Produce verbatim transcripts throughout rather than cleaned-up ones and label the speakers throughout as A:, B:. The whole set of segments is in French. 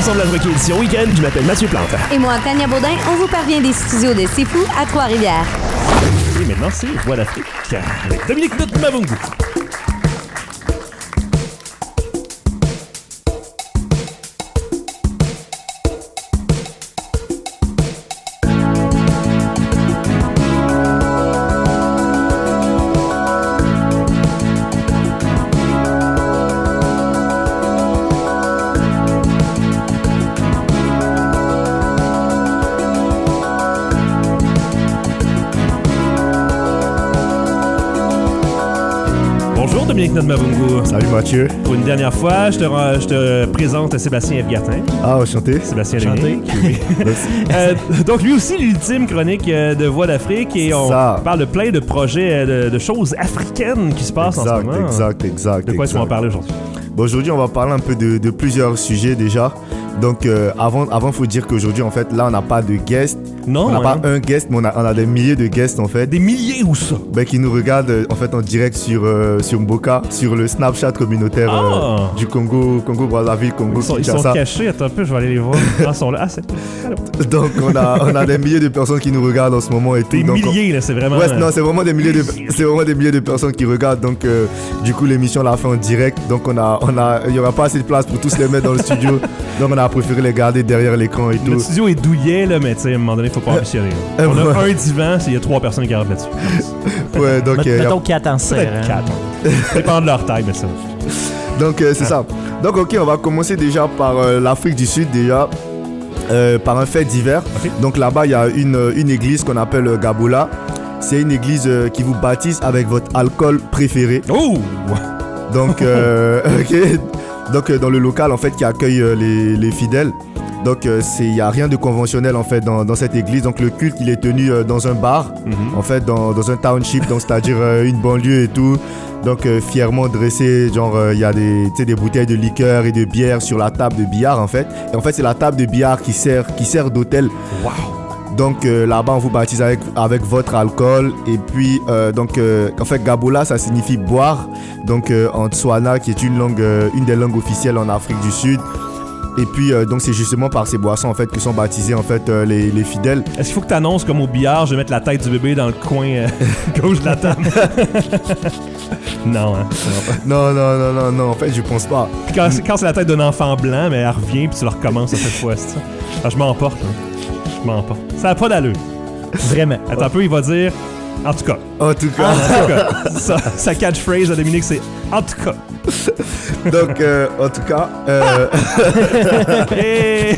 A: ensemble à la édition week-end. Je m'appelle Mathieu Plante.
B: Et moi, Tania Baudin, on vous parvient des studios de C'est Fou à Trois-Rivières.
A: Et maintenant, c'est Voix d'Afrique avec Dominique Mavungu. Dominique Mavungu.
C: Salut Mathieu.
A: Pour une dernière fois, je te, je te présente Sébastien Evgatin.
C: Ah, enchanté.
A: Sébastien Enchanté. euh, donc lui aussi, l'ultime chronique de Voix d'Afrique et on Ça. parle de plein de projets, de, de choses africaines qui se passent
C: exact,
A: en ce moment.
C: Exact, exact.
A: De quoi est-ce qu'on va parler aujourd'hui?
C: Bon, aujourd'hui, on va parler un peu de, de plusieurs sujets déjà. Donc, euh, avant, avant, faut dire qu'aujourd'hui, en fait, là, on n'a pas de guest.
A: Non,
C: on n'a
A: hein.
C: pas un guest, mais on a, on a des milliers de guests, en fait.
A: Des milliers ou ça?
C: Ben, qui nous regardent, en fait, en direct sur, euh, sur Mboka, sur le Snapchat communautaire
A: ah.
C: euh, du Congo, Congo Brazzaville, Congo
A: Kinshasa. Ils sont, ils sont cachés, attends un peu, je vais aller les voir. Ah, ils sont là. Ah, c'est...
C: Donc, on a, on a des milliers de personnes qui nous regardent en ce moment et tout.
A: Des
C: donc,
A: milliers,
C: on...
A: là, c'est vraiment...
C: Ouais, non, c'est vraiment des milliers de, c'est vraiment des milliers de personnes qui regardent. Donc, euh, du coup, l'émission, on l'a fait en direct. Donc, on a, on a, il n'y aura pas assez de place pour tous les mettre dans le studio. Donc, on a préféré les garder derrière l'écran et tout.
A: Le studio est douillet, là, mais tu sais, à un moment donné, il faut pas ambitionner. On a un divan, il y a trois personnes qui regardent là-dessus.
C: Ouais, donc...
D: Met,
C: euh,
D: mettons quatre en serre.
A: Peut-être quatre. Ça dépend de leur taille, mais ça.
C: Donc, euh, c'est ah. ça. Donc, ok, on va commencer déjà par euh, l'Afrique du Sud, déjà. Euh, par un fait divers. Okay. Donc, là-bas, il y a une, une église qu'on appelle euh, Gabola. C'est une église euh, qui vous baptise avec votre alcool préféré.
A: Oh!
C: Donc, euh, ok. Donc, euh, dans le local, en fait, qui accueille euh, les, les fidèles. Donc, il euh, n'y a rien de conventionnel, en fait, dans, dans cette église. Donc, le culte, il est tenu euh, dans un bar, mm-hmm. en fait, dans, dans un township, donc c'est-à-dire euh, une banlieue et tout. Donc, euh, fièrement dressé, genre, il euh, y a des, des bouteilles de liqueur et de bière sur la table de billard, en fait. Et en fait, c'est la table de billard qui sert, qui sert d'hôtel.
A: Wow!
C: Donc, euh, là-bas, on vous baptise avec, avec votre alcool. Et puis, euh, donc, euh, en fait, Gabola, ça signifie boire. Donc, euh, en Tswana, qui est une langue, euh, une des langues officielles en Afrique du Sud. Et puis, euh, donc, c'est justement par ces boissons, en fait, que sont baptisés, en fait, euh, les, les fidèles.
A: Est-ce qu'il faut que tu annonces, comme au billard, je vais mettre la tête du bébé dans le coin euh, gauche de la table? Non, hein?
C: Non, non, non, non, non, en fait, je pense pas.
A: Puis quand, quand c'est la tête d'un enfant blanc, mais elle revient, puis tu le recommences à cette fois, c'est ça? Alors, je m'emporte, hein. Je m'emporte. Ça n'a pas d'allure.
D: Vraiment.
A: Attends un peu, il va dire... En tout cas.
C: En tout cas.
A: En tout cas. sa, sa catchphrase à Dominique, c'est « En tout cas ».
C: Donc, euh, en tout cas... Euh...
A: hey.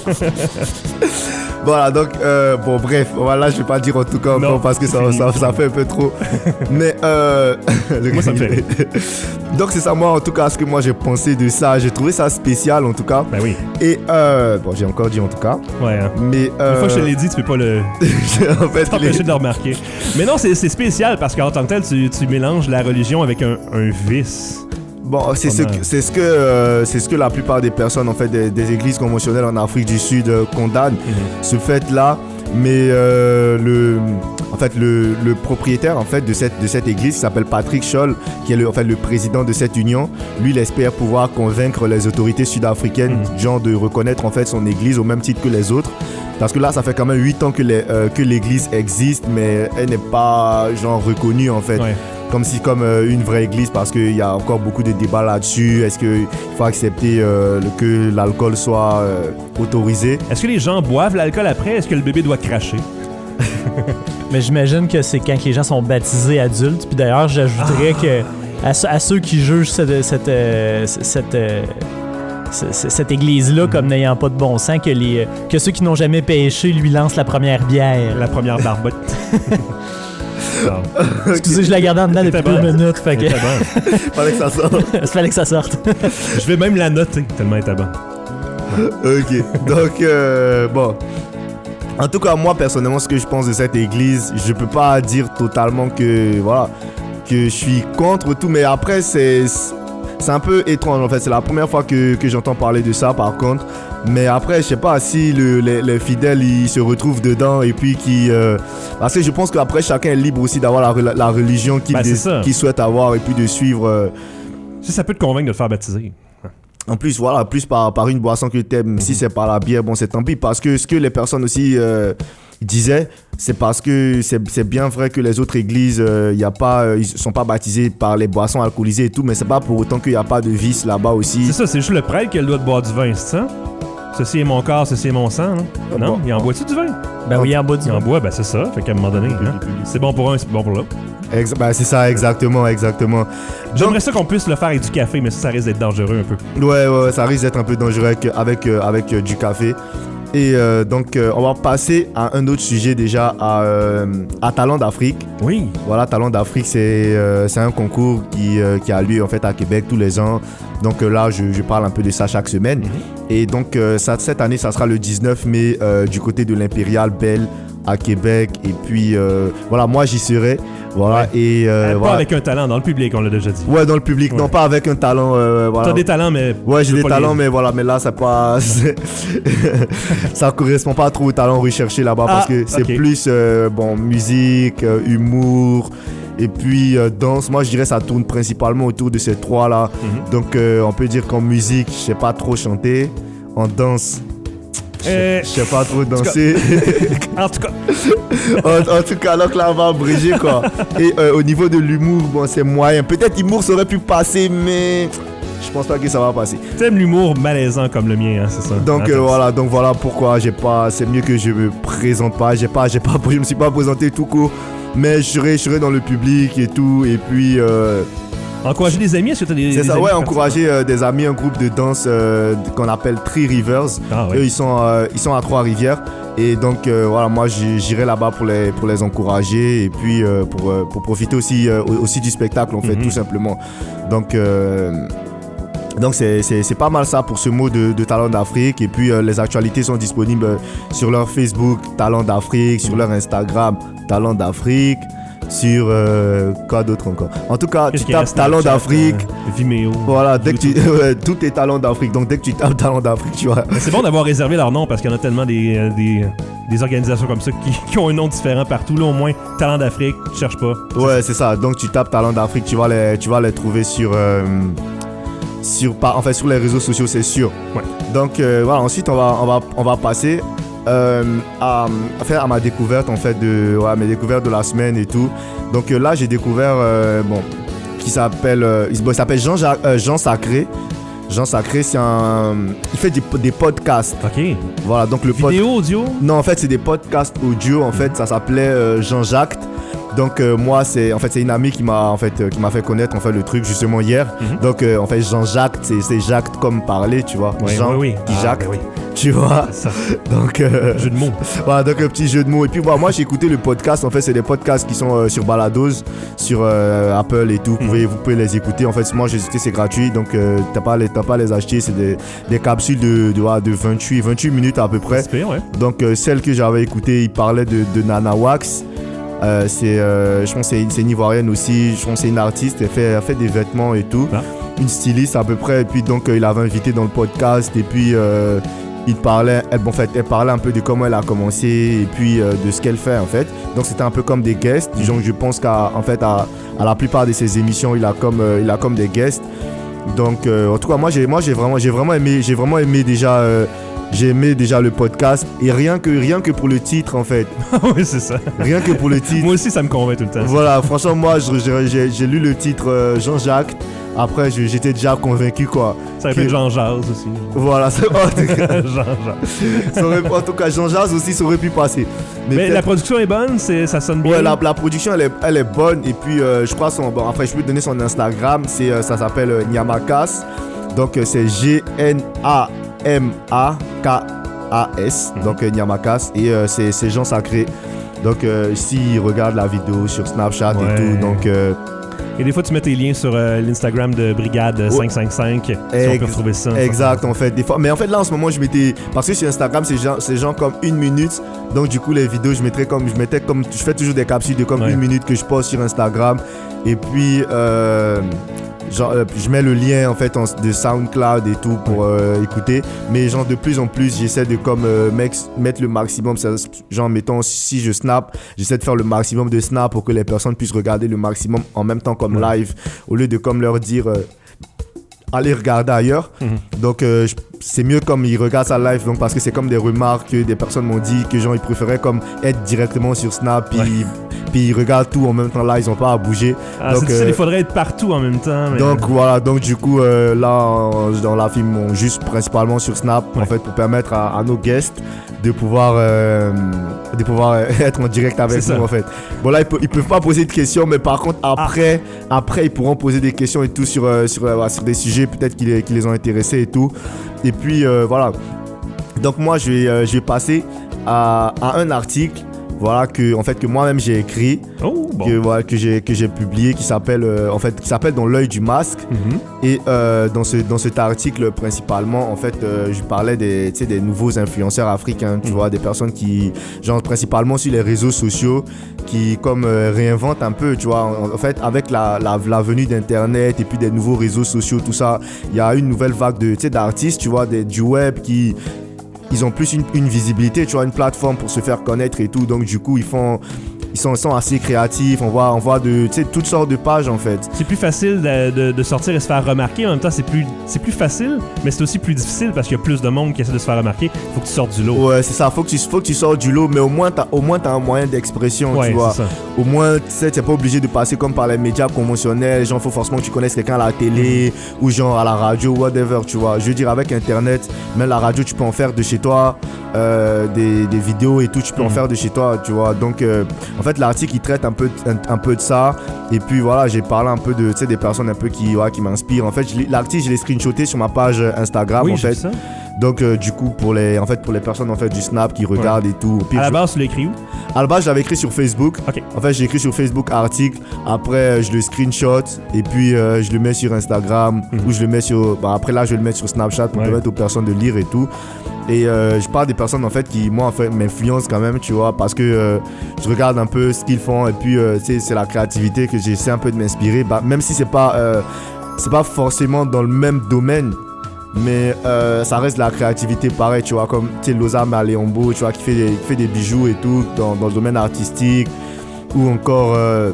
C: Voilà, donc, euh, bon, bref, voilà, je vais pas dire en tout cas encore non, parce que ça, ça, ça fait un peu trop. Mais, euh...
A: moi, ça me fait.
C: Donc, c'est ça, moi, en tout cas, ce que moi j'ai pensé de ça, j'ai trouvé ça spécial, en tout cas.
A: Ben oui.
C: Et, euh... bon, j'ai encore dit en tout cas.
A: Ouais, hein.
C: Mais, euh...
A: Une fois que je te l'ai dit, tu peux pas le...
C: en fait,
A: t'empêcher les... de le remarquer. Mais non, c'est, c'est spécial parce qu'en tant que tel, tu, tu mélanges la religion avec un, un vice.
C: Bon, c'est ce, que, c'est, ce que, euh, c'est ce que la plupart des personnes, en fait, des, des églises conventionnelles en Afrique du Sud euh, condamnent, mm-hmm. ce fait-là. Mais euh, le, en fait, le, le propriétaire en fait, de, cette, de cette église, qui s'appelle Patrick Scholl, qui est le, en fait, le président de cette union, lui, il espère pouvoir convaincre les autorités sud-africaines mm-hmm. genre, de reconnaître en fait, son église au même titre que les autres. Parce que là, ça fait quand même huit ans que, les, euh, que l'église existe, mais elle n'est pas genre, reconnue en fait. Ouais. Comme si comme euh, une vraie église, parce qu'il y a encore beaucoup de débats là-dessus. Est-ce qu'il faut accepter euh, que l'alcool soit euh, autorisé?
A: Est-ce que les gens boivent l'alcool après? Est-ce que le bébé doit cracher?
D: Mais j'imagine que c'est quand les gens sont baptisés adultes. Puis d'ailleurs, j'ajouterais ah. que à, à ceux qui jugent cette, cette, euh, cette, euh, cette, cette église-là mm-hmm. comme n'ayant pas de bon sens, que, les, que ceux qui n'ont jamais péché lui lancent la première bière.
A: La première barbotte.
D: Excusez, je la gardais en dedans depuis deux bon. minutes. Fait que...
C: bon. Fallait que ça sorte.
D: Fallait que ça sorte.
A: Je vais même la noter, tellement elle était bonne.
C: Ok, donc euh, bon. En tout cas, moi personnellement, ce que je pense de cette église, je peux pas dire totalement que voilà que je suis contre tout, mais après c'est c'est un peu étrange en fait. C'est la première fois que, que j'entends parler de ça par contre. Mais après, je sais pas si le, les, les fidèles ils se retrouvent dedans et puis qui. Euh, parce que je pense qu'après, chacun est libre aussi d'avoir la, la religion qu'il,
A: ben,
C: dé, qu'il souhaite avoir et puis de suivre. Euh...
A: Si ça peut te convaincre de te faire baptiser.
C: En plus, voilà, plus par, par une boisson que tu aimes. Mm-hmm. Si c'est par la bière, bon, c'est tant pis. Parce que ce que les personnes aussi euh, disaient, c'est parce que c'est, c'est bien vrai que les autres églises, euh, y a pas, euh, ils sont pas baptisés par les boissons alcoolisées et tout, mais c'est pas pour autant qu'il n'y a pas de vice là-bas aussi.
A: C'est ça, c'est juste le prêtre qui a le droit de boire du vin, c'est ça? Ceci est mon corps, ceci est mon sang. Hein? Ah, non? Bon. Il en boit-tu du vin?
D: Ben oui, il en boit du vin.
A: Il en boit, ben c'est ça. Fait qu'à un moment donné, hein? C'est bon pour un, c'est bon pour l'autre.
C: Ex- ben c'est ça, exactement, exactement.
A: J'aimerais Donc, ça qu'on puisse le faire avec du café, mais ça, ça risque d'être dangereux un peu.
C: Ouais, ouais, ça risque d'être un peu dangereux avec, avec, euh, avec euh, du café. Et euh, donc, euh, on va passer à un autre sujet déjà, à, euh, à Talent d'Afrique.
A: Oui.
C: Voilà, Talent d'Afrique, c'est, euh, c'est un concours qui, euh, qui a lieu en fait à Québec tous les ans. Donc euh, là, je, je parle un peu de ça chaque semaine. Mm-hmm. Et donc, euh, ça, cette année, ça sera le dix-neuf mai euh, du côté de l'Impérial Belle à Québec. Et puis, euh, voilà, moi, j'y serai. Voilà,
A: ouais.
C: et euh,
A: pas
C: voilà.
A: avec un talent, dans le public, on l'a déjà dit.
C: Ouais, dans le public, ouais. Non pas avec un talent. Euh, voilà.
A: T'as des talents, mais.
C: Ouais, j'ai des talents, les... mais voilà, mais là, c'est pas. C'est... ça correspond pas trop au talent recherché là-bas ah, parce que c'est okay. plus, euh, bon, musique, euh, humour. Et puis euh, danse, moi je dirais ça tourne principalement autour de ces trois-là. Mm-hmm. Donc euh, on peut dire qu'en musique, je sais pas trop chanter. En danse, je sais pas trop danser.
A: En tout cas.
C: en, en tout cas, alors que là on va abréger quoi. Et euh, au niveau de l'humour, bon c'est moyen. Peut-être l'humour ça aurait pu passer, mais je pense pas que ça va passer.
A: T'aimes l'humour malaisant comme le mien, hein, c'est ça.
C: Donc euh, voilà, donc voilà pourquoi j'ai pas. C'est mieux que je me présente pas. J'ai pas, j'ai pas, je me suis pas présenté tout court. Mais je serai, je serai dans le public et tout, et puis... Euh,
A: encourager des amis, est-ce que tu as des,
C: c'est
A: des
C: ça,
A: amis?
C: Ouais, encourager euh, des amis, un groupe de danse euh, qu'on appelle Three Rivers. Ah, ouais. Eux, ils sont, euh, ils sont à Trois-Rivières. Et donc, euh, voilà, moi, j'irai là-bas pour les, pour les encourager et puis euh, pour, euh, pour profiter aussi, euh, aussi du spectacle, en fait, mm-hmm. tout simplement. Donc... Euh, Donc c'est, c'est, c'est pas mal ça pour ce mot de, de Talent d'Afrique. Et puis euh, les actualités sont disponibles euh, sur leur Facebook Talent d'Afrique, sur leur Instagram Talent d'Afrique, sur euh, quoi d'autre encore. En tout cas, Qu'est-ce tu tapes Talent d'Afrique,
A: euh, Vimeo.
C: Voilà, dès que tu, ouais, tout est Talent d'Afrique. Donc dès que tu tapes Talent d'Afrique, tu vois.
A: C'est bon d'avoir réservé leur nom parce qu'il y en a tellement des, des, des organisations comme ça qui, qui ont un nom différent partout. Là au moins Talent d'Afrique, tu cherches pas.
C: Ouais, c'est ça. Donc tu tapes Talent d'Afrique, tu vas les, tu vas les trouver sur. Euh, Sur, en fait, sur les réseaux sociaux, c'est sûr. Ouais. Donc euh, voilà, ensuite on va, on va, on va passer euh, à, à, faire à ma découverte en fait de, ouais, mes découvertes de la semaine et tout. Donc euh, là j'ai découvert euh, bon, qui s'appelle, euh, il s'appelle Jean, euh, Jean Sacré. Jean Sacré, c'est un, il fait des, des podcasts.
A: Ok.
C: Voilà, donc le
A: vidéo pod... audio.
C: Non, en fait c'est des podcasts audio. En fait, ça s'appelait euh, Jean-Jacques. Donc euh, moi c'est en fait c'est une amie qui m'a en fait euh, qui m'a fait connaître en fait le truc justement hier. Mm-hmm. Donc euh, en fait Jean-Jacques c'est c'est Jacques comme parler, tu vois.
A: Oui,
C: Jean
A: oui, oui.
C: qui
A: ah,
C: Jacques.
A: Oui.
C: Tu vois.
A: Ça.
C: Donc euh,
A: jeu de mots.
C: Voilà, donc un petit jeu de mots. Et puis bah, moi j'ai écouté le podcast. En fait c'est des podcasts qui sont euh, sur Balados, sur euh, Apple et tout. Vous pouvez mm-hmm. vous pouvez les écouter. En fait moi j'ai écouté, c'est gratuit donc euh, t'as pas les t'as pas les acheter. C'est des, des capsules de de, de vingt-huit minutes à peu près.
A: C'est bien, ouais.
C: Donc euh, celle que j'avais écoutée, il parlait de, de Nana Wax. Euh, c'est, euh, je pense que c'est, c'est une Ivoirienne aussi, je pense que c'est une artiste, elle fait, elle fait des vêtements et tout, ah. Une styliste à peu près, et puis donc euh, il l'avait invité dans le podcast, et puis euh, il parlait, elle, bon, en fait, elle parlait un peu de comment elle a commencé, et puis euh, de ce qu'elle fait en fait, donc c'était un peu comme des guests, mm-hmm. donc je pense qu'à en fait, à, à la plupart de ses émissions, il a comme, euh, il a comme des guests, donc euh, en tout cas moi j'ai, moi, j'ai, vraiment, j'ai, vraiment, aimé, j'ai vraiment aimé déjà... Euh, J'ai aimé déjà le podcast et rien que, rien que pour le titre en fait.
A: Oui, c'est ça.
C: Rien que pour le titre.
A: Moi aussi, ça me convainc tout le temps.
C: Voilà, franchement, moi, j'ai, j'ai, j'ai lu le titre euh, Jean-Jacques. Après, je, j'étais déjà convaincu quoi.
A: Ça s'appelle que... Jean Jazz aussi.
C: Voilà, c'est en tout cas.
A: Jean Jazz.
C: Aurait, en tout cas, Jean Jazz aussi, ça aurait pu passer.
A: Mais, Mais la production est bonne, c'est, ça sonne bien.
C: Ouais, la, la production, elle est, elle est bonne. Et puis, euh, je crois, son, bon, enfin, je peux te donner son Instagram. C'est, euh, ça s'appelle euh, Nyamakas. Donc, euh, c'est G N A M A K A S, mm-hmm. donc euh, Nyamakas, et euh, c'est, c'est Jean Sacré. Donc, euh, s'ils regardent la vidéo sur Snapchat ouais. et tout, donc. Euh,
A: et des fois, tu mets tes liens sur euh, l'Instagram de Brigade oh. cinq cent cinquante-cinq, si Ex- on peut retrouver ça.
C: Exact, en fait. Des fois, mais en fait, là, en ce moment, je mettais. Parce que sur Instagram, c'est genre, c'est genre comme une minute. Donc, du coup, les vidéos, je mettrais comme. Je mettais comme. Je fais toujours des capsules de comme ouais. une minute que je poste sur Instagram. Et puis. Euh, Genre, euh, je mets le lien en fait en, de SoundCloud et tout pour euh, écouter, mais genre de plus en plus j'essaie de comme euh, mec, mettre le maximum, ça, genre mettons si je snap, j'essaie de faire le maximum de snap pour que les personnes puissent regarder le maximum en même temps comme ouais. live, au lieu de comme leur dire euh, aller regarder ailleurs. Mm-hmm. Donc, euh, je, c'est mieux comme ils regardent ça live, donc parce que c'est comme des remarques que des personnes m'ont dit que genre ils préféraient comme être directement sur Snap, puis, ouais. puis ils regardent tout en même temps là, ils n'ont pas à bouger.
A: Ah, donc, c'est euh, il faudrait être partout en même temps. Mais...
C: Donc voilà, donc du coup euh, là dans la film on juste principalement sur Snap ouais. en fait pour permettre à, à nos guests de pouvoir euh, de pouvoir être en direct avec c'est nous ça. En fait. Bon là ils, pe- ils peuvent pas poser de questions, mais par contre après ah. après ils pourront poser des questions et tout sur euh, sur, euh, sur des sujets peut-être qui les, qui les ont intéressés et tout. Et puis euh, voilà. Donc moi je vais euh, je vais passer à, à un article voilà que en fait que moi-même j'ai écrit
A: oh, bon.
C: que voilà que j'ai que j'ai publié qui s'appelle euh, en fait qui s'appelle Dans l'œil du masque mm-hmm. et euh, dans ce dans cet article principalement en fait euh, je parlais des tu sais des nouveaux influenceurs africains tu mm-hmm. vois des personnes qui genre principalement sur les réseaux sociaux qui comme euh, réinventent un peu tu vois en, en fait avec la, la la venue d'internet et puis des nouveaux réseaux sociaux tout ça il y a une nouvelle vague de tu sais d'artistes tu vois des, du web qui ils ont plus une, une visibilité, tu vois, une plateforme pour se faire connaître et tout. Donc, du coup, ils font... Ils sont, sont assez créatifs, on voit, on voit de, toutes sortes de pages en fait.
A: C'est plus facile de, de, de sortir et se faire remarquer, en même temps c'est plus, c'est plus facile, mais c'est aussi plus difficile parce qu'il y a plus de monde qui essaie de se faire remarquer, il faut que tu sortes du lot.
C: Ouais c'est ça, il faut que tu, faut que tu sortes du lot, mais au moins tu as au moins t'as un moyen d'expression, ouais, tu vois. Au moins tu sais, t'es pas obligé de passer comme par les médias conventionnels, genre faut forcément que tu connaisses quelqu'un à la télé mmh. ou genre à la radio, whatever, tu vois. Je veux dire avec internet, même la radio tu peux en faire de chez toi, euh, des, des vidéos et tout, tu peux mmh. en faire de chez toi, tu vois. Donc euh, en fait l'article il traite un peu, un, un peu de ça et puis voilà j'ai parlé un peu de tu sais des personnes un peu qui, ouais, qui m'inspirent en fait je l'article je l'ai screenshoté sur ma page Instagram
A: oui,
C: en fait ça. Donc euh, du coup pour les en fait pour les personnes en fait du Snap qui regardent ouais. et tout
A: puis, à la base tu l'as écrit où?
C: À la base je l'avais écrit sur Facebook
A: okay.
C: En fait j'ai écrit sur Facebook article après je le screenshot et puis euh, je le mets sur Instagram mm-hmm. ou je le mets sur bah, après là je vais le mettre sur Snapchat pour ouais. permettre aux personnes de lire et tout. Et euh, je parle des personnes en fait qui moi en fait m'influencent quand même tu vois parce que euh, je regarde un peu ce qu'ils font et puis euh, c'est, c'est la créativité que j'essaie un peu de m'inspirer bah, même si c'est pas euh, c'est pas forcément dans le même domaine mais euh, ça reste de la créativité pareil tu vois comme tu sais Loza Maléombo tu vois qui fait des, qui fait des bijoux et tout dans, dans le domaine artistique ou encore euh,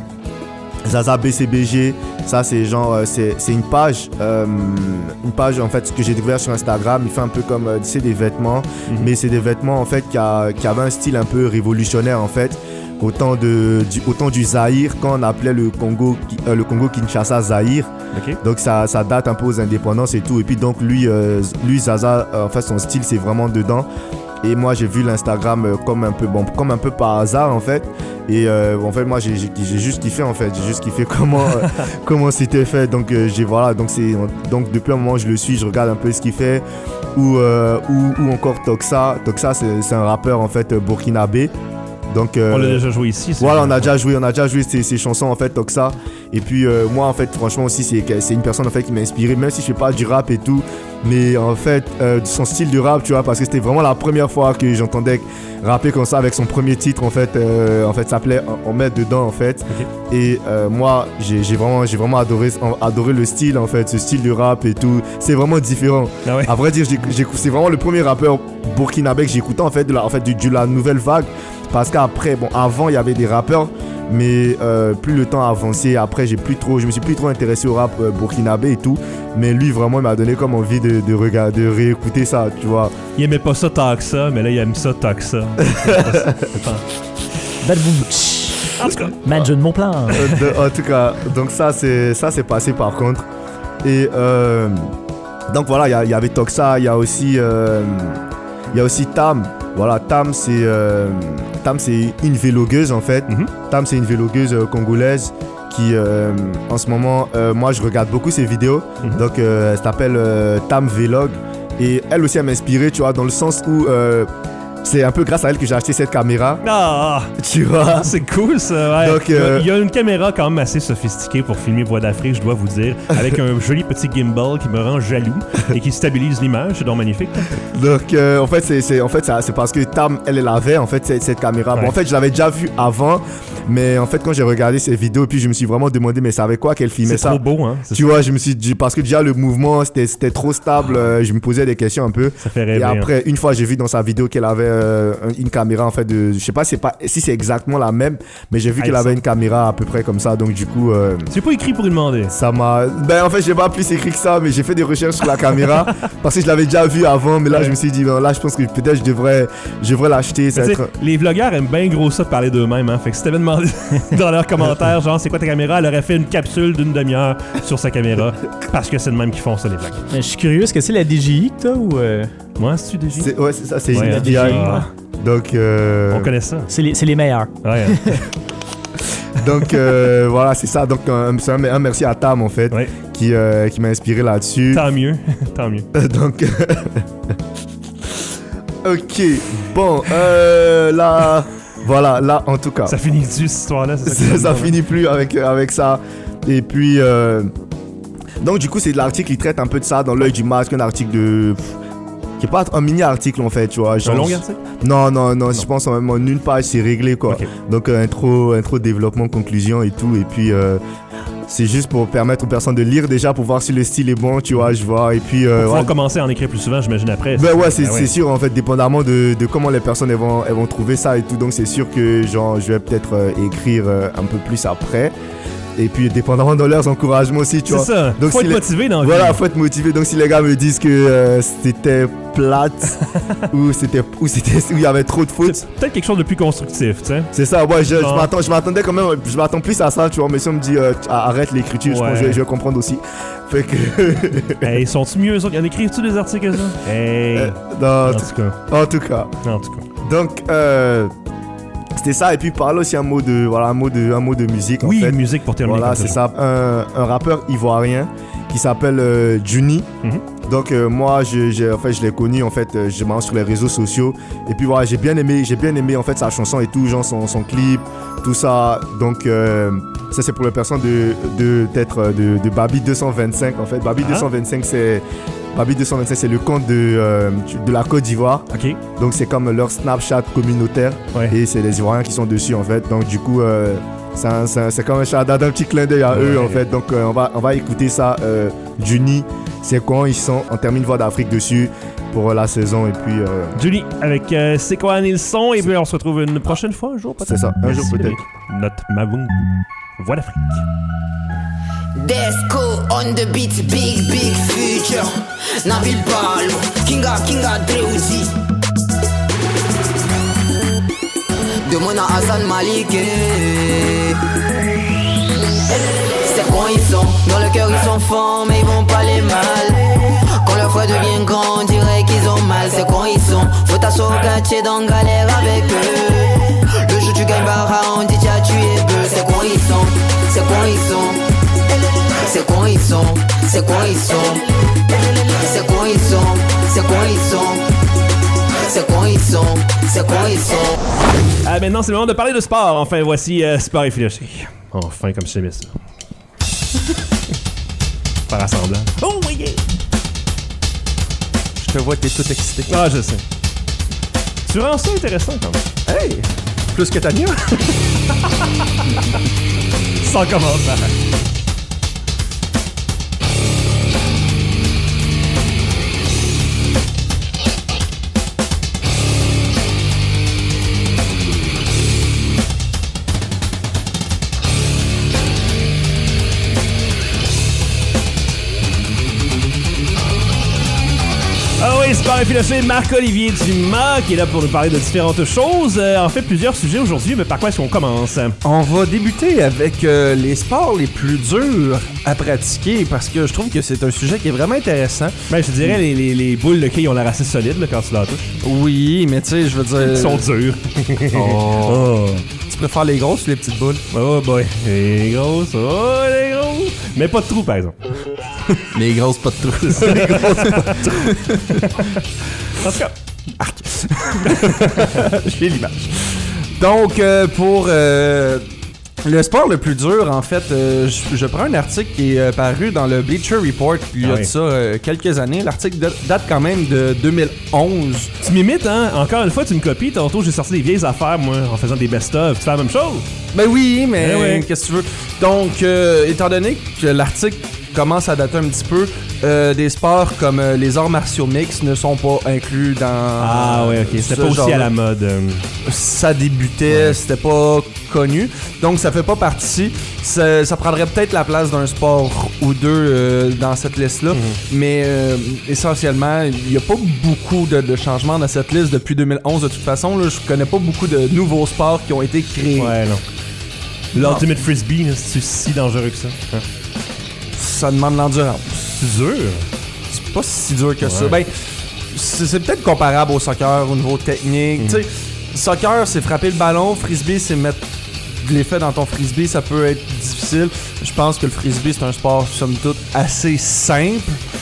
C: Zaza B C B G, ça c'est genre c'est, c'est une page euh, une page en fait que j'ai découvert sur Instagram. Il fait un peu comme euh, c'est des vêtements mm-hmm. mais c'est des vêtements en fait qui, a, qui avaient un style un peu révolutionnaire en fait autant de du, autant du Zaïre quand on appelait le Congo euh, le Congo Kinshasa Zaïre okay. Donc ça, ça date un peu aux indépendances et tout et puis donc lui euh, lui Zaza euh, en fait son style c'est vraiment dedans. Et moi j'ai vu l'Instagram euh, comme un peu bon comme un peu par hasard en fait et euh, en fait moi j'ai, j'ai, j'ai juste kiffé en fait j'ai juste kiffé comment euh, comment c'était fait donc euh, j'ai voilà donc c'est donc depuis un moment je le suis je regarde un peu ce qu'il fait ou euh, ou, ou encore Toxa Toxa c'est, c'est un rappeur en fait burkinabé. Donc, euh,
A: on l'a déjà joué ici.
C: Voilà, on a déjà joué, on a déjà joué ces, ces chansons en fait, Toxa. Et puis euh, moi en fait, franchement aussi, c'est, c'est une personne en fait qui m'a inspiré, même si je fais pas du rap et tout, mais en fait, euh, son style de rap, tu vois, parce que c'était vraiment la première fois que j'entendais rapper comme ça avec son premier titre en fait, euh, en fait, ça s'appelait On met dedans en fait. Okay. Et euh, moi, j'ai, j'ai vraiment, j'ai vraiment adoré, adoré le style en fait, ce style de rap et tout. C'est vraiment différent. Ah ouais. À vrai dire, j'ai, j'ai, c'est vraiment le premier rappeur burkinabé que j'écoutais en fait, de la, en fait, de, de la nouvelle vague. Parce qu'après, bon, avant il y avait des rappeurs, mais euh, plus le temps a avancé, après j'ai plus trop, je me suis plus trop intéressé au rap euh, burkinabé et tout. Mais lui vraiment il m'a donné comme envie de, de regarder, de réécouter ça, tu vois.
A: Il aimait pas ça tant que ça, mais là il aime ça tant que ça.
D: Bad boum. En tout cas, Imagine mon plan.
C: En tout cas, donc ça c'est ça c'est passé par contre. Et euh, donc voilà, il y, y avait Toxa, il y a aussi euh, il y a aussi Tam. Voilà, Tam c'est euh, Tam c'est une vlogueuse en fait. Mm-hmm. Tam c'est une vlogueuse euh, congolaise qui euh, en ce moment euh, moi je regarde beaucoup ses vidéos. Mm-hmm. Donc euh, elle s'appelle euh, Tam Vlog et elle aussi elle m'a inspiré, tu vois, dans le sens où euh, c'est un peu grâce à elle que j'ai acheté cette caméra.
A: Ah,
C: tu vois.
A: C'est cool ça. Ouais.
C: Donc, euh...
A: il y a une caméra quand même assez sophistiquée pour filmer Voix d'Afrique, je dois vous dire, avec un joli petit gimbal qui me rend jaloux et qui stabilise l'image, c'est donc magnifique.
C: Donc euh, en fait c'est, c'est en fait ça, c'est parce que Tam elle elle avait en fait cette, cette caméra. Ouais. Bon en fait je l'avais déjà vue avant, mais en fait quand j'ai regardé ses vidéos puis je me suis vraiment demandé mais c'est avec quoi qu'elle filmait
A: c'est
C: ça.
A: C'est trop beau hein.
C: C'est tu ça. Vois, je me suis dit parce que déjà le mouvement c'était c'était trop stable, euh, je me posais des questions un peu.
A: Ça fait rêver.
C: Et après
A: hein.
C: une fois j'ai vu dans sa vidéo qu'elle avait euh, une caméra en fait de, je sais pas, c'est pas si c'est exactement la même, mais j'ai vu qu'elle avait une caméra à peu près comme ça, donc du coup. Euh,
A: c'est pas écrit pour lui demander.
C: Ça m'a, ben en fait j'ai pas plus écrit que ça, mais j'ai fait des recherches sur la caméra parce que je l'avais déjà vu avant, mais là ouais. je me suis dit ben, là je pense que peut-être je devrais, je devrais l'acheter. Ça être...
A: Les vlogueurs aiment bien gros ça de parler d'eux-mêmes, hein. Fait que si t'avais demandé dans leurs commentaires, genre c'est quoi ta caméra, elle aurait fait une capsule d'une demi-heure sur sa caméra parce que c'est le même qui font ça les vlogs.
D: Je suis curieux, est-ce que c'est la D J I que t'as ou euh...
A: Moi, c'est-tu D J I?
C: C'est, ouais, c'est ça, c'est
A: ouais,
C: une D J I. Ah. Donc, euh...
A: on connaît ça.
D: C'est les, c'est les meilleurs.
A: Ouais.
C: Donc, euh, voilà, c'est ça. Donc, un, un, un merci à Tam, en fait, ouais. qui, euh, qui m'a inspiré là-dessus.
A: Tant mieux. Tant mieux.
C: Donc, ok. Bon, euh, là, voilà, là, en tout cas.
A: Ça finit dessus, cette histoire-là.
C: Ça, ça, ça finit plus avec, avec ça. Et puis, euh... donc, du coup, c'est de l'article qui traite un peu de ça dans l'œil du masque, un article de. Qui est pas un mini article en fait, tu vois.
A: Genre, un long article?
C: Non, non, non, non, je pense en, en une page c'est réglé quoi. Okay. Donc euh, intro, intro, développement, conclusion et tout. Et puis euh, c'est juste pour permettre aux personnes de lire déjà pour voir si le style est bon, tu vois, je vois. Et puis. Euh,
A: pour pouvoir
C: ouais.
A: commencer à en écrire plus souvent, j'imagine après.
C: Ben ouais, c'est,
A: ben ouais.
C: c'est sûr en fait, dépendamment de, de comment les personnes elles vont, elles vont trouver ça et tout. Donc c'est sûr que genre je vais peut-être euh, écrire euh, un peu plus après. Et puis, dépendamment de leurs encouragements aussi, tu
A: c'est
C: vois.
A: C'est ça.
C: Donc,
A: faut
C: si
A: être
C: les...
A: motivé dans le
C: Voilà, faut être motivé. Donc, si les gars me disent que euh, c'était plate ou c'était ou c'était où il y avait trop de fautes,
A: c'est peut-être quelque chose de plus constructif, tu sais.
C: C'est ça. Ouais, je, je m'attends, je m'attendais quand même. Je m'attends plus à ça, tu vois. Mais si on me dit euh, arrête l'écriture, ouais. je, pense, je, je vais comprendre aussi. Fait que.
A: Hey, sont-ils mieux eux autres? En écrivent-tu des articles que ça? Hey.
C: Euh, non,
A: en tout cas.
C: En tout cas.
A: En tout cas.
C: Donc. Euh... C'était ça, et puis parler aussi un mot de, voilà, un mot de, un mot de musique.
A: Oui,
C: en fait.
A: musique pour terminer.
C: Voilà, c'est ça. Un, un rappeur ivoirien qui s'appelle euh, Juni. Mm-hmm. Donc euh, moi, je, j'ai, en fait, je l'ai connu en fait, euh, je m'en sur les réseaux sociaux. Et puis voilà, j'ai bien aimé, j'ai bien aimé en fait sa chanson et tout, genre son, son clip, tout ça. Donc euh, ça c'est pour les personnes de, de d'être de, de Babi deux cent vingt-cinq en fait. Babi ah. deux cent vingt-cinq c'est Babi deux cent vingt-cinq, c'est le compte de, euh, de la Côte d'Ivoire.
A: Okay.
C: Donc, c'est comme leur Snapchat communautaire. Ouais. Et c'est les Ivoiriens qui sont dessus, en fait. Donc, du coup, euh, c'est, un, c'est, un, c'est comme un shout-out, un petit clin d'œil à ouais. eux, en fait. Donc, euh, on, va, on va écouter ça. Euh, Juni, c'est quand ils sont. On termine Voix d'Afrique dessus pour la saison. Et puis. Euh...
A: Juni, avec euh, C'est quoi ils sont. Et puis, on se retrouve une prochaine fois, un jour, peut-être.
C: C'est ça, un
A: Merci
C: jour, peut-être.
A: Notre Mavungu. Voix d'Afrique.
E: Desco on the beat, big, big future. Nabil Palo, Kinga, Kinga Dreuzi. Demande à Hassan Malik. C'est quand ils sont, dans le cœur ils sont forts, mais ils vont pas les mal. Quand leur foi devient grand, on dirait qu'ils ont mal. C'est quand ils sont, faut t'asseoir au quartier dans galère avec eux. Le jour tu gagnes barra, on dit tiens tu es bœuf. C'est quand ils sont, c'est quand ils sont. C'est quoi ils sont, c'est quoi ils sont, c'est quoi ils sont, c'est quoi ils sont, c'est quoi ils sont, c'est quoi ils sont.
A: Ah, maintenant c'est le moment de parler de sport. Enfin voici euh, Sport et philosophie. Enfin comme j'aimais ça. Par assemblant. Oh oui yeah.
F: Je te vois que t'es tout excité.
A: Ah je sais. Tu rends ça intéressant quand même.
F: Hey, plus que Tania.
A: Sans commentaire. Ah oui, Sport et philosophie, Marc-Olivier Dumas qui est là pour nous parler de différentes choses. Euh, en fait, plusieurs sujets aujourd'hui, mais par quoi est-ce qu'on commence?
F: On va débuter avec euh, les sports les plus durs à pratiquer parce que je trouve que c'est un sujet qui est vraiment intéressant.
A: Ben, je dirais les, les, les boules de quilles, ils ont l'air assez solides là, quand tu la touches.
F: Oui, mais tu sais, je veux dire...
A: Ils sont durs.
F: Oh. Oh. Tu préfères les grosses ou les petites boules?
A: Oh boy, les grosses, oh les grosses. Mais pas de trous, par exemple.
F: Les grosses, pas de trous.
A: Les grosses, pas de trous. En tout cas, arc. J'ai l'image.
F: Donc, euh, pour euh, le sport le plus dur, en fait, euh, je, je prends un article qui est euh, paru dans le Bleacher Report il y a ah oui. de ça euh, quelques années. L'article date quand même de deux mille onze.
A: Tu m'imites, hein? Encore une fois, tu me copies. Tantôt, j'ai sorti des vieilles affaires, moi, en faisant des best-of. Tu fais la même chose?
F: Ben oui, mais
A: ben oui.
F: Qu'est-ce que tu veux? Donc, euh, étant donné que l'article commence à dater un petit peu. Euh, des sports comme euh, les arts martiaux mixtes ne sont pas inclus dans.
A: Ah ouais, ok. C'était pas aussi à la mode. Euh...
F: Ça débutait, ouais. C'était pas connu. Donc ça fait pas partie. Ça, ça prendrait peut-être la place d'un sport ou deux euh, dans cette liste-là. Mm-hmm. Mais euh, essentiellement, il n'y a pas beaucoup de, de changements dans cette liste depuis deux mille onze de toute façon. Là, je connais pas beaucoup de nouveaux sports qui ont été créés.
A: Ouais, non. L'Ultimate Frisbee, c'est si dangereux que ça. Hein?
F: Ça demande l'endurance.
A: C'est dur.
F: C'est pas si dur que
A: ouais.
F: ça. Ben, c'est, c'est peut-être comparable au soccer au niveau technique. Mm. Tu sais, soccer, c'est frapper le ballon. Frisbee, c'est mettre de l'effet dans ton frisbee. Ça peut être difficile. Je pense que le frisbee, c'est un sport, somme toute, assez simple.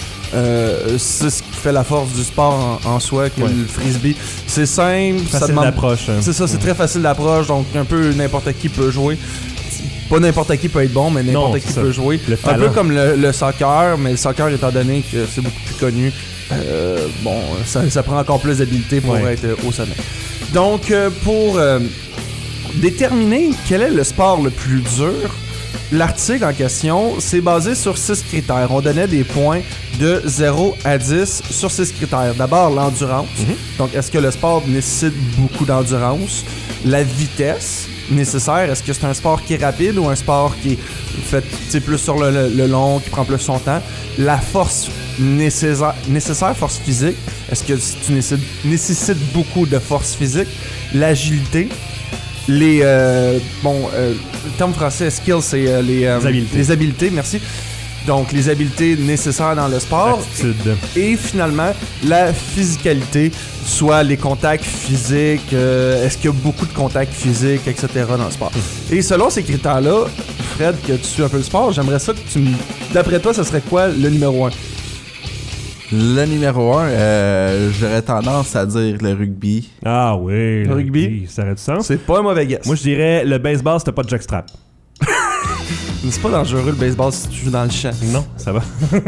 F: Euh, c'est ce qui fait la force du sport en, en soi, que ouais. le frisbee. C'est simple.
A: Facile
F: ça demande...
A: d'approche. Hein.
F: C'est ça, c'est mm. très facile d'approche. Donc, un peu n'importe qui peut jouer. Pas n'importe qui peut être bon, mais n'importe non, qui ça. peut jouer. Un peu comme le, le soccer, mais le soccer, étant donné que c'est beaucoup plus connu, euh, bon, ça, ça prend encore plus d'habileté pour ouais. être au sommet. Donc, euh, pour euh, déterminer quel est le sport le plus dur, l'article en question, c'est basé sur six critères. On donnait des points de zéro à dix sur six critères. D'abord, l'endurance. Mm-hmm. Donc, est-ce que le sport nécessite beaucoup d'endurance? La vitesse nécessaire, est-ce que c'est un sport qui est rapide ou un sport qui est fait plus sur le, le, le long, qui prend plus son temps? La force nécessaire, nécessaire force physique, est-ce que tu nécessites, nécessites beaucoup de force physique? L'agilité, les euh, bon, euh, le terme français skills, c'est euh, les, euh,
A: les habiletés.
F: les habiletés, merci. Donc, les habiletés nécessaires dans le sport.
A: Attitude.
F: Et finalement, la physicalité, soit les contacts physiques, euh, est-ce qu'il y a beaucoup de contacts physiques, et cetera dans le sport. Et selon ces critères-là, Fred, que tu suis un peu le sport, j'aimerais ça que tu me... D'après toi, ça serait quoi le numéro un?
G: Le numéro un, euh, j'aurais tendance à dire le rugby.
A: Ah oui,
F: le, le rugby. rugby.
A: Ça aurait du sens.
F: C'est pas un mauvais guess.
A: Moi, je dirais le baseball, c'était pas de jockstrap.
F: C'est pas dangereux le baseball si tu joues dans le champ.
A: Non, ça va.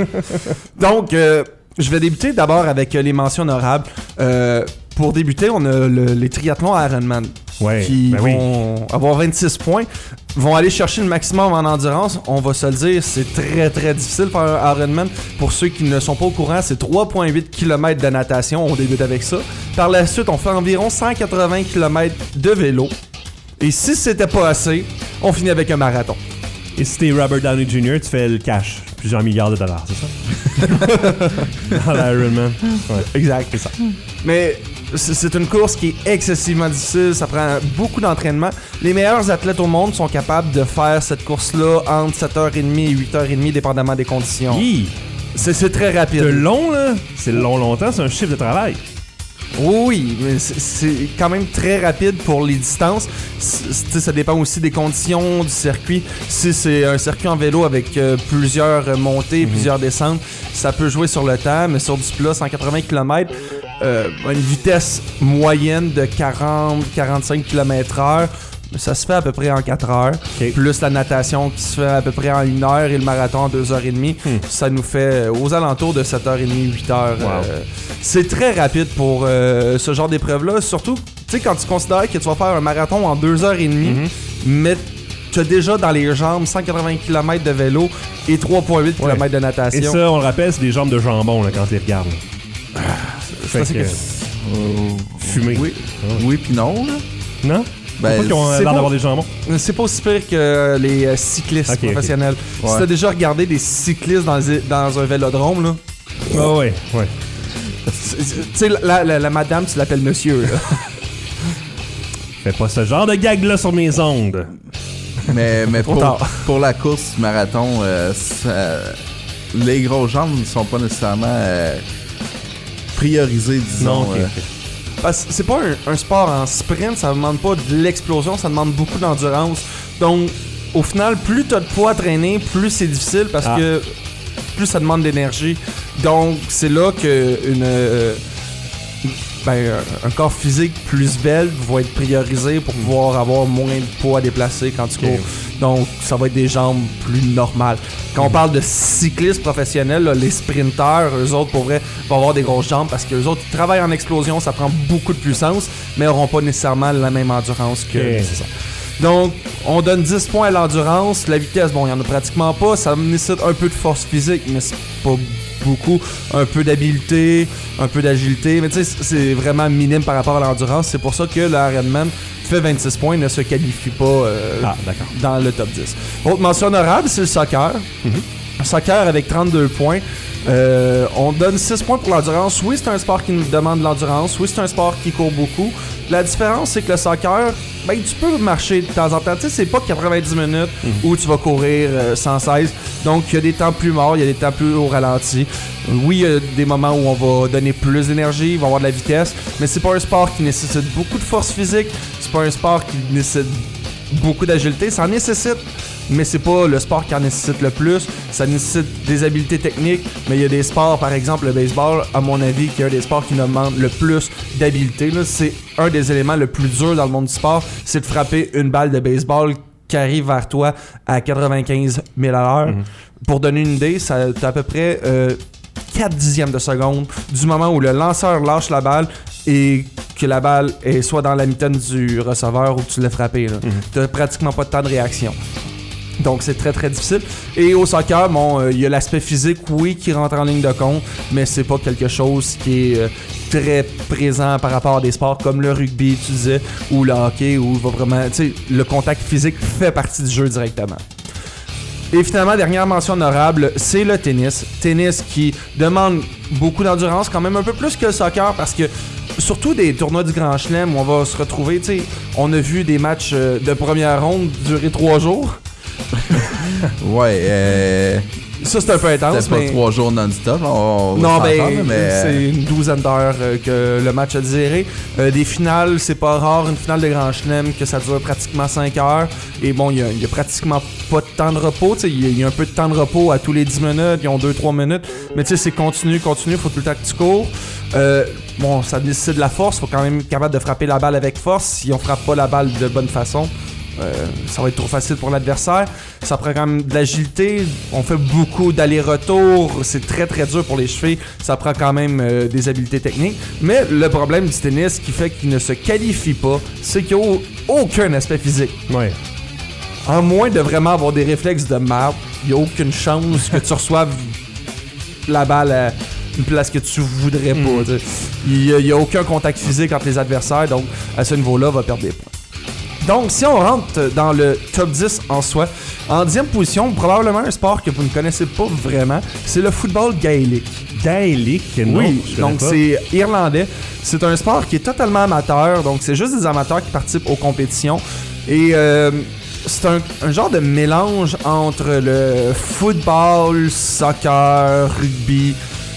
F: Donc, euh, je vais débuter d'abord avec euh, les mentions honorables. Euh, pour débuter, on a le, les triathlons Ironman.
A: Ouais,
F: qui
A: ben
F: vont
A: oui.
F: avoir vingt-six points, vont aller chercher le maximum en endurance. On va se le dire, c'est très très difficile faire un Ironman. Pour ceux qui ne sont pas au courant, c'est trois virgule huit kilomètres de natation. On débute avec ça. Par la suite, on fait environ cent quatre-vingts kilomètres de vélo. Et si c'était pas assez, on finit avec un marathon.
A: Et si t'es Robert Downey junior, tu fais le cash. Plusieurs milliards de dollars, c'est ça? Dans l'Ironman. Ouais.
F: Exact, c'est ça. Mais c'est une course qui est excessivement difficile. Ça prend beaucoup d'entraînement. Les meilleurs athlètes au monde sont capables de faire cette course-là entre sept heures trente et huit heures trente, dépendamment des conditions.
A: Hi.
F: C'est, c'est très rapide.
A: De long, là? C'est long, longtemps. C'est un chiffre de travail.
F: Oui, mais c'est, c'est quand même très rapide pour les distances. C'est, ça dépend aussi des conditions du circuit. Si c'est un circuit en vélo avec euh, plusieurs montées, mm-hmm. plusieurs descentes, ça peut jouer sur le temps, mais sur du plat, cent quatre-vingts kilomètres, euh, une vitesse moyenne de quarante à quarante-cinq kilomètres heure, ça se fait à peu près en quatre heures. Okay. Plus la natation qui se fait à peu près en une heure et le marathon en deux heures trente. Hmm. Ça nous fait aux alentours de sept heures trente, huit heures. Wow. Euh, c'est très rapide pour euh, ce genre d'épreuve-là. Surtout, tu sais, quand tu considères que tu vas faire un marathon en deux heures trente, mm-hmm. mais tu as déjà dans les jambes cent quatre-vingts kilomètres de vélo et trois virgule huit ouais. kilomètres de natation.
A: Et ça, on le rappelle, c'est des jambes de jambon là, quand tu les regardes.
F: Ah, c'est ça que...
A: euh, fumé.
G: Oui,
A: ah.
G: oui puis non. Là.
A: Non? Ben, qu'ils ont l'air
F: pas,
A: d'avoir des jambons?
F: C'est pas aussi pire que les euh, cyclistes okay, professionnels. Okay. Ouais. Si t'as déjà regardé des cyclistes dans, dans un vélodrome, là.
A: Ah oh, ouais, ouais.
F: Tu sais, la, la, la madame, tu l'appelles monsieur, là.
A: Fais pas ce genre de gag-là sur mes ondes.
G: Mais, mais pour, pour la course marathon, euh, ça, les grosses jambes ne sont pas nécessairement euh, priorisées, disons.
F: Non, okay, okay. Parce que c'est pas un, un sport en sprint, ça demande pas de l'explosion, ça demande beaucoup d'endurance. Donc, au final, plus t'as de poids à traîner, plus c'est difficile parce ah. que plus ça demande d'énergie. Donc, c'est là que une, euh, ben, un corps physique plus belle va être priorisé pour pouvoir avoir moins de poids à déplacer quand tu cours. Okay. Donc, ça va être des jambes plus normales. Quand on parle de cyclistes professionnels, là, les sprinteurs, eux autres, pour vrai, vont avoir des grosses jambes parce qu'eux autres, ils travaillent en explosion, ça prend beaucoup de puissance, mais n'auront pas nécessairement la même endurance que... Okay. C'est ça. Donc, On donne dix points à l'endurance. La vitesse, bon, il n'y en a pratiquement pas. Ça nécessite un peu de force physique, mais c'est pas beaucoup. Un peu d'habileté, un peu d'agilité. Mais tu sais, c'est vraiment minime par rapport à l'endurance. C'est pour ça que le Ironman fait vingt-six points, ne se qualifie pas euh,
A: ah,
F: dans le top dix. Autre mention honorable, c'est le soccer. Mm-hmm. Soccer avec trente-deux points. Euh, on donne six points pour l'endurance. Oui, c'est un sport qui nous demande de l'endurance. Oui, c'est un sport qui court beaucoup. La différence, c'est que le soccer, ben, tu peux marcher de temps en temps. Tu sais, c'est pas quatre-vingt-dix minutes mm-hmm. où tu vas courir euh, sans cesse. Donc, il y a des temps plus morts, il y a des temps plus au ralenti. Oui, il y a des moments où on va donner plus d'énergie, il va y avoir de la vitesse, mais c'est pas un sport qui nécessite beaucoup de force physique. C'est pas un sport qui nécessite beaucoup d'agilité. Ça en nécessite, mais c'est pas le sport qui en nécessite le plus. Ça nécessite des habiletés techniques, mais il y a des sports, par exemple le baseball, à mon avis, qui est un des sports qui demande le plus d'habileté. Là, c'est un des éléments le plus durs dans le monde du sport, c'est de frapper une balle de baseball qui arrive vers toi à quatre-vingt-quinze mille à l'heure. Mm-hmm. Pour donner une idée, ça t'as à peu près euh, quatre dixièmes de seconde du moment où le lanceur lâche la balle et que la balle est soit dans la mitaine du receveur ou que tu l'as frappé. Mm-hmm. T'as pratiquement pas de temps de réaction. Donc c'est très très difficile. Et au soccer, bon, il euh, y a l'aspect physique, oui, qui rentre en ligne de compte, mais c'est pas quelque chose qui est euh, très présent par rapport à des sports comme le rugby, tu disais, ou le hockey, où va vraiment, tu sais, le contact physique fait partie du jeu directement. Et finalement, dernière mention honorable, c'est le tennis. Tennis qui demande beaucoup d'endurance, quand même un peu plus que le soccer, parce que surtout des tournois du Grand Chelem où on va se retrouver, tu sais, on a vu des matchs de première ronde durer trois jours.
G: ouais, euh...
F: ça c'est un peu intense.
G: C'est pas
F: mais...
G: trois jours non-stop, on
F: non, ben,
G: mais
F: c'est une douzaine d'heures euh, que le match a duré. Euh, des finales, c'est pas rare, une finale de Grand Chelem que ça dure pratiquement cinq heures. Et bon, il y, y a pratiquement pas de temps de repos. Il y, y a un peu de temps de repos à tous les dix minutes, ils ont deux trois minutes. Mais tu sais, c'est continu, continu, faut tout le temps que tu cours. Euh, bon, ça nécessite de la force, faut quand même être capable de frapper la balle avec force. Si on frappe pas la balle de bonne façon, Euh, ça va être trop facile pour l'adversaire. Ça prend quand même de l'agilité. On fait beaucoup d'allers-retours. C'est très très dur pour les chevilles. Ça prend quand même euh, des habiletés techniques. Mais le problème du tennis qui fait qu'il ne se qualifie pas, c'est qu'il n'y a aucun aspect physique.
A: Ouais.
F: En moins de vraiment avoir des réflexes de merde, il n'y a aucune chance que tu reçoives la balle à une place que tu voudrais pas. Mm. Il n'y a, a aucun contact physique entre les adversaires. Donc à ce niveau-là, on va perdre des points. Donc, si on rentre dans le top dix en soi, en dixième position, probablement un sport que vous ne connaissez pas vraiment, c'est le football gaélique.
A: Gaélique? Non,
F: oui, donc pas. C'est irlandais. C'est un sport qui est totalement amateur, donc c'est juste des amateurs qui participent aux compétitions. Et euh, c'est un, un genre de mélange entre le football, soccer, rugby.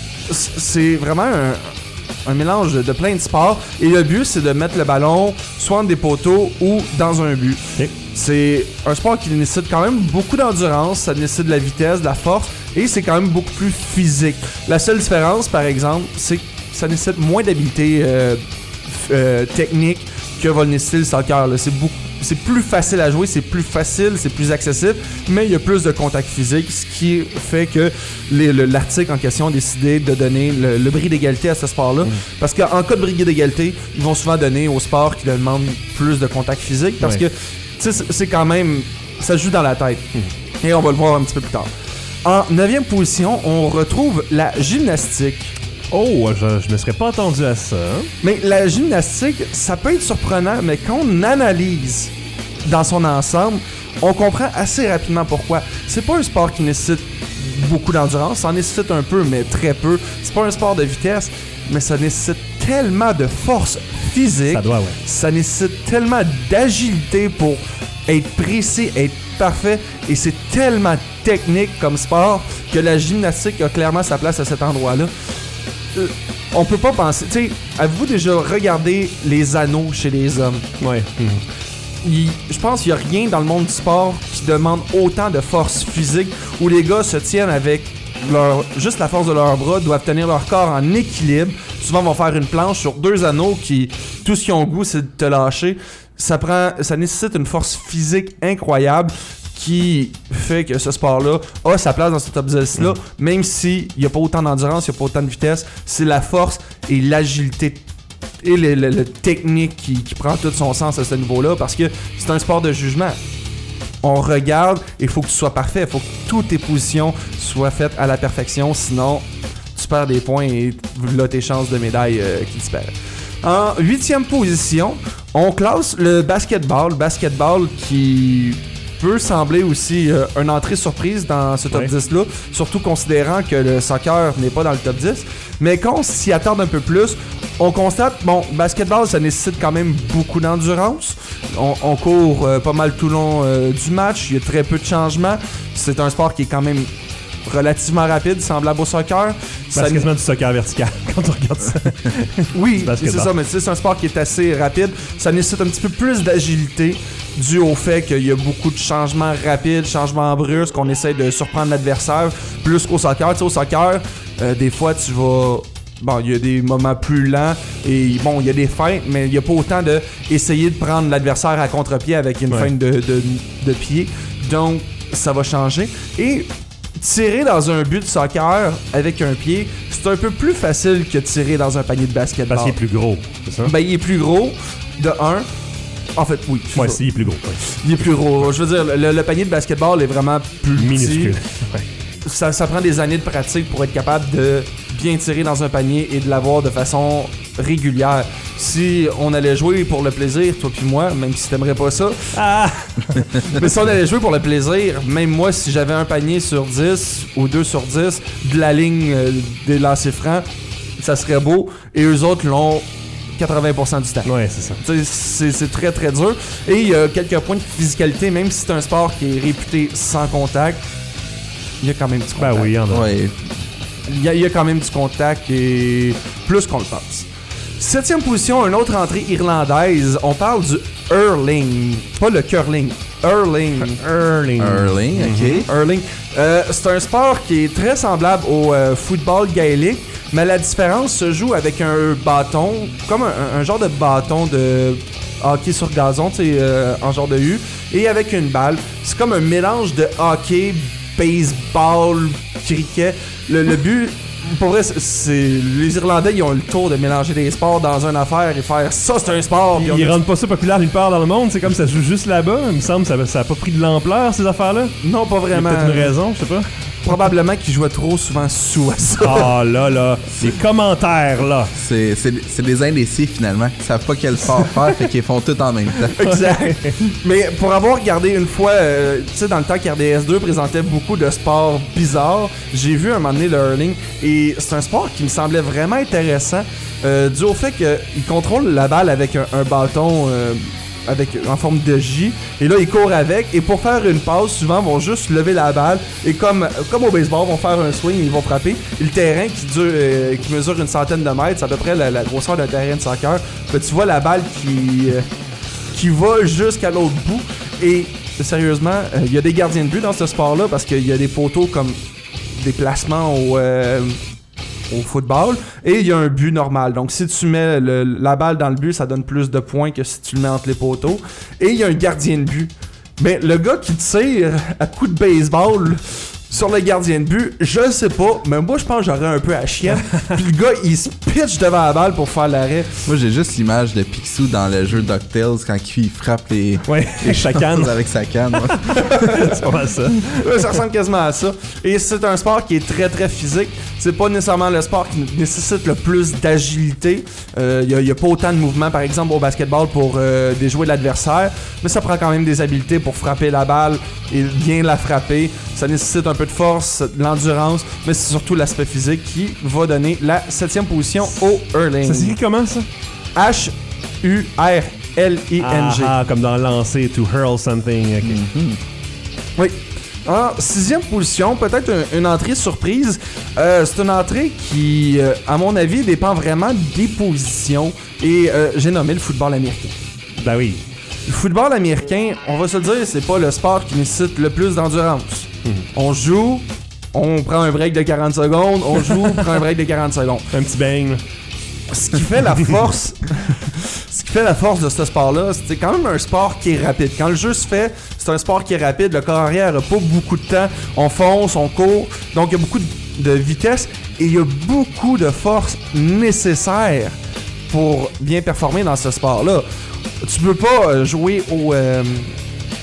F: C'est vraiment un... un mélange de plein de sports. Et le but, c'est de mettre le ballon soit entre des poteaux ou dans un but. Okay. C'est un sport qui nécessite quand même beaucoup d'endurance, ça nécessite de la vitesse, de la force, et c'est quand même beaucoup plus physique. La seule différence, par exemple, c'est que ça nécessite moins d'habileté euh, euh, technique que va le nécessiter le soccer. Là. C'est beaucoup C'est plus facile à jouer, c'est plus facile, c'est plus accessible, mais il y a plus de contact physique, ce qui fait que les, le, l'article en question a décidé de donner le, le bris d'égalité à ce sport-là. Mmh. Parce qu'en cas de bris d'égalité, ils vont souvent donner aux sports qui demandent plus de contact physique, parce ouais. que tu sais, c'est quand même... ça joue dans la tête. Mmh. Et on va le voir un petit peu plus tard. En neuvième position, on retrouve la gymnastique.
A: Oh, je, je me serais pas attendu à ça. Hein?
F: Mais la gymnastique, ça peut être surprenant, mais quand on analyse dans son ensemble, on comprend assez rapidement pourquoi. C'est pas un sport qui nécessite beaucoup d'endurance, ça en nécessite un peu, mais très peu. C'est pas un sport de vitesse, mais ça nécessite tellement de force physique.
A: Ça doit, ouais.
F: Ça nécessite tellement d'agilité pour être précis, être parfait, et c'est tellement technique comme sport que la gymnastique a clairement sa place à cet endroit-là. On peut pas penser... Tu sais, avez-vous déjà regardé les anneaux chez les hommes?
A: Ouais.
F: Mm-hmm. Je pense qu'il y a rien dans le monde du sport qui demande autant de force physique, où les gars se tiennent avec leur, juste la force de leurs bras, doivent tenir leur corps en équilibre. Souvent, vont faire une planche sur deux anneaux qui, tout ce qu'ils ont goût, c'est de te lâcher. Ça prend, ça nécessite une force physique incroyable, qui fait que ce sport-là a sa place dans ce top dix-là, mm. même s'il n'y a pas autant d'endurance, il n'y a pas autant de vitesse, c'est la force et l'agilité et le, le, le technique qui, qui prend tout son sens à ce niveau-là, parce que c'est un sport de jugement. on regarde et il faut que tu sois parfait. Il faut que toutes tes positions soient faites à la perfection. Sinon, tu perds des points et là, tes chances de médaille euh, qui disparaissent. En huitième position, on classe le basketball. Le basketball qui peut sembler aussi euh, une entrée surprise dans ce top ouais. dix-là, surtout considérant que le soccer n'est pas dans le top dix. Mais quand on s'y attarde un peu plus, on constate, bon, basketball, ça nécessite quand même beaucoup d'endurance. On, on court euh, pas mal tout le long euh, du match. Il y a très peu de changements. C'est un sport qui est quand même relativement rapide, semblable au soccer.
A: C'est ça... quasiment du soccer vertical quand on regarde ça.
F: Oui, c'est ça, mais c'est un sport qui est assez rapide. Ça nécessite un petit peu plus d'agilité dû au fait qu'il y a beaucoup de changements rapides, changements brusques, qu'on essaie de surprendre l'adversaire plus qu'au soccer. Tu sais, au soccer, euh, des fois, tu vas... Bon, il y a des moments plus lents et bon, il y a des feintes, mais il n'y a pas autant de essayer de prendre l'adversaire à contre-pied avec une ouais. feinte de, de, de pied. Donc, ça va changer. Et tirer dans un but de soccer avec un pied, c'est un peu plus facile que tirer dans un panier de basketball.
A: Parce qu'il est plus gros, c'est ça?
F: Ben, il est plus gros, de un. En fait, oui.
A: Ouais, si, il est plus gros. Ouais.
F: Il est plus gros. Je veux dire, le, le panier de basketball est vraiment plus
A: minuscule. Ouais.
F: Ça, ça prend des années de pratique pour être capable de bien tirer dans un panier et de l'avoir de façon régulière. Si on allait jouer pour le plaisir, toi puis moi, même si t'aimerais pas ça,
A: ah!
F: mais si on allait jouer pour le plaisir, même moi, si j'avais un panier sur dix ou deux sur dix de la ligne euh, des lancers francs, ça serait beau. Et eux autres l'ont quatre-vingts pour cent du temps.
A: Ouais, c'est ça.
F: C'est, c'est très très dur. Et il y a quelques points de physicalité, même si c'est un sport qui est réputé sans contact, il y a quand même du contact.
A: Ben oui, il y en a.
G: Ouais.
F: Il y, a, il y a quand même du contact et plus qu'on le pense. Septième position, une autre entrée irlandaise. On parle du hurling. Pas le curling. Hurling.
A: Hurling.
G: Hurling, ok.
F: Mm-hmm. Hurling. Euh, c'est un sport qui est très semblable au euh, football gaélique, mais la différence se joue avec un bâton, comme un, un genre de bâton de hockey sur gazon, tu sais, euh, en genre de U, et avec une balle. C'est comme un mélange de hockey, baseball, cricket. Le, le but, pour vrai, c'est, c'est les Irlandais, ils ont le tour de mélanger des sports dans une affaire et faire ça, c'est un sport.
A: Ils, ils rendent pas ça populaire nulle part dans le monde. C'est comme ça se joue juste là-bas. Il me semble que ça, ça a pas pris de l'ampleur, ces affaires-là.
F: Non, pas vraiment.
A: Il y a peut-être une raison, je sais pas.
F: Probablement qu'ils jouaient trop souvent sous à ça.
A: Ah là là, les commentaires là.
G: C'est, c'est, c'est des indécis finalement. Ils savent pas quel sport faire, fait qu'ils font tout en même temps.
F: Exact. Mais pour avoir regardé une fois, euh, tu sais, dans le temps qu'R D S deux présentait beaucoup de sports bizarres, j'ai vu un moment donné le hurling et c'est un sport qui me semblait vraiment intéressant euh, dû au fait qu'il contrôle la balle avec un, un bâton euh, avec, en forme de J et là ils courent avec et pour faire une passe souvent vont juste lever la balle et comme, comme au baseball vont faire un swing et ils vont frapper et le terrain qui, dure, euh, qui mesure une centaine de mètres, c'est à peu près la, la grosseur d'un terrain de soccer. Ben, tu vois la balle qui, euh, qui va jusqu'à l'autre bout et sérieusement il euh, y a des gardiens de but dans ce sport là parce qu'il y a des poteaux comme des placements au euh, au football et il y a un but normal. Donc si tu mets le, la balle dans le but, ça donne plus de points que si tu le mets entre les poteaux. Et il y a un gardien de but. Mais le gars qui tire à coups de baseball sur le gardien de but, je sais pas, mais moi je pense que j'aurais un peu à chienne. Puis le gars il se pitch devant la balle pour faire l'arrêt.
G: Moi j'ai juste l'image de Picsou dans le jeu DuckTales quand il frappe les,
A: ouais,
G: les
A: sa canne
G: avec sa canne. Ouais.
A: C'est pas mal ça.
F: Ouais, ça ressemble quasiment à ça. Et c'est un sport qui est très très physique. C'est pas nécessairement le sport qui nécessite le plus d'agilité. Il euh, y, y a pas autant de mouvements par exemple au basketball pour euh, déjouer l'adversaire, mais ça prend quand même des habiletés pour frapper la balle et bien la frapper. Ça nécessite un peu de force, de l'endurance, mais c'est surtout l'aspect physique qui va donner la septième position au hurling.
A: Ça s'écrit comment ça?
F: H U R L I N G.
A: Ah, ah comme dans lancer, to hurl something. Okay.
F: Mm-hmm. Oui. En sixième position, peut-être un, une entrée surprise. Euh, c'est une entrée qui, euh, à mon avis, dépend vraiment des positions. Et euh, j'ai nommé le football américain.
A: Ben oui.
F: Le football américain, on va se le dire, c'est pas le sport qui nécessite le plus d'endurance. Mm-hmm. On joue, on prend un break de quarante secondes, on joue, on prend un break de quarante secondes.
A: Un petit bang.
F: Ce qui fait la force, ce qui fait la force de ce sport-là, c'est quand même un sport qui est rapide. Quand le jeu se fait, c'est un sport qui est rapide. Le corps arrière n'a pas beaucoup de temps. On fonce, on court. Donc, il y a beaucoup de vitesse et il y a beaucoup de force nécessaire pour bien performer dans ce sport-là. Tu peux pas jouer au, euh,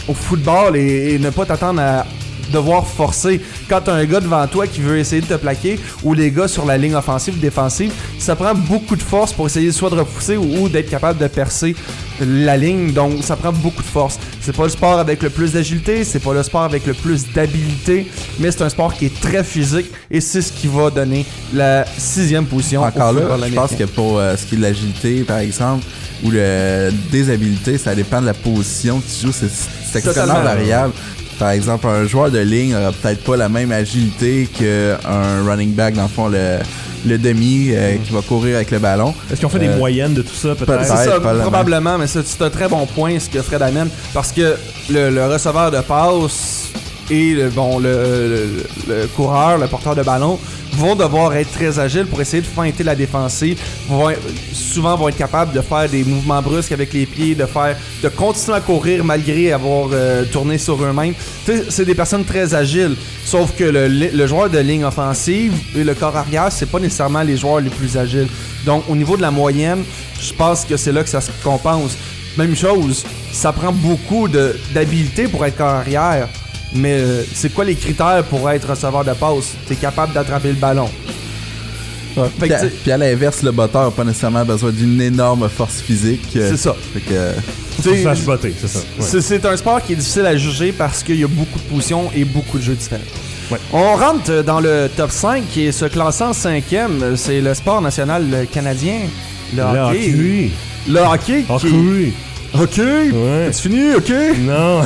F: au football et, et ne pas t'attendre à devoir forcer. Quand t'as un gars devant toi qui veut essayer de te plaquer ou les gars sur la ligne offensive ou défensive, ça prend beaucoup de force pour essayer soit de repousser ou, ou d'être capable de percer la ligne. Donc ça prend beaucoup de force. C'est pas le sport avec le plus d'agilité, c'est pas le sport avec le plus d'habileté, mais c'est un sport qui est très physique et c'est ce qui va donner la sixième position.
G: Encore
F: au
G: là,
F: football
G: je
F: américain.
G: pense que pour euh, ce qui est de l'agilité, par exemple, ou le déshabilité, ça dépend de la position que tu joues. C'est, c'est extrêmement variable. Par exemple, un joueur de ligne n'aura peut-être pas la même agilité qu'un running back, dans le fond, le, le demi euh, mm. qui va courir avec le ballon.
A: Est-ce qu'ils ont fait
G: euh,
A: des moyennes de tout ça, peut-être?
G: peut-être.
F: C'est ça,
G: pas
F: probablement, mais c'est, c'est un très bon point ce que Fred amène, parce que le, le receveur de passe et le, bon, le, le, le coureur, le porteur de ballon vont devoir être très agiles pour essayer de feinter la défensive. Vont, souvent vont être capables de faire des mouvements brusques avec les pieds, de faire, de continuer à courir malgré avoir euh, tourné sur eux-mêmes. T'sais, c'est des personnes très agiles. Sauf que le, le joueur de ligne offensive et le corps arrière, c'est pas nécessairement les joueurs les plus agiles. Donc au niveau de la moyenne, je pense que c'est là que ça se compense. Même chose, ça prend beaucoup de, d'habileté pour être corps arrière. Mais euh, c'est quoi les critères pour être receveur de passe? T'es capable d'attraper le ballon.
G: Ouais, puis, à, puis à l'inverse, le botteur n'a pas nécessairement besoin d'une énorme force physique. Euh,
F: c'est ça.
G: Fait que,
A: c'est ça, botter, c'est ça. Ouais.
F: C'est, c'est un sport qui est difficile à juger parce qu'il y a beaucoup de positions et beaucoup de jeux différents.
A: Ouais.
F: On rentre dans le top cinq qui est se classant en cinquième. C'est le sport national canadien. Le,
A: le
F: hockey.
A: hockey.
F: Le hockey.
A: Hockey.
F: Qui... Ok.
A: Ouais.
F: C'est fini, ok.
A: Non.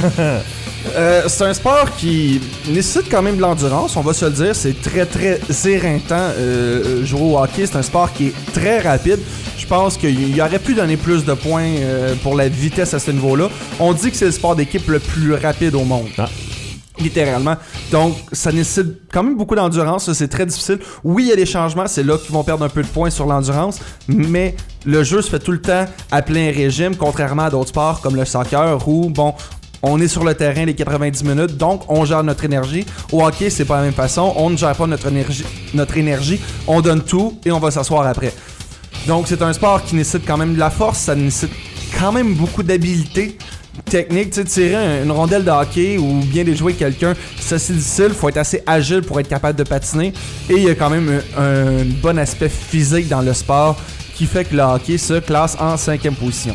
F: Euh, c'est un sport qui nécessite quand même de l'endurance, on va se le dire. C'est très très éreintant euh, jouer au hockey. C'est un sport qui est très rapide. Je pense qu'il aurait pu donner plus de points euh, pour la vitesse à ce niveau-là. On dit que c'est le sport d'équipe le plus rapide au monde.
A: Ah.
F: Littéralement. Donc, ça nécessite quand même beaucoup d'endurance. Ça, c'est très difficile. Oui, il y a des changements. C'est là qu'ils vont perdre un peu de points sur l'endurance. Mais le jeu se fait tout le temps à plein régime, contrairement à d'autres sports comme le soccer où, bon, on est sur le terrain les quatre-vingt-dix minutes, donc on gère notre énergie. Au hockey, c'est pas la même façon. On ne gère pas notre énergie, notre énergie. On donne tout et on va s'asseoir après. Donc, c'est un sport qui nécessite quand même de la force. Ça nécessite quand même beaucoup d'habileté technique. Tu sais, tirer une rondelle de hockey ou bien déjouer quelqu'un, c'est assez difficile. Il faut être assez agile pour être capable de patiner. Et il y a quand même un, un bon aspect physique dans le sport qui fait que le hockey se classe en cinquième position.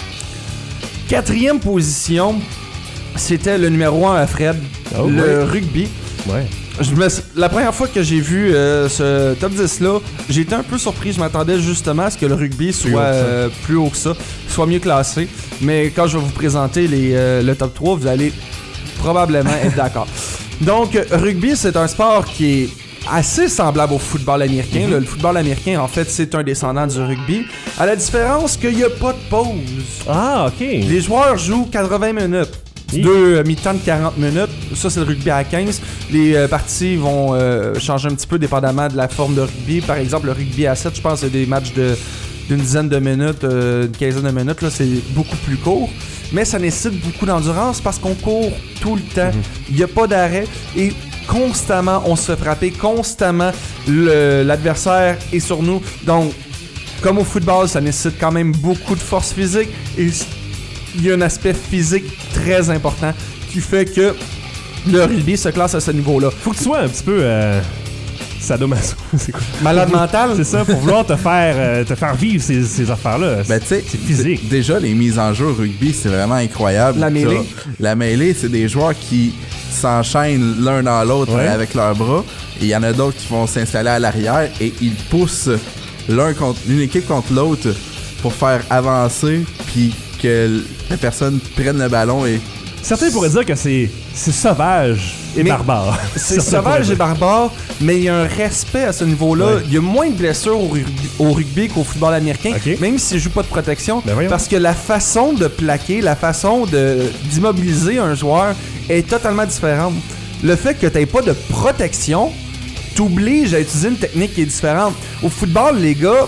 F: Quatrième position, c'était le numéro un à Fred,
A: oh,
F: le
A: ouais.
F: rugby.
A: Ouais.
F: Je me, la première fois que j'ai vu euh, ce top dix-là, j'ai été un peu surpris. Je m'attendais justement à ce que le rugby soit plus haut que ça, euh, plus haut que ça soit mieux classé. Mais quand je vais vous présenter les, euh, le top trois, vous allez probablement être d'accord. Donc, rugby, c'est un sport qui est assez semblable au football américain. Mm-hmm. Le, le football américain, en fait, c'est un descendant du rugby. À la différence qu'il n'y a pas de pause.
A: Ah, OK.
F: Les joueurs jouent quatre-vingts minutes. Deux euh, mi-temps de quarante minutes. Ça, c'est le rugby à quinze. Les euh, parties vont euh, changer un petit peu dépendamment de la forme de rugby. Par exemple, le rugby à sept, je pense, c'est des matchs de, d'une dizaine de minutes, euh, une quinzaine de minutes. Là, c'est beaucoup plus court. Mais ça nécessite beaucoup d'endurance parce qu'on court tout le temps. Il mm-hmm. n'y a pas d'arrêt. Et constamment, on se fait frapper. Constamment, le, l'adversaire est sur nous. Donc, comme au football, ça nécessite quand même beaucoup de force physique. Et il y a un aspect physique très important qui fait que le rugby se classe à ce niveau-là.
A: Faut que tu sois un petit peu euh, sadomaso. C'est quoi?
F: Malade mental.
A: C'est ça, pour vouloir te faire, euh, te faire vivre ces, ces affaires-là.
G: Ben, tu sais,
A: c'est physique.
G: Déjà, les mises en jeu au rugby, c'est vraiment incroyable.
F: La mêlée.
G: La mêlée, c'est des joueurs qui s'enchaînent l'un dans l'autre ouais. avec leurs bras. Et il y en a d'autres qui vont s'installer à l'arrière et ils poussent l'un contre, une équipe contre l'autre pour faire avancer puis que la personne prenne le ballon et...
A: Certains pourraient dire que c'est, c'est sauvage et
F: mais
A: barbare.
F: C'est sauvage et barbare, mais il y a un respect à ce niveau-là. Ouais. Il y a moins de blessures au rugby, au rugby qu'au football américain, okay. même s'ils ne jouent pas de protection. Ben parce que la façon de plaquer, la façon de, d'immobiliser un joueur est totalement différente. Le fait que tu n'aies pas de protection t'oblige à utiliser une technique qui est différente. Au football, les gars...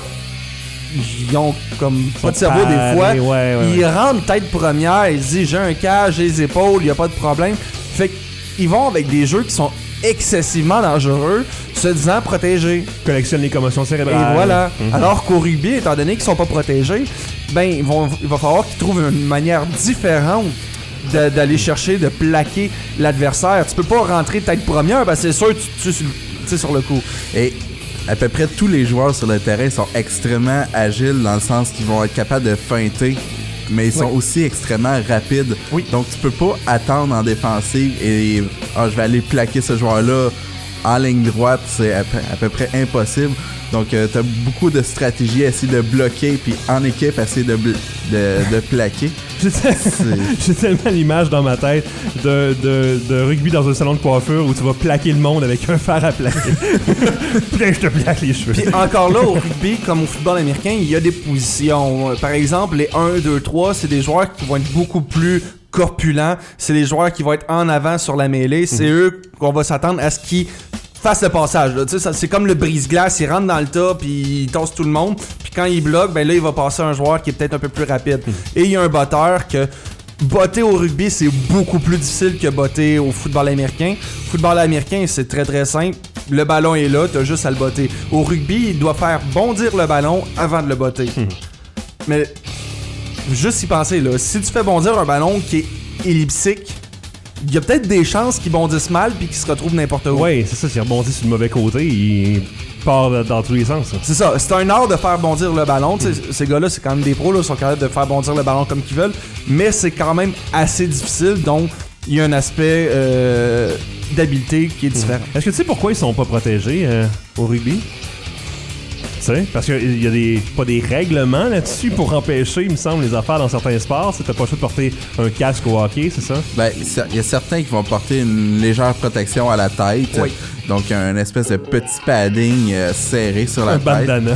F: ils ont comme pas de cerveau des fois. Ouais, ouais, ouais. Ils rentrent tête première, ils disent j'ai un cage, j'ai les épaules, il n'y a pas de problème. Fait qu'ils vont avec des jeux qui sont excessivement dangereux, se disant protégés.
A: Collectionnent les commotions cérébrales.
F: Et voilà. Mm-hmm. Alors qu'au rugby, étant donné qu'ils sont pas protégés, ben ils vont, il va falloir qu'ils trouvent une manière différente de, d'aller chercher, de plaquer l'adversaire. Tu peux pas rentrer tête première, ben c'est sûr que tu tues sur, sur le coup.
G: Et à peu près tous les joueurs sur le terrain sont extrêmement agiles dans le sens qu'ils vont être capables de feinter, mais ils sont oui. aussi extrêmement rapides.
F: Oui.
G: Donc tu peux pas attendre en défensive et ah, je vais aller plaquer ce joueur-là en ligne droite, c'est à peu, à peu près impossible. Donc euh, tu as beaucoup de stratégies à essayer de bloquer, puis en équipe, essayer de, bl- de, de plaquer.
A: J'ai, j'ai tellement l'image dans ma tête de, de, de rugby dans un salon de coiffure où tu vas plaquer le monde avec un fer à plaquer. Puis je te plaque les cheveux.
F: Puis encore là, au rugby, comme au football américain, il y a des positions. Par exemple, les un, deux, trois, c'est des joueurs qui vont être beaucoup plus corpulents. C'est les joueurs qui vont être en avant sur la mêlée. C'est mmh. eux qu'on va s'attendre à ce qu'ils fassent le passage. Là. Tu sais, ça, c'est comme le brise-glace. Il rentre dans le tas puis il tosse tout le monde. Puis quand il bloque, ben là, il va passer un joueur qui est peut-être un peu plus rapide. Mmh. Et il y a un botteur que... Botter au rugby, c'est beaucoup plus difficile que botter au football américain. Football américain, c'est très très simple. Le ballon est là, t'as juste à le botter. Au rugby, il doit faire bondir le ballon avant de le botter. Mmh. Mais juste y penser, là, si tu fais bondir un ballon qui est elliptique, il y a peut-être des chances qu'il bondisse mal puis qu'il se retrouve n'importe où.
A: Oui, c'est ça, s'il rebondit sur le mauvais côté, il part dans tous les sens. Ça.
F: C'est ça, c'est un art de faire bondir le ballon. Mmh. Ces gars-là, c'est quand même des pros, là, sont capables de faire bondir le ballon comme qu'ils veulent, mais c'est quand même assez difficile, donc il y a un aspect euh, d'habileté qui est différent.
A: Mmh. Est-ce que tu sais pourquoi ils sont pas protégés euh, au rugby? Tu sais, parce qu'il y a des, pas des règlements là-dessus pour empêcher, il me semble, les affaires dans certains sports. C'est t'as pas le choix de porter un casque au hockey, c'est ça?
G: Ben, il y a certains qui vont porter une légère protection à la tête.
F: Oui.
G: Donc, un espèce de petit padding euh, serré sur la
A: un
G: tête.
A: bandana.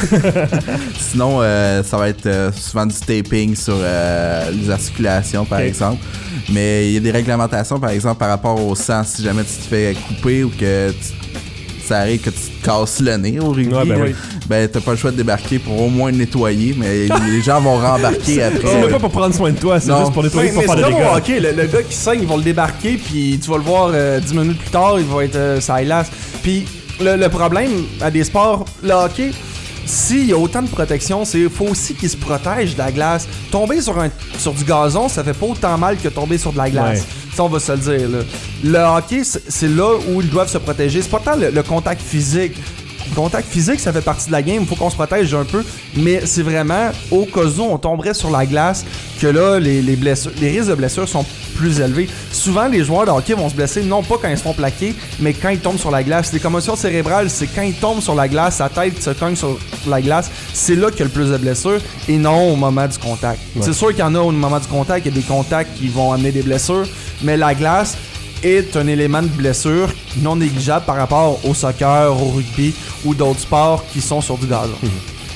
G: Sinon, euh, ça va être euh, souvent du taping sur euh, les articulations, par okay. exemple. Mais il y a des réglementations, par exemple, par rapport au sang. Si jamais tu te fais couper ou que tu... ça arrive que tu te casses le nez au rugby,
A: ouais, ben, oui.
G: ben t'as pas le choix de débarquer pour au moins nettoyer, mais les gens vont rembarquer après.
A: C'est pas pour prendre soin de toi, c'est non. juste pour nettoyer,
F: oui,
A: pour faire des dégâts.
F: Ok, le, le gars qui saigne, ils vont le débarquer, puis tu vas le voir euh, dix minutes plus tard, il va être euh, ça hélas. Puis le, le problème à des sports, le hockey, s'il y a autant de protection, c'est faut aussi qu'ils se protègent de la glace. Tomber sur un sur du gazon, ça fait pas autant mal que tomber sur de la glace. Ouais. Ça, on va se le dire. Là. Le hockey, c'est, c'est là où ils doivent se protéger. C'est pas tant le, le contact physique. Le contact physique, ça fait partie de la game. Il faut qu'on se protège un peu. Mais c'est vraiment au cas où on tomberait sur la glace que là, les, les, blessures, les risques de blessures sont plus élevés. Souvent, les joueurs de hockey vont se blesser non pas quand ils se font plaquer, mais quand ils tombent sur la glace. Les commotions cérébrales, c'est quand ils tombent sur la glace, sa tête se cogne sur la glace. C'est là qu'il y a le plus de blessures et non au moment du contact. Ouais. C'est sûr qu'il y en a au moment du contact. Il y a des contacts qui vont amener des blessures, mais la glace est un élément de blessure non négligeable par rapport au soccer, au rugby ou d'autres sports qui sont sur du gazon. Mmh.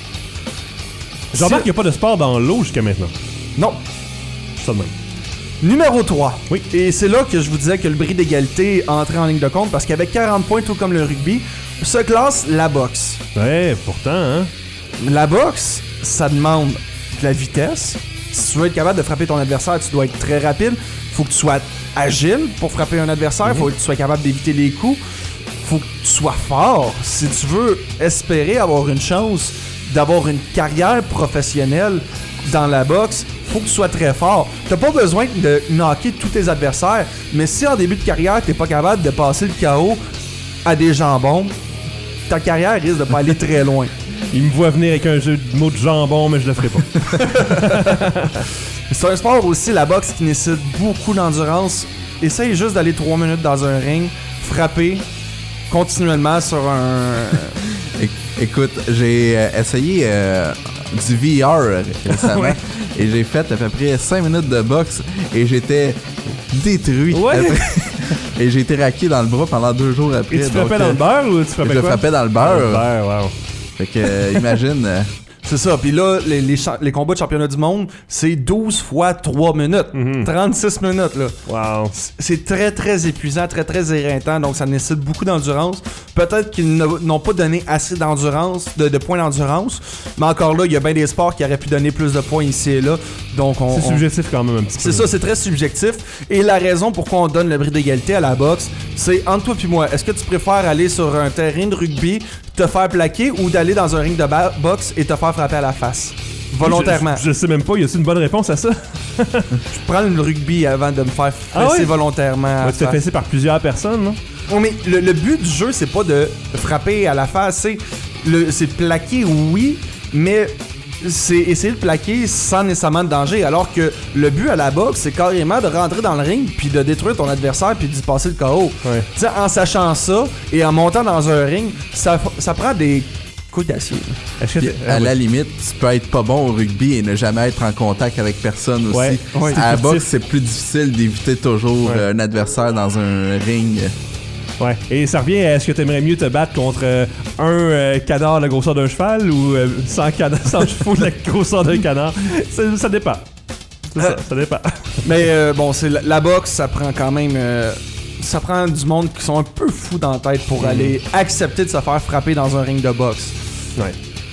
A: Je remarque qu'il n'y a pas de sport dans l'eau jusqu'à maintenant.
F: Non.
A: Ça de même.
F: Numéro trois.
A: Oui.
F: Et c'est là que je vous disais que le bris d'égalité entrait en ligne de compte parce qu'avec quarante points, tout comme le rugby, se classe la boxe.
A: Ouais, pourtant, hein.
F: La boxe, ça demande de la vitesse. Si tu veux être capable de frapper ton adversaire, tu dois être très rapide. Faut que tu sois agile pour frapper un adversaire. Mm-hmm. Faut que tu sois capable d'éviter les coups. Faut que tu sois fort. Si tu veux espérer avoir une chance d'avoir une carrière professionnelle dans la boxe, faut que tu sois très fort. T'as pas besoin de knocker tous tes adversaires, mais si en début de carrière, t'es pas capable de passer le K O à des jambons, ta carrière risque de pas aller très loin.
A: Il me voit venir avec un jeu de mots de jambon, mais je le ferai pas.
F: C'est un sport aussi, la boxe, qui nécessite beaucoup d'endurance. Essaye juste d'aller trois minutes dans un ring, frapper continuellement sur un...
G: Écoute, j'ai euh, essayé euh, du V R récemment ouais. et j'ai fait à peu près cinq minutes de boxe et j'étais détruit.
A: Ouais.
G: Et j'ai été raqué dans le bras pendant deux jours après.
A: Et tu frappais euh, dans le beurre ou tu frappais
G: je
A: quoi?
G: Je frappais dans le beurre.
A: Dans le beurre, wow.
G: Fait que, euh, imagine... Euh,
F: c'est ça. Puis là, les, les, cha- les combats de championnat du monde, c'est douze fois trois minutes. Mm-hmm. trente-six minutes, là.
A: Wow.
F: C'est très, très épuisant, très, très éreintant. Donc, ça nécessite beaucoup d'endurance. Peut-être qu'ils n'ont pas donné assez d'endurance, de, de points d'endurance. Mais encore là, il y a bien des sports qui auraient pu donner plus de points ici et là. Donc, on,
A: c'est
F: on...
A: subjectif quand même un petit
F: c'est
A: peu.
F: C'est ça, c'est très subjectif. Et la raison pourquoi on donne le bris d'égalité à la boxe, c'est entre toi et moi. Est-ce que tu préfères aller sur un terrain de rugby, te faire plaquer, ou d'aller dans un ring de ba- boxe et te faire frapper à la face? Volontairement.
A: Je, je sais même pas, y a-t-il une bonne réponse à ça?
F: Je prends le rugby avant de me faire fesser
A: Ah ouais?
F: volontairement.
A: Ouais, tu t'es fessé par plusieurs personnes, non?
F: Oh, mais le, le but du jeu, c'est pas de frapper à la face, c'est le, c'est plaquer, oui, mais c'est essayer de plaquer sans nécessairement de danger. Alors que le but à la boxe, c'est carrément de rentrer dans le ring puis de détruire ton adversaire puis d'y passer le K O.
A: Ouais.
F: Tu sais, en sachant ça et en montant dans un ring, ça, ça prend des coups d'acier.
A: Est-ce que
G: Puis,
A: t'es-
G: à
A: ah,
G: la
A: oui.
G: limite, tu peux être pas bon au rugby et ne jamais être en contact avec personne aussi.
A: Ouais, ouais.
G: À la
A: C'est
G: boxe,
A: fictif.
G: c'est plus difficile d'éviter toujours
A: Ouais.
G: euh, un adversaire dans un ring.
A: Ouais. Et ça revient à est-ce que t'aimerais mieux te battre contre euh, un euh, canard de la grosseur d'un cheval ou euh, cent, canards, cent chevaux de la grosseur d'un canard? Ça, ça dépend. C'est ça, ça dépend.
F: Mais euh, bon, c'est la, la boxe, ça prend quand même. Euh, ça prend du monde qui sont un peu fous dans la tête pour aller accepter de se faire frapper dans un ring de boxe.
A: Ouais.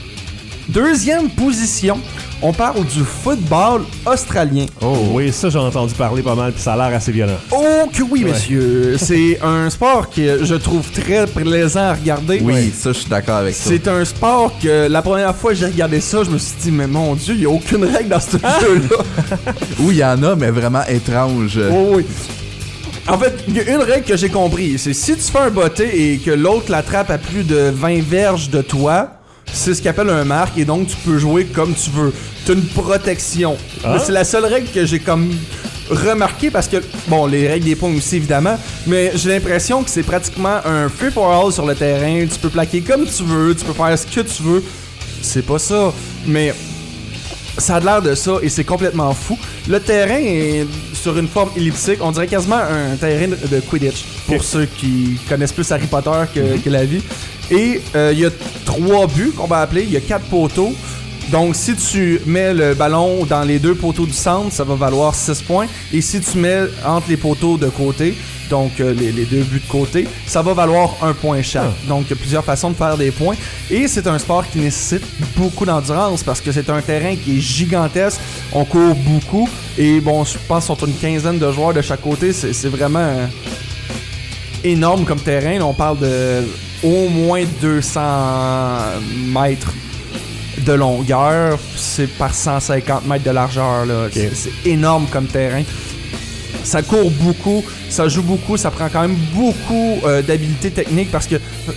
F: Deuxième position, on parle du football australien.
A: Oh, oui, ça j'ai entendu parler pas mal, puis ça a l'air assez violent.
F: Oh que oui,
A: Ouais.
F: messieurs. C'est un sport que je trouve très plaisant à regarder.
G: Oui, ça, je suis d'accord avec ça.
F: C'est un sport que la première fois que j'ai regardé ça, je me suis dit, mais mon Dieu, il n'y a aucune règle dans ce jeu-là.
G: Oui, il y en a, mais vraiment étrange.
F: Oh oui. En fait, il y a une règle que j'ai compris. C'est si tu fais un botté et que l'autre l'attrape à plus de vingt verges de toi, c'est ce qu'on appelle un marque et donc tu peux jouer comme tu veux. T'as une protection.
A: Ah.
F: Mais c'est la seule règle que j'ai comme remarqué parce que, bon, les règles des points aussi évidemment, mais j'ai l'impression que c'est pratiquement un free for all sur le terrain. Tu peux plaquer comme tu veux, tu peux faire ce que tu veux. C'est pas ça, mais ça a l'air de ça et c'est complètement fou. Le terrain est sur une forme elliptique, on dirait quasiment un terrain de de Quidditch pour
A: Ok.
F: ceux qui connaissent plus Harry Potter que, que la vie. Et euh, il y a trois buts qu'on va appeler, il y a quatre poteaux. Donc si tu mets le ballon dans les deux poteaux du centre, ça va valoir six points. Et si tu mets entre les poteaux de côté, donc euh, les, les deux buts de côté, ça va valoir un point chaque. Donc il y a plusieurs façons de faire des points. Et c'est un sport qui nécessite beaucoup d'endurance parce que c'est un terrain qui est gigantesque. On court beaucoup. Et bon, je pense qu'on a une quinzaine de joueurs de chaque côté. C'est, c'est vraiment euh, énorme comme terrain. Là, on parle de au moins deux cents mètres de longueur. C'est par cent cinquante mètres de largeur. Là. C'est, c'est énorme comme terrain. Ça court beaucoup, ça joue beaucoup, ça prend quand même beaucoup euh, d'habileté technique parce que euh,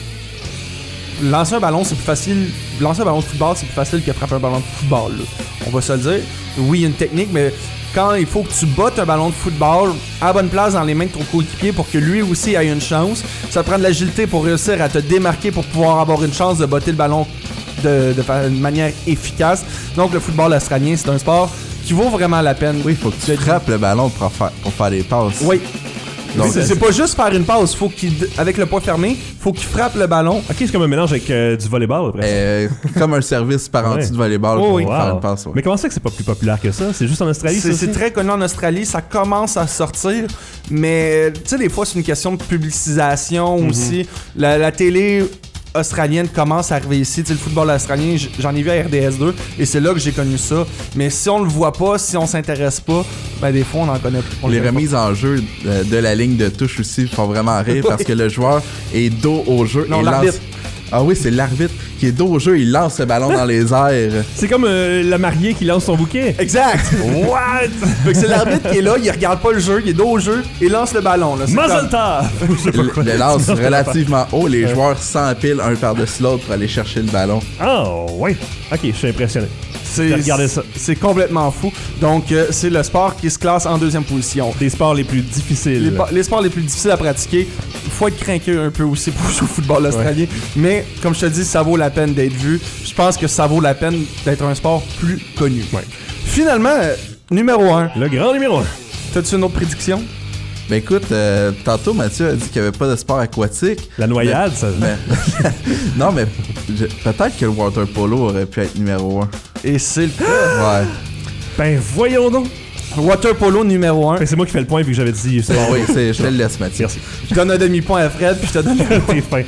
F: lancer un ballon, c'est plus facile. Lancer un ballon de football, c'est plus facile que frapper un ballon de football. Là. On va se le dire. Oui, il y a une technique, mais quand il faut que tu bottes un ballon de football à la bonne place dans les mains de ton coéquipier pour que lui aussi ait une chance, ça prend de l'agilité pour réussir à te démarquer pour pouvoir avoir une chance de botter le ballon de, de, fa- de manière efficace. Donc le football australien, c'est un sport qui vaut vraiment la peine.
G: Oui, il faut que tu frappes le ballon pour faire, pour faire des passes.
F: Oui.
G: Donc,
F: c'est, c'est pas juste faire une passe, faut qu'il, avec le poing fermé, faut qu'il frappe le ballon.
A: Ok, c'est comme un mélange avec euh, du volleyball après.
G: Euh, comme un service par
A: Ouais.
G: anti de volleyball
F: Oh,
G: pour
F: oui.
G: faire
A: Wow.
G: une passe. Ouais.
A: Mais comment ça que c'est pas plus populaire que ça? C'est juste en Australie,
F: C'est,
A: ça
F: c'est
A: aussi?
F: très connu en Australie, ça commence à sortir, mais tu sais, des fois, c'est une question de publicisation aussi. La, la télé australienne commence à arriver ici. Tu sais, le football australien, j- j'en ai vu à R D S deux et c'est là que j'ai connu ça. Mais si on le voit pas, si on s'intéresse pas, ben des fois, on en connaît on le
G: Les
F: connaît
G: remises en jeu de, de la ligne de touche aussi font vraiment rire parce que le joueur est dos au jeu.
F: Non,
G: et
F: l'arbitre.
G: lance... Ah oui, c'est l'arbitre qui est dos au jeu, il lance le ballon dans les airs.
A: C'est comme euh, la mariée qui lance son bouquet.
F: pas. Exact!
A: What?
F: Fait que c'est l'arbitre qui est là, il regarde pas le jeu, il est dos au jeu et lance le ballon. Là. C'est
A: Muzzle
F: comme-
A: top! Je sais pas
G: Le,
A: quoi.
G: le lance
A: C'est
G: relativement haut, les joueurs s'empilent un par-dessus l'autre pour aller chercher le ballon.
A: Oh, ouais. Ok, je suis impressionné.
F: C'est,
A: Regardez ça.
F: c'est complètement fou. Donc, euh, c'est le sport qui se classe en deuxième position.
A: Des sports les plus difficiles.
F: Les, pa- les sports les plus difficiles à pratiquer, il faut être craqué un peu aussi pour jouer au football australien. Mais, comme je te dis, ça vaut la peine d'être vu. Je pense que ça vaut la peine d'être un sport plus connu.
A: Ouais.
F: Finalement, euh, numéro un.
A: Le grand numéro un.
F: T'as-tu une autre prédiction?
G: Ben écoute, euh, tantôt Mathieu a dit qu'il n'y avait pas de sport aquatique.
A: La noyade, ça.
G: Mais- non, mais je- peut-être que le water polo aurait pu être numéro un.
F: Et c'est le cas.
G: Ouais.
A: Ben, voyons donc.
F: Water polo numéro un.
A: Ben, c'est moi qui fais le point vu que j'avais dit. C'est bon,
G: Oui, c'est, je te le laisse, Mathieu.
A: Merci.
F: Je donne un demi-point à Fred, puis je te donne
A: T'es fin.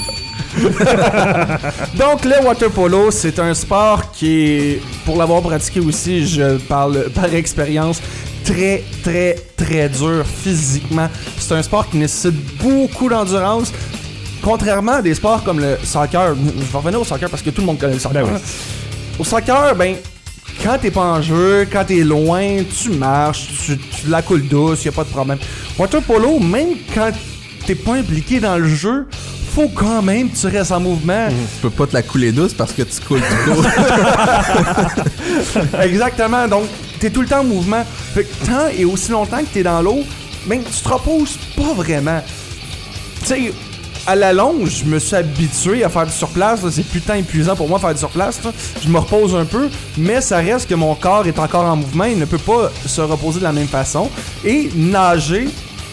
F: Donc, le water polo, c'est un sport qui est, pour l'avoir pratiqué aussi, je parle par expérience, très, très, très dur physiquement. C'est un sport qui nécessite beaucoup d'endurance. Contrairement à des sports comme le soccer, je vais revenir au soccer parce que tout le monde connaît le soccer.
A: Ben oui.
F: Au soccer, ben, quand t'es pas en jeu, quand t'es loin, tu marches, tu, tu la coules douce, y a pas de problème. Water polo, même quand t'es pas impliqué dans le jeu, faut quand même que tu restes en mouvement.
G: Mmh. Tu peux pas te la couler douce parce que tu coules du dos.
F: Exactement, donc t'es tout le temps en mouvement. Fait que tant et aussi longtemps que t'es dans l'eau, ben tu te reposes pas vraiment. Tu sais, à la longue, je me suis habitué à faire du surplace. Là. C'est putain épuisant pour moi faire du surplace. Là. Je me repose un peu, mais ça reste que mon corps est encore en mouvement. Il ne peut pas se reposer de la même façon. Et nager,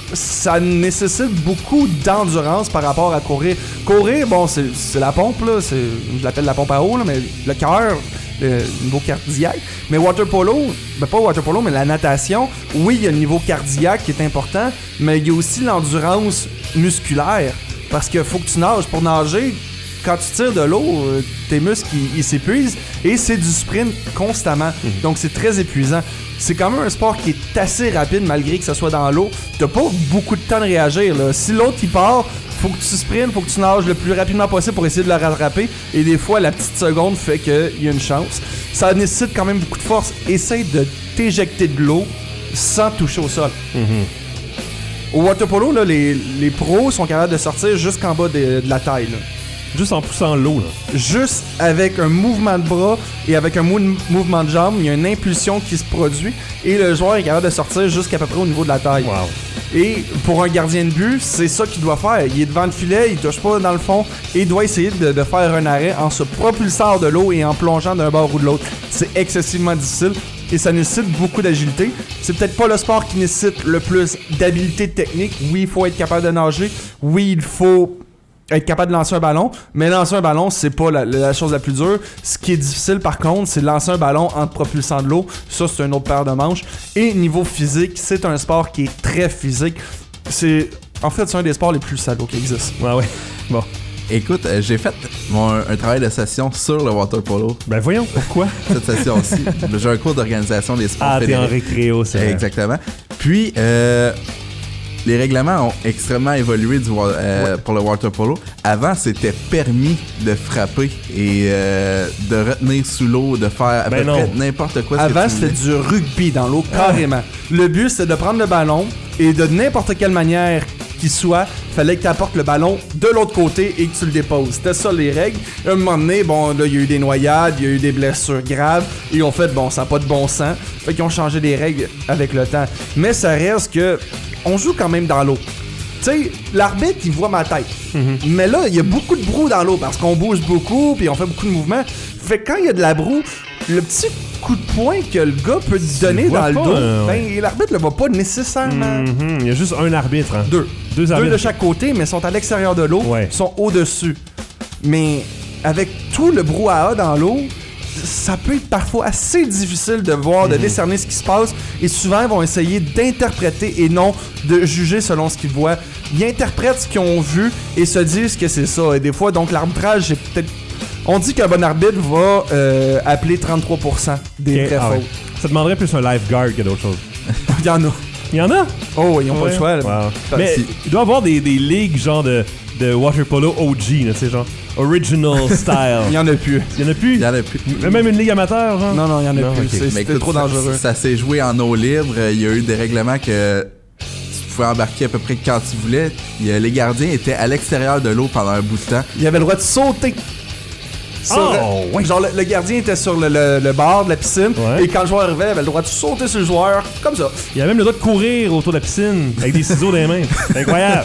F: ça nécessite beaucoup d'endurance par rapport à courir. Courir, bon, c'est, c'est la pompe, là. C'est, je l'appelle la pompe à eau, là, mais le cœur, le niveau cardiaque. Mais water polo, ben pas water polo, mais la natation, oui, il y a le niveau cardiaque qui est important, mais il y a aussi l'endurance musculaire. Parce qu'il faut que tu nages. Pour nager, quand tu tires de l'eau, euh, tes muscles ils, ils s'épuisent et c'est du sprint constamment. Mm-hmm. Donc c'est très épuisant. C'est quand même un sport qui est assez rapide malgré que ça soit dans l'eau. T'as pas beaucoup de temps de réagir. Là. Si l'autre il part, faut que tu sprintes, faut que tu nages le plus rapidement possible pour essayer de le rattraper. Et des fois, la petite seconde fait qu'il y a une chance. Ça nécessite quand même beaucoup de force. Essaye de t'éjecter de l'eau sans toucher au sol. Mm-hmm. Au water polo, là, les, les pros sont capables de sortir jusqu'en bas de, de la taille. Là.
A: Juste en poussant l'eau, là.
F: Juste avec un mouvement de bras et avec un mou- mouvement de jambe, il y a une impulsion qui se produit et le joueur est capable de sortir jusqu'à peu près au niveau de la taille.
A: Wow.
F: Et pour un gardien de but, c'est ça qu'il doit faire. Il est devant le filet, il touche pas dans le fond et il doit essayer de, de faire un arrêt en se propulsant hors de l'eau et en plongeant d'un bord ou de l'autre. C'est excessivement difficile. Et ça nécessite beaucoup d'agilité. C'est peut-être pas le sport qui nécessite le plus d'habileté technique. Oui, il faut être capable de nager. Oui, il faut être capable de lancer un ballon. Mais lancer un ballon, c'est pas la, la chose la plus dure. Ce qui est difficile, par contre, c'est de lancer un ballon en te propulsant de l'eau. Ça, c'est une autre paire de manches. Et niveau physique, c'est un sport qui est très physique. C'est... En fait, c'est un des sports les plus salauds qui existent.
A: Ouais, ouais. Bon.
G: Écoute, euh, j'ai fait mon, un travail de session sur le water polo.
A: Ben voyons, pourquoi?
G: Cette session-ci. J'ai un cours d'organisation des sports
A: Ah,
G: fédérés.
A: t'es en récréo, c'est
G: Exactement. Puis, euh, les règlements ont extrêmement évolué du, euh, ouais. pour le water polo. Avant, c'était permis de frapper et euh, de retenir sous l'eau, de faire à
A: ben
G: peu
A: non.
G: près n'importe quoi.
F: Avant,
G: ce que tu
F: c'était du rugby dans l'eau, carrément. Le but, c'était de prendre le ballon et de n'importe quelle manière qu'il soit, fallait que tu apportes le ballon de l'autre côté et que tu le déposes. C'était ça les règles. À un moment donné, bon, là, il y a eu des noyades, il y a eu des blessures graves et ils ont fait, bon, ça n'a pas de bon sens. Fait qu'ils ont changé les règles avec le temps. Mais ça reste que on joue quand même dans l'eau. Tu sais, l'arbitre, il voit ma tête. Mm-hmm. Mais là, il y a beaucoup de broue dans l'eau parce qu'on bouge beaucoup puis on fait beaucoup de mouvements. Fait que quand il y a de la broue, le petit coup de poing que le gars peut te donner dans le dos, euh, ben, l'arbitre le voit pas nécessairement.
A: Mm-hmm. Il y a juste un arbitre. Hein.
F: Deux.
A: Deux,
F: Deux de chaque côté, mais sont à l'extérieur de l'eau,
A: ouais.
F: sont au-dessus. Mais avec tout le brouhaha dans l'eau, ça peut être parfois assez difficile de voir, de décerner ce qui se passe. Et souvent, ils vont essayer d'interpréter et non de juger selon ce qu'ils voient. Ils interprètent ce qu'ils ont vu et se disent que c'est ça. Et des fois, donc, l'arbitrage, c'est peut-être... On dit qu'un bon arbitre va euh, appeler trente-trois pour cent des
A: okay.
F: vraies
A: ah
F: fautes.
A: Ouais. Ça demanderait plus un lifeguard que d'autres choses.
F: Il y en a.
A: Il y en a?
F: Oh, ils n'ont ouais. pas le choix. Là.
A: Wow. Mais si. Il doit y avoir des, des ligues genre de, de water polo O G, tu sais, genre original style.
F: Il y en a plus.
A: Il y en a plus?
G: Il y en a plus.
A: Même une ligue amateur, genre?
F: Non, non, il y en a non, plus. Okay. C'est, c'était
G: écoute,
F: trop
G: ça,
F: dangereux.
G: Ça, ça s'est joué en eau libre. Il y a eu des règlements que tu pouvais embarquer à peu près quand tu voulais. Il y a, les gardiens étaient à l'extérieur de l'eau pendant un bout de temps.
F: Il avait le droit de sauter. Sur,
A: oh, ouais.
F: Genre, le, le gardien était sur le, le, le bord de la piscine
A: ouais.
F: et quand le joueur arrivait, il avait le droit de sauter sur le joueur, comme ça.
A: Il avait même le droit de courir autour de la piscine avec des ciseaux dans les mains. C'est incroyable.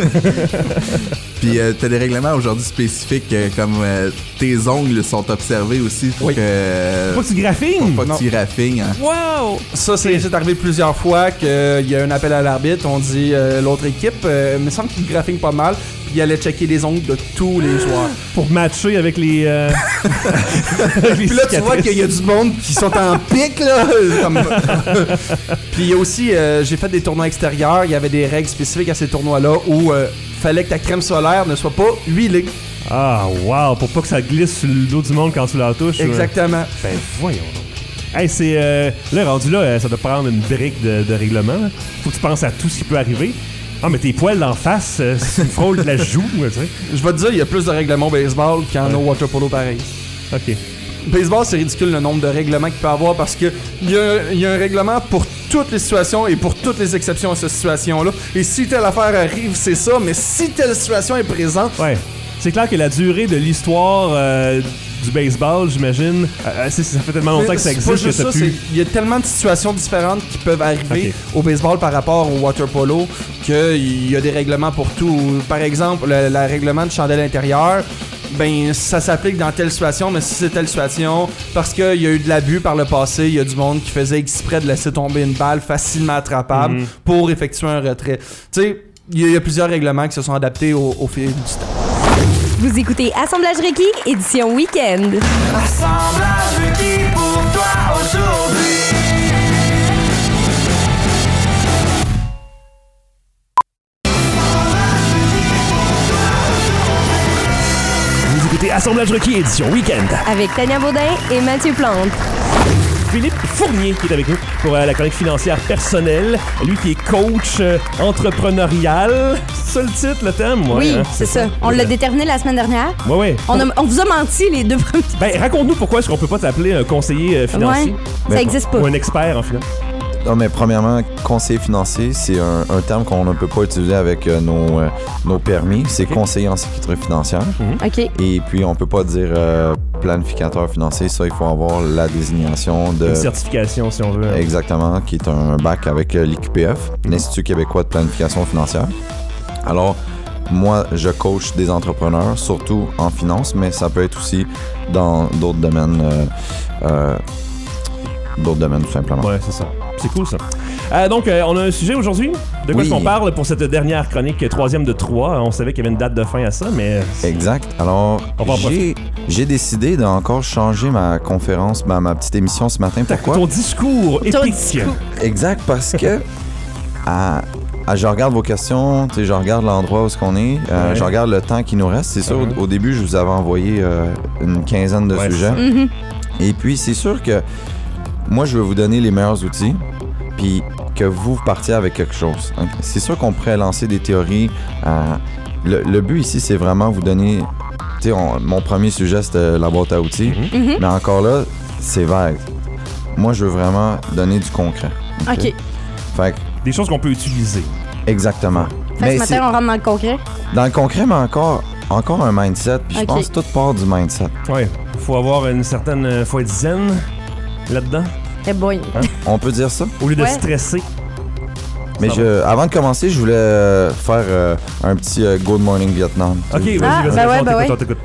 G: Puis euh, t'as des règlements aujourd'hui spécifiques euh, comme euh, tes ongles sont observés aussi pour
F: oui.
G: que... Euh,
A: faut pas que tu graffines.
G: Faut pas que tu graffines. Hein.
A: Wow!
F: Ça, c'est, c'est arrivé plusieurs fois qu'il y a un appel à l'arbitre. On dit euh, l'autre équipe, euh, il me semble qu'il graffine pas mal. Puis il allait checker les ongles de tous les joueurs.
A: Pour matcher avec les... Euh... avec les
F: puis là, tu vois qu'il y a du monde qui sont en pic, là. Comme... Puis il y a aussi, euh, j'ai fait des tournois extérieurs. Il y avait des règles spécifiques à ces tournois-là où... Euh, fallait que ta crème solaire ne soit pas huilée.
A: Ah, wow! Pour pas que ça glisse sur le dos du monde quand tu la touches.
F: Exactement.
A: Ouais. Ben, voyons donc. Hey, c'est... Euh, là, rendu là, ça doit prendre une brique de, de règlement. Là. Faut que tu penses à tout ce qui peut arriver. Ah, mais tes poils d'en face, euh, c'est une frôle de la joue, tu sais.
F: Je vais te dire, il y a plus de règlements baseball qu'il y en a au water polo pareil.
A: OK.
F: baseball, c'est ridicule le nombre de règlements qu'il peut y avoir parce que il y, y a un règlement pour toutes les situations et pour toutes les exceptions à cette situation-là. Et si telle affaire arrive, c'est ça, mais si telle situation est présente...
A: Ouais. C'est clair que la durée de l'histoire euh, du baseball, j'imagine, euh, c'est, ça fait tellement longtemps que ça existe que ça pu...
F: Il y a tellement de situations différentes qui peuvent arriver
A: okay.
F: au baseball par rapport au water polo qu'il y a des règlements pour tout. Par exemple, le, le règlement de chandelle intérieure, ben ça s'applique dans telle situation, mais si c'est telle situation, parce qu'il y a eu de l'abus par le passé, il y a du monde qui faisait exprès de laisser tomber une balle facilement attrapable mm-hmm. pour effectuer un retrait. Tu sais, il y, y a plusieurs règlements qui se sont adaptés au, au fil du temps.
B: Vous écoutez Assemblage requis, édition week-end.
H: Assemblage requis pour toi aujourd'hui.
A: Vous écoutez Assemblage requis, édition week-end.
B: Avec Tania Baudin et Mathieu Plante.
A: Philippe Fournier qui est avec nous pour euh, la chronique financière personnelle. Lui qui est coach euh, entrepreneurial. C'est ça le titre, le thème? Ouais,
B: oui,
A: hein,
B: c'est, c'est ça. ça. On l'a déterminé la semaine dernière.
A: Oui, oui.
B: On, a, on vous a menti les deux premiers.
A: Ben, raconte-nous pourquoi est-ce qu'on peut pas t'appeler un conseiller euh, financier?
B: Ouais, ça ben, existe pas.
A: Ou un expert en finance.
I: Non, mais premièrement, conseiller financier, c'est un, un terme qu'on ne peut pas utiliser avec euh, nos, euh, nos permis. C'est okay. conseiller en sécurité financière.
B: Mm-hmm. OK.
I: Et puis, on peut pas dire euh, planificateur financier. Ça, il faut avoir la désignation de...
A: Une certification, si on veut.
I: Exactement, qui est un bac avec euh, l'I Q P F, mm-hmm. l'Institut québécois de planification financière. Alors, moi, je coach des entrepreneurs, surtout en finance, mais ça peut être aussi dans d'autres domaines, euh, euh, d'autres domaines, tout simplement.
A: Ouais, c'est ça. C'est cool, ça. Euh, donc, euh, on a un sujet aujourd'hui. De quoi
I: oui.
A: est-ce qu'on parle pour cette dernière chronique, troisième de trois? On savait qu'il y avait une date de fin à ça, mais...
I: Exact. Alors, j'ai, j'ai décidé d'encore changer ma conférence, ma, ma petite émission ce matin. Pourquoi?
A: Ton discours épique.
B: Ton discours.
I: Exact, parce que... à, à, je regarde vos questions, je regarde l'endroit où est-ce qu'on est, euh, ouais. je regarde le temps qui nous reste. C'est sûr, uh-huh. au, au début, je vous avais envoyé euh, une quinzaine de ouais, sujets.
B: Mm-hmm.
I: Et puis, c'est sûr que moi, je vais vous donner les meilleurs outils, puis que vous, vous partiez avec quelque chose. Donc, c'est sûr qu'on pourrait lancer des théories. Euh, le, le but ici, c'est vraiment vous donner... Tu sais, mon premier sujet, c'était la boîte à outils.
B: Mm-hmm.
I: Mais encore là, c'est vague. Moi, je veux vraiment donner du concret.
B: OK. okay.
I: Fait que,
A: des choses qu'on peut utiliser.
I: Exactement.
B: Fait mais ce matin, on rentre dans le concret?
I: Dans le concret, mais encore, encore un mindset. Puis
B: okay.
I: je pense que tout part du mindset.
A: Oui. Il faut avoir une certaine... faut être zen là-dedans.
B: Eh boy.
I: Hein? On peut dire ça?
A: Au lieu de
B: ouais.
A: stresser.
I: Mais je, avant de commencer, je voulais euh, faire euh, un petit euh, Good Morning Vietnam.
A: Ok, vas-y,
B: ah,
A: vas-y,
B: bah ouais,
A: on
B: bah
A: t'écoute,
B: ouais.
A: on t'écoute.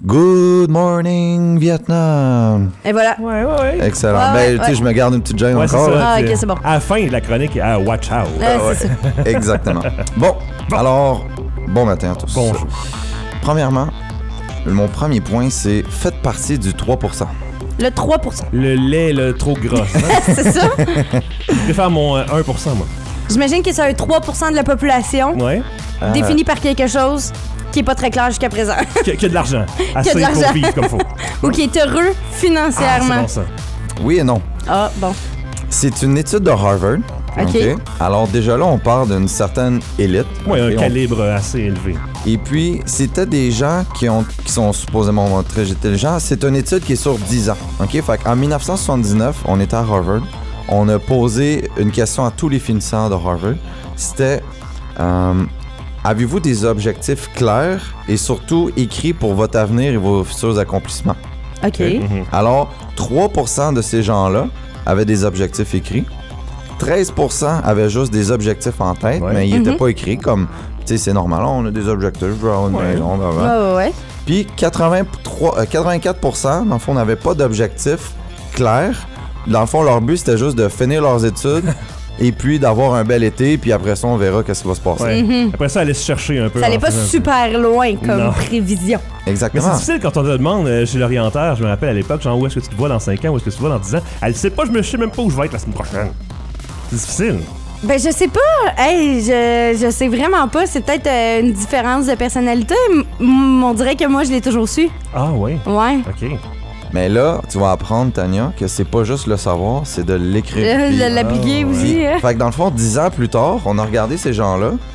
I: Good Morning Vietnam.
B: Et voilà.
A: Ouais, ouais, ouais.
I: Excellent.
B: Ouais,
I: ben,
B: ouais,
I: tu sais,
B: ouais.
I: je me garde une petite gêne
A: ouais,
I: encore.
A: C'est ça,
B: ah, ok, c'est bon.
A: À la fin de la chronique, à Watch Out.
B: Euh,
I: ah, ouais.
B: c'est ça.
I: Exactement. Bon, bon, alors, bon matin à tous.
A: Bonjour.
I: Premièrement, mon premier point, c'est faites partie du trois pour cent.
B: Le trois pour cent.
A: Le lait, le trop gras.
B: C'est ça?
A: Je préfère mon euh, un pour cent, moi.
B: J'imagine que c'est un trois pour cent de la population
A: ouais.
I: Euh...
B: défini par quelque chose qui est pas très clair jusqu'à présent.
A: Qui a, qui a de l'argent.
B: Qui a de l'argent.
A: Pour vivre comme faut.
B: Ou qui est heureux financièrement.
A: Ah, c'est bon, ça.
I: Oui et non.
B: Ah, bon.
I: C'est une étude de Harvard.
B: OK.
I: okay. Alors déjà là, on parle d'une certaine élite.
A: Oui,
I: okay,
A: un
I: on...
A: calibre assez élevé.
I: Et puis, c'était des gens qui, ont, qui sont supposément très intelligents. C'est une étude qui est sur dix ans. OK? Fait qu'en dix-neuf cent soixante-dix-neuf, on était à Harvard. On a posé une question à tous les finissants de Harvard. C'était... Euh, avez-vous des objectifs clairs et surtout écrits pour votre avenir et vos futurs accomplissements?
B: OK.
I: okay? Mm-hmm. Alors, trois pour cent de ces gens-là avaient des objectifs écrits. treize pour cent avaient juste des objectifs en tête, ouais. mais ils n'étaient mm-hmm. pas écrits comme... Tu sais, c'est normal, on a des objectifs, je veux avoir une
B: ouais.
I: maison,
B: ouais, ouais, ouais.
I: Puis quatre-vingt-trois, euh, quatre-vingt-quatre pour cent, dans le fond, n'avaient pas d'objectifs clairs. Dans le fond, leur but, c'était juste de finir leurs études et puis d'avoir un bel été, puis après ça, on verra qu'est-ce qui va se passer.
A: Ouais. Mm-hmm. Après ça, aller se chercher un peu.
B: Ça allait pas super loin comme non. prévision.
I: Exactement.
A: Mais c'est difficile quand on te demande euh, chez l'orienteur, je me rappelle à l'époque, genre où est-ce que tu te vois dans cinq ans, où est-ce que tu te vois dans dix ans. Elle sait pas, je me sais même pas où je vais être la semaine prochaine. C'est difficile.
B: Ben, je sais pas. Hey, je, je sais vraiment pas. C'est peut-être euh, une différence de personnalité. M- on dirait que moi, je l'ai toujours su.
A: Ah, oui?
B: Ouais.
A: OK.
I: Mais là, tu vas apprendre, Tania, que c'est pas juste le savoir, c'est de l'écrire.
B: Euh, de l'appliquer
I: ah,
B: aussi.
I: oui.
B: Hein?
I: Fait que dans le fond, dix ans plus tard, on a regardé ces gens-là.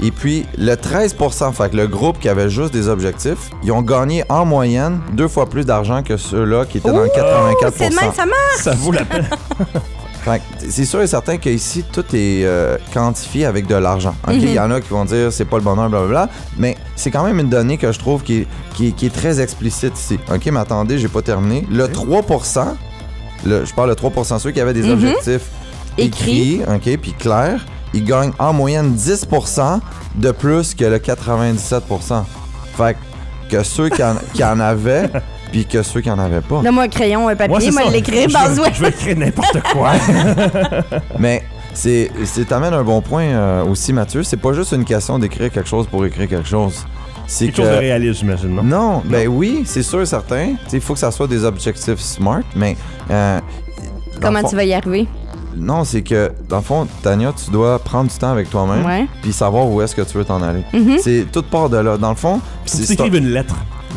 I: Et puis, le treize pour cent, fait que le groupe qui avait juste des objectifs, ils ont gagné en moyenne deux fois plus d'argent que ceux-là qui étaient dans le quatre-vingt-quatre pour cent.
B: C'est de même, ça marche!
A: Ça vaut la peine.
I: Fait que c'est sûr et certain qu'ici, tout est euh, quantifié avec de l'argent. OK? Il
B: Mm-hmm.
I: y en a qui vont dire c'est pas le bonheur, blablabla, mais c'est quand même une donnée que je trouve qui est, qui est, qui est très explicite ici. OK, mais attendez, j'ai pas terminé. Le trois pour cent, le, je parle de trois pour cent, ceux qui avaient des
B: Mm-hmm.
I: objectifs
B: Écrits.
I: écrits, OK, puis clairs, ils gagnent en moyenne dix pour cent de plus que le quatre-vingt-dix-sept pour cent. Fait que ceux qui en, qui en avaient, puis que ceux qui en avaient pas.
B: Donne-moi un crayon, un papier,
A: Moi, c'est
B: moi
A: ça.
B: l'écrire
A: Je
B: dans
A: veux-
B: le web.
A: Je vais écrire n'importe quoi.
I: Mais c'est, c'est t'amènes un bon point euh, aussi, Mathieu. C'est pas juste une question d'écrire quelque chose pour écrire quelque chose. C'est
A: Quelque
I: que...
A: chose de réaliste, j'imagine, non?
I: Non, ben oui, c'est sûr, certain. Il faut que ça soit des objectifs smart, mais... euh, dans
B: Comment
I: le fond-
B: tu vas y arriver?
I: Non, c'est que, dans le fond, Tania, tu dois prendre du temps avec toi-même,
B: Ouais.
I: puis savoir où est-ce que tu veux t'en aller.
B: Mhm.
I: C'est toute part de là. Dans le fond...
A: Tu
I: c'est-
A: t'écrives une lettre.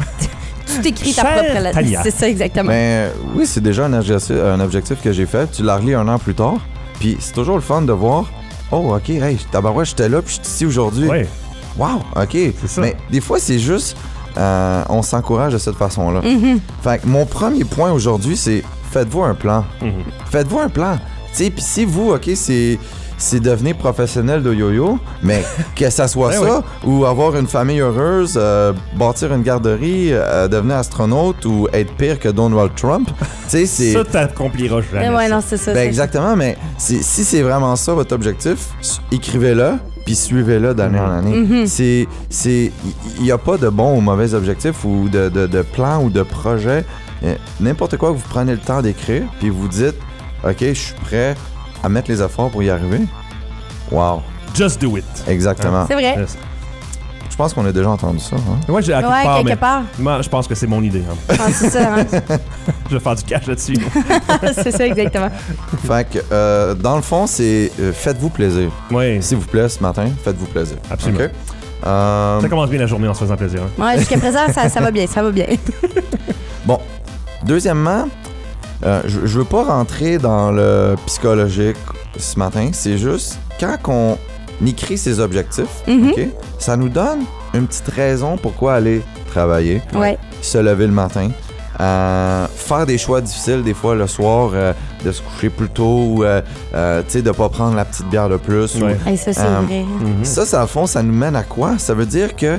B: Tu t'écris ta
A: Chère
B: propre lettre.
A: Tania.
B: C'est ça, exactement.
I: Mais oui, c'est déjà un objectif, un objectif que j'ai fait. Tu la relis un an plus tard. Puis c'est toujours le fun de voir. Oh, OK, hey, tabarouette, j'étais là, puis je suis ici aujourd'hui.
A: Ouais.
I: Wow, OK.
A: ça.
I: Mais des fois, c'est juste. euh, on s'encourage de cette façon-là.
B: Mhm.
I: Fait que mon premier point aujourd'hui, c'est faites-vous un plan.
A: Mhm.
I: Faites-vous un plan. Tu sais, puis si vous, OK, c'est. C'est devenir professionnel de yo-yo, mais que ça soit
A: Ben
I: ça, ou avoir une famille heureuse, euh, bâtir une garderie, euh, devenir astronaute, ou être pire que Donald Trump, tu sais, c'est...
A: Ça, t'accompliras jamais.
B: Eh ouais,
A: ça.
B: non, c'est ça.
I: Ben
B: c'est
I: exactement, mais c'est- si c'est vraiment ça votre objectif, s- écrivez-le, puis suivez-le d'année en année.
B: Mhm.
I: C'est, c'est, il n'y a pas de bon ou mauvais objectif ou de, de, de plan ou de projet. Euh, N'importe quoi que vous prenez le temps d'écrire, puis vous dites, OK, je suis prêt à mettre les efforts pour y arriver. Wow,
A: Just do it.
I: exactement.
B: C'est vrai.
A: Yes.
I: Je pense qu'on a déjà entendu ça. Hein?
A: Ouais, j'ai à quelque
B: Ouais,
A: part,
B: quelque
A: mais
B: part.
A: moi, je pense que c'est mon idée. hein.
B: Ah, c'est ça, hein?
A: Je vais faire du cash là-dessus.
B: C'est ça, exactement.
I: Fait que, euh, dans le fond, c'est euh, faites-vous plaisir.
A: Oui,
I: S'il vous plaît, ce matin, faites-vous plaisir.
A: Absolument.
I: OK? Euh,
A: ça commence bien la journée en se faisant plaisir. hein.
B: Ouais, jusqu'à présent, ça, ça va bien, ça va bien.
I: Bon, deuxièmement, euh, je, je veux pas rentrer dans le psychologique ce matin. C'est juste, quand on écrit ses objectifs,
B: Mhm.
I: OK, ça nous donne une petite raison pourquoi aller travailler,
B: Ouais.
I: se lever le matin, euh, faire des choix difficiles des fois le soir, euh, de se coucher plus tôt, ou euh, euh, tu sais, de pas prendre la petite bière de plus. ou-
A: Ouais.
B: Hey, ça, c'est
I: Euh,
B: vrai.
A: Mhm.
I: Ça, ça, à fond, ça nous mène à quoi? Ça veut dire que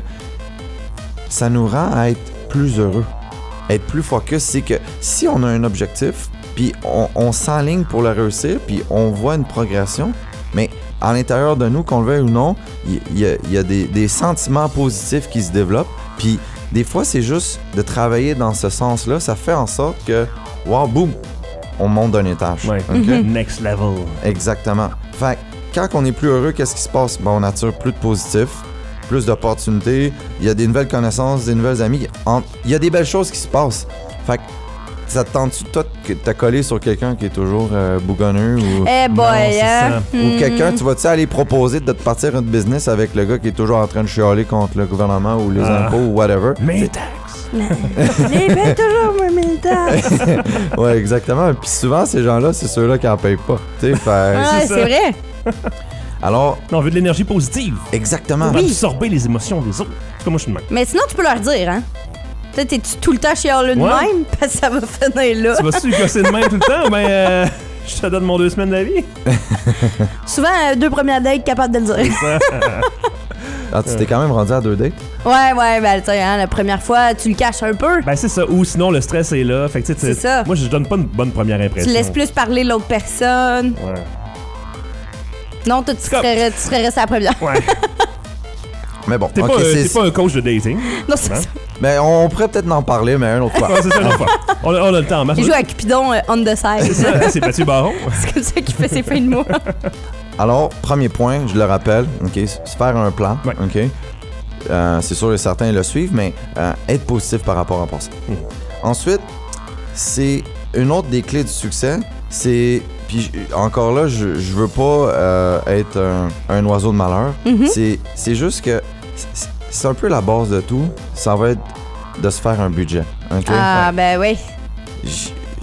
I: ça nous rend à être plus heureux, être plus focus. C'est que si on a un objectif, puis on, on s'enligne pour le réussir, puis on voit une progression, mais à l'intérieur de nous, qu'on le veuille ou non, il y, y a, il y a des, des sentiments positifs qui se développent. Puis des fois, c'est juste de travailler dans ce sens-là. Ça fait en sorte que, wow, boum, on monte d'un étage.
A: Ouais.
I: OK?
A: Next level.
I: Exactement. Fait que quand on est plus heureux, qu'est-ce qui se passe? Ben, on attire plus de positifs, plus d'opportunités, il y a des nouvelles connaissances, des nouvelles amies. En- Il y a des belles choses qui se passent. Fait que ça te tente-tu, toi, que t'as collé sur quelqu'un qui est toujours euh, bougonneux ou,
B: Eh boy,
A: c'est
B: hein?
A: ça.
I: ou
B: Mhm.
I: quelqu'un, tu vas-tu aller proposer de te partir un business avec le gars qui est toujours en train de chialer contre le gouvernement ou les
A: Ah.
I: impôts ou whatever?
A: Mes taxes.
B: Les paye toujours, moi, mes temps.
I: Ouais, exactement. Puis souvent, ces gens-là, c'est ceux-là qui en payent pas. Tu sais, fait-
B: Ouais,
A: c'est
B: c'est
A: ça.
B: vrai.
I: Alors,
A: Non, on veut de l'énergie positive.
I: exactement.
A: On va
B: Oui.
A: absorber les émotions des autres. C'est comme moi, je suis de même.
B: Mais sinon, tu peux leur dire, hein? Peut-être t'es-tu tout le temps chialeux de
A: Ouais.
B: même, parce que ça va finir là.
A: Tu vas-tu gosser de même tout le temps? Ben, euh, je te donne mon deux semaines d'avis.
B: Souvent, euh, deux premières dates, capable de le dire.
I: Ah, tu t'es quand même rendu à deux dates?
B: Ouais, ouais, ben, tu sais, hein, la première fois, tu le caches un peu.
A: Ben, c'est ça. Ou sinon, le stress est là. Fait que, tu sais,
B: C'est
A: tu-
B: ça.
A: moi, je donne pas une bonne première
B: Tu
A: impression.
B: laisses plus parler l'autre personne.
A: Ouais.
B: Non, toi, tu
A: Comme-
B: serais, tu serais resté à la première.
A: Ouais.
I: Mais bon,
A: T'es
I: ok,
A: pas, euh,
I: c'est-
A: t'es pas un coach de dating.
B: Non, c'est
A: Hein?
B: ça.
I: Mais on pourrait peut-être en parler, mais un autre fois.
A: Ouais, c'est ça, une autre fois. On a, on a le temps.
B: Il joue à Cupidon euh, on the
A: C'est
B: side.
A: ça, hein, c'est Mathieu Baron.
B: C'est comme ça qu'il fait ses fins de mois.
I: Alors, premier point, je le rappelle, ok, se faire un plan,
A: Ouais.
I: ok. Euh, c'est sûr et certain le suivre, mais euh, être positif par rapport à ça.
A: Mhm.
I: Ensuite, c'est une autre des clés du succès, c'est puis j- encore là, je, je veux pas euh, être un, un oiseau de malheur.
B: Mhm.
I: C'est c'est juste que c'est- c'est un peu la base de tout. Ça va être de se faire un budget, ok.
B: Ah, ben oui.
I: J-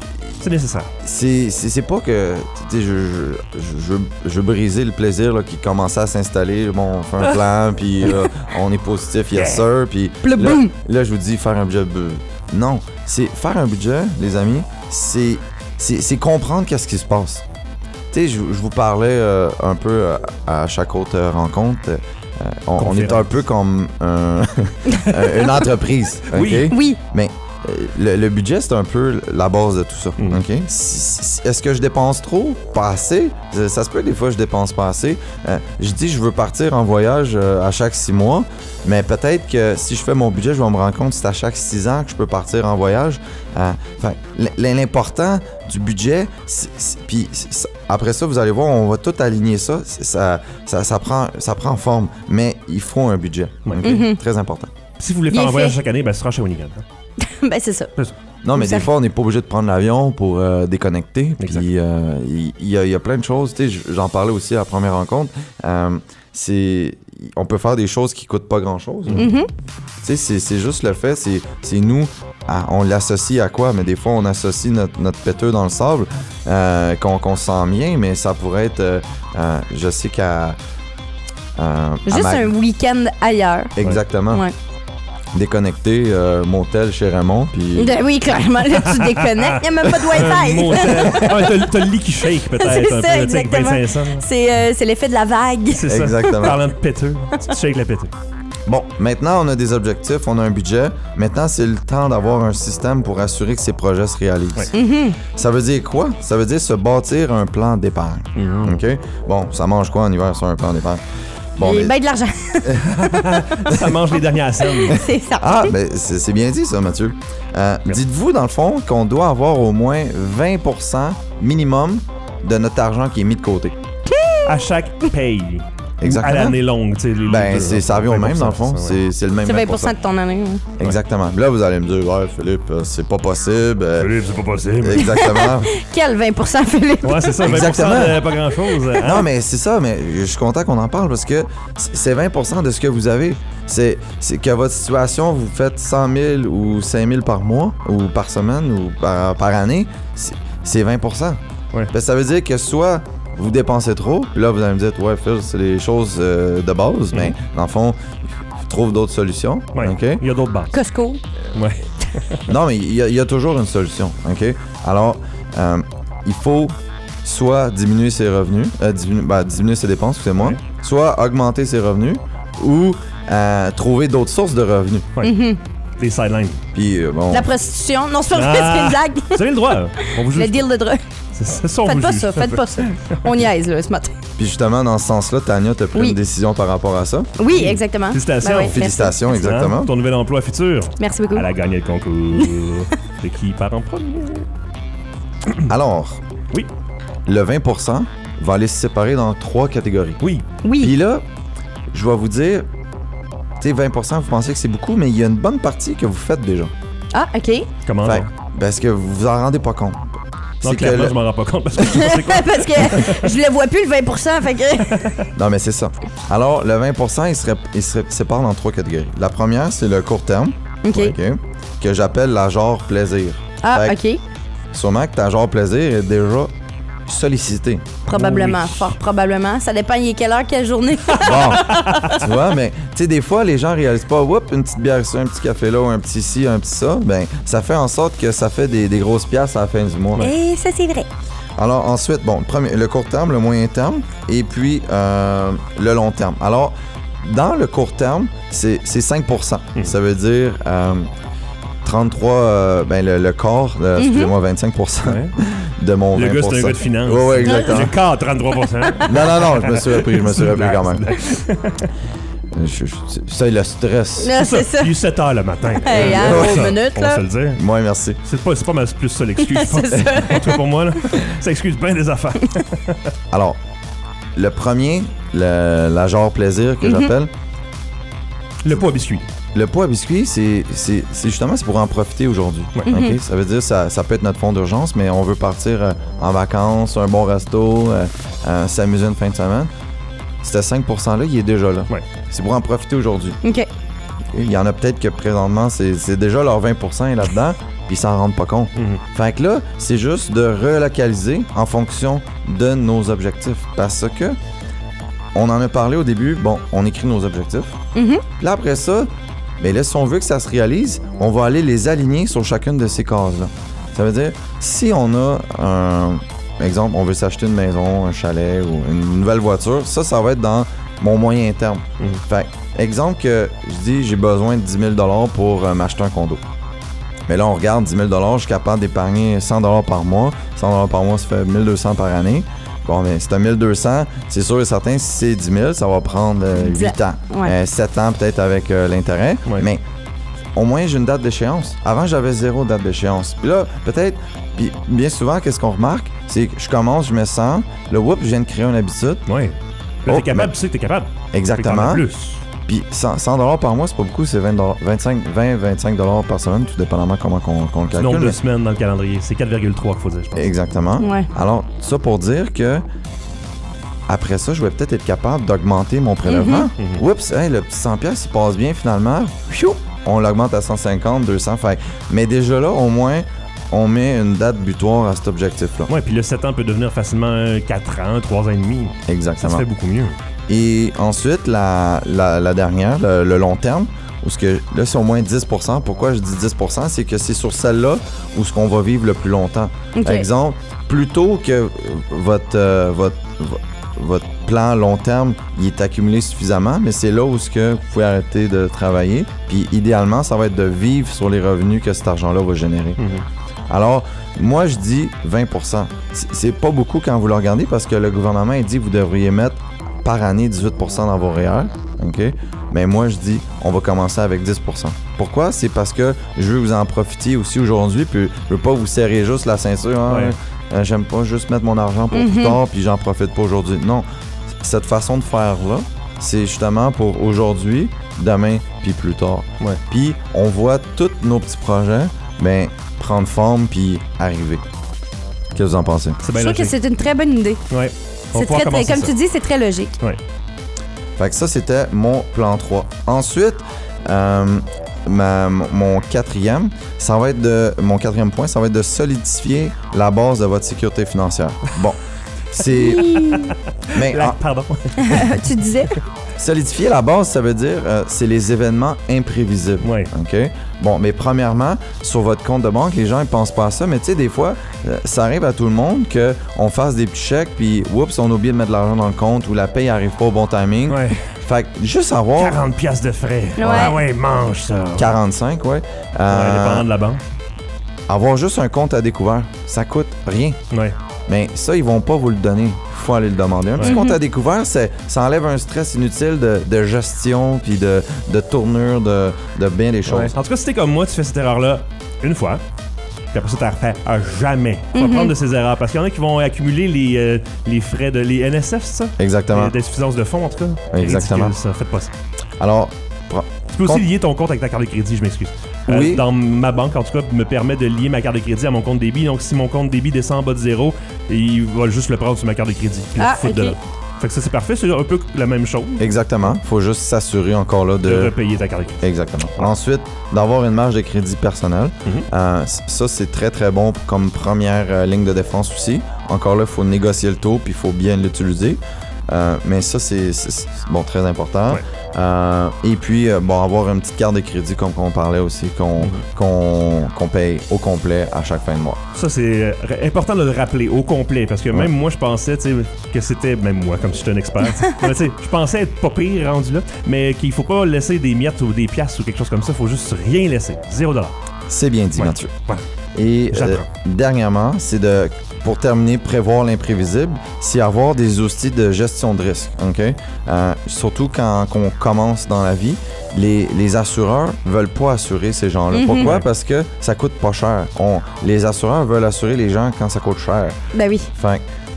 A: C'est nécessaire.
I: C'est, c'est, c'est pas que tu sais, je, je, je, je, je veux briser le plaisir là, qui commençait à s'installer. Bon, on fait un plan, puis euh, on est positif, yes sir. Puis là, là, je vous dis faire un budget. Euh, non, c'est faire un budget, les amis, c'est, c'est, c'est comprendre qu'est-ce qui se passe. Tu sais, je, je vous parlais euh, un peu euh, à chaque autre euh, rencontre. Euh, on, on est un peu comme un, une entreprise. Okay?
A: Oui.
B: Oui.
I: Mais Le, le budget, c'est un peu la base de tout ça. Mm. Okay? Si, si, est-ce que je dépense trop? Pas assez. Ça se peut, des fois, je dépense pas assez. Euh, je dis, je veux partir en voyage euh, à chaque six mois, mais peut-être que si je fais mon budget, je vais me rendre compte que c'est à chaque six ans que je peux partir en voyage. Euh, l'important du budget, puis après ça, vous allez voir, on va tout aligner ça. Ça, ça, ça, prend, ça prend forme, mais il faut un budget. Okay? Mm-hmm. Très important.
A: Si vous voulez faire un voyage chaque année, ben, ce sera chez Winigan. Hein?
B: Ben, c'est ça.
A: C'est ça.
I: Non, mais ça des fait... fois, on n'est pas obligé de prendre l'avion pour euh, déconnecter. Puis, il euh, y, y, y a plein de choses. Tu sais, j'en parlais aussi à la première rencontre. Euh, c'est... On peut faire des choses qui coûtent pas grand-chose.
B: Mm-hmm.
I: Tu sais, c'est juste le fait, c'est, c'est nous, à, on l'associe à quoi? Mais des fois, on associe notre, notre péteux dans le sable, euh, qu'on, qu'on se sent bien, mais ça pourrait être, euh, euh, je sais qu'à...
B: Euh, Juste ma... un week-end ailleurs.
I: Exactement.
B: Ouais.
I: Déconnecté, euh, motel chez Raymond, puis...
B: Oui, clairement, là, tu déconnectes, il n'y a même pas de Wi-Fi.
A: Motel. Ah, ouais, t'as, t'as le lit qui shake, peut-être,
B: c'est
A: un
B: ça,
A: peu,
B: exactement.
A: vingt-cinq cents.
B: C'est, euh, c'est l'effet de la vague.
A: C'est ça.
I: Exactement.
A: Parlant de péteux, tu shakes le péteux.
I: Bon, maintenant, on a des objectifs, on a un budget. Maintenant, c'est le temps d'avoir un système pour assurer que ces projets se réalisent.
A: Ouais.
B: Mm-hmm.
I: Ça veut dire quoi? Ça veut dire se bâtir un plan d'épargne.
A: Mm-hmm.
I: OK? Bon, ça mange quoi en hiver sur un plan d'épargne? Bon,
B: mais... ben de l'argent.
A: Ça mange les dernières scènes.
B: C'est ça.
I: Ah, ben c'est, c'est bien dit ça, Mathieu. Euh, dites-vous, dans le fond, qu'on doit avoir au moins vingt pour cent minimum de notre argent qui est mis de côté.
A: À chaque paye.
I: Exactement.
A: À l'année longue, tu sais. Les,
I: ben,
A: les
I: c'est, ça revient au même, dans le fond.
A: Ça,
I: ouais. c'est, c'est le même
B: c'est
I: vingt pour cent.
B: vingt pour cent de ton année. Hein.
I: Exactement. Là, vous allez me dire, ouais, Philippe, c'est pas possible.
A: Philippe, c'est pas possible.
I: Exactement.
B: Quel vingt pour cent, Philippe?
A: Ouais, c'est ça, vingt pour cent de pas grand-chose. Hein?
I: Non, mais c'est ça, mais je suis content qu'on en parle parce que c'est vingt pour cent de ce que vous avez. C'est, c'est que votre situation, vous faites cent mille ou cinq mille par mois ou par semaine ou par, par année, c'est, c'est vingt pour cent.
A: Ouais.
I: Ben, ça veut dire que soit vous dépensez trop, puis là, vous allez me dire, ouais, Phil, c'est les choses euh, de base, mm-hmm. mais dans le fond, il trouve d'autres solutions.
A: Ouais.
I: Okay?
A: Il y a d'autres bases.
B: Costco.
A: Ouais.
I: Non, mais il y, y a toujours une solution. OK? Alors, euh, il faut soit diminuer ses revenus, euh, diminuer, ben, diminuer ses dépenses, excusez-moi, ouais. soit augmenter ses revenus ou euh, trouver d'autres sources de revenus.
A: Ouais.
B: Mm-hmm.
A: Des sidelines.
I: Puis, euh, bon.
B: La prostitution. Non, c'est pas vrai,
A: ah,
B: c'est une blague.
A: Vous avez le droit. On vous juge.
B: Le deal de drogue.
A: C'est, c'est ça, on
B: faites
A: vous
B: pas
A: juge.
B: ça, faites pas ça. On niaise, là, ce matin.
I: Puis justement, dans ce sens-là, Tania, t'as pris
B: oui.
I: une décision par rapport à ça.
B: Oui, exactement.
A: Félicitations.
B: Ben ouais,
I: Félicitations,
B: merci.
I: exactement.
A: Ton nouvel emploi futur.
B: Merci beaucoup.
A: Elle a gagné le concours. C'est qui part en premier?
I: Alors,
A: oui.
I: Le vingt pour cent va aller se séparer dans trois catégories.
A: Oui.
B: Oui.
I: Puis là, je vais vous dire, tu sais, vingt pour cent, vous pensez que c'est beaucoup, mais il y a une bonne partie que vous faites déjà.
B: Ah, OK.
A: Comment?
I: Fait, parce que vous vous en rendez pas compte.
A: Non,
I: c'est
A: clairement,
I: que le...
A: je m'en rends pas compte parce que je sais quoi.
B: Parce que je le vois plus, le vingt pour cent, fait que...
I: Non, mais c'est ça. Alors, le vingt pour cent, il se, ré... il se sépare dans trois catégories. La première, c'est le court terme.
B: OK.
I: Okay, que j'appelle la genre plaisir.
B: Ah,
I: fait
B: OK.
I: Sûrement que ta genre plaisir est déjà sollicité.
B: Probablement,
A: oui.
B: fort probablement. Ça dépend, il est quelle heure, quelle journée.
I: Bon, tu vois, mais tu sais, des fois, les gens réalisent pas, oups, une petite bière ici, un petit café là, ou un petit ci, un petit ça. Ben, ça fait en sorte que ça fait des, des grosses piastres à la fin du mois.
B: Et ça, c'est vrai.
I: Alors, ensuite, bon, le, premier, le court terme, le moyen terme, et puis euh, le long terme. Alors, dans le court terme, c'est, c'est cinq pour cent. Mmh. Ça veut dire euh, trente-trois, euh, ben, le, le corps, euh, mm-hmm. excusez-moi, vingt-cinq pour cent. Ouais. De mon
A: le
I: vingt pour cent.
A: Le gars, c'est un gars de finance.
I: Oui, oui, exactement.
A: Le quart, trente-trois pour cent.
I: Non, non, non, je me suis repris, je me suis repris quand même. Je, je, ça, le stress.
B: Là, c'est ça.
A: Il est sept heures le matin.
B: Hey, hein,
A: ouais,
B: minutes,
A: on
B: là.
A: va se le dire.
I: Oui, merci.
A: C'est pas, c'est pas mal plus ça l'excuse, je pense.
B: C'est ça.
A: En tout cas, pour moi, là, ça excuse bien des affaires.
I: Alors, le premier, le, la genre plaisir que mm-hmm. j'appelle.
A: Le pot à biscuit.
I: Le pot à biscuit, c'est, c'est, c'est justement c'est pour en profiter aujourd'hui. Ouais. Okay? Mm-hmm. Ça veut dire que ça, ça peut être notre fonds d'urgence, mais on veut partir euh, en vacances, un bon resto, euh, euh, s'amuser une fin de semaine. Ce cinq pour cent-là, il est déjà là.
A: Ouais.
I: C'est pour en profiter aujourd'hui.
B: OK.
I: Il y en a peut-être que présentement, c'est, c'est déjà leur vingt pour cent est là-dedans, puis ils s'en rendent pas compte.
A: Mm-hmm.
I: Fait que là, c'est juste de relocaliser en fonction de nos objectifs. Parce que, on en a parlé au début, bon, on écrit nos objectifs.
B: Mhm.
I: Puis là, après ça, ben là, si on veut que ça se réalise, on va aller les aligner sur chacune de ces cases-là. Ça veut dire, si on a un... Exemple, on veut s'acheter une maison, un chalet ou une nouvelle voiture, ça, ça va être dans mon moyen terme.
A: Mm-hmm.
I: Fait exemple que je dis, j'ai besoin de dix mille dollars pour euh, m'acheter un condo. Mais là, on regarde dix mille dollars, je suis capable d'épargner cent dollars par mois. cent dollars par mois, ça fait mille deux cents par année. Bon, mais c'est un mille deux cents, c'est sûr et certain, si c'est dix mille, ça va prendre euh, huit ans.
B: Ouais.
I: Euh, sept ans peut-être avec euh, l'intérêt.
A: Ouais.
I: Mais au moins, j'ai une date d'échéance. Avant, j'avais zéro date d'échéance. Puis là, peut-être, puis bien souvent, qu'est-ce qu'on remarque? C'est que je commence, je me sens, le whoop, je viens de créer une habitude.
A: Ouais. Là,
I: Oh,
A: t'es capable,
I: mais-
A: tu sais que t'es capable.
I: Exactement.
A: Fait que t'en as plus.
I: Puis cent dollars par mois, c'est pas beaucoup, c'est vingt dollars, vingt-cinq, vingt, vingt-cinq dollars par semaine, tout dépendamment comment qu'on, qu'on le calcule.
A: Sinon, deux
I: mais-
A: semaines dans le calendrier. C'est quatre virgule trois qu'il faut dire, je pense.
I: Exactement.
B: Ouais.
I: Alors, ça pour dire que après ça, je vais peut-être être capable d'augmenter mon prélèvement.
A: Mhm.
I: Oups, hey, le petit cent piastres, il passe bien finalement. Pfiou, on l'augmente à cent cinquante, deux cents. Fait. Mais déjà là, au moins, on met une date butoir à cet objectif-là.
A: Ouais, puis le sept ans peut devenir facilement quatre ans, trois ans et demi. Ça se
I: Exactement.
A: fait beaucoup mieux.
I: Et ensuite, la, la, la dernière, le, le long terme, où ce que là, c'est au moins dix pour cent. Pourquoi je dis dix pour cent? C'est que c'est sur celle-là où ce qu'on va vivre le plus longtemps.
B: Ok.
I: Par exemple, plutôt que votre, euh, votre, vo- votre plan long terme, il est accumulé suffisamment, mais c'est là où ce que vous pouvez arrêter de travailler. Puis idéalement, ça va être de vivre sur les revenus que cet argent-là va générer.
A: Mhm.
I: Alors, moi, je dis vingt pour cent. C'est c'est pas beaucoup quand vous le regardez parce que le gouvernement, il dit que vous devriez mettre par année dix-huit pour cent dans vos R E E R. OK? Mais moi, je dis, on va commencer avec dix pour cent. Pourquoi? C'est parce que je veux vous en profiter aussi aujourd'hui, puis je veux pas vous serrer juste la ceinture. Hein?
A: Ouais.
I: Euh, J'aime pas juste mettre mon argent pour plus tard, puis j'en profite pas aujourd'hui. Non. Cette façon de faire-là, c'est justement pour aujourd'hui, demain, puis plus tard.
A: Ouais.
I: Puis on voit tous nos petits projets, ben, prendre forme, puis arriver. Qu'est-ce que vous en pensez?
A: C'est
B: Je
A: bien
B: trouve que
A: logique.
B: c'est une très bonne idée.
A: Ouais. On va
B: C'est
A: pouvoir
B: très, très,
A: commencer
B: comme
A: ça.
B: tu dis, c'est très logique.
I: Fait que ça, c'était mon plan trois. Ensuite, euh, ma- mon quatrième, ça va être de. Mon quatrième point, ça va être de solidifier la base de votre sécurité financière. Bon. C'est. Mais
A: La-
I: en-
A: Pardon.
B: Tu disais?
I: solidifier la base, ça veut dire euh, c'est les événements imprévisibles.
A: Ouais.
I: OK? Bon, mais premièrement, sur votre compte de banque, les gens ils pensent pas à ça, mais tu sais, des fois, euh, ça arrive à tout le monde qu'on fasse des petits chèques, puis oups, on oublie de mettre de l'argent dans le compte ou la paye arrive pas au bon timing.
A: Ouais.
I: Fait que juste avoir.
A: quarante piastres de frais.
B: Ouais.
A: Ah ouais, mange ça.
I: quarante-cinq, ouais.
A: Ouais,
I: Euh,
A: dépendant de la banque.
I: avoir juste un compte à découvert, ça coûte rien.
A: Ouais.
I: Mais ça, ils vont pas vous le donner. Il faut aller le demander. Un petit
A: Ouais.
I: compte à découvert, c'est- ça enlève un stress inutile de, de gestion puis de, de tournure de, de bien des choses.
A: Ouais. En tout cas, si t'es comme moi, tu fais cette erreur-là une fois, puis après ça, tu la refais à jamais. Faut
B: Mhm.
A: apprendre de ces erreurs, parce qu'il y en a qui vont accumuler les, euh, les frais de... Les N S F, c'est ça?
I: Exactement.
A: Euh, D'insuffisance de fonds, en tout cas.
I: Exactement.
A: Ridicule, ça. Faites pas ça.
I: Alors, pro-
A: Tu peux aussi
I: Compte-
A: lier ton compte avec ta carte de crédit, je m'excuse. Euh,
I: Oui.
A: Dans ma banque, en tout cas, me permet de lier ma carte de crédit à mon compte débit. Donc, si mon compte débit descend en bas de zéro, il va juste le prendre sur ma carte de crédit. Puis le
B: Ah,
A: foutre
B: ok.
A: dedans. Fait que ça, c'est parfait. C'est un peu la même chose
I: exactement. Faut juste s'assurer encore là
A: de
I: de.
A: repayer ta carte de crédit.
I: Exactement. Ensuite, d'avoir une marge de crédit personnelle.
A: Mhm.
I: Euh, c- ça, c'est très, très bon comme première euh, ligne de défense aussi. Encore là, il faut négocier le taux puis il faut bien l'utiliser. Euh, mais ça, c'est c'est- c'est, bon, très important.
A: Ouais.
I: Euh, et puis, euh, bon, avoir une petite carte de crédit, comme on parlait aussi, qu'on
A: Mhm.
I: qu'on qu'on paye au complet à chaque fin de mois.
A: Ça, c'est euh, important de le rappeler au complet, parce que
I: Ouais.
A: même moi, je pensais, tu sais, que c'était, même moi, comme si j'étais un expert, tu sais. Mais tu sais, je pensais être pas pire rendu là, mais qu'il faut pas laisser des miettes ou des piastres ou quelque chose comme ça, faut juste rien laisser. Zéro dollar.
I: C'est bien dit,
A: Ouais.
I: Mathieu.
A: Ouais.
I: Et euh,
A: J'apprends.
I: dernièrement, c'est de, pour terminer, prévoir l'imprévisible, c'est avoir des outils de gestion de risque. OK? Euh, surtout quand on commence dans la vie, les, les assureurs veulent pas assurer ces gens-là.
B: Mhm.
I: Pourquoi?
A: Ouais.
I: Parce que ça coûte pas cher. On, les assureurs veulent assurer les gens quand ça coûte cher.
B: Ben oui.
I: Fait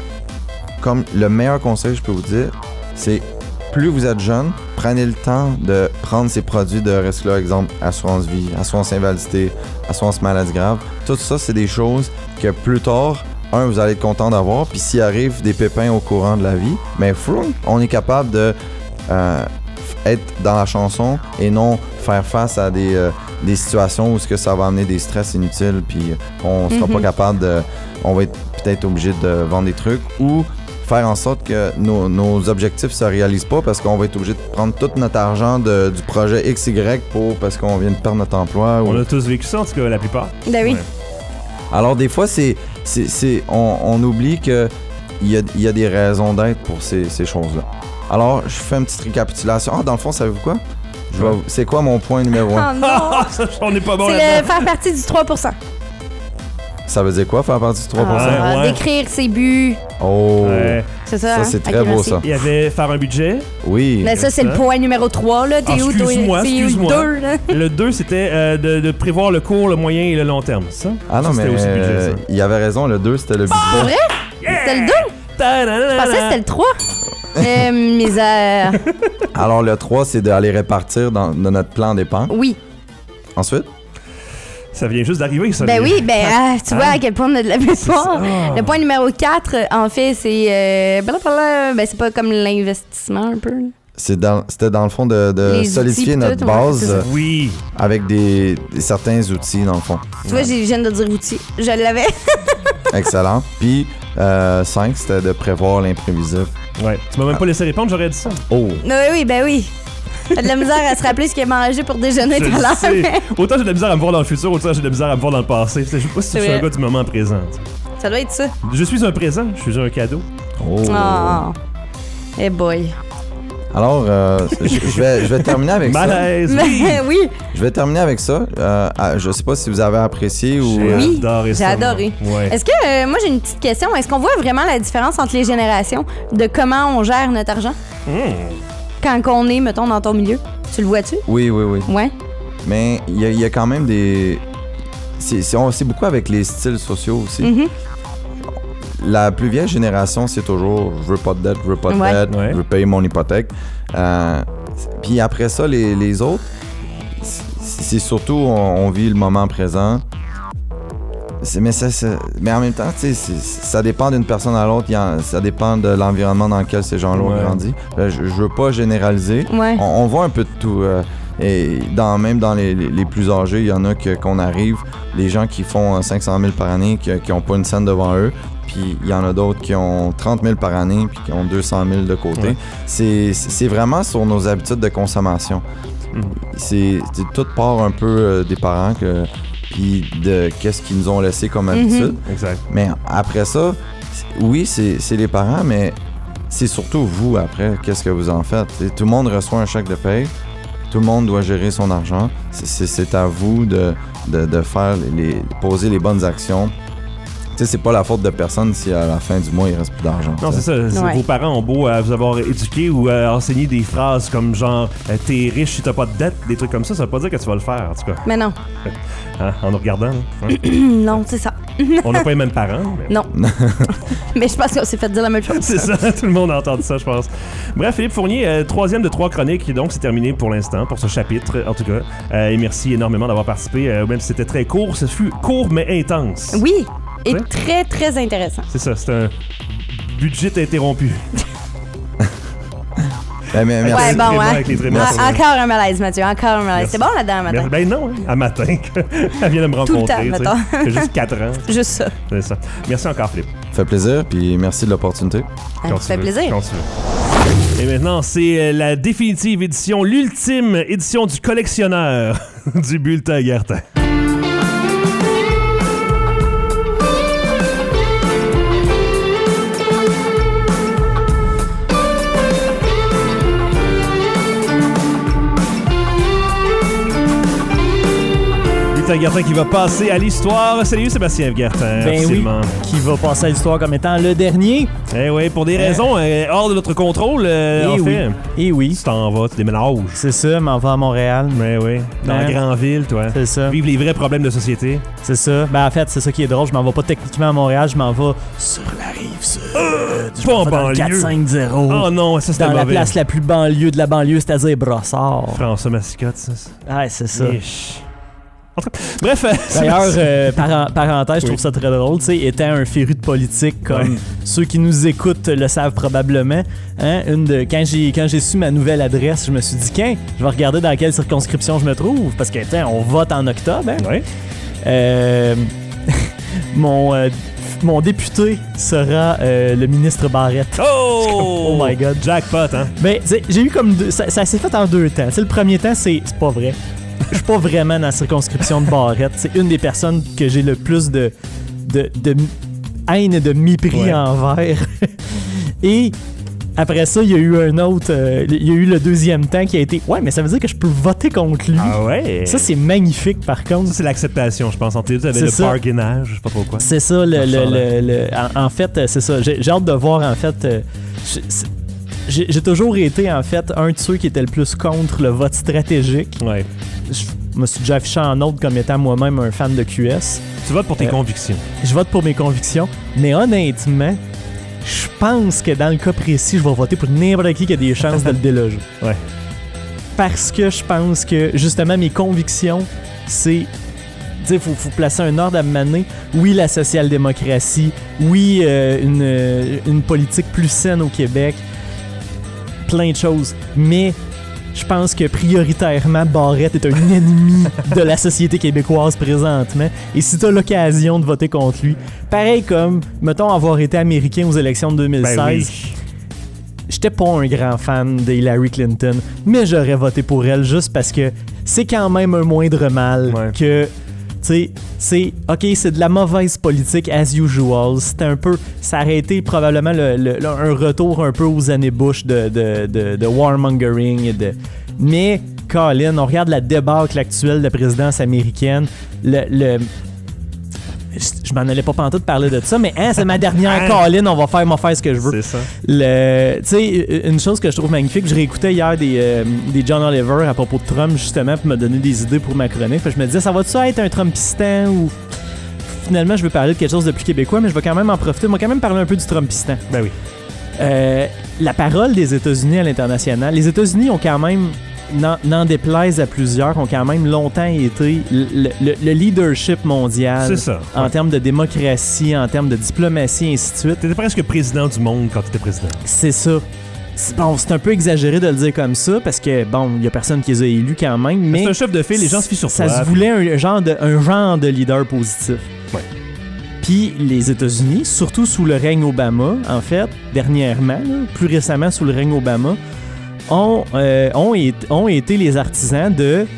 I: que, comme le meilleur conseil que je peux vous dire, c'est plus vous êtes jeune, prenez le temps de prendre ces produits de risque-là, exemple assurance vie, assurance invalidité, assurance maladie grave. Tout ça, c'est des choses que plus tard, un, vous allez être content d'avoir, puis s'il arrive des pépins au courant de la vie, mais flou, on est capable de euh, être dans la chanson et non faire face à des, euh, des situations où ce que ça va amener des stress inutiles, puis on sera
B: Mhm.
I: pas capable de... On va être peut-être obligé de vendre des trucs ou faire en sorte que nos, nos objectifs se réalisent pas parce qu'on va être obligé de prendre tout notre argent de- du projet X Y pour, parce qu'on vient de perdre notre emploi. ou-
A: On a tous vécu ça, en tout cas, la plupart.
B: Ben oui.
A: Ouais.
I: Alors, des fois, c'est, c'est, c'est- on, on oublie qu'il y a, il y a des raisons d'être pour ces, ces choses-là. Alors, je fais une petite récapitulation. Ah, dans le fond, savez-vous quoi? Je vais- c'est quoi mon point numéro un?
B: Oh non!
A: Ah, ça, on n'est pas bon
B: C'est
A: là-dedans.
B: le faire partie du trois pour cent.
I: Ça veut dire quoi, faire partie du trois pour cent?
B: Ah,
A: Ouais, ouais.
B: D'écrire ses buts.
I: Oh!
A: Ouais.
B: C'est ça?
I: Ça,
B: hein?
I: c'est très
B: Ok,
I: beau,
B: merci.
I: ça.
A: Il y avait faire un budget.
I: Oui.
B: Mais ça, c'est le
A: Ça.
B: point numéro trois, là. T'es
A: Ah,
B: où, toi?
A: excuse-moi,
B: C'est où, le
A: excuse-moi.
B: deux, là?
A: Le deux, c'était euh, de, de prévoir le court, le moyen et le long terme, c'est ça?
I: Ah non,
A: Ça,
I: mais
A: c'était aussi le budget,
I: euh,
A: ça.
I: il avait raison, le deux, c'était le budget.
B: C'est vrai? C'était le deux? Je pensais que c'était le trois. Euh, misère.
I: Alors, le trois, c'est d'aller répartir dans, dans notre plan d'épargne.
B: Oui.
I: Ensuite,
A: Ça vient juste d'arriver, ça.
B: Ben
A: vient.
B: oui, ben ah, tu vois à quel point on a de la mémoire.
A: ça.
B: Le point numéro quatre, en fait, c'est. Euh, blablabla, ben c'est pas comme l'investissement un peu. là.
I: c'est dans- c'était dans le fond de, de
B: Les
I: solidifier
B: outils,
I: notre
B: tout, ouais,
I: base
B: c'est ça.
I: euh,
A: Oui.
I: avec des, des- certains outils, dans le fond.
B: Tu vois, j'ai- je viens de dire outil. Je l'avais.
I: Excellent. Puis, euh, cinq, c'était de prévoir l'imprévisible.
A: Ouais. Tu m'as même pas laissé répondre, j'aurais dit ça.
I: Oh!
B: Oui, oui, ben oui. T'as de la misère à se rappeler ce qu'il a mangé pour déjeuner
A: Je
B: tout à
A: le
B: l'heure.
A: sais.
B: mais
A: Autant j'ai de la misère à me voir dans le futur, autant j'ai de la misère à me voir dans le passé. Je sais pas si
B: C'est
A: je suis un
B: vrai.
A: gars du moment présent.
B: Ça doit être ça.
A: Je suis un présent, je suis un cadeau.
I: Oh!
B: Oh. Eh boy.
I: Alors, euh, je, je vais, je vais terminer avec ça.
A: Malaise, oui.
B: Mais oui,
I: Je vais terminer avec ça. Euh, ah, je sais pas si vous avez apprécié ou...
A: J'ai
I: euh,
B: Oui,
A: adoré
B: j'ai
A: ça.
B: adoré.
A: moi. Ouais.
B: est-ce que, euh, moi j'ai une petite question, est-ce qu'on voit vraiment la différence entre les générations de comment on gère notre argent
A: Hmm.
B: quand on est, mettons, dans ton milieu? Tu le vois-tu?
I: Oui, oui, oui.
B: Ouais.
I: Mais il y, a- il y a quand même des... C'est c'est- on- c'est beaucoup avec les styles sociaux aussi.
B: Mhm.
I: La plus vieille génération, c'est toujours « je veux pas de dette, je veux pas de
B: Ouais.
I: dette,
A: Ouais.
I: je veux payer mon hypothèque Euh, Puis après ça, les, les autres, c'est c'est surtout on, on vit le moment présent. C'est- Mais, ça, ça- mais en même temps, tu sais, c'est- ça dépend d'une personne à l'autre. Il y en- Ça dépend de l'environnement dans lequel ces gens-là
A: Ouais.
I: ont grandi. Euh, Je, je veux pas généraliser.
B: Ouais.
I: On, on voit un peu de tout. euh, et dans, même dans les, les- les plus âgés, il y en a que- qu'on arrive, les gens qui font euh, cinq cent mille par année, qui n'ont pas une scène devant eux. Puis il y en a d'autres qui ont trente mille par année, puis qui ont deux cent mille de côté.
A: Ouais.
I: C'est c'est vraiment sur nos habitudes de consommation.
A: Mhm.
I: C'est c'est toute part un peu euh, des parents, que, puis de qu'est-ce qu'ils nous ont laissé comme
B: Mhm.
I: habitude.
A: Exact.
I: Mais après ça, c'est- oui, c'est c'est les parents, mais c'est surtout vous après, qu'est-ce que vous en faites. T'sais, tout le monde reçoit un chèque de paye, tout le monde doit gérer son argent. C'est- C'est c'est à vous de, de, de faire les, les- poser les bonnes actions. Tu sais, c'est pas la faute de personne si à la fin du mois, il reste plus d'argent.
A: Non, c'est
I: t'sais.
A: ça. c'est-
B: Ouais.
A: Vos parents ont beau euh, vous avoir éduqué ou euh, enseigné des phrases comme genre euh, t'es riche si t'as pas de dette, des trucs comme ça, ça veut pas dire que tu vas le faire, en tout cas.
B: Mais non.
A: Hein, en nous regardant. hein.
B: non, c'est ça.
A: On n'a pas les mêmes parents. Mais...
B: Non. Mais je pense qu'on s'est fait dire la même chose.
A: C'est ça, tout le monde a entendu ça, je pense. Bref, Philippe Fournier, euh, troisième de trois chroniques, donc c'est terminé pour l'instant, pour ce chapitre, en tout cas. Euh, et merci énormément d'avoir participé, euh, même si c'était très court, ce fut court mais intense.
B: Oui. Et
A: Ouais.
B: très, très intéressant.
A: C'est ça, c'est un budget interrompu.
I: Ben, mais merci.
B: Ouais, bon,
A: Très
B: hein.
A: avec les très
B: Ah,
A: merci.
B: encore un malaise, Mathieu. Encore un malaise.
A: Merci.
B: C'est bon là-dedans, matin.
A: Merci. Ben non, hein, à matin, elle vient de me
B: Tout le
A: rencontrer.
B: temps,
A: tu sais.
B: mettons.
A: J'ai juste quatre ans,
B: Juste ça.
A: c'est ça. Merci encore, Philippe.
I: Ça fait plaisir, puis merci de l'opportunité.
B: Ah,
A: Quand
B: ça
A: tu
B: fait
A: veux,
B: plaisir.
A: quand tu veux. Et maintenant, c'est euh, la définitive édition, l'ultime édition du collectionneur du bulletin Guertin. Bulletin Guertin qui va passer à l'histoire. Salut Sébastien Guertin,
D: Ben oui,
A: officiellement.
D: qui va passer à l'histoire comme étant le dernier.
A: Eh oui, pour des raisons euh, hors de notre contrôle, euh,
D: Eh
A: en
D: oui.
A: fait.
D: Et oui,
A: Tu t'en vas, tu déménages.
D: c'est ça, m'en va à Montréal.
A: Mais oui, dans
D: Ouais.
A: la grande ville, toi.
D: C'est ça,
A: Vive les vrais problèmes de société.
D: c'est ça. Ben en fait, c'est ça qui est drôle, je m'en vais pas techniquement à Montréal, je m'en vais sur la rive sud. Je
A: pas
D: m'en
A: en
D: vais dans le
A: banlieue.
D: quatre cinq zéro.
A: Oh non, ça c'était
D: Dans la
A: mauvais.
D: place la plus banlieue de la banlieue, c'est-à-dire Brossard.
A: François Massicotte, ça.
D: Ouais, c'est ça.
A: Mich. En tout cas, bref. euh,
D: D'ailleurs, euh, par- parenthèse, je
A: Oui.
D: trouve ça très drôle, tu sais, étant un féru de politique comme
A: Ouais.
D: ceux qui nous écoutent le savent probablement, hein, une de, quand j'ai quand j'ai su ma nouvelle adresse, je me suis dit, qu'un, je vais regarder dans quelle circonscription je me trouve, parce que, tiens, on vote en octobre, hein.
A: ouais.
D: Euh, mon, euh, mon député sera euh, le ministre Barrette.
A: Oh!
D: Oh my God.
A: Jackpot, hein?
D: Ben, tu sais, j'ai eu comme deux, ça, ça s'est fait en deux temps. Tu sais, le premier temps, c'est c'est pas vrai. Je suis pas vraiment dans la circonscription de Barrette. C'est une des personnes que j'ai le plus de, de, de haine et de mépris
A: Ouais.
D: envers. Et après ça, il y a eu un autre. euh, il y a eu le deuxième temps qui a été. Ouais, mais ça veut dire que je peux voter contre lui.
A: Ah ouais?
D: Ça, c'est magnifique, par contre.
A: Ça, c'est l'acceptation, je pense. Entre les deux, t'avais
D: C'est
A: le
D: ça.
A: bargainage, je sais pas trop quoi.
D: C'est ça, le,
A: En
D: le,
A: Charlotte.
D: le- le- en, en fait, euh, c'est ça. J'ai j'ai hâte de voir, en fait. euh, je- c'est- J'ai j'ai toujours été, en fait, un de ceux qui était le plus contre le vote stratégique.
A: Ouais.
D: Je me suis déjà affiché en autre comme étant moi-même un fan de Q S.
A: Tu votes pour tes
D: Euh,
A: convictions.
D: Je vote pour mes convictions, mais honnêtement, je pense que dans le cas précis, je vais voter pour n'importe qui qui a des chances de le déloger.
A: Ouais.
D: Parce que je pense que, justement, mes convictions, c'est... Tu sais, il faut, faut placer un ordre à mener. Oui, la social-démocratie. Oui, euh, une, euh, une politique plus saine au Québec. Plein de choses. Mais je pense que prioritairement, Barrette est un ennemi de la société québécoise présentement. Et si tu as l'occasion de voter contre lui, pareil comme, mettons, avoir été américain aux élections de deux mille seize,
A: Ben oui.
D: j'étais pas un grand fan de Hillary Clinton, mais j'aurais voté pour elle juste parce que c'est quand même un moindre mal
A: Ouais.
D: que, tu sais, c'est, ok, c'est de la mauvaise politique as usual. C'était un peu, ça aurait été probablement le, le- le- un retour un peu aux années Bush de, de, de, de warmongering. Et de, mais, Colin, on regarde la débâcle actuelle de la présidence américaine. Le, le je, je m'en allais pas pantoute parler de ça, mais hein, c'est ma dernière
A: Hein?
D: Colin, on va faire, m'en faire ce que je veux.
A: C'est ça.
D: Le, tu sais, une chose que je trouve magnifique, je réécoutais hier des, euh, des John Oliver à propos de Trump, justement, pour me donner des idées pour ma chronique. Puis je me disais, ça va-tu être un Trumpistan ou. Finalement, je veux parler de quelque chose de plus québécois, mais je vais quand même en profiter. Moi, quand même parler un peu du Trumpistan.
A: Ben oui.
D: Euh, la parole des États-Unis à l'international. Les États-Unis ont quand même, n'en n'en déplaise à plusieurs, ont quand même longtemps été le, le- le leadership mondial.
A: C'est ça.
D: En
A: Ouais.
D: termes de démocratie, en termes de diplomatie, et ainsi de suite.
A: T'étais presque président du monde quand t'étais président.
D: C'est ça. C'est- Bon, c'est un peu exagéré de le dire comme ça parce que, bon, il y a personne qui les a élus quand même, mais
A: C'est un chef de file, les gens se fient sur
D: ça
A: toi.
D: se voulait un genre de, un genre de leader positif.
A: Ouais.
D: Puis les États-Unis, surtout sous le règne Obama, en fait, dernièrement, là, plus récemment sous le règne Obama, ont, euh, ont, été, ont été les artisans de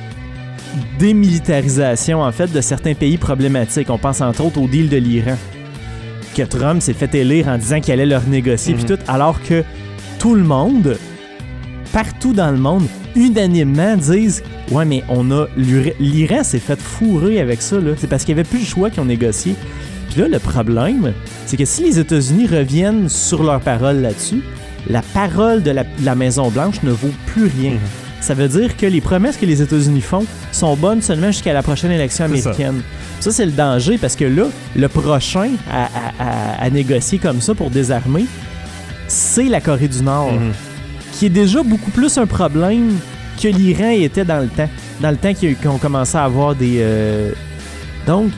D: démilitarisation, en fait, de certains pays problématiques. On pense entre autres au deal de l'Iran, que Trump s'est fait élire en disant qu'il allait leur négocier, puis
A: Mhm.
D: tout, alors que tout le monde, partout dans le monde, unanimement disent « Ouais, mais on a... l'Ura- L'Iran s'est fait fourrer avec ça, là. C'est parce qu'il n'y avait plus le choix qu'ils ont négocié. » Puis là, le problème, c'est que si les États-Unis reviennent sur leur parole là-dessus, la parole de la, de la Maison-Blanche ne vaut plus rien.
A: Mhm.
D: Ça veut dire que les promesses que les États-Unis font sont bonnes seulement jusqu'à la prochaine élection
A: C'est ça.
D: américaine. Ça, c'est le danger parce que là, le prochain à, à- à- à négocier comme ça pour désarmer, c'est la Corée du Nord,
A: Mhm.
D: qui est déjà beaucoup plus un problème que l'Iran était dans le temps. Dans le temps qu'ils ont commencé à avoir des... euh, Donc,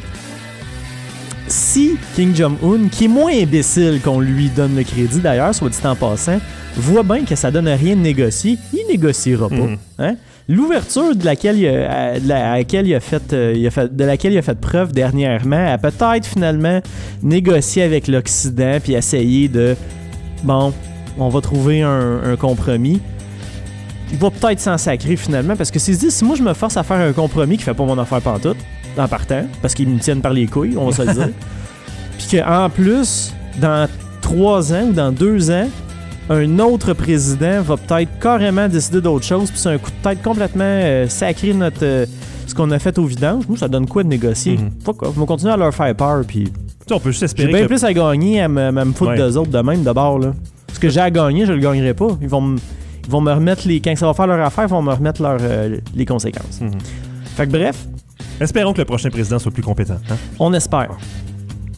D: si Kim Jong-un, qui est moins imbécile qu'on lui donne le crédit d'ailleurs, soit dit en passant, voit bien que ça donne rien de négocier, il négociera pas.
A: Mhm.
D: Hein? L'ouverture de laquelle il a, à- de la- à laquelle il a fait, euh, il a fait- de laquelle il a fait preuve dernièrement, a peut-être finalement négocié avec l'Occident puis essayer de bon, on va trouver un, un compromis. Il va peut-être s'en sacrer finalement parce que s'il se dit si moi je me force à faire un compromis qui fait pas mon affaire pantoute en partant parce qu'ils me tiennent par les couilles, on va se le dire. Puis qu'en plus, dans trois ans ou dans deux ans, un autre président va peut-être carrément décider d'autre chose, puis c'est un coup de tête complètement euh, sacré notre euh, ce qu'on a fait au vidange. Moi, ça donne quoi de négocier?
A: Mhm.
D: Fuck off, on va continuer à leur faire peur, puis
A: Tu sais, on peut juste
D: j'ai
A: espérer
D: bien
A: que...
D: plus à gagner à me, à me foutre
A: Ouais.
D: d'eux autres de même d'abord, là. Ce que j'ai à gagner, je le gagnerai pas. Ils vont me, ils vont me remettre les... Quand ça va faire leur affaire, ils vont me remettre leur, euh, les conséquences.
A: Mhm.
D: Fait que bref,
A: Espérons que le prochain président soit plus compétent. Hein?
D: on espère.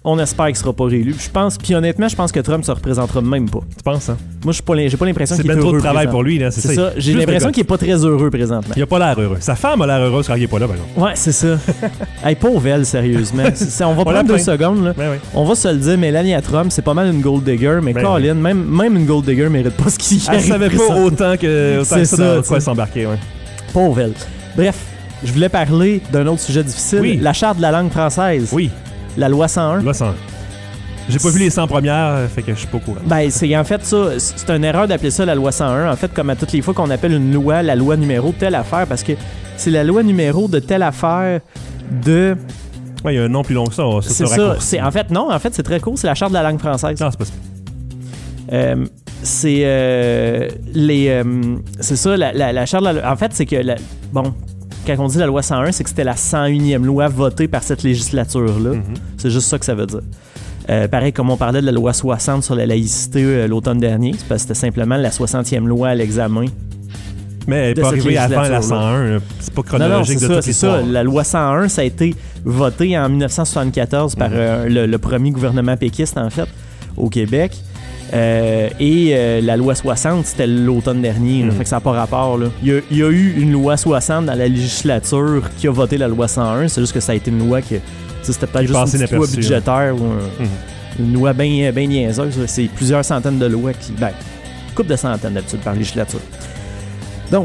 D: On espère qu'il sera pas réélu. Je pense, puis honnêtement, je pense que Trump se représentera même pas.
A: Tu penses, hein?
D: Moi, j'ai pas, j'ai pas l'impression
A: c'est
D: qu'il est
A: heureux. C'est bien trop de travail
D: présent.
A: pour lui, là. C'est,
D: c'est
A: ça.
D: ça. J'ai
A: Plus
D: l'impression qu'il est pas très heureux présentement.
A: Il a pas l'air heureux. Sa femme a l'air heureuse quand il est pas là, par exemple.
D: Ouais, c'est ça. Hey, pauvre elle, sérieusement. C'est, c'est, on va
A: On
D: prendre deux
A: l'apprend.
D: secondes, là.
A: Ben oui.
D: On va se le dire, Melania Trump, c'est pas mal une gold digger, mais
A: Ben
D: Colin,
A: oui.
D: même, même une gold digger mérite pas ce qu'il y
A: Elle
D: arrive
A: savait pas
D: présentement.
A: autant que, autant
D: C'est
A: que ça,
D: ça,
A: dans quoi
D: t'sais.
A: s'embarquer, ouais.
D: Pauvre elle. Bref, je voulais parler d'un autre sujet difficile.
A: Oui.
D: La charte de la langue française.
A: Oui.
D: La loi cent un.
A: Là, ça. J'ai pas vu les cent premières, fait que je suis pas au courant.
D: Ben, c'est en fait ça, c'est une erreur d'appeler ça la loi cent un. En fait, comme à toutes les fois qu'on appelle une loi, la loi numéro de telle affaire, parce que c'est la loi numéro de telle affaire de...
A: Ouais, il y a un nom plus long que ça. ça
D: C'est
A: se
D: ça.
A: raccourcit.
D: C'est, en fait, non, en fait, c'est très court. C'est la charte de la langue française.
A: Non, c'est pas ça.
D: Euh, c'est euh, les... euh, c'est ça, la, la, la charte de la... En fait, c'est que... La, bon, quand on dit la loi cent un, c'est que c'était la cent unième loi votée par cette législature-là.
A: Mm-hmm.
D: C'est juste ça que ça veut dire. Euh, pareil, comme on parlait de la loi soixante sur la laïcité euh, l'automne dernier, c'est parce que c'était simplement la soixantième loi à l'examen.
A: Mais elle est
D: de
A: pas
D: cette
A: arrivée avant la
D: législature-là.
A: cent un. Là. C'est pas
D: Non, non,
A: chronologique
D: c'est
A: de
D: ça,
A: toute
D: c'est
A: l'histoire.
D: ça. La loi cent un, ça a été voté en dix-neuf cent soixante-quatorze par
A: Mhm.
D: euh, le, le premier gouvernement péquiste, en fait, au Québec. Euh, et euh, la loi soixante, c'était l'automne dernier. Là,
A: Mhm.
D: fait que ça n'a pas rapport. Là. Il, y a, il y a eu une loi soixante dans la législature qui a voté la loi cent un. C'est juste que ça a été une loi que... tu sais, c'était peut-être
A: Qui
D: juste
A: passait
D: une petite loi
A: inaperçue,
D: budgétaire ou un-
A: Mhm.
D: une loi bien ben niaiseuse. Là. C'est plusieurs centaines de lois qui... Ben, couple de centaines d'habitude par législature. Donc,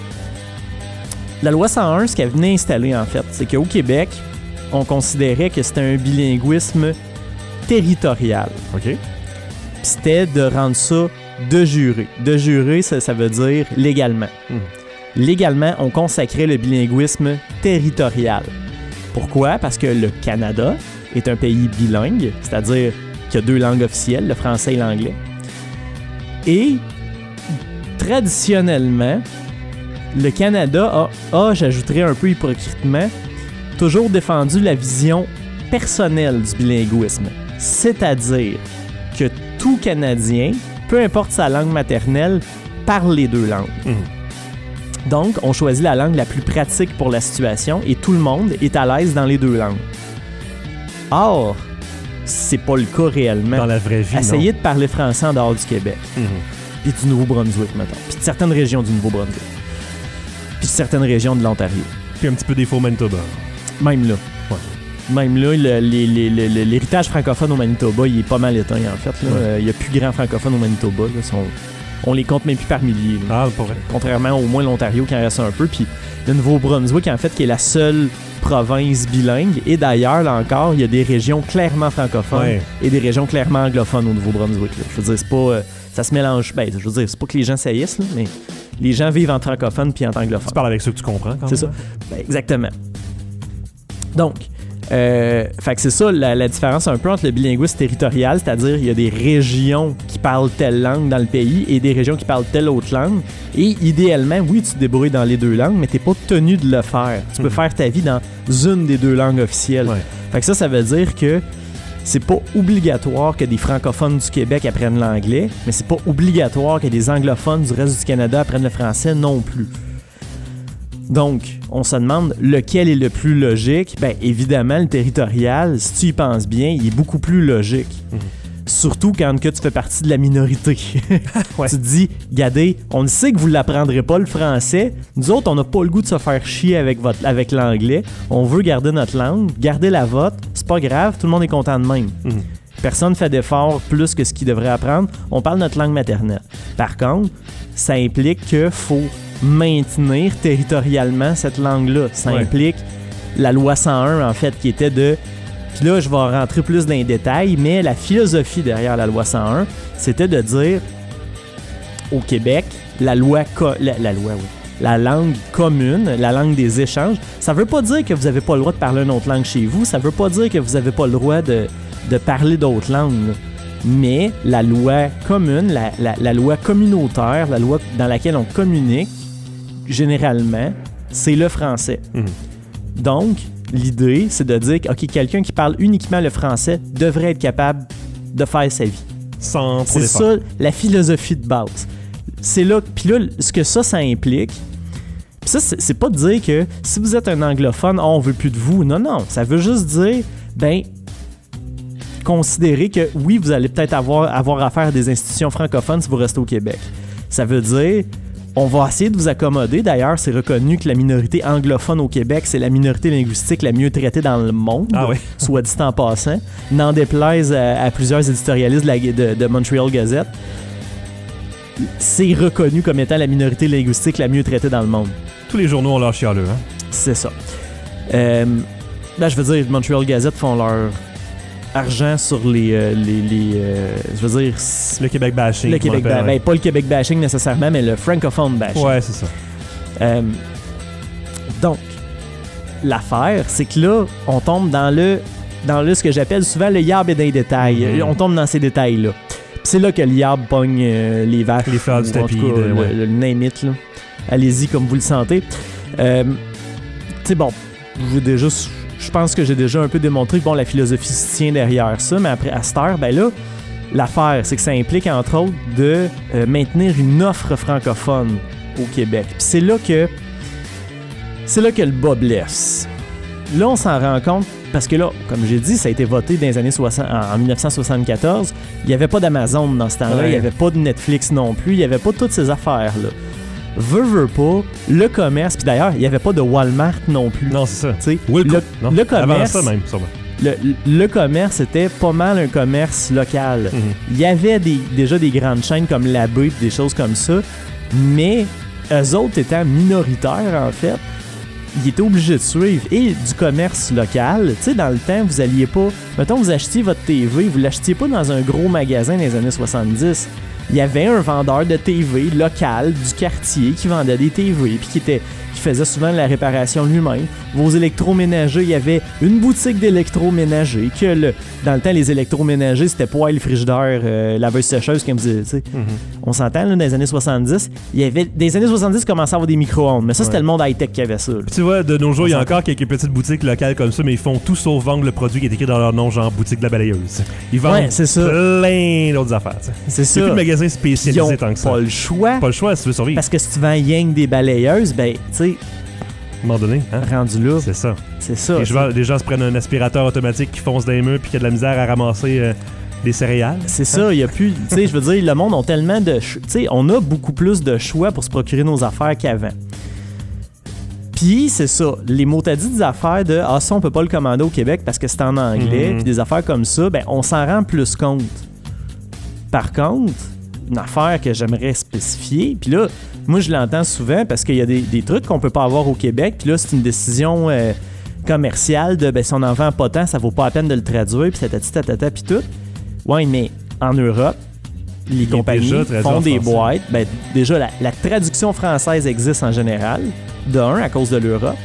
D: la loi cent un, ce qu'elle venait installer, en fait, c'est qu'au Québec, on considérait que c'était un bilinguisme territorial.
A: OK.
D: Puis c'était de rendre ça de juré. De juré, ça, ça veut dire légalement.
A: Mhm.
D: Légalement, on consacrait le bilinguisme territorial. Pourquoi? Parce que le Canada est un pays bilingue, c'est-à-dire qu'il y a deux langues officielles, le français et l'anglais. Et traditionnellement, le Canada a, a, j'ajouterais un peu hypocritement, toujours défendu la vision personnelle du bilinguisme. C'est-à-dire que tout Canadien, peu importe sa langue maternelle, parle les deux langues.
A: Mhm.
D: Donc, on choisit la langue la plus pratique pour la situation et tout le monde est à l'aise dans les deux langues. Or, c'est pas le cas réellement.
A: Dans la vraie vie,
D: Essayez de parler français en dehors du Québec.
A: non. Mhm.
D: Puis du Nouveau-Brunswick, mettons. Puis de certaines régions du Nouveau-Brunswick. Puis de certaines régions de l'Ontario.
A: Puis un petit peu des faux Manitoba.
D: Même là.
A: Ouais.
D: Même là, le- les- les- les- les- l'héritage francophone au Manitoba, il est pas mal éteint, en fait. là.
A: Ouais.
D: Euh, Il y a plus grand francophone au Manitoba. Là. Sont- on les compte même plus par milliers. là.
A: Ah, pas vrai.
D: Contrairement au moins l'Ontario qui en reste un peu. Puis le Nouveau-Brunswick, en fait, qui est la seule province bilingue. Et d'ailleurs, là encore, il y a des régions clairement francophones
A: Ouais.
D: et des régions clairement anglophones au Nouveau-Brunswick. là. Je veux dire, c'est pas... euh, ça se mélange... Ben, je veux dire, c'est pas que les gens saillissent, là, mais les gens vivent en francophone puis en anglophone.
A: Tu parles avec ceux que tu comprends, quand
D: C'est
A: même.
D: ça. Ben, exactement. Donc, euh, fait que c'est ça la, la différence un peu entre le bilinguisme territorial, c'est-à-dire il y a des régions qui parlent telle langue dans le pays et des régions qui parlent telle autre langue. Et idéalement, oui, tu te débrouilles dans les deux langues, mais t'es pas tenu de le faire. Tu peux
A: Mhm.
D: faire ta vie dans une des deux langues officielles.
A: Ouais.
D: Fait que ça, ça veut dire que c'est pas obligatoire que des francophones du Québec apprennent l'anglais, mais c'est pas obligatoire que des anglophones du reste du Canada apprennent le français non plus. Donc, on se demande lequel est le plus logique. Ben, évidemment, le territorial, si tu y penses bien, il est beaucoup plus logique.
A: Mhm.
D: Surtout quand que tu fais partie de la minorité.
A: Ouais.
D: Tu te dis, regardez, on le sait que vous ne l'apprendrez pas le français. Nous autres, on n'a pas le goût de se faire chier avec, votre, avec l'anglais. On veut garder notre langue, garder la vôtre. C'est pas grave, tout le monde est content de même.
A: Mhm.
D: Personne fait d'efforts plus que ce qu'il devrait apprendre. On parle notre langue maternelle. Par contre, ça implique qu'il faut maintenir territorialement cette langue-là. Ça
A: Ouais.
D: implique la loi cent un, en fait, qui était de... Puis là, je vais rentrer plus dans les détails, mais la philosophie derrière la loi cent un, c'était de dire, au Québec, la loi... Co- la, la loi, oui. La langue commune, la langue des échanges, ça veut pas dire que vous avez pas le droit de parler une autre langue chez vous. Ça veut pas dire que vous avez pas le droit de, de parler d'autres langues. Là. Mais la loi commune, la, la, la loi communautaire, la loi dans laquelle on communique, généralement, c'est le français.
A: Mhm.
D: Donc, l'idée, c'est de dire que OK, quelqu'un qui parle uniquement le français devrait être capable de faire sa vie.
A: Sans trop
D: C'est
A: d'efforts.
D: ça la philosophie de base. C'est là, puis là, ce que ça, ça implique, puis ça, c'est, c'est pas de dire que si vous êtes un anglophone, oh, on veut plus de vous. Non, non, ça veut juste dire, ben, considérer que oui, vous allez peut-être avoir, avoir affaire à des institutions francophones si vous restez au Québec. Ça veut dire, on va essayer de vous accommoder. D'ailleurs, c'est reconnu que la minorité anglophone au Québec, c'est la minorité linguistique la mieux traitée dans le monde,
A: ah oui.
D: soit dit en passant. N'en déplaise à, à plusieurs éditorialistes de, la, de, de Montreal Gazette. C'est reconnu comme étant la minorité linguistique la mieux traitée dans le monde.
A: Tous les journaux ont leur chialeux, hein?
D: C'est ça. Euh, là, je veux dire, Montreal Gazette font leur argent sur les... Euh, les, les euh, je veux dire...
A: Le Québec bashing.
D: Le Québec ba- ben, pas le Québec bashing nécessairement, mais le francophone bashing.
A: Ouais, c'est ça.
D: Euh, donc, l'affaire, c'est que là, on tombe dans le... dans le ce que j'appelle souvent le yab et dans les détails. Mm-hmm. On tombe dans ces détails-là. C'est là que le yab pogne euh, les vaches.
A: Les fleurs du tapis.
D: En tout cas,
A: de, ouais.
D: le, le name it, là. Allez-y comme vous le sentez. Euh, tu sais, bon, je, déjà, je pense que j'ai déjà un peu démontré que bon, la philosophie se tient derrière ça, mais après, à cette heure, ben là, l'affaire, c'est que ça implique, entre autres, de euh, maintenir une offre francophone au Québec. Puis c'est là que c'est là que le bas blesse. Là, on s'en rend compte parce que là, comme j'ai dit, ça a été voté dans les années soixante, en dix-neuf cent soixante-quatorze. Il n'y avait pas d'Amazon dans ce temps-là. Ouais. Il n'y avait pas de Netflix non plus. Il n'y avait pas toutes ces affaires-là. Veux, veux pas, le commerce... Puis d'ailleurs, il n'y avait pas de Walmart non plus.
A: Non, c'est ça.
D: T'sais,
A: le,
D: le,
A: non,
D: le commerce...
A: Avant ça même, sûrement.
D: Le, le commerce était pas mal un commerce local. Mm-hmm. Il y avait des, déjà des grandes chaînes comme La Baie, des choses comme ça, mais eux autres étant minoritaires, en fait, ils étaient obligés de suivre. Et du commerce local, tu sais, dans le temps, vous alliez pas... Mettons, vous achetiez votre T V, vous l'achetiez pas dans un gros magasin dans les années soixante-dix. Il y avait un vendeur de T V local du quartier qui vendait des T V puis qui était qui faisait souvent de la réparation lui-même. Vos électroménagers, il y avait une boutique d'électroménagers que le, dans le temps, les électroménagers, c'était poêle, frigidaire, euh, laveuse sécheuse, comme vous dites. Mm-hmm. On s'entend, là, dans les années soixante-dix, il y avait des années soixante-dix, il commençait à avoir des micro-ondes, mais ça, ouais. C'était le monde high-tech qui avait ça. Puis
A: tu vois, de nos jours, il y a encore quelques petites boutiques locales comme ça, mais ils font tout sauf vendre le produit qui est écrit dans leur nom, genre boutique de la balayeuse. Ils vendent
D: ouais, c'est ça.
A: plein d'autres affaires. T'sais.
D: C'est ça.
A: Il n'y a plus de magasins spécialisés tant que ça.
D: Pas le choix.
A: Pas le choix si tu veux survivre.
D: Parce que si tu vends yang des balayeuses, ben, tu sais,
A: à un moment donné, hein?
D: Rendu là.
A: C'est ça.
D: C'est ça.
A: Les gens, les gens se prennent un aspirateur automatique qui fonce dans les murs puis qui a de la misère à ramasser euh, des céréales.
D: C'est hein? Ça, il y a plus... Tu sais, je veux dire, le monde a tellement de... Tu sais, on a beaucoup plus de choix pour se procurer nos affaires qu'avant. Puis, c'est ça. Les mots t'as dit des affaires de « Ah, ça, on peut pas le commander au Québec parce que c'est en anglais. Mm-hmm. » Puis des affaires comme ça, ben on s'en rend plus compte. Par contre, une affaire que j'aimerais spécifier, puis là... Moi, je l'entends souvent parce qu'il y a des, des trucs qu'on peut pas avoir au Québec. Puis là, c'est une décision euh, commerciale de ben, si on en vend pas tant, ça vaut pas la peine de le traduire. Puis tatati tatata, puis tout. Ouais, mais en Europe, les Il compagnies font des boîtes. Ben, déjà, la, la traduction française existe en général, de un, à cause de l'Europe.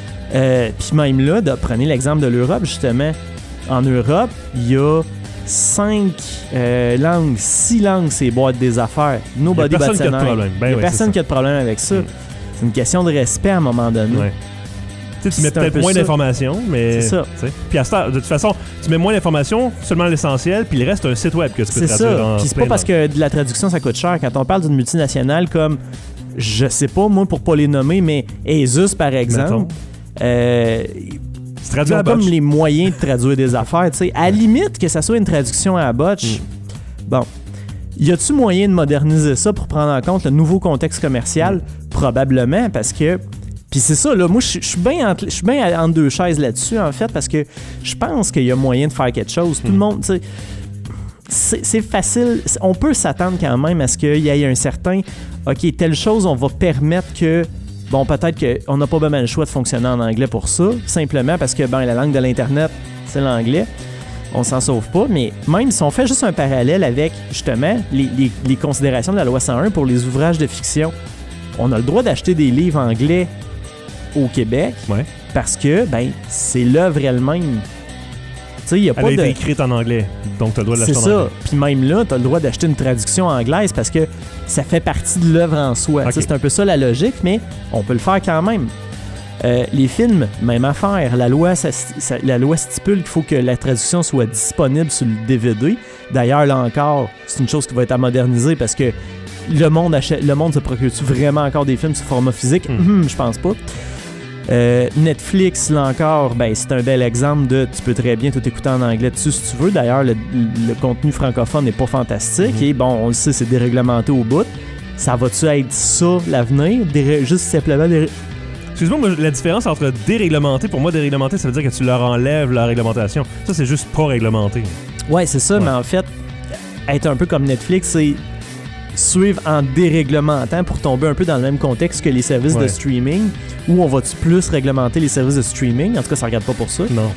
D: Euh, puis même là, de, prenez l'exemple de l'Europe, justement. En Europe, il y a cinq euh, langues, six langues, ces boîtes des affaires. Nobody but
A: Il n'y a personne qui a de problème. Ben
D: il n'y a
A: ouais,
D: personne qui a de problème avec ça. Mm. C'est une question de respect à un moment donné.
A: Ouais. Tu, sais, tu mets peut-être moins ça. d'informations, mais... C'est ça. Puis à ce temps, de toute façon, tu mets moins d'informations, seulement l'essentiel, puis le reste, c'est un site web que tu peux
D: c'est
A: traduire.
D: C'est ça. Puis c'est pas parce que de la traduction, ça coûte cher. Quand on parle d'une multinationale comme, je sais pas, moi, pour pas les nommer, mais Asus, par exemple... Euh, il y a comme les moyens de traduire des affaires, tu sais. À la limite, que ça soit une traduction à botch, mm. bon, y a-tu moyen de moderniser ça pour prendre en compte le nouveau contexte commercial? Mm. Probablement, parce que... Puis c'est ça, là, moi, je suis bien entre, entre deux chaises là-dessus, en fait, parce que je pense qu'il y a moyen de faire quelque chose. Mm. Tout le monde, tu sais... C'est, c'est facile. On peut s'attendre quand même à ce qu'il y ait un certain... OK, telle chose, on va permettre que... Bon, peut-être qu'on n'a pas vraiment le choix de fonctionner en anglais pour ça, simplement parce que ben, la langue de l'Internet, c'est l'anglais. On s'en sauve pas, mais même si on fait juste un parallèle avec, justement, les, les, les considérations de la loi cent un pour les ouvrages de fiction, on a le droit d'acheter des livres anglais au Québec
A: ouais.
D: parce que, ben, c'est l'œuvre elle-même.
A: Elle
D: y a pas
A: a été
D: de...
A: écrite en anglais, donc tu as le droit de l'acheter
D: en
A: anglais.
D: C'est ça. Puis même là, tu as le droit d'acheter une traduction anglaise parce que ça fait partie de l'œuvre en soi. Okay. C'est un peu ça la logique, mais on peut le faire quand même. Euh, les films, même affaire. La loi, ça, ça, la loi stipule qu'il faut que la traduction soit disponible sur le D V D. D'ailleurs, là encore, c'est une chose qui va être à moderniser parce que le monde, achète, le monde se procure-tu vraiment encore des films sous format physique? Mm. Hum, je pense pas. Euh, Netflix, là encore, ben, c'est un bel exemple de tu peux très bien tout écouter en anglais dessus si tu veux. D'ailleurs, le, le contenu francophone n'est pas fantastique. Mm-hmm. Et bon, on le sait, c'est déréglementé au bout. Ça va-tu être ça, l'avenir? Déré- juste simplement... Déré-
A: Excuse-moi, moi, la différence entre déréglementé, pour moi, déréglementé, ça veut dire que tu leur enlèves la réglementation. Ça, c'est juste pas réglementé.
D: Ouais, c'est ça, ouais. Mais en fait, être un peu comme Netflix, c'est suivre en déréglementant pour tomber un peu dans le même contexte que les services ouais. de streaming, où on va-tu plus réglementer les services de streaming? En tout cas, ça regarde pas pour ça.
A: Non.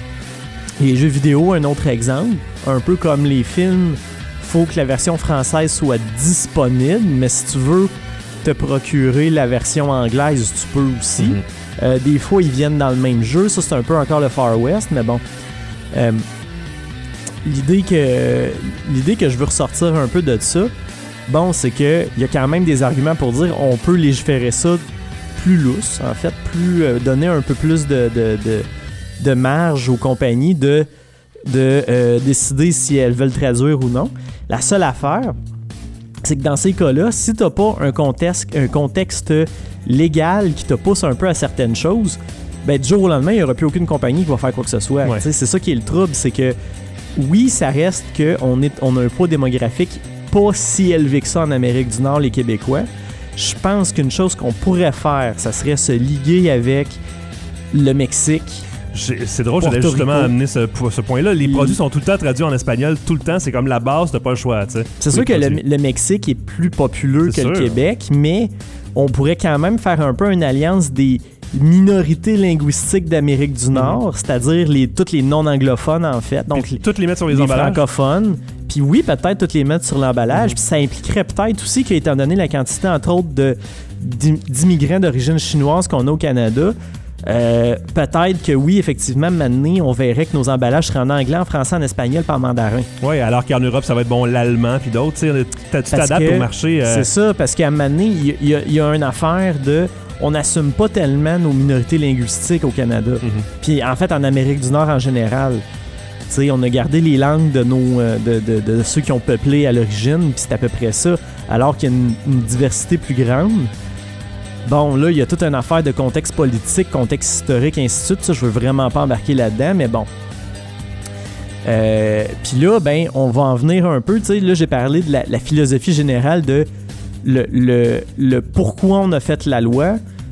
D: Les jeux vidéo, un autre exemple, un peu comme les films, faut que la version française soit disponible, mais si tu veux te procurer la version anglaise, tu peux aussi. Mm-hmm. Euh, des fois, ils viennent dans le même jeu. Ça, c'est un peu encore le Far West, mais bon. Euh, l'idée que l'idée que je veux ressortir un peu de ça, bon, c'est que il y a quand même des arguments pour dire on peut légiférer ça plus lousse, en fait, plus euh, donner un peu plus de, de, de, de marge aux compagnies de, de euh, décider si elles veulent traduire ou non. La seule affaire, c'est que dans ces cas-là, si t'as pas un contexte, un contexte légal qui te pousse un peu à certaines choses, ben du jour au lendemain, il n'y aura plus aucune compagnie qui va faire quoi que ce soit. Ouais. C'est ça qui est le trouble, c'est que oui, ça reste qu'on est, on a un poids démographique pas si élevé que ça en Amérique du Nord, les Québécois. Je pense qu'une chose qu'on pourrait faire, ça serait se liguer avec le Mexique.
A: J'ai, c'est drôle, j'allais justement amener ce, ce point-là. Les produits sont tout le temps traduits en espagnol, tout le temps. C'est comme la base, t'as pas le choix, tu sais.
D: C'est sûr que le, le Mexique est plus populeux c'est que sûr. Le Québec, mais on pourrait quand même faire un peu une alliance des minorités linguistiques d'Amérique du Nord, mm-hmm. c'est-à-dire les, toutes les non-anglophones, en fait. Donc,
A: puis, toutes les mettre sur les,
D: les
A: emballages.
D: Francophones. Puis oui, peut-être toutes les mettre sur l'emballage. Mm-hmm. Puis ça impliquerait peut-être aussi qu'étant donné la quantité, entre autres, de, d'immigrants d'origine chinoise qu'on a au Canada, Euh, peut-être que oui, effectivement, maintenant, on verrait que nos emballages seraient en anglais, en français, en espagnol, pas en mandarin.
A: Oui, alors qu'en Europe, ça va être bon l'allemand puis d'autres. Tu t'adaptes au marché. Euh...
D: C'est ça, parce qu'à un moment donné, il y, y, y a une affaire de... On n'assume pas tellement nos minorités linguistiques au Canada. Mm-hmm. Puis en fait, en Amérique du Nord en général. T'sais, on a gardé les langues de, nos, de, de, de ceux qui ont peuplé à l'origine, puis c'est à peu près ça, alors qu'il y a une, une diversité plus grande. Bon, là, il y a toute une affaire de contexte politique, contexte historique, ainsi de suite. Ça, je veux vraiment pas embarquer là-dedans, mais bon. Euh, Puis là, ben, on va en venir un peu. Tu sais, là, j'ai parlé de la, la philosophie générale de le, le, le pourquoi on a fait la loi,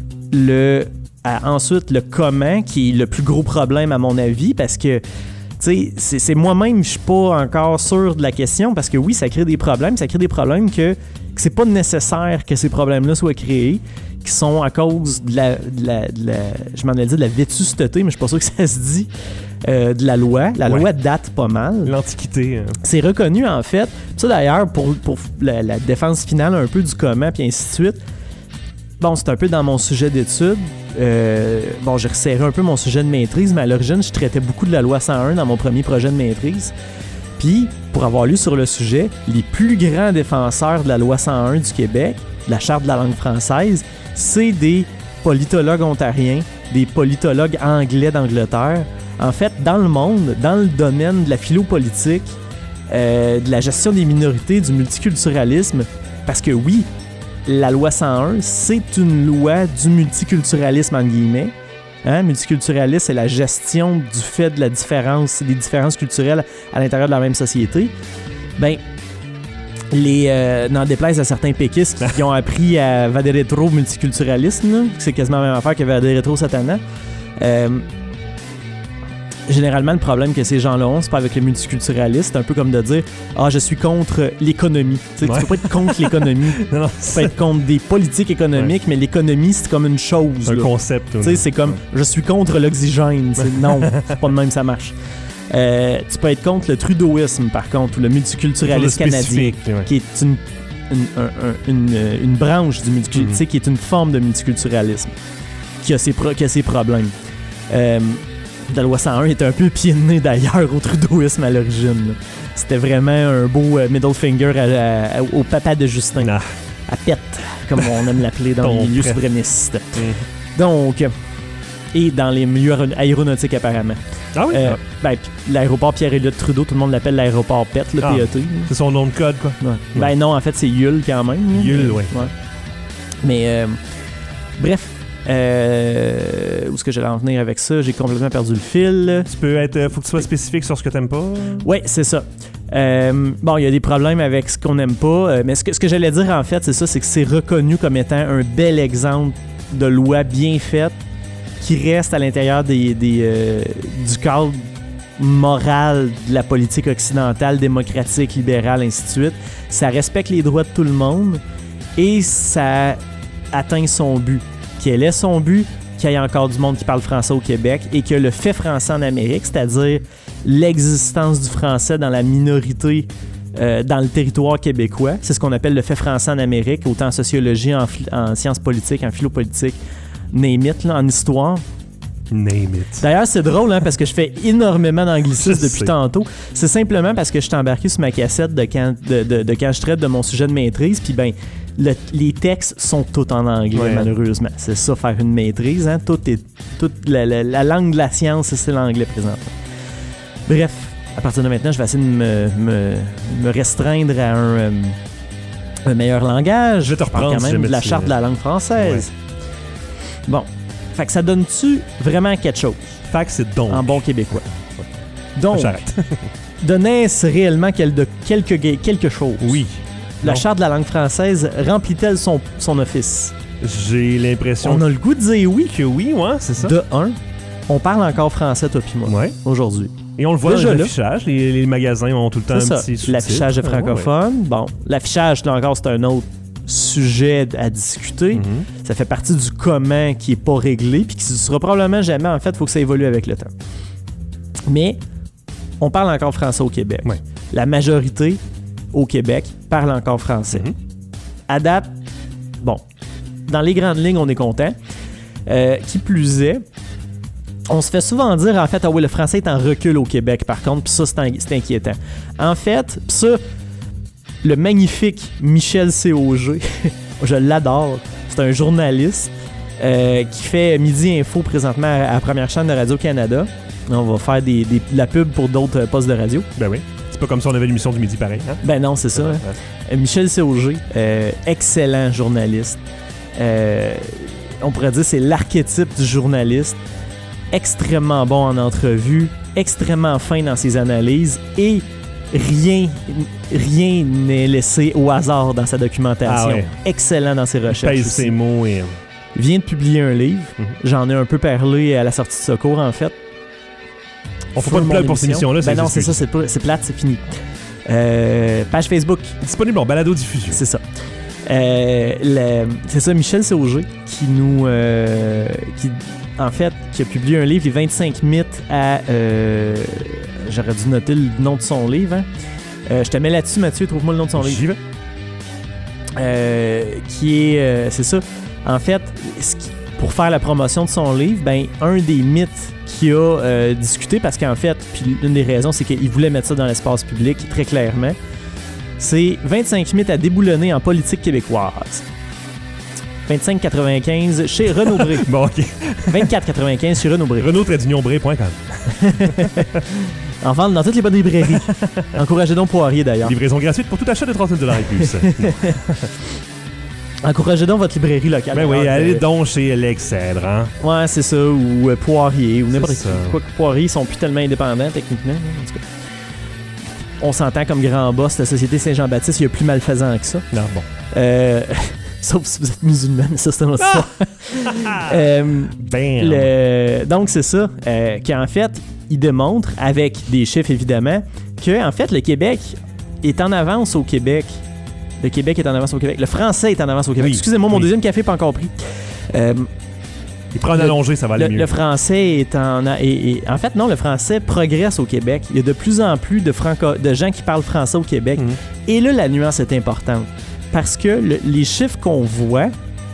D: le à, ensuite le comment, qui est le plus gros problème à mon avis, parce que tu sais, c'est, c'est moi-même, je suis pas encore sûr de la question, parce que oui, ça crée des problèmes, ça crée des problèmes que, que c'est pas nécessaire que ces problèmes-là soient créés, qui sont à cause de la, de la, de la je m'en ai dit de la vétusteté, mais je suis pas sûr que ça se dit, euh, de la loi. La ouais. loi date pas mal.
A: L'Antiquité. Hein.
D: C'est reconnu, en fait. Ça, d'ailleurs, pour, pour la, la défense finale un peu du comment, puis ainsi de suite, bon, c'est un peu dans mon sujet d'étude. Euh, bon, j'ai resserré un peu mon sujet de maîtrise, mais à l'origine, je traitais beaucoup de la loi cent un dans mon premier projet de maîtrise. Puis, pour avoir lu sur le sujet, les plus grands défenseurs de la loi cent un du Québec, de la Charte de la langue française, c'est des politologues ontariens, des politologues anglais d'Angleterre. En fait, dans le monde, dans le domaine de la philo-politique, euh, de la gestion des minorités, du multiculturalisme, parce que oui, la loi cent un, c'est une loi du multiculturalisme, entre guillemets. Hein? Multiculturalisme, c'est la gestion du fait de la différence, des différences culturelles à l'intérieur de la même société. Ben, les euh, n'en déplaise à certains péquistes qui, qui ont appris à Vaderetro multiculturalisme, là, c'est quasiment la même affaire que Vaderetro Satana. Euh, généralement, le problème que ces gens-là ont, c'est pas avec le multiculturalisme, c'est un peu comme de dire « Ah, je suis contre l'économie. » Tu ouais. peux pas être contre l'économie. non, non, tu peux être contre des politiques économiques, ouais. mais l'économie, c'est comme une chose.
A: C'est un
D: là.
A: concept.
D: Tu sais, c'est comme « Je suis contre l'oxygène. » Non, c'est pas de même ça marche. Euh, tu peux être contre le trudeauisme, par contre, ou le multiculturalisme canadien, ouais. qui est une, une, un, un, une, une branche du multiculturalisme, mm-hmm. qui est une forme de multiculturalisme, qui a ses, pro- qui a ses problèmes. Euh, la loi cent un était un peu pied de nez, d'ailleurs, au trudeauisme à l'origine. Là. C'était vraiment un beau euh, middle finger à, à, au papa de Justin. Ah. À pète, comme on aime l'appeler dans les milieux souverainistes. Mm. Donc... et dans les milieux aéronautiques, apparemment.
A: Ah oui?
D: Euh,
A: ah.
D: Ben, l'aéroport Pierre-Éliott Trudeau, tout le monde l'appelle l'aéroport P E T, le ah. P E T.
A: C'est son nom de code, quoi.
D: Ouais. Ouais. Ben non, en fait, c'est Yule, quand même.
A: Yule, oui.
D: Ouais. Mais, euh, bref, Euh, où est-ce que j'allais en venir avec ça? J'ai complètement perdu le fil.
A: Tu peux être... Faut que tu sois spécifique sur ce que t'aimes pas.
D: Oui, c'est ça. Euh, bon, il y a des problèmes avec ce qu'on n'aime pas, euh, mais ce que, ce que j'allais dire, en fait, c'est ça, c'est que c'est reconnu comme étant un bel exemple de loi bien faite qui reste à l'intérieur des, des, euh, du cadre moral de la politique occidentale, démocratique, libérale, ainsi de suite. Ça respecte les droits de tout le monde et ça atteint son but. Quel est son but? Qu'il y ait encore du monde qui parle français au Québec et que le fait français en Amérique, c'est-à-dire l'existence du français dans la minorité euh, dans le territoire québécois, c'est ce qu'on appelle le fait français en Amérique, autant en sociologie, en, en sciences politiques, en philopolitique, name it, là, en histoire.
A: Name it.
D: D'ailleurs, c'est drôle hein, parce que je fais énormément d'anglicisme
A: Je
D: depuis
A: sais.
D: tantôt. C'est simplement parce que je suis embarqué sur ma cassette de quand, de, de, de quand je traite de mon sujet de maîtrise. Puis ben, le, les textes sont tous en anglais,
A: ouais.
D: malheureusement. C'est ça, faire une maîtrise. Hein? Tout est, toute la, la, la langue de la science, c'est l'anglais présentement. Bref, à partir de maintenant, je vais essayer de me, me, me restreindre à un, euh, un meilleur langage.
A: Je vais te reprendre
D: quand
A: si
D: même
A: jamais
D: de la
A: tu-
D: charte de la langue française. Ouais. Bon. Fait que ça donne-tu vraiment quelque chose?
A: Fait que c'est donc.
D: En bon québécois. Donc,
A: J'arrête.
D: donnait-ce réellement quel- de quelque, quelque chose?
A: Oui.
D: La
A: Non.
D: charte de la langue française remplit-elle son, son office?
A: J'ai l'impression
D: On a le goût de dire oui.
A: que oui, ouais, c'est ça.
D: De un, on parle encore français, toi pis moi,
A: Ouais.
D: aujourd'hui.
A: Et on le voit
D: Déjà
A: dans
D: là.
A: l'affichage. Les, les magasins ont tout le temps
D: C'est
A: un
D: ça.
A: petit sous-titre.
D: L'affichage de
A: Ouais, ouais, ouais.
D: francophone. Bon, l'affichage, là encore, c'est un autre sujet à discuter.
A: Mhm.
D: Ça fait partie du comment qui est pas réglé puis qui sera probablement jamais, en fait, il faut que ça évolue avec le temps. Mais on parle encore français au Québec.
A: Ouais.
D: La majorité au Québec parle encore français.
A: Mhm.
D: À date, bon, dans les grandes lignes, on est content. Euh, qui plus est, on se fait souvent dire, en fait, ah oui, le français est en recul au Québec, par contre, puis ça, c'est, in- c'est inquiétant. En fait, puis ça, le magnifique Michel C O G, je l'adore, c'est un journaliste euh, qui fait Midi Info présentement à la première chaîne de Radio-Canada. On va faire des, des, de la pub pour d'autres euh, postes de radio.
A: Ben oui. C'est pas comme si on avait l'émission du midi pareil. Hein?
D: Ben non, c'est ça. Hein. Euh, Michel C O G, euh, excellent journaliste. Euh, on pourrait dire que c'est l'archétype du journaliste. Extrêmement bon en entrevue, extrêmement fin dans ses analyses et rien, rien n'est laissé au hasard dans sa documentation.
A: Ah ouais.
D: Excellent dans ses recherches.
A: Pèse
D: aussi.
A: ses mots et...
D: Il vient de publier un livre.
A: Mhm.
D: J'en ai un peu parlé à la sortie de secours, en fait.
A: On fait
D: Full
A: pas de
D: mon
A: plug pour cette
D: émission.
A: émission-là.
D: Ben non, c'est ça, c'est, pas, c'est plate, c'est fini. Euh, page Facebook,
A: Disponible en balado-diffusion.
D: c'est ça. Euh, le- c'est ça, Michel C O G qui nous... euh, qui, en fait, qui a publié un livre, Les vingt-cinq mythes à... euh, j'aurais dû noter le nom de son livre. Hein. Euh, je te mets là-dessus, Mathieu, trouve-moi le nom de son livre.
A: J'y vais.
D: Euh, qui est... euh, c'est ça. En fait, ce qui- pour faire la promotion de son livre, ben, un des mythes qu'il a euh, discuté, parce qu'en fait, puis l'une des raisons, c'est qu'il voulait mettre ça dans l'espace public, très clairement, c'est vingt-cinq mythes à déboulonner en politique québécoise. vingt-cinq quatre-vingt-quinze chez Renaud Bré.
A: Bon, OK.
D: vingt-quatre quatre-vingt-quinze chez Renaud Bré.
A: Renaud-bré point com.
D: En vente dans toutes les bonnes librairies. Encouragez donc Poirier, d'ailleurs.
A: Livraison gratuite pour tout achat de trente-neuf dollars et plus.
D: Encouragez donc votre librairie locale.
A: Ben oui,
D: Alors,
A: allez
D: euh,
A: donc chez Lexèdre, hein?
D: Ouais, c'est ça, ou euh, Poirier, ou n'importe qui.
A: ça.
D: Quoique Poirier, ils sont plus tellement indépendants, techniquement. hein, En tout cas. On s'entend comme grand boss, la Société Saint-Jean-Baptiste, il y a plus malfaisant que ça.
A: Non, bon.
D: Euh, sauf si vous êtes musulman, ça c'est un autre histoire. Euh,
A: Ben.
D: le- donc c'est ça, euh, qu'en fait, il démontre, avec des chiffres évidemment, que en fait, le Québec est en avance au Québec. Le Québec est en avance au Québec. Le français est en avance au Québec.
A: Oui.
D: Excusez-moi, mon
A: Oui.
D: deuxième café n'est pas encore pris. Euh,
A: Il prend un
D: le-
A: allongé, ça va aller
D: le,
A: mieux.
D: le français est en... a- et- et- en fait, non, le français progresse au Québec. Il y a de plus en plus de, franco- de gens qui parlent français au Québec.
A: Mhm.
D: Et là, la nuance est importante. Parce que le- les chiffres qu'on voit,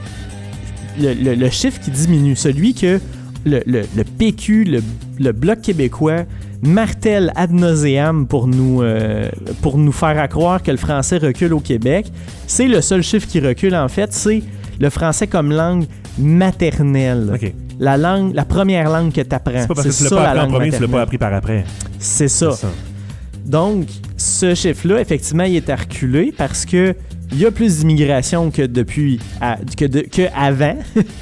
D: le, le- le chiffre qui diminue, celui que le, le- le P Q, le, le Bloc québécois, martèle ad nauseam pour nous, euh, pour nous faire à croire que le français recule au Québec, c'est le seul chiffre qui recule, en fait, c'est le français comme langue maternelle.
A: OK.
D: La langue, la première langue que tu apprends.
A: C'est pas parce que tu l'as
D: ça,
A: pas
D: la
A: appris en
D: langue
A: premier que tu l'as pas
D: maternelle.
A: appris par après.
D: C'est ça.
A: C'est ça.
D: Donc, ce chiffre-là, effectivement, il est à reculer parce que il y a plus d'immigration que depuis, à- que, de- que avant.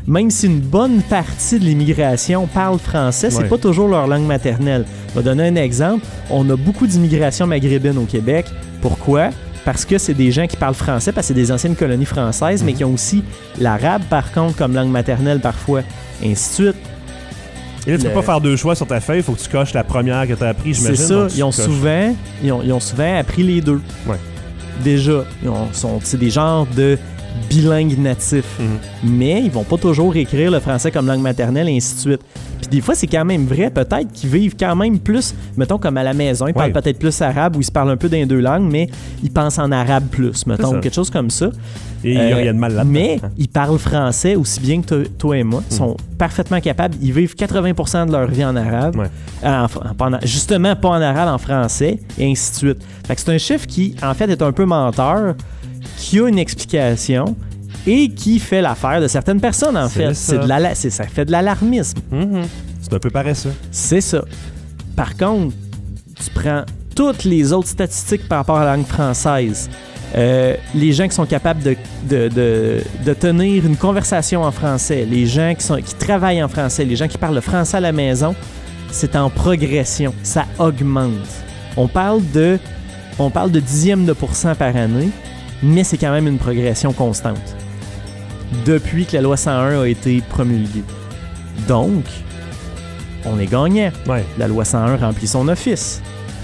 D: même si une bonne partie de l'immigration parle français, c'est
A: Ouais.
D: pas toujours leur langue maternelle. Je vais donner un exemple. On a beaucoup d'immigration maghrébine au Québec. Pourquoi? Parce que c'est des gens qui parlent français, parce que c'est des anciennes colonies françaises, mm-hmm. mais qui ont aussi l'arabe, par contre, comme langue maternelle parfois, et ainsi de suite.
A: Et là, tu
D: Le...
A: peux pas faire deux choix sur ta feuille, il faut que tu coches la première que tu as appris, j'imagine.
D: C'est ça, ils ont, souvent, ils, ont, ils ont souvent appris les deux.
A: Ouais.
D: Déjà, ils ont, sont, c'est des genres de bilingues natifs, mm-hmm. mais ils vont pas toujours écrire le français comme langue maternelle, et ainsi de suite. Puis des fois, c'est quand même vrai, peut-être qu'ils vivent quand même plus, mettons comme à la maison, ils parlent
A: ouais.
D: peut-être plus arabe ou ils se parlent un peu dans les deux langues, mais ils pensent en arabe plus, mettons, quelque chose comme ça.
A: Et il n'y a rien de mal là-dedans.
D: Mais ils parlent français aussi bien que to- toi et moi. Ils sont mm. parfaitement capables. Ils vivent quatre-vingts pour cent de leur vie en arabe.
A: Ouais.
D: En, en, en, justement, pas en arabe, en français, et ainsi de suite. Fait que c'est un chiffre qui, en fait, est un peu menteur, qui a une explication et qui fait l'affaire de certaines personnes, en
A: c'est
D: fait.
A: Ça.
D: C'est de la, c'est, ça fait de l'alarmisme.
A: Mm-hmm. C'est un peu paresseux.
D: C'est ça. Par contre, tu prends toutes les autres statistiques par rapport à la langue française. Euh, les gens qui sont capables de, de, de, de tenir une conversation en français, les gens qui, sont, qui travaillent en français, les gens qui parlent le français à la maison, c'est en progression, ça augmente. On parle de, on parle de dixièmes de pourcent par année, mais c'est quand même une progression constante depuis que la loi cent un a été promulguée. Donc, on est gagnant.
A: Ouais.
D: La loi cent un remplit son office.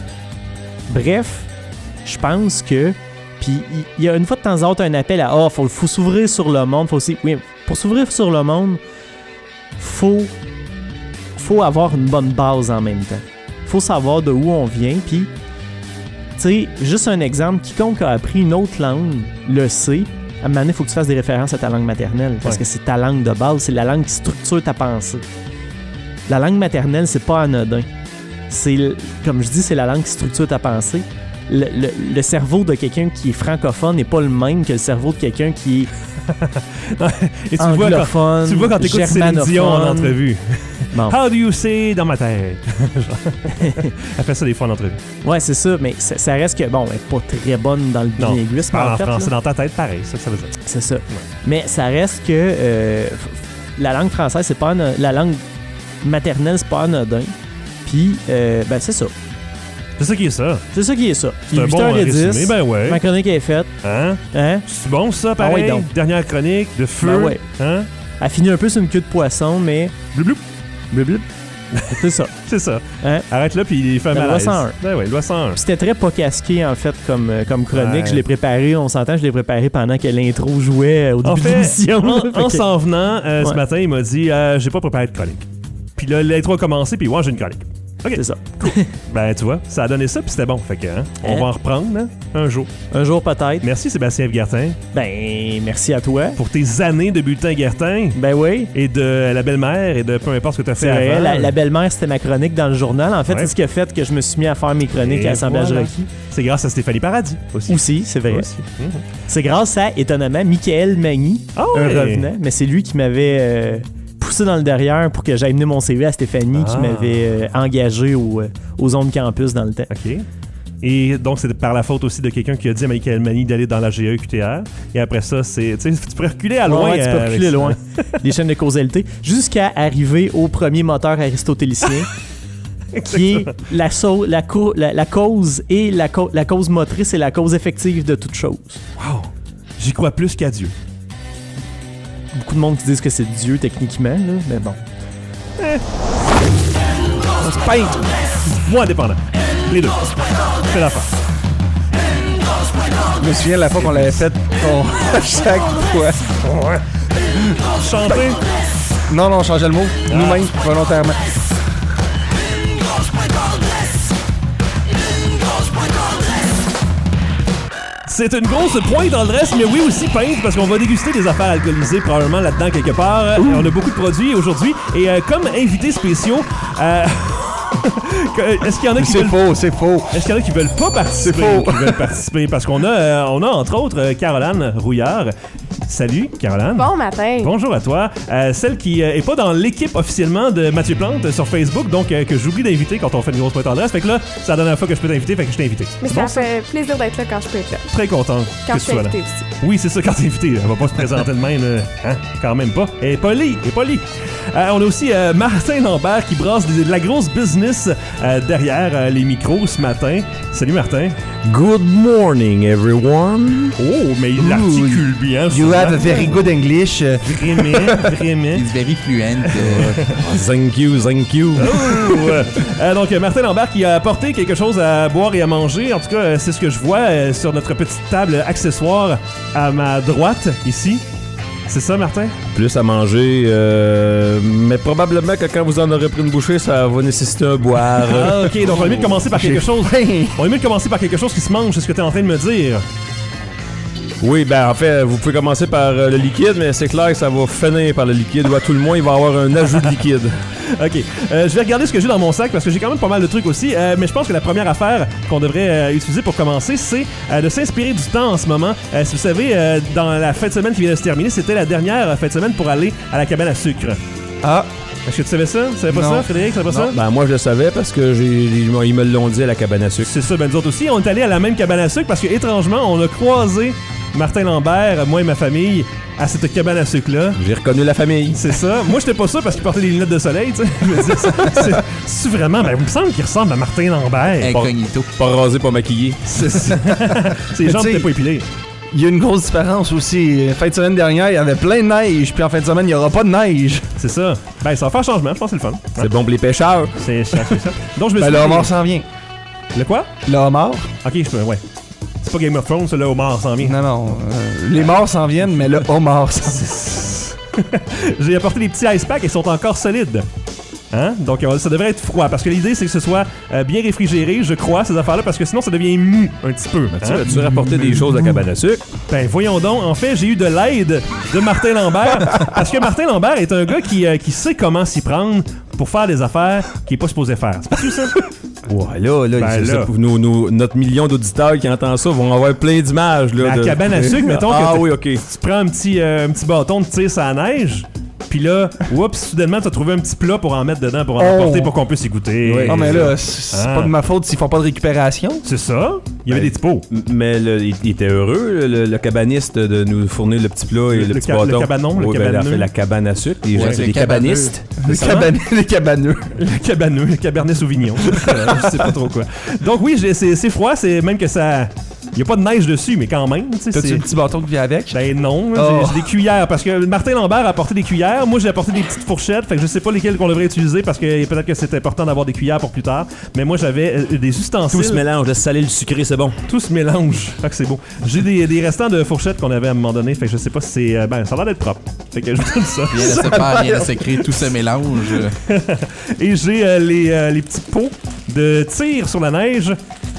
D: Bref, je pense que puis il y a une fois de temps en temps un appel à ah, oh, faut, faut s'ouvrir sur le monde. Faut aussi, oui, pour s'ouvrir sur le monde, faut, faut avoir une bonne base en même temps. Faut savoir de où on vient. Puis, tu sais, juste un exemple, quiconque a appris une autre langue le sait. À un moment donné, il faut que tu fasses des références à ta langue maternelle parce ouais. que c'est ta langue de base, c'est la langue qui structure ta pensée. La langue maternelle, c'est pas anodin. C'est, comme je dis, c'est la langue qui structure ta pensée. Le, le, le cerveau de quelqu'un qui est francophone n'est pas le même que le cerveau de quelqu'un qui est
A: Et tu
D: anglophone,
A: vois quand, tu vois quand t'écoutes Céline Dion en entrevue. Bon. How do you say dans ma tête? Elle fait ça des fois en entrevue.
D: Ouais, c'est ça, mais ça, ça reste que, bon, elle est pas très bonne dans le bilinguisme.
A: Non,
D: en fait,
A: français, dans ta tête, pareil, ça, ça veut dire.
D: C'est ça. Ouais. Mais ça reste que euh, la langue française, c'est pas un, la langue maternelle, c'est pas anodin. Puis, euh, ben, c'est ça.
A: C'est ça qui est ça.
D: C'est ça qui est ça.
A: C'est un bon résumé, ben ouais.
D: Ma chronique est faite.
A: Hein?
D: Hein?
A: C'est bon ça, pareil?
D: Ah ouais, donc.
A: Dernière chronique de feu.
D: Ben ouais.
A: Hein?
D: Elle finit un peu sur une queue de poisson, mais...
A: Blou blou.
D: Blou blou. C'est ça.
A: C'est ça.
D: Hein?
A: Arrête là, puis il fait un malaise.
D: loi cent un.
A: Ben ouais, loi cent un.
D: C'était très pas casqué, en fait, comme, comme chronique.
A: Ouais.
D: Je l'ai préparé, on s'entend, je l'ai préparé pendant que l'intro jouait au début
A: en fait,
D: de l'émission.
A: En, en s'en venant, euh,
D: ouais.
A: ce matin, il m'a dit euh, j'ai pas préparé de chronique. Puis là, l'intro a commencé, puis ouais, j'ai une chronique. Okay.
D: C'est ça.
A: Cool. Ben, tu vois, ça a donné ça, puis c'était bon. Fait que, hein, on
D: hein?
A: va en reprendre, hein, un jour.
D: Un jour, peut-être.
A: Merci, Sébastien Guertin.
D: Ben, merci à toi.
A: Pour tes années de bulletin Guertin.
D: Ben oui.
A: Et de la belle-mère, et de peu importe ce que tu as fait
D: vrai,
A: avant.
D: La, la belle-mère, c'était ma chronique dans le journal. En fait, ouais. c'est ce qui a fait que je me suis mis à faire mes chroniques et à Assemblage
A: voilà.
D: requis.
A: C'est grâce à Stéphanie Paradis aussi.
D: Aussi, c'est vrai.
A: Aussi. Mmh.
D: C'est grâce à, étonnamment, Michael Magny,
A: oh,
D: un
A: ouais.
D: revenant. Mais c'est lui qui m'avait... Euh, poussé dans le derrière pour que j'aille mener mon C V à Stéphanie ah. qui m'avait euh, engagé au, euh, aux ondes campus dans le temps.
A: OK. Et donc, c'est par la faute aussi de quelqu'un qui a dit à Michael Magny d'aller dans la G E Q T R. Et après ça, c'est, tu sais, tu peux reculer à loin.
D: Ouais, ouais, tu peux
A: euh,
D: reculer loin. Les chaînes de causalité. Jusqu'à arriver au premier moteur aristotélicien qui est la, so- la, co- la, la cause et la, co- la cause motrice et la cause effective de toute chose.
A: Wow! J'y crois plus qu'à Dieu.
D: Beaucoup de monde qui disent que c'est Dieu techniquement, là, mais bon.
A: Eh. On se peint. Moi indépendant. Les deux. C'est la fin.
F: Je me souviens de la fois qu'on l'avait fait on... chaque fois.
A: Ouais. Chanter.
F: Non, non, on changeait le mot. Ah. Nous-mêmes, volontairement.
A: C'est une grosse pointe dans le reste, mais oui aussi peinte, parce qu'on va déguster des affaires alcoolisées probablement là-dedans quelque part. Ouh. On a beaucoup de produits aujourd'hui. Et euh, comme invités spéciaux, euh, est-ce qu'il y en a qui
F: c'est
A: veulent...
F: faux, c'est faux.
A: Est-ce qu'il y en a qui veulent pas participer?
F: C'est faux.
A: Qui veulent participer? Parce qu'on a, euh, on a entre autres euh, Caroline Rouillard. Salut, Caroline.
B: Bon matin.
A: Bonjour à toi. Euh, celle qui euh, est pas dans l'équipe officiellement de Mathieu Plante euh, sur Facebook, donc euh, que j'oublie d'inviter quand on fait une grosse pointe adresse. Fait que là, c'est la dernière fois que je peux t'inviter, fait que je t'ai invité.
B: Mais
A: C'est
B: ça
A: bon,
B: fait plaisir d'être là quand je peux être là.
A: Très content
B: Quand
A: que
B: je
A: tu
B: suis
A: sois là.
B: invitée aussi.
A: Oui, c'est ça, quand t'es invité. Elle va pas se présenter de même, euh, hein? Quand même pas. Elle est polie, elle est polie. Euh, on a aussi euh, Martin Lambert qui brasse de, de la grosse business euh, derrière euh, les micros ce matin. Salut Martin.
J: Good morning, everyone.
A: Oh, mais il l'articule bien.
F: You
A: souvent.
F: have a very good English.
A: Vraiment, vraiment.
G: He's very fluent. euh.
J: Thank you, thank you.
A: Oh! Euh, donc, Martin Lambert qui a apporté quelque chose à boire et à manger. En tout cas, euh, c'est ce que je vois euh, sur notre petite table accessoire à ma droite, ici. C'est ça, Martin?
J: Plus à manger, euh, mais probablement que quand vous en aurez pris une bouchée, ça va nécessiter un boire.
A: Ah, ok, donc on est mieux de commencer par quelque chose. On est mieux de commencer par quelque chose qui se mange, c'est ce que tu es en train de me dire.
J: Oui, ben en fait, vous pouvez commencer par euh, le liquide, mais c'est clair que ça va finir par le liquide, ou à tout le moins, il va y avoir un ajout de liquide.
A: Ok, euh, je vais regarder ce que j'ai dans mon sac parce que j'ai quand même pas mal de trucs aussi, euh, mais je pense que la première affaire qu'on devrait euh, utiliser pour commencer, c'est euh, de s'inspirer du temps en ce moment. Euh, si vous savez, euh, dans la fin de semaine qui vient de se terminer, c'était la dernière euh, fin de semaine pour aller à la cabane à sucre.
F: Ah.
A: Est-ce que tu savais ça? Tu savais pas
F: Non.
A: ça, Frédéric? Tu savais pas
J: Non,
A: ça?
J: ben moi je le savais parce que j'ai, ils m'ont- ils me l'ont dit à la cabane à sucre.
A: C'est ça, ben nous autres aussi, on est allés à la même cabane à sucre parce que, étrangement, on a croisé Martin Lambert, moi et ma famille, à cette cabane à sucre-là.
J: J'ai reconnu la famille.
A: C'est ça. Moi, j'étais pas sûr parce qu'il portait des lunettes de soleil, tu sais. Je me disais, c'est- c'est- c'est vraiment... Ben, il me semble qu'il ressemble à Martin Lambert.
G: Incognito.
J: Pas rasé, pas maquillé.
A: C'est ça. Ses
F: Mais
A: jambes
F: tu sais,
A: étaient pas épilées.
F: Il y a une grosse différence aussi. Fin de semaine dernière, il y avait plein de neige, puis en fin de semaine, il y aura pas de neige.
A: C'est ça. Ben, ça va faire changement, je pense que c'est le fun.
J: C'est bon pour les pêcheurs.
A: C'est ça, c'est ça. Donc, je me
F: Ben,
A: suis
F: le
A: dit-
F: homard s'en vient.
A: Le quoi?
F: Le homard?
A: Ok, je peux, ouais. C'est pas Game of Thrones, ça, le homard s'en vient.
F: Non, non. euh, les morts s'en viennent, mais le homard s'en vient.
A: J'ai apporté des petits ice packs et ils sont encore solides. Hein? Donc euh, ça devrait être froid parce que l'idée c'est que ce soit euh, bien réfrigéré, je crois, ces affaires-là, parce que sinon ça devient mou un petit peu.
J: Tu
A: hein?
J: as-tu rapporté des choses à la cabane à sucre?
A: Ben voyons donc, en fait j'ai eu de l'aide de Martin Lambert parce que Martin Lambert est un gars qui, euh, qui sait comment s'y prendre pour faire des affaires qu'il est pas supposé faire. C'est pas tout ça?
J: Ouais, là, là,
A: Ben
J: c'est
A: là.
J: ça, pour nos- nos- notre million d'auditeurs qui entendent ça vont avoir plein d'images. Là,
A: La
J: de...
A: cabane à sucre, mettons
J: Ah
A: que
J: oui,
A: t-
J: ok.
A: tu prends un petit, euh, un petit bâton de tir sur la neige. Puis là, oups, soudainement, t'as trouvé un petit plat pour en mettre dedans, pour en
F: Oh.
A: apporter, pour qu'on puisse y goûter.
J: Oui.
F: Non, mais là, c'est c'est
A: Ah.
F: pas de ma faute s'ils font pas de récupération.
A: C'est ça. Il y avait
J: Ouais.
A: des petits pots.
J: M- Mais le- il, il était heureux, le, le cabaniste, de nous fournir le petit plat et
A: Le-
J: le,
A: le
J: petit
A: ca- le
J: bâton.
A: cabanon, le
J: Oui, ben, il a
A: cabaneux.
J: fait la cabane à sucre. Les
G: Ouais,
J: gens, c'est
G: le
J: des
G: cabaneux.
J: cabanistes.
F: Les,
A: Comment?
F: caban- les cabaneux.
A: Le cabaneux, le cabernet sauvignon. Euh, je sais pas trop quoi. Donc oui, j'ai- c'est c'est froid, c'est même que ça... Il y a pas de neige dessus, mais quand même, tu sais,
F: T'as-tu
A: c'est...
F: le petit bâton qui vient avec?
A: Ben non, là,
F: Oh.
A: j'ai j'ai des cuillères parce que Martin Lambert a apporté des cuillères, moi j'ai apporté des petites fourchettes, fait que je sais pas lesquelles qu'on devrait utiliser parce que peut-être que c'est important d'avoir des cuillères pour plus tard, mais moi j'avais euh, des ustensiles.
J: Tout se mélange, le salé, le sucré, c'est bon.
A: Tout se mélange. Fait que c'est beau. J'ai des, des restants de fourchettes qu'on avait à un moment donné, fait que je sais pas si c'est... euh, ben ça a l'air d'être propre. Fait que je vous donne ça.
G: Rien de se faire, rien de se créer, tout se mélange.
A: Et j'ai euh, les, euh, les petits pots de tir sur la neige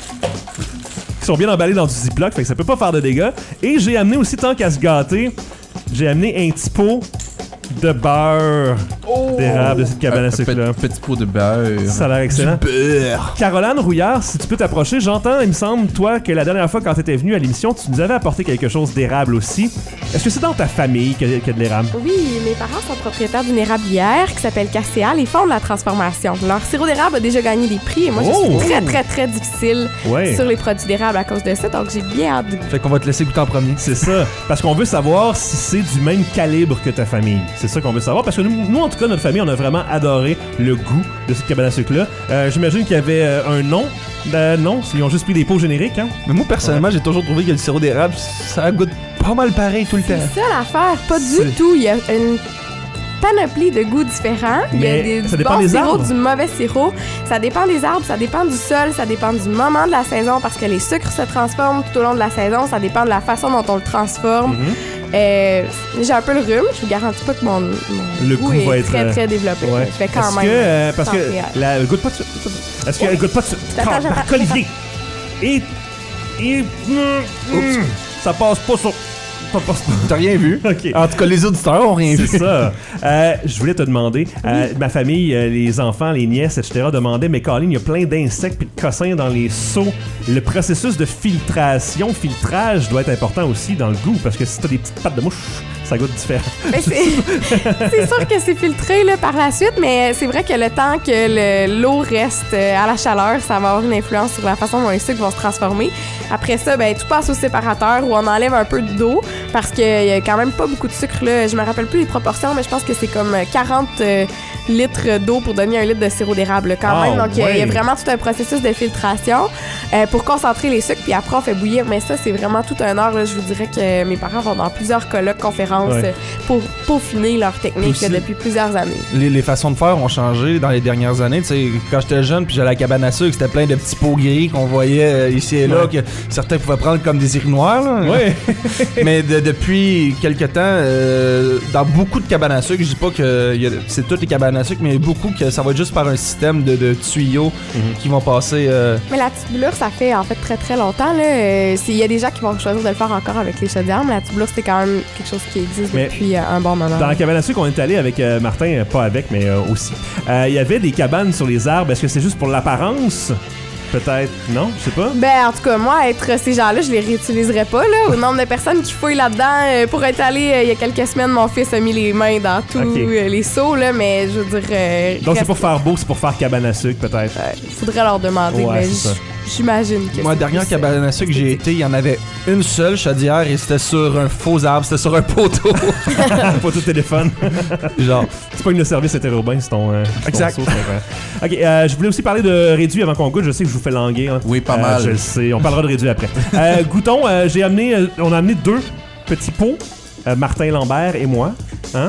A: qui sont bien emballés dans du Ziploc, fait que ça peut pas faire de dégâts. Et j'ai amené aussi, tant qu'à se gâter, j'ai amené un petit pot de beurre d'érable de cette cabane à
G: Un
A: sucre-là.
G: petit, petit pot de beurre.
A: Ça a l'air excellent.
G: Beurre.
A: Caroline Rouillard, si tu peux t'approcher, j'entends, il me semble, toi, que la dernière fois quand tu étais venue à l'émission, tu nous avais apporté quelque chose d'érable aussi. Est-ce que c'est dans ta famille qu'il y a, qu'il y a de l'érable?
B: Oui, mes parents sont propriétaires d'une érablière qui s'appelle Casséal et font de la transformation. Leur sirop d'érable a déjà gagné des prix et moi,
A: Oh!
B: je suis très, très, très difficile
A: Ouais.
B: sur les produits d'érable à cause de ça, donc j'ai bien hâte de goûter.
F: Fait qu'on va te laisser goûter en premier.
A: C'est ça. Parce qu'on veut savoir si c'est du même calibre que ta famille. C'est ça qu'on veut savoir. Parce que nous, nous, en tout cas, notre famille, on a vraiment adoré le goût de cette cabane à sucre-là. Euh, J'imagine qu'il y avait euh, un nom. Euh, non, ils ont juste pris des pots génériques, hein?
F: Mais moi, personnellement, j'ai toujours trouvé que le sirop d'érable, ça goûte pas mal pareil tout le temps.
B: C'est ça l'affaire, pas
A: C'est-
B: du tout. Il y a une panoplie de goûts différents. Il y a
A: Mais
B: des,
A: ça
B: du
A: dépend
B: bon
A: des
B: sirop,
A: arbres.
B: du mauvais sirop. Ça dépend des arbres, ça dépend du sol, ça dépend du moment de la saison parce que les sucres se transforment tout au long de la saison. Ça dépend de la façon dont on le transforme.
A: Mhm.
B: Euh, j'ai un peu le rhume. Je vous garantis pas que mon, mon
A: Le
B: goût
A: goût
B: est
A: va être,
B: très,
A: euh,
B: très développé.
A: Ouais.
B: Je vais quand
A: Est-ce
B: même.
A: que, euh, parce que
B: tenter à-
A: la elle goûte pas de sucre. Est-ce qu'elle goûte pas de sucre?
B: Attends,
A: Ah,
B: j'attends,
A: Marc-Olivier. Et, et mm, mm, ça passe pas sur. pas, pas, pas.
F: T'as rien vu?
A: OK.
F: En tout cas, les auditeurs ont rien vu.
A: C'est ça. Euh, je voulais te demander, euh, ma famille, euh, les enfants, les nièces, et cetera demandaient, mais Colin, il y a plein d'insectes et de cossins dans les seaux. Le processus de filtration, filtrage doit être important aussi dans le goût, parce que si t'as des petites pattes de mouche, ça goûte différent.
B: Ben, c'est, c'est sûr que c'est filtré là, par la suite, mais c'est vrai que le temps que le, l'eau reste à la chaleur, ça va avoir une influence sur la façon dont les sucres vont se transformer. Après ça, ben, tout passe au séparateur où on enlève un peu d'eau parce qu'il y a quand même pas beaucoup de sucre. Là. Je me rappelle plus les proportions, mais je pense que c'est comme quarante euh, litres d'eau pour donner un litre de sirop d'érable là, quand
A: oh,
B: même. Donc, il
A: ouais.
B: y a vraiment tout un processus de filtration euh, pour concentrer les sucres, puis après, on fait bouillir. Mais ça, c'est vraiment tout un art. Là. Je vous dirais que mes parents vont dans plusieurs colloques, conférences ouais. pour peaufiner leur technique là, depuis plusieurs années.
F: Les, les façons de faire ont changé dans les dernières années. Tu sais, quand j'étais jeune, puis j'allais à la cabane à sucre, c'était plein de petits pots gris qu'on voyait euh, ici et là, ouais. que certains pouvaient prendre comme des urinoirs. Là.
A: Ouais.
F: Mais de, depuis quelques temps, euh, dans beaucoup de cabanes à sucre, je dis pas que y a, c'est toutes les cabanes à sucre, mais il y a beaucoup que ça va être juste par un système de, de tuyaux mm-hmm. qui vont passer. Euh...
B: Mais la tubulure, ça fait en fait très très longtemps. Il euh, y a des gens qui vont choisir de le faire encore avec les chaudières, mais la tubulure, c'est quand même quelque chose qui existe mais depuis euh, un bon moment.
A: Dans la cabane à sucre, on est allé avec euh, Martin, euh, pas avec, mais euh, aussi. Il euh, y avait des cabanes sur les arbres. Est-ce que c'est juste pour l'apparence? Peut-être, non? Je sais pas.
B: Ben, en tout cas, moi, être ces gens-là, je les réutiliserais pas, là. Au nombre de personnes qui fouillent là-dedans. Euh, pour être allé euh, il y a quelques semaines, mon fils a mis les mains dans tous okay. euh, les seaux, là, mais je veux dire... Euh,
A: Donc, reste... c'est pour faire beau, c'est pour faire cabane à sucre, peut-être.
B: Il euh, faudrait leur demander,
A: ouais,
B: mais j'imagine que
F: moi, la dernière cabane à sucre que j'ai été, il y en avait une seule chaudière et c'était sur un faux arbre, c'était sur un poteau.
A: Un poteau de téléphone.
F: Genre.
A: C'est pas une service interurbain, c'est ton. Euh,
F: exact.
A: Ton saut, ok, euh, je voulais aussi parler de réduit avant qu'on goûte. Je sais que je vous fais languer. Hein.
G: Oui, pas
A: euh,
G: mal.
A: Je le sais. On parlera de réduit après. euh, goûtons, euh, j'ai amené. Euh, on a amené deux petits pots, euh, Martin Lambert et moi. Hein?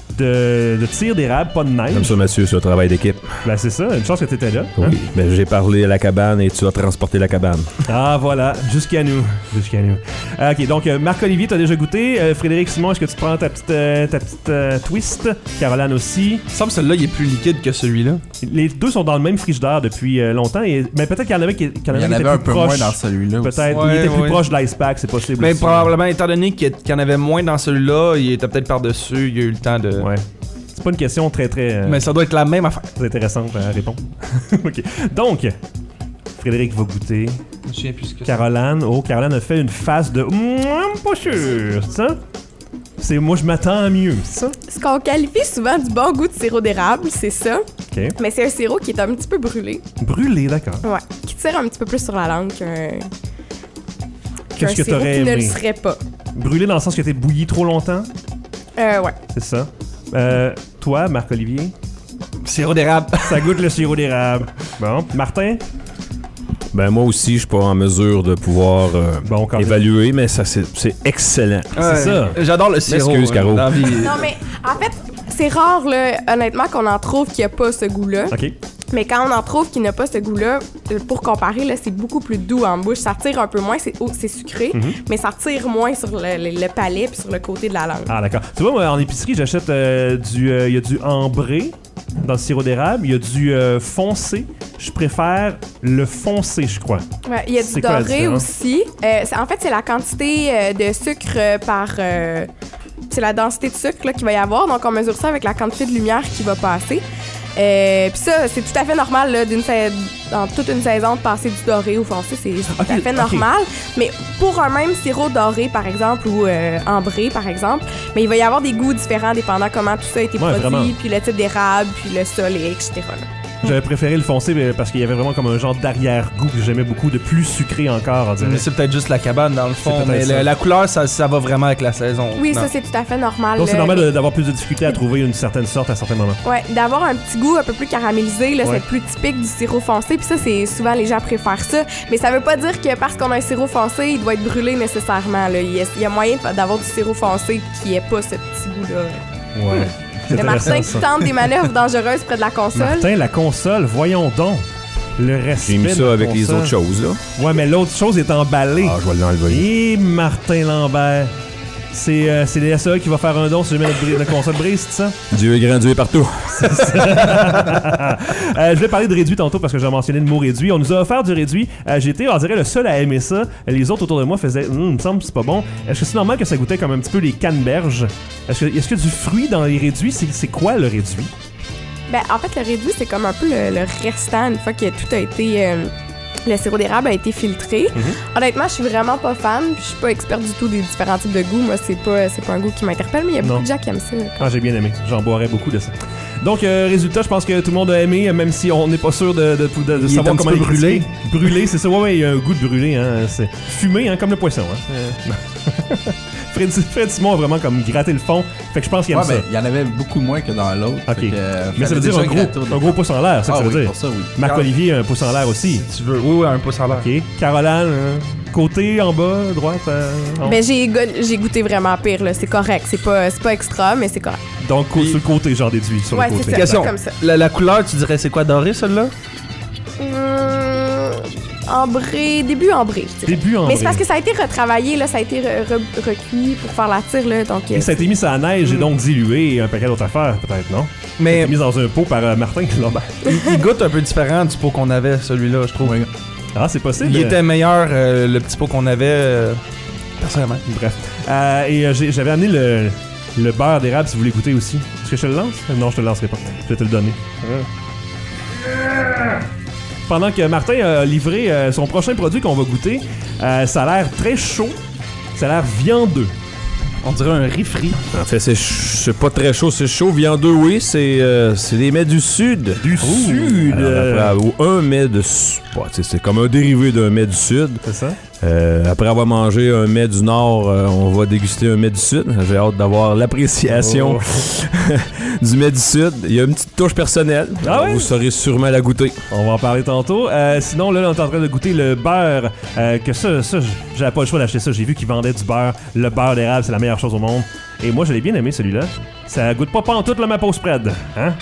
A: De, de tir d'érable, pas de neige.
J: Comme ça, Mathieu, c'est un travail d'équipe.
A: Ben, c'est ça. Une chance que t'étais là.
J: Oui,
A: hein?
J: mais j'ai parlé à la cabane et tu as transporté la cabane.
A: Ah, voilà. Jusqu'à nous. Jusqu'à nous. Euh, OK, donc, euh, Marc-Olivier, t'as déjà goûté. Euh, Frédéric Simon, est-ce que tu prends ta petite, euh, ta petite euh, twist? Caroline aussi.
F: Il me semble que celui-là, il est plus liquide que celui-là.
A: Les deux sont dans le même frigidaire depuis euh, longtemps. Et, mais peut-être qu'il y en avait qui, qu'il y en avait,
G: il y en
A: qui
G: avait
A: était
G: un
A: plus
G: peu
A: proche.
G: moins dans celui-là.
A: Peut-être.
F: Ouais,
A: il était
F: ouais.
A: plus proche de l'ice pack, c'est possible.
F: Mais
A: aussi.
F: probablement, étant donné qu'il y en avait moins dans celui-là, il était peut-être par-dessus. Il y a eu le temps de.
A: Ouais. C'est pas une question très très. Euh,
F: mais ça doit être la même affaire.
A: Très intéressante à répondre. OK. Donc, Frédéric va goûter.
F: Je me souviens plus ce que
A: Caroline. Oh, Caroline a fait une face de. Mouah, pas sûr. C'est ça? C'est moi, je m'attends à mieux. C'est ça?
B: Ce qu'on qualifie souvent du bon goût de sirop d'érable, c'est ça.
A: OK.
B: Mais c'est un sirop qui est un petit peu brûlé.
A: Brûlé, d'accord.
B: Ouais. Qui tire un petit peu plus sur la langue qu'un.
A: Qu'est-ce que
B: sirop
A: t'aurais
B: qui
A: aimé?
B: ne le serait pas.
A: Brûlé dans le sens que t'es bouilli trop longtemps?
B: Euh, ouais.
A: C'est ça. Euh, toi, Marc-Olivier?
F: Sirop d'érable.
A: Ça goûte le sirop d'érable. Bon. Martin?
J: Ben moi aussi, je suis pas en mesure de pouvoir euh,
A: bon,
J: évaluer, mais ça c'est, c'est excellent.
F: Ouais,
A: c'est ça.
F: J'adore le sirop.
J: Excuse, Caro.
F: Dans vie.
B: Non, mais en fait, c'est rare, là, honnêtement, qu'on en trouve qui a pas ce goût-là.
A: OK.
B: Mais quand on en trouve qui n'a pas ce goût-là, pour comparer, là, c'est beaucoup plus doux en bouche. Ça tire un peu moins, c'est, c'est sucré, mm-hmm. mais ça tire moins sur le, le, le palais puis sur le côté de la langue.
A: Ah, d'accord. Tu vois, moi, en épicerie, j'achète euh, du... Il euh, y a du ambré dans le sirop d'érable. Il y a du euh, foncé. Je préfère le foncé, je crois.
B: Ouais, il y a du doré aussi. Euh, en fait, c'est la quantité euh, de sucre euh, par... Euh, c'est la densité de sucre là, qu'il va y avoir. Donc, on mesure ça avec la quantité de lumière qui va passer. Euh, Puis ça, c'est tout à fait normal là, d'une sa... dans toute une saison de passer du doré au foncé, c'est tout okay, à fait normal. Okay. Mais pour un même sirop doré, par exemple, ou euh, ambré, par exemple, mais il va y avoir des goûts différents dépendant comment tout ça a été
A: ouais,
B: produit,
A: vraiment.
B: Puis le type d'érable, puis le sol, et cetera. Là.
A: J'avais préféré le foncé parce qu'il y avait vraiment comme un genre d'arrière-goût que j'aimais beaucoup, de plus sucré encore, on dirait.
F: Mais c'est peut-être juste la cabane dans le fond, mais le, la couleur, ça, ça va vraiment avec la saison.
B: Oui,
F: non.
B: ça c'est tout à fait normal.
A: Donc c'est
B: là,
A: normal
B: mais...
A: d'avoir plus de difficulté à trouver une certaine sorte à certains moments.
B: Ouais, d'avoir un petit goût un peu plus caramélisé, là, ouais. C'est plus typique du sirop foncé, puis ça, c'est souvent les gens préfèrent ça. Mais ça veut pas dire que parce qu'on a un sirop foncé, il doit être brûlé nécessairement. Là. Il, y a, il y a moyen d'avoir du sirop foncé qui ait pas ce petit goût-là.
A: Ouais.
B: C'est Martin qui tente des manœuvres dangereuses près de la console.
A: Martin, la console, voyons donc. Le respect.
J: J'ai mis ça avec
A: console.
J: les autres choses, là.
A: Ouais, mais l'autre chose est emballée.
J: Ah, je vais l'enlever.
A: Et Martin Lambert. C'est euh, c'est les S A E qui va faire un don si jamais notre, bri- notre console brise, c'est ça?
J: Dieu est grand, Dieu est partout.
A: C'est ça. euh, je vais parler de réduit tantôt parce que j'ai mentionné le mot réduit. On nous a offert du réduit. Euh, J'étais, on dirait, le seul à aimer ça. Les autres autour de moi faisaient hum, il me semble que c'est pas bon. Est-ce que c'est normal que ça goûtait comme un petit peu les canneberges? Est-ce que, est-ce que du fruit dans les réduits? C'est, c'est quoi le réduit?
B: Ben, en fait, le réduit, c'est comme un peu le, le restant une fois que tout a été. Euh, le sirop d'érable a été filtré. Mm-hmm. Honnêtement, je suis vraiment pas fan. Puis je suis pas experte du tout des différents types de goûts. Moi, c'est pas, c'est pas un goût qui m'interpelle, mais il y a beaucoup
A: non.
B: de gens qui aiment ça.
A: Ah, j'ai bien aimé. J'en boirais beaucoup de ça. Donc, euh, résultat, je pense que tout le monde a aimé, même si on n'est pas sûr de, de, de, de savoir comment il est brûlé. Brûlé, c'est ça. Ouais, ouais, il y a un goût de brûlé. Hein. C'est fumé, hein, comme le poisson. Hein. Fred, Fred Simon a vraiment comme gratté le fond. Fait que je pense qu'il aime
G: ouais,
A: ça.
G: Ben, il y en avait beaucoup moins que dans l'autre.
A: Ok.
G: Que, euh,
A: mais ça veut dire un gros, un gros pouce en l'air, c'est ça
G: ah,
A: que ça
G: oui,
A: veut dire.
G: Pour ça, oui.
A: Marc-Olivier, un pouce en l'air aussi.
F: Si tu veux, oui, oui, un pouce en l'air.
A: Ok. Caroline, euh, côté, en bas, droite. Euh, en...
B: Ben, j'ai, go- j'ai goûté vraiment pire, là. C'est correct. C'est pas, c'est pas extra, mais c'est correct.
A: Donc, Puis... sur le côté, j'en déduis. Sur
B: ouais,
A: le côté.
B: c'est ça.
F: Question.
B: Comme ça.
F: La, la couleur, tu dirais, c'est quoi, doré, celle-là?
B: Hum, ambré, début ambré, je dirais.
A: Début ambré.
B: Mais c'est parce que ça a été retravaillé, là, ça a été re- re- recuit pour faire la tire, là, donc...
A: Et ça a été mis sur la neige mm. et donc dilué et un paquet d'autres affaires, peut-être, non? Mais... Ça a été mis dans un pot par euh, Martin.
F: il, il goûte un peu différent du pot qu'on avait, celui-là, je trouve. Oui.
A: Ah, c'est possible?
F: Il était meilleur, euh, le petit pot qu'on avait, euh, personnellement.
A: Bref. Euh, et euh, j'ai, j'avais amené le, le beurre d'érable si vous voulez goûter aussi. Est-ce que je te le lance? Non, je te le lancerai pas. Je vais te le donner. Pendant que Martin a livré euh, son prochain produit qu'on va goûter, euh, ça a l'air très chaud. Ça a l'air viandeux.
F: On dirait un riz frit.
J: En fait, c'est, ch- c'est pas très chaud, c'est chaud. Viandeux, oui, c'est, euh, c'est des mets du sud.
A: Du Ouh. Sud!
J: Alors, après, ou un mets de sud. Ouais, c'est comme un dérivé d'un mets du sud.
A: C'est ça?
J: Euh, après avoir mangé un mets du nord, euh, on va déguster un mets du sud. J'ai hâte d'avoir l'appréciation oh. du mets du sud. Il y a une petite touche personnelle.
A: Ah oui?
J: Vous saurez sûrement la goûter.
A: On va en parler tantôt. Euh, sinon, là, on est en train de goûter le beurre. Euh, que ça, ça, j'avais pas le choix d'acheter ça. J'ai vu qu'ils vendaient du beurre. Le beurre d'érable, c'est la meilleure chose au monde. Et moi, je l'ai bien aimé, celui-là. Ça goûte pas pantoute, là, ma pause spread. Hein?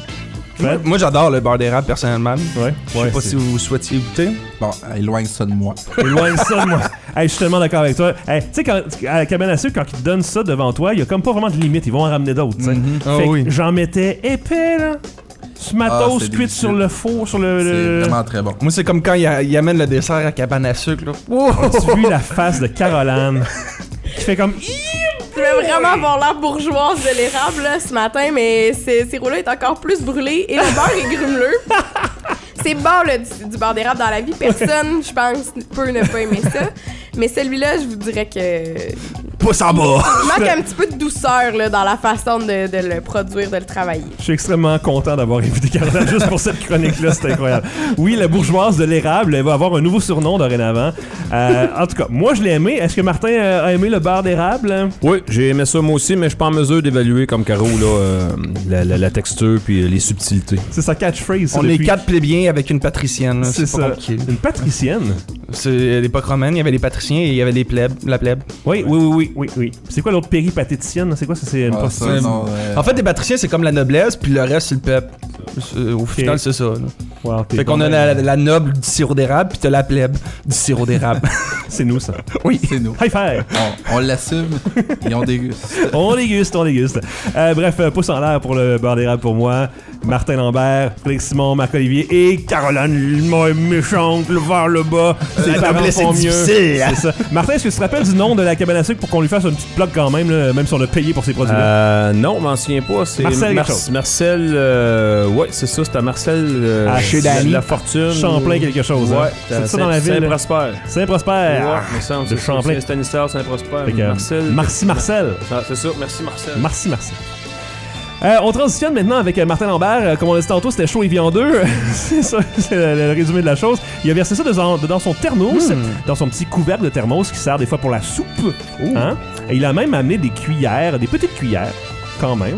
F: Moi, moi, j'adore le beurre d'érable, personnellement.
A: Ouais.
F: Je sais
A: ouais,
F: pas
A: c'est...
F: si vous souhaitiez goûter.
G: Bon, éloigne ça de moi.
A: Éloigne ça de moi. Hey, je suis tellement d'accord avec toi. Hey, tu sais, quand, à la cabane à sucre, quand ils te donnent ça devant toi, il y a comme pas vraiment de limite. Ils vont en ramener d'autres, tu sais.
F: Mm-hmm.
A: Fait
F: oh, oui.
A: que j'en mettais épais, là. Ce matos
G: ah,
A: cuit sur le four, sur le...
G: C'est vraiment très bon.
F: Moi, c'est comme quand il, il amène le dessert à cabane à sucre, là.
A: Oh! As-tu vu la face de Caroline qui fait comme...
B: Je vais vraiment avoir l'air bourgeoise de l'érable là, ce matin, mais ce sirop-là est encore plus brûlé et le beurre est grumeleux. C'est bon là, du, du beurre d'érable dans la vie. Personne, je pense, peut ne pas aimer ça. Mais celui-là, je vous dirais que...
F: Pouce en bas!
B: Il manque un petit peu de douceur là, dans la façon de, de le produire, de le travailler.
A: Je suis extrêmement content d'avoir invité Caroline juste pour cette chronique-là, c'est incroyable. Oui, la bourgeoise de l'érable, elle va avoir un nouveau surnom dorénavant. Euh, en tout cas, moi je l'ai aimé. Est-ce que Martin a aimé le beurre d'érable?
J: Oui, j'ai aimé ça moi aussi, mais je suis pas en mesure d'évaluer comme Caro là, euh, la, la, la texture puis les subtilités.
A: C'est sa catchphrase.
F: On
A: depuis...
F: est quatre plébiens avec une patricienne. Là.
A: C'est,
F: c'est
A: ça.
F: Pas compliqué.
A: Une patricienne?
F: C'est à l'époque romaine, il y avait les patriciens et il y avait les plèbes, la plèbe.
A: Oui, oui, oui, oui, oui, oui. C'est quoi l'autre péripatéticienne? C'est quoi ça? C'est une
G: ah,
A: prostituée?
G: Ça, non, euh...
F: En fait, les patriciens, c'est comme la noblesse, puis le reste, c'est le peuple. C'est, au
A: okay.
F: final, c'est ça. Là.
A: Wow,
F: fait qu'on a la, la noble du sirop d'érable, puis t'as la plèbe du sirop d'érable.
A: C'est nous, ça.
F: Oui.
G: C'est nous.
A: High five!
G: On, on l'assume et on déguste.
A: On déguste, on déguste. Euh, bref, euh, pouce en l'air pour le beurre d'érable pour moi. Martin Lambert, Félix Simon, Marc-Olivier et Caroline, moi méchante, le vers le bas.
F: C'est
A: Les
F: pas
A: parents font mieux.
F: Difficile.
A: C'est ça. Martin, est-ce que tu te rappelles du nom de la cabane à sucre pour qu'on lui fasse une petite plug quand même, là, même si on a payé pour ses produits?
J: Euh, non, je m'en souviens pas. C'est
A: Marcel,
J: Mar- Marcel, euh, ouais, c'est ça, c'était Marcel. Euh,
A: ah, chez
J: Dany. La Fortune.
A: Champlain quelque chose.
J: Ouais,
A: hein? C'est ça dans la ville.
J: Saint-Prosper.
A: Saint-Prosper.
J: Ouais, mais ça,
A: de Champlain.
J: Saint-Stanislas, Saint-Prosper.
A: Que,
J: Marcel.
A: Merci Marcel.
J: Ah, c'est ça, merci Marcel.
A: Merci Marcel. Euh, on transitionne maintenant avec euh, Martin Lambert. Euh, comme on l'a dit tantôt, c'était chaud et viandeux. C'est ça, c'est le, le résumé de la chose. Il a versé ça dans, dans son thermos, mm. dans son petit couvercle de thermos qui sert des fois pour la soupe. Hein? Et il a même amené des cuillères, des petites cuillères, quand même.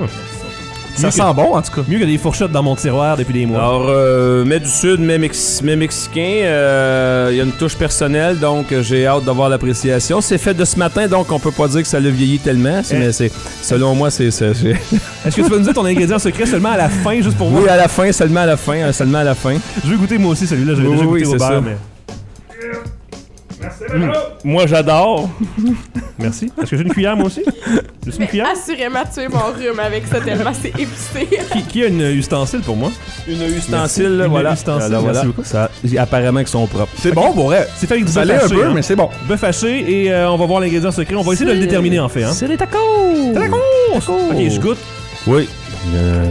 F: Ça
A: mieux
F: sent
A: que,
F: bon, en tout cas.
A: Mieux que des fourchettes dans mon tiroir depuis des mois.
J: Alors, euh, mets du sud, mets, mex- mets mexicain, il euh, y a une touche personnelle, donc j'ai hâte d'avoir l'appréciation. C'est fait de ce matin, donc on peut pas dire que ça l'a vieilli tellement, c'est, eh. mais c'est, selon moi, c'est... c'est, c'est...
A: Est-ce que tu vas nous dire ton ingrédient secret seulement à la fin, juste pour voir?
J: Oui, à la fin, seulement à la fin, hein, seulement à la fin.
A: Je vais goûter moi aussi celui-là, j'avais
J: oui,
A: déjà
J: oui,
A: goûté au beurre,
J: ça.
A: mais... Mmh. Moi, j'adore. Merci. Est-ce que j'ai une cuillère, moi aussi? J'ai une cuillère?
B: Assurément tuer mon rhume avec ça tellement c'est épicé.
A: Qui, qui a une ustensile pour moi?
J: Une ustensile, là,
A: une
J: voilà.
A: ustensile,
J: Alors,
A: merci
J: voilà.
A: beaucoup.
J: Ça, apparemment qu'ils sont propres.
F: C'est bon, pour vrai.
A: C'est fait avec du
F: Ça
A: bœuf
F: l'est un
A: haché,
F: peu,
A: hein.
F: mais c'est bon.
A: Bœuf haché et euh, on va voir l'ingrédient secret. On va essayer de le déterminer en fait. Hein.
D: C'est des tacos!
A: C'est des tacos! Ok, je goûte.
J: Oui. Euh...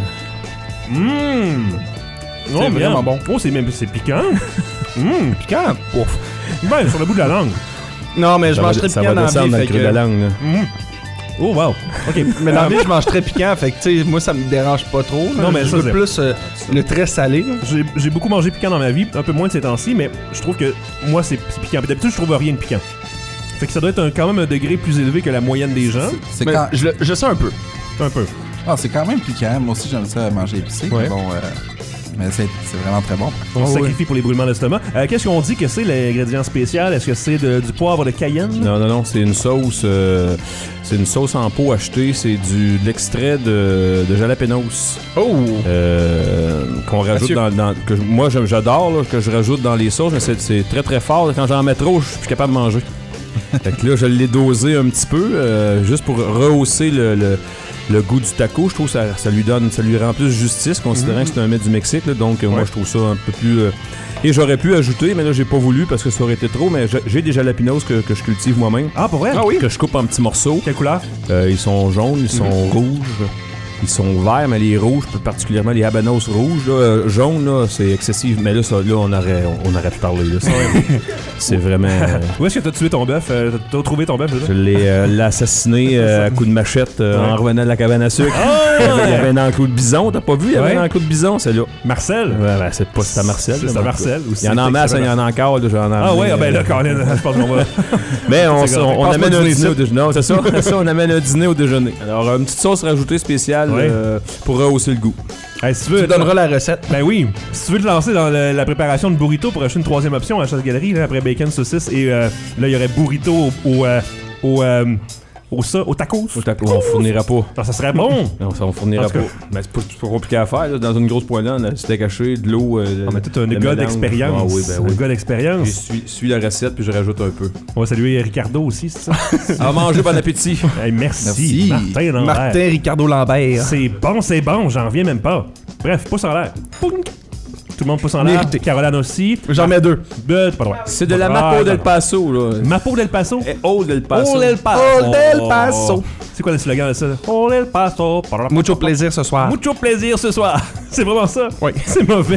A: Mmh.
F: C'est
A: Oh,
F: vraiment
A: bien.
F: bon.
A: Oh, c'est même c'est piquant. Mmh.
F: Piquant. Ouf.
A: Ben, sur le bout de la langue.
F: Non, mais je
J: Ça
F: mange
J: va,
F: très
J: ça
F: piquant
J: va
F: dans la
J: descendre
F: vie.
J: dans le
F: fait
J: creux de la
F: que-
J: langue. Là.
A: Mmh. Oh, wow. Ok.
F: Mais dans la vie, je mange très piquant. Fait que, tu sais, moi, ça me dérange pas trop. là.
A: Non, mais
F: je
A: ça,
F: goûte
A: c'est-
F: plus euh, le très salé. là.
A: J'ai j'ai beaucoup mangé piquant dans ma vie, un peu moins de ces temps-ci, mais je trouve que moi, c'est c'est piquant. Puis d'habitude, je trouve rien de piquant. Fait que ça doit être un- quand même un degré plus élevé que la moyenne des gens.
G: C'est
F: Mais
G: quand...
F: je, le- je sais un peu.
A: Un peu.
G: Ah, c'est quand même piquant. Moi aussi, j'aime ça manger épicé.
A: Ouais.
G: Bon, euh, mais c'est c'est vraiment très bon.
A: On se
F: Oh,
A: sacrifie pour les brûlements d'estomac. Euh, Qu'est-ce qu'on dit que c'est l'ingrédient spécial? Est-ce que c'est de- du poivre de Cayenne?
J: Non, non, non, c'est une sauce. euh, c'est une sauce en pot achetée. C'est du de l'extrait de, de jalapenos.
F: Oh!
J: Euh, qu'on rajoute
F: Mathieu.
J: dans, dans- que je- moi j'aime- j'adore là, que je rajoute dans les sauces, mais c'est, c'est très très fort. Quand j'en mets trop, je suis plus capable de manger. Fait que là, je l'ai dosé un petit peu, euh, juste pour rehausser le, le, le goût du taco. Je trouve que ça, ça lui donne, ça lui rend plus justice, considérant
A: Mhm.
J: que c'est un mets du Mexique. Là, donc euh, moi,
A: Ouais.
J: je trouve ça un peu plus. euh, Et j'aurais pu ajouter, mais là, j'ai pas voulu parce que ça aurait été trop. Mais j'ai- j'ai des jalapenos que, que je cultive moi-même.
A: Ah, pour vrai?
F: Ah oui?
J: Que je coupe en petits morceaux.
A: Quelle couleur?
J: Euh, ils sont jaunes, ils sont rouges, ils sont verts, mais les rouges, plus particulièrement les habanos rouges, là, euh, jaunes, là, c'est excessif. Mais là, ça, là on aurait, on aurait pu parler. Là, c'est, c'est vraiment. euh,
A: Où est-ce que t'as tué ton bœuf? Euh, t'as t'as trouvé ton bœuf,
J: je l'ai euh, l'ai assassiné euh, à coup de machette euh,
A: Ouais.
J: en revenant de la cabane à sucre. Il y avait- il y avait un enclos de bison, t'as pas vu? Il y avait
A: Ouais.
J: un enclos de bison, c'est là.
A: Marcel?
J: Ouais, ben, c'est pas c'est à Marcel.
A: C'est
J: là,
A: à
J: mais
A: Marcel.
J: Il y en a en masse, il y en a encore. Là, j'en ai
A: Ah
J: amené,
A: ouais, ah ben là,
J: euh,
A: Colin, je pense qu'on va...
J: Mais on,
A: C'est
J: on,
A: correct.
J: on
A: Passe
J: amène
A: pas
J: un
A: dîner
J: dîner au
A: ici.
J: déjeuner. Non, c'est ça, c'est ça, on amène un dîner au déjeuner. Alors, une petite sauce rajoutée spéciale
A: Ouais.
J: euh, pour rehausser le goût.
A: Hey, si tu
F: Tu
A: veux...
F: me donneras la recette.
A: Ben oui, si tu veux te lancer dans le- la préparation de burrito pour acheter une troisième option à la chasse-galerie, là, après bacon, saucisse, et euh, là, il y aurait burrito au... au, euh, au, euh, au, ça, au tacos.
J: Au taco, on fournira pas.
A: Ça, ça serait bon.
J: Non, ça, on fournira
A: En tout
J: pas.
A: cas.
J: Mais c'est pas, c'est pas compliqué à faire. Là. Dans une grosse poêlée, là, c'était caché, de l'eau. Euh,
A: On met tout un
J: le
A: gars
J: mélange.
A: d'expérience.
J: Ah oui, ben oui.
A: Un gars
J: Je
A: d'expérience.
J: suis, suis la recette puis je rajoute un peu.
A: On va saluer Ricardo aussi, c'est ça?
J: À manger, bon appétit.
A: Hey, merci.
G: Merci.
A: Martin Lambert.
F: Martin Ricardo Lambert.
A: C'est bon, c'est bon, j'en reviens même pas. Bref, pouce en l'air. Pounk. Tout le monde pouce en l'air.
F: Mérité.
A: Caroline aussi.
F: J'en mets deux.
A: But, pas droit.
J: C'est de la
A: Ah,
J: Mapo
A: non.
J: del Paso, là.
A: Mapo del Paso.
J: Eh, Old del Paso.
A: Old El Paso.
F: Old El Paso.
A: C'est quoi le slogan de ça? Old El Paso.
F: Mucho plaisir ce soir.
A: Mucho plaisir ce soir. C'est vraiment ça?
F: Oui.
A: C'est mauvais.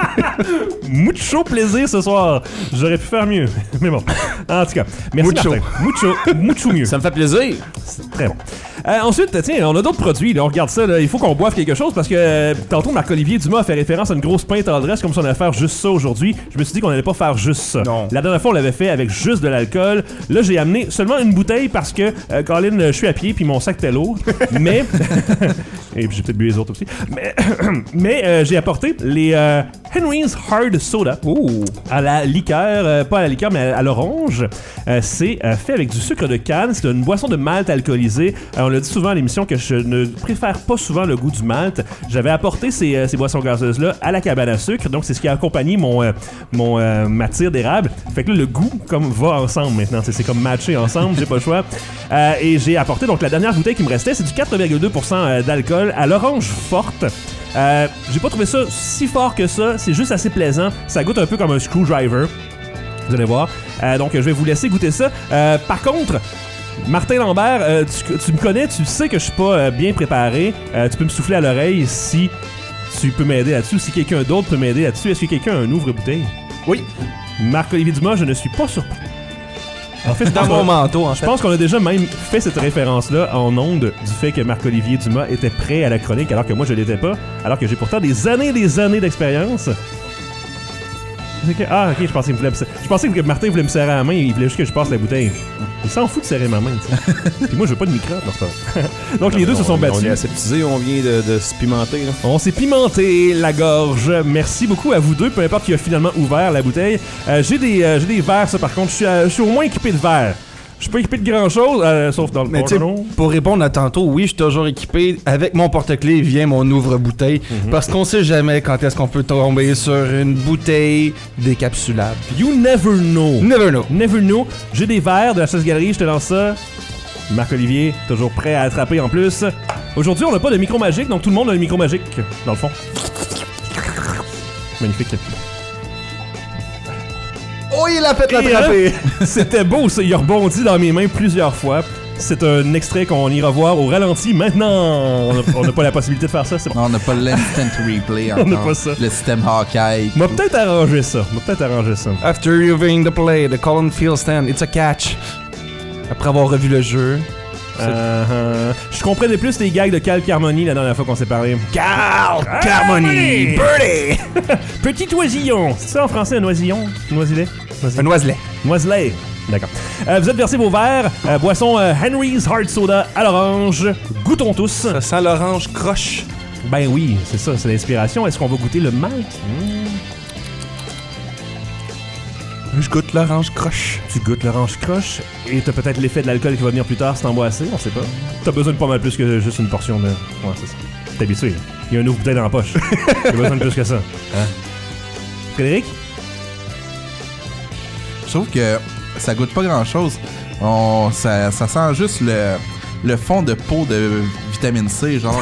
A: Mucho plaisir ce soir. J'aurais pu faire mieux. Mais bon. En tout cas, merci
F: Mucho.
A: Martin. Mucho. Mucho mieux.
J: Ça me fait plaisir.
A: C'est très bon. Euh, ensuite, tiens, on a d'autres produits. Là, on regarde ça. Là. Il faut qu'on boive quelque chose parce que euh, tantôt, Marc-Olivier Dumas a fait référence à une grosse pinte tendresse comme si on allait faire juste ça aujourd'hui. Je me suis dit qu'on allait pas faire juste ça.
F: Non.
A: La dernière fois, on l'avait fait avec juste de l'alcool. Là, j'ai amené seulement une bouteille parce que, euh, Colin, je suis à pied puis mon sac était lourd. Mais. Et puis j'ai peut-être bu les autres aussi. Mais, mais euh, j'ai apporté les euh, Henry's Hard Soda.
F: Ouh.
A: À la liqueur, euh, pas à la liqueur, mais à, à l'orange. Euh, c'est euh, fait avec du sucre de canne. C'est une boisson de malt alcoolisée. Euh, on l'a dit souvent à l'émission que je ne préfère pas souvent le goût du malt. J'avais apporté ces, euh, ces boissons gazeuses-là à la cabane à sucre. Donc, c'est ce qui a accompagné mon, euh, mon euh, ma tire d'érable. Fait que là, le goût comme va ensemble maintenant. C'est, c'est comme matché ensemble. J'ai pas le choix. Euh, et j'ai apporté, donc la dernière bouteille qui me restait, c'est du quatre virgule deux pour cent d'alcool à l'orange forte. Euh, j'ai pas trouvé ça si fort que ça. C'est juste assez plaisant. Ça goûte un peu comme un screwdriver. Vous allez voir. Euh, donc, je vais vous laisser goûter ça. Euh, par contre, Martin Lambert, euh, tu, tu me connais, tu sais que je suis pas euh, bien préparé. Euh, tu peux me souffler à l'oreille si tu peux m'aider là-dessus. Ou si quelqu'un d'autre peut m'aider là-dessus. Est-ce que quelqu'un a un ouvre-bouteille?
F: Oui.
A: Marc-Olivier Dumas, je ne suis pas surpris. En fait, je
F: Dans
A: pense
F: mon
A: qu'on-
F: manteau, en
A: je
F: fait.
A: pense qu'on a déjà même fait cette référence-là en ondes du fait que Marc-Olivier Dumas était prêt à la chronique alors que moi je l'étais pas, alors que j'ai pourtant des années et des années d'expérience. C'est que- Ah, ok, je pensais, qu'il voulait me... je pensais que Martin voulait me serrer à la main, il voulait juste que je passe la bouteille. Il s'en fout de serrer ma main, tu sais. Puis moi, je veux pas de microbe, dans ce temps. Donc les deux se sont
J: On est
A: battus.
J: aseptisé, on vient de, de se pimenter. Là.
A: On s'est pimenté la gorge. Merci beaucoup à vous deux, peu importe qui a finalement ouvert la bouteille. Euh, j'ai des, euh, j'ai des verres, ça par contre. Je suis, euh, je suis au moins équipé de verres. Je suis pas équipé de grand chose, euh, sauf dans le
F: Mais tu sais, pour répondre à tantôt, oui, je suis toujours équipé. Avec mon porte-clés vient mon ouvre-bouteille. Mm-hmm. Parce qu'on sait jamais quand est-ce qu'on peut tomber sur une bouteille décapsulable.
A: You never know.
F: Never know.
A: Never know. J'ai des verres de la Chasse Galerie, je te lance ça. Marc-Olivier, toujours prêt à attraper en plus. Aujourd'hui, on n'a pas de micro magique, donc tout le monde a un micro magique, dans le fond. Magnifique.
F: Oh, il a fait l'attraper!
A: C'était beau, ça. Il a rebondi dans mes mains plusieurs fois. C'est un extrait qu'on ira voir au ralenti maintenant. On n'a pas la possibilité de faire ça. C'est bon.
G: Non, on n'a pas l'instant replay encore.
A: On n'a pas ça.
G: Le système Hawkeye.
A: M'a peut-être arrangé ça. M'a peut-être arrangé ça.
F: After reviewing the play, the Colin Field stand, it's a catch. Après avoir revu le jeu.
A: Uh-huh. Je comprenais plus les gags de Cal Carmoni la dernière fois qu'on s'est parlé.
F: Cal Carmoni! Birdie!
A: Petit oisillon. C'est ça en français, un oisillon? Noiselet?
F: Un noiselet.
A: Noiselet. D'accord. Euh, vous êtes versé vos verres. Euh, boisson euh, Henry's Hard Soda à l'orange. Goûtons tous.
F: Ça sent l'orange croche.
A: Ben oui, c'est ça, c'est l'inspiration. Est-ce qu'on va goûter le malt? Mmh.
F: Je goûte l'orange croche.
A: Tu goûtes l'orange croche et t'as peut-être l'effet de l'alcool qui va venir plus tard si t'en bois assez, on sait pas. T'as besoin de pas mal plus que juste une portion de... Ouais, c'est ça. T'es habitué. Il y a un ouvre bouteille dans la poche. T'as besoin de plus que ça. Hein? Frédéric?
G: Je trouve que ça goûte pas grand-chose. On, ça, ça sent juste le, le fond de peau de vitamine C, genre.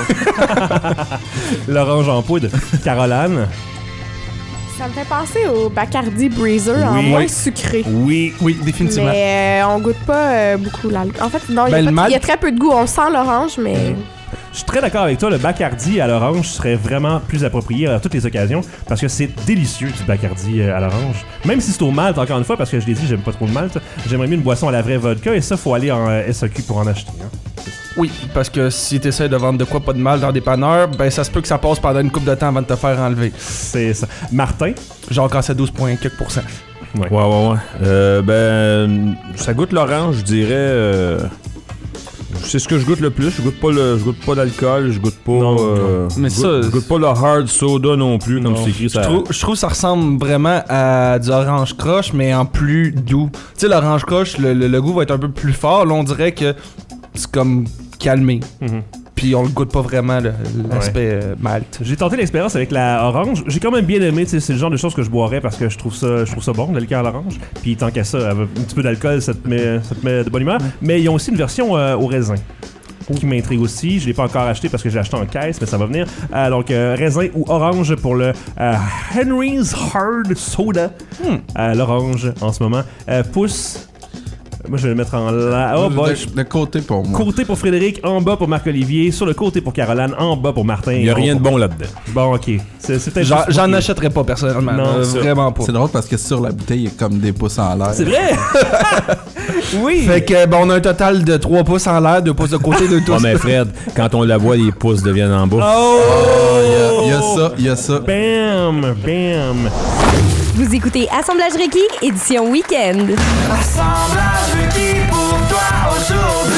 A: L'orange en poudre. Caroline?
B: Ça me fait penser au Bacardi Breezer
A: oui.
B: en moins sucré.
A: Oui,
F: oui, définitivement.
B: Mais euh, on goûte pas euh, beaucoup l'alcool. En fait, non, il
F: ben,
B: y, y a très peu de goût. On sent l'orange, mais...
A: Je suis très d'accord avec toi, le Bacardi à l'orange serait vraiment plus approprié à toutes les occasions parce que c'est délicieux du Bacardi à l'orange. Même si c'est au malt, encore une fois, parce que je l'ai dit, j'aime pas trop le malt, j'aimerais mieux une boisson à la vraie vodka et ça, faut aller en S A Q pour en acheter. Hein.
F: Oui, parce que si t'essaies de vendre de quoi pas de mal dans des dépanneurs, ben ça se peut que ça passe pendant une couple de temps avant de te faire enlever.
A: C'est ça. Martin?
F: Genre quand c'est douze virgule quatre pour cent.
J: Ouais, ouais, ouais. ouais. Euh, ben, ça goûte l'orange, je dirais... Euh... C'est ce que je goûte le plus. Je goûte pas le, je goûte pas d'alcool, je goûte pas.
F: Non,
J: euh,
F: mais
J: je
F: ça,
J: goûte, je goûte pas le hard soda non plus, non. Comme c'est écrit.
F: Je trouve, je trouve que ça ressemble vraiment à du orange croche, mais en plus doux. Tu sais, l'orange croche, le, le, le goût va être un peu plus fort. Là, on dirait que c'est comme calmé. Mm-hmm. Puis on le goûte pas vraiment le, l'aspect ouais. euh, malt.
A: J'ai tenté l'expérience avec la orange. J'ai quand même bien aimé. C'est le genre de choses que je boirais parce que je trouve ça, je trouve ça bon, le liqueur à l'orange. Puis tant qu'à ça, un petit peu d'alcool, ça te met, ça te met de bonne humeur. Mm. Mais ils ont aussi une version euh, au raisin. Qui m'intrigue aussi. Je l'ai pas encore acheté parce que j'ai acheté en caisse, mais ça va venir. Euh, donc, euh, raisin ou orange pour le euh, Henry's Hard Soda. Hmm. Euh, l'orange, en ce moment. Euh, pouce. Moi, je vais le mettre en là. Oh, boy.
G: De, de côté pour moi.
A: Côté pour Frédéric, en bas pour Marc-Olivier, sur le côté pour Caroline, en bas pour Martin.
J: Il n'y a rien de bon là-dedans.
A: Bon, ok. C'est, c'est
F: J'en, j'en achèterais pas personnellement. Non, euh, vraiment pas.
G: C'est drôle parce que sur la bouteille, il y a comme des pouces en l'air.
A: C'est vrai? Oui.
F: Fait que, ben, on a un total de trois pouces en l'air, deux pouces de côté, deux pouces.
J: Oh, mais Fred, quand on la voit, les pouces deviennent en bas.
A: Oh!
G: Il oh, y, y a ça, il y a ça.
A: Bam! Bam!
K: Vous écoutez Assemblage Requis, édition week-end.
H: Assemblage Requis pour toi aujourd'hui.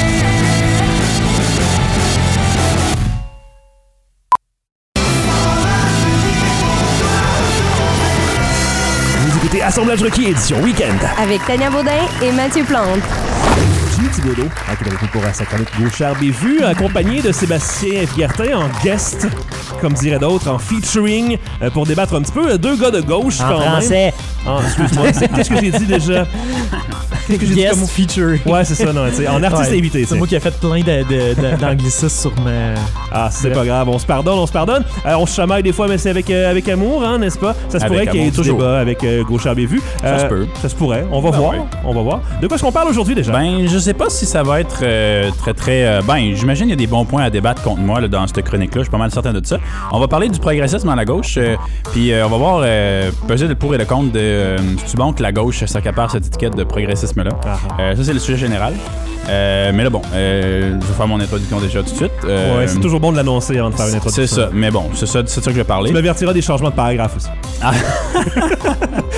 A: Vous écoutez Assemblage Requis, édition week-end.
K: Avec Tania Baudin et Mathieu Plante.
A: Jimmy Thibodeau, qui est avec nous pour sa chronique Gauchard Bévue, accompagné de Sébastien Fiertin en guest, comme diraient d'autres, en featuring, euh, pour débattre un petit peu. Deux gars de gauche,
D: en
A: quand
D: français.
A: même. Ah, excuse-moi. Qu'est-ce que j'ai dit déjà?
D: Qu'est-ce que j'ai
A: guest
D: dit comme featuring.
A: Ouais, c'est ça, non, tu sais, en artiste
D: ouais,
A: invité.
D: C'est moi qui ai fait plein de, de, de, d'anglicismes sur ma...
A: Ah, c'est pas grave, on se pardonne, on se pardonne. Euh, on se chamaille des fois, mais c'est avec, euh, avec amour, hein, n'est-ce pas? Ça se avec pourrait qu'il y ait du débat avec euh, Gauchard Bévue. Euh,
J: ça se peut.
A: Ça se pourrait, on va ben voir, ouais. on va voir. De quoi est-ce qu'on parle aujourd'hui déjà?
L: Ben, je sais pas si ça va être euh, très, très... Euh, ben, j'imagine qu'il y a des bons points à débattre contre moi là, dans cette chronique-là, je suis pas mal certain de ça. On va parler du progressisme à la gauche, euh, puis euh, on va voir euh, peser le pour et le contre de... Euh, c'est-tu bon que la gauche s'accapare cette étiquette de progressisme-là? Uh-huh. Euh, ça, c'est le sujet général. Euh, mais là, bon, euh, je vais faire mon introduction déjà tout de suite. Euh,
A: ouais, c'est toujours bon de l'annoncer avant de faire une introduction.
L: C'est ça, mais bon, c'est ça, c'est ça que je vais parler.
A: Tu m'avertiras des changements de paragraphe aussi. Ah.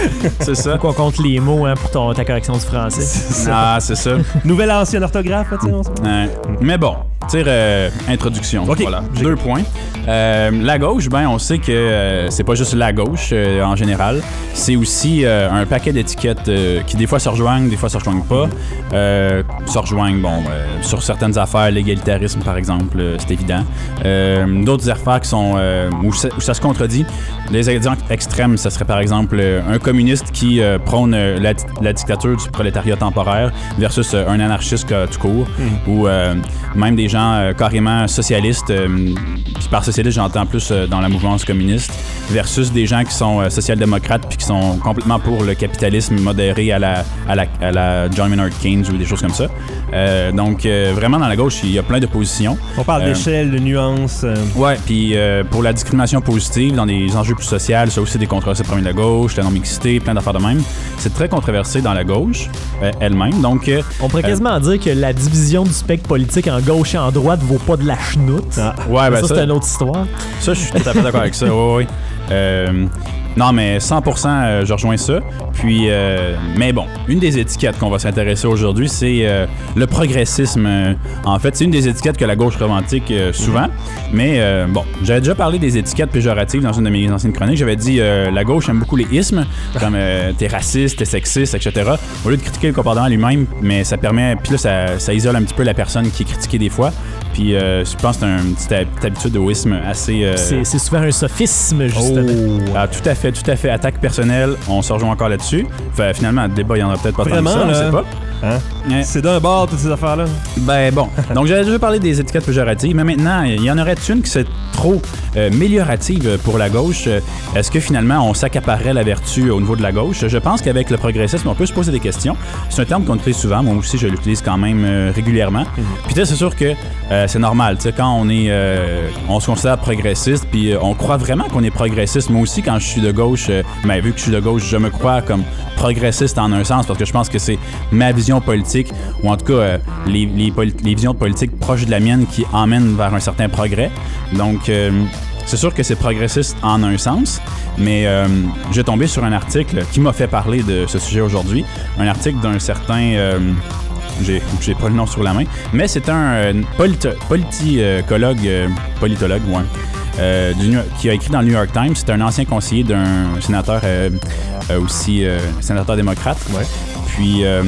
L: C'est ça.
D: Qu'on compte les mots hein, pour ton, ta correction du français.
L: Ah, c'est ça.
A: Nouvelle ancienne orthographe, tu sais.
L: Ouais. Mais bon, tire euh, introduction.
A: Okay.
L: Voilà. Deux points. Euh, la gauche, ben, on sait que euh, c'est pas juste la gauche euh, en général. C'est aussi euh, un paquet d'étiquettes euh, qui des fois se rejoignent, des fois se rejoignent pas. Euh, se rejoignent, bon, euh, sur certaines affaires, l'égalitarisme par exemple, euh, c'est évident. Euh, d'autres affaires qui sont euh, où, ça, où ça se contredit. Les exemples extrêmes, ça serait par exemple euh, un communiste qui euh, prône euh, la, la dictature du prolétariat temporaire versus euh, un anarchiste euh, tout court, mm. ou euh, même des gens euh, carrément socialistes. Euh, puis par socialiste, j'entends plus euh, dans la mouvance communiste, versus des gens qui sont euh, social-démocrates puis qui sont complètement pour le capitalisme modéré à la, à la, à la John Maynard Keynes ou des choses comme ça. Euh, donc, euh, vraiment, dans la gauche, il y a plein de positions.
A: On parle euh, d'échelle, de nuances. Euh...
L: Ouais, puis euh, pour la discrimination positive, dans des enjeux plus sociaux, ça aussi des controversés parmi la gauche, la non-mixité, plein d'affaires de même. C'est très controversé dans la gauche euh, elle-même. Donc, euh,
D: on pourrait quasiment euh, dire que la division du spectre politique en gauche et en droite vaut pas de la chenoute.
L: Ah. Ouais, ben
D: ça,
L: ça,
D: c'est une autre histoire.
L: Ça, je suis tout à fait d'accord avec ça. Oui, oui. Euh, non, mais cent pour cent, euh, je rejoins ça. Puis, euh, mais bon, une des étiquettes qu'on va s'intéresser aujourd'hui, c'est euh, le progressisme. Euh, en fait, c'est une des étiquettes que la gauche revendique euh, souvent. Mais euh, bon, j'avais déjà parlé des étiquettes péjoratives dans une de mes anciennes chroniques. J'avais dit euh, la gauche aime beaucoup les ismes, comme euh, t'es raciste, t'es sexiste, et cetera. Au lieu de critiquer le comportement lui-même, mais ça permet. Puis là, ça, ça isole un petit peu la personne qui est critiquée des fois. Puis euh, je pense que c'est une petite habitude au isme assez. Euh...
D: C'est, c'est souvent un sophisme, justement.
L: Oh. Ah, tout à fait, tout à fait. Attaque personnelle, on se rejoint encore là-dessus. Enfin, finalement, le débat, il y en a peut-être pas
A: Vraiment,
L: tant que ça,
A: là,
L: on sait pas.
A: Hein? Ouais. C'est d'un bord, toutes ces affaires-là.
L: Ben bon. Donc, j'avais déjà parlé des étiquettes péjoratives, mais maintenant, il y en aurait une qui serait trop euh, méliorative pour la gauche. Est-ce que finalement, on s'accaparerait la vertu au niveau de la gauche? Je pense qu'avec le progressisme, on peut se poser des questions. C'est un terme qu'on utilise souvent. Moi aussi, je l'utilise quand même euh, régulièrement. Mm-hmm. Puis, tu sais, c'est sûr que euh, c'est normal. Tu sais, quand on est, euh, on se considère progressiste, puis euh, on croit vraiment qu'on est progressiste. Moi aussi, quand je suis de gauche, euh, ben, vu que je suis de gauche, je me crois comme progressiste en un sens, parce que je pense que c'est ma vision politique, ou en tout cas euh, les, les, poli- les visions politiques proches de la mienne qui emmènent vers un certain progrès. Donc, euh, c'est sûr que c'est progressiste en un sens, mais euh, j'ai tombé sur un article qui m'a fait parler de ce sujet aujourd'hui. Un article d'un certain... Euh, J'ai, j'ai pas le nom sur la main, mais c'est un euh, politi- politicologue, euh, politologue, ouais, euh, du, qui a écrit dans le New York Times. C'est un ancien conseiller d'un sénateur euh, euh, aussi, euh, sénateur démocrate.
A: Ouais.
L: Puis, euh,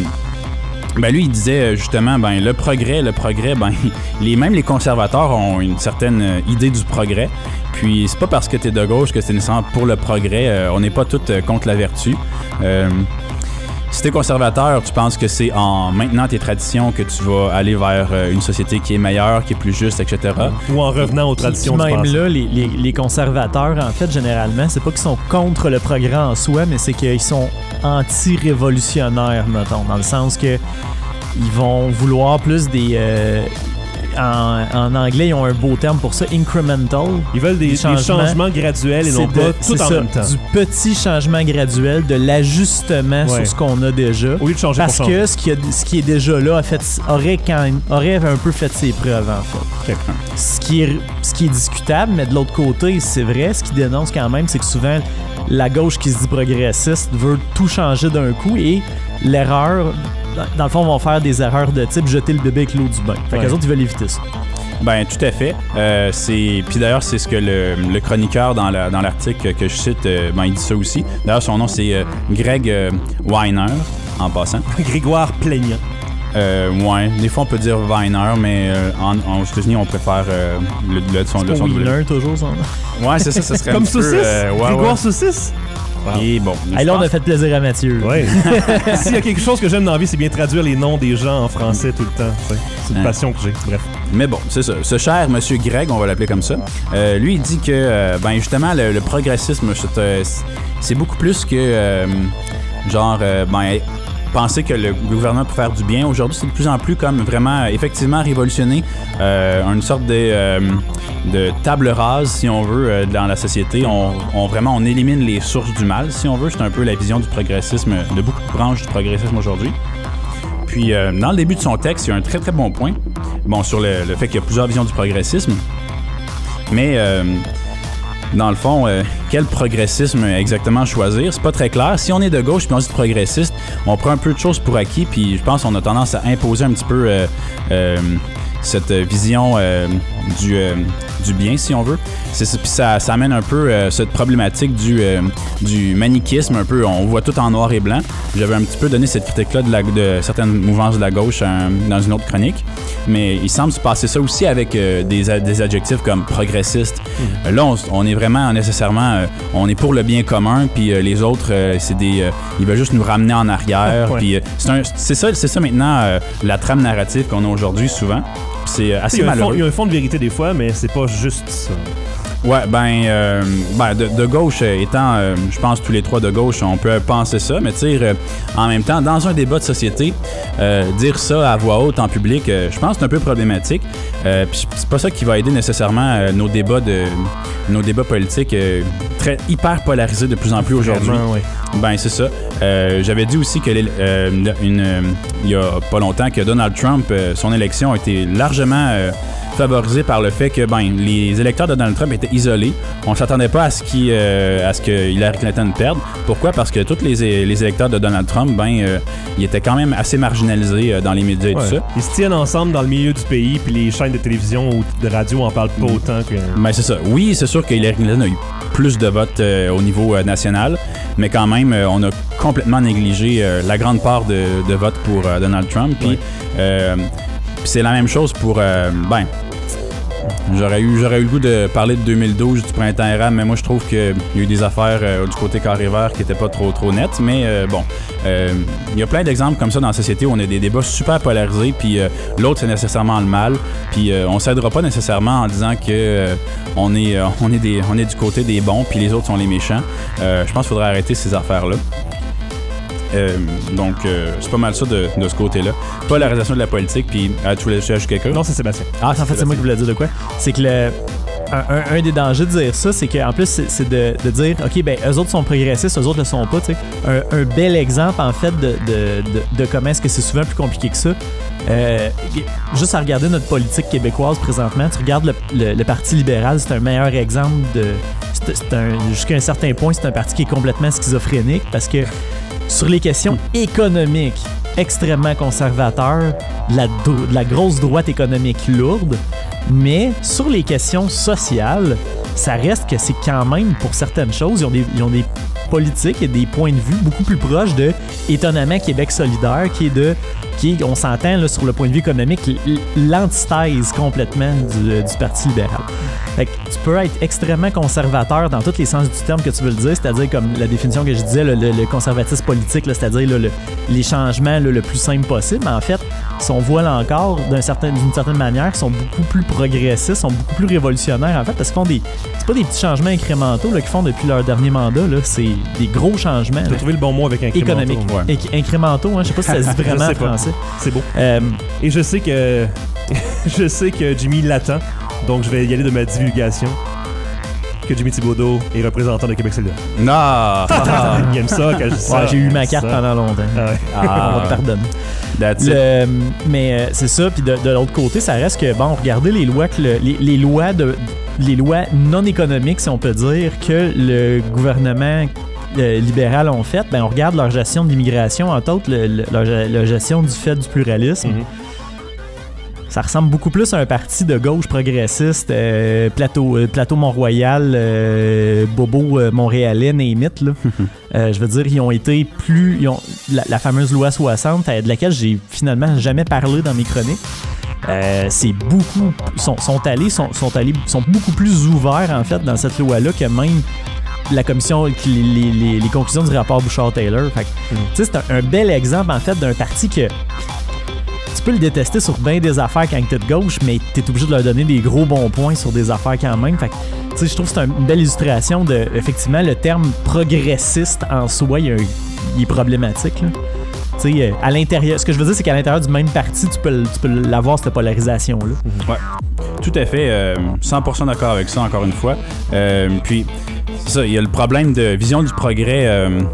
L: ben lui, il disait justement, ben le progrès, le progrès, ben les même les conservateurs ont une certaine euh, idée du progrès. Puis c'est pas parce que t'es de gauche que c'est nécessairement pour le progrès. Euh, on n'est pas tous euh, contre la vertu. Euh, Si t'es conservateur, tu penses que c'est en maintenant tes traditions que tu vas aller vers une société qui est meilleure, qui est plus juste, et cetera.
A: Ou en revenant aux traditions
D: puis, puis
A: du
D: même
A: passé.
D: là, les, les, les conservateurs, en fait, généralement, c'est pas qu'ils sont contre le progrès en soi, mais c'est qu'ils sont anti-révolutionnaires, mettons, dans le sens que ils vont vouloir plus des... Euh, En, en anglais, ils ont un beau terme pour ça, incremental.
A: Ils veulent des, des, changements, des changements graduels et non pas
D: de,
A: tout en
D: ça,
A: même temps.
D: Du petit changement graduel, de l'ajustement ouais. sur ce qu'on a déjà.
A: Au lieu de changer
D: Parce
A: pour
D: que
A: changer.
D: ce qui, a, ce qui est déjà là a fait, aurait, quand même, aurait un peu fait ses preuves, en fait.
A: Okay.
D: Ce qui, est, ce qui est discutable, mais de l'autre côté, c'est vrai, ce qui dénonce quand même, c'est que souvent, la gauche qui se dit progressiste veut tout changer d'un coup et l'erreur... Dans le fond, on va faire des erreurs de type jeter le bébé avec l'eau du bain. Fait ouais. qu'eux autres, ils veulent éviter ça.
L: Ben tout à fait. Euh, c'est puis d'ailleurs c'est ce que le, le chroniqueur dans, la, dans l'article que je cite, euh, ben il dit ça aussi. D'ailleurs son nom c'est euh, Greg euh, Weiner en passant.
A: Grégoire Plaignant.
L: Euh, ouais, des fois on peut dire Weiner, mais euh, en, en aux États-Unis on préfère euh, le, le son le son
D: Weiner toujours ça.
L: Ouais c'est ça, ça serait
A: comme
L: un
A: saucisse.
L: Peu, euh, ouais,
A: Grégoire
L: ouais.
A: Saucisse.
L: Wow. Et bon.
D: Hey, là, on a fait plaisir à Mathieu.
A: Oui. S'il y a quelque chose que j'aime dans la vie, c'est bien traduire les noms des gens en français tout le temps. T'sais. C'est une hein. passion que j'ai. Bref.
L: Mais bon, c'est ça. Ce cher monsieur Greg, on va l'appeler comme ça, euh, lui, il dit que, euh, ben justement, le, le progressisme, c'est, euh, c'est beaucoup plus que, euh, genre, euh, ben, penser que le gouvernement peut faire du bien. Aujourd'hui, c'est de plus en plus comme vraiment, effectivement, révolutionner euh, une sorte de, euh, de table rase, si on veut, euh, dans la société. On, on vraiment, on élimine les sources du mal, si on veut. C'est un peu la vision du progressisme, de beaucoup de branches du progressisme aujourd'hui. Puis, euh, dans le début de son texte, il y a un très, très bon point. Bon, sur le, le fait qu'il y a plusieurs visions du progressisme. Mais... Euh, dans le fond, euh, quel progressisme exactement choisir? C'est pas très clair. Si on est de gauche puis on dit progressiste, on prend un peu de choses pour acquis, puis je pense qu'on a tendance à imposer un petit peu euh, euh, cette vision euh, du, euh, du bien, si on veut. C'est, puis ça, ça amène un peu euh, cette problématique du, euh, du manichisme, un peu, on voit tout en noir et blanc. J'avais un petit peu donné cette critique-là de, la, de certaines mouvances de la gauche euh, dans une autre chronique, mais il semble se passer ça aussi avec euh, des, des adjectifs comme progressiste. Mmh. Euh, là, on, on est vraiment nécessairement, euh, on est pour le bien commun, puis euh, les autres, euh, c'est des, euh, ils veulent juste nous ramener en arrière. Ouais. Puis euh, c'est, un, c'est ça, c'est ça maintenant euh, la trame narrative qu'on a aujourd'hui souvent. C'est assez il malheureux.
A: Fond, il y a un fond de vérité des fois, mais c'est pas juste ça.
L: Ouais, ben, euh, ben de, de gauche étant, euh, je pense tous les trois de gauche, on peut penser ça, mais tu sais, euh, en même temps, dans un débat de société, euh, dire ça à voix haute en public, euh, je pense que c'est un peu problématique. Euh, puis c'est pas ça qui va aider nécessairement euh, nos débats de nos débats politiques euh, très hyper polarisés de plus en plus aujourd'hui.
A: Oui.
L: Ben c'est ça. Euh, j'avais dit aussi que euh, une, euh, il y a pas longtemps que Donald Trump, euh, son élection a été largement euh, favorisé par le fait que ben les électeurs de Donald Trump étaient isolés. On s'attendait pas à ce qu'il euh, à ce que Hillary Clinton perde. Pourquoi? Parce que tous les, les électeurs de Donald Trump, ben euh, ils étaient quand même assez marginalisés euh, dans les médias et ouais. tout ça.
A: Ils se tiennent ensemble dans le milieu du pays, puis les chaînes de télévision ou de radio en parlent pas mmh. autant que.
L: Ben c'est ça. Oui, c'est sûr que Hillary Clinton a eu plus de votes euh, au niveau euh, national, mais quand même, euh, on a complètement négligé euh, la grande part de, de votes pour euh, Donald Trump. Puis ouais. euh, c'est la même chose pour euh, ben. J'aurais eu, j'aurais eu le goût de parler de deux mille douze, du printemps arabe, mais moi je trouve qu'il y a eu des affaires euh, du côté Carré-Vert qui n'étaient pas trop trop nettes. Mais euh, bon, euh, il y a plein d'exemples comme ça dans la société où on a des débats super polarisés, puis euh, l'autre c'est nécessairement le mal. Puis euh, on s'aidera pas nécessairement en disant que euh, on est, euh, on est des, on est du côté des bons, puis les autres sont les méchants. Euh, je pense qu'il faudrait arrêter ces affaires-là. Euh, donc, euh, c'est pas mal ça de, de ce côté-là. Polarisation de la politique, puis ah, tu voulais ajouter quelqu'un?
A: Non, c'est Sébastien.
D: Ah, c'est en fait, c'est moi qui voulais dire de quoi? C'est que le, un, un, un des dangers de dire ça, c'est qu'en plus, c'est, c'est de, de dire, OK, ben eux autres sont progressistes, eux autres le sont pas, tu sais. Un, un bel exemple, en fait, de, de, de, de comment est-ce que c'est souvent plus compliqué que ça. Euh, juste à regarder notre politique québécoise présentement, tu regardes le, le, le Parti libéral, c'est un meilleur exemple de... C'est, c'est un, jusqu'à un certain point, c'est un parti qui est complètement schizophrénique parce que sur les questions économiques, extrêmement conservateur, de la, dro- de la grosse droite économique lourde, mais sur les questions sociales, ça reste que c'est quand même, pour certaines choses, ils ont des, ils ont des politiques et des points de vue beaucoup plus proches de, étonnamment, Québec solidaire, qui est de, qui est, on s'entend là, sur le point de vue économique, l'antithèse complètement du, du Parti libéral. Fait que tu peux être extrêmement conservateur dans tous les sens du terme que tu veux le dire, c'est-à-dire comme la définition que je disais, le, le, le conservatisme politique, là, c'est-à-dire là, le, les changements là, le plus simple possible, mais en fait, si on voit là encore, d'un certain, d'une certaine manière, ils sont beaucoup plus progressistes, sont beaucoup plus révolutionnaires, en fait, parce qu'ils font des... C'est pas des petits changements incrémentaux là, qu'ils font depuis leur dernier mandat, là, c'est des gros changements.
A: Tu as trouvé le bon mot avec incrémentaux.
D: Économiques. Ouais. Inc- incrémentaux, hein, je sais pas si ça se dit vraiment en français.
A: C'est beau. Euh, Et je sais que... je sais que Jimmy l'attend, donc je vais y aller de ma divulgation. Que Jimmy Thibodeau est représentant de Québec solidaire.
L: Non!
A: Ah. Il aime ça quand je dis ça.
D: Ouais, j'ai eu ma carte ça. pendant longtemps. Ah ouais. Ah. On va te pardonner.
L: That's
D: le, mais euh, c'est ça, puis de, de l'autre côté, ça reste que, bon, regardez les lois, que le, les, les lois de, les lois non économiques, si on peut dire, que le gouvernement euh, libéral ont fait, ben on regarde leur gestion de l'immigration, entre autres, le, le, leur, leur gestion du fait du pluralisme. Mm-hmm. Ça ressemble beaucoup plus à un parti de gauche progressiste, euh, plateau, euh, plateau Mont-Royal, euh, Bobo euh, Montréalais, name-it, là. euh, je veux dire, ils ont été plus... Ils ont, la, la fameuse loi soixante, de laquelle j'ai finalement jamais parlé dans mes chroniques, euh, c'est beaucoup... sont, sont allés, sont, sont allés, sont beaucoup plus ouverts, en fait, dans cette loi-là que même la commission, les, les, les conclusions du rapport Bouchard-Taylor. Fait que, mm. tu sais, c'est un, un bel exemple, en fait, d'un parti que... Tu peux le détester sur bien des affaires quand t'es de gauche, mais t'es obligé de leur donner des gros bons points sur des affaires quand même. Fait que, tu sais, je trouve que c'est une belle illustration de, effectivement, le terme progressiste en soi, il, y a un, il est problématique, là. Tu sais, à l'intérieur, ce que je veux dire, c'est qu'à l'intérieur du même parti, tu peux, tu peux l'avoir, cette polarisation-là.
L: Ouais, tout à fait. Euh, cent pour cent d'accord avec ça, encore une fois. Euh, puis, c'est ça, il y a le problème de vision du progrès. Euh,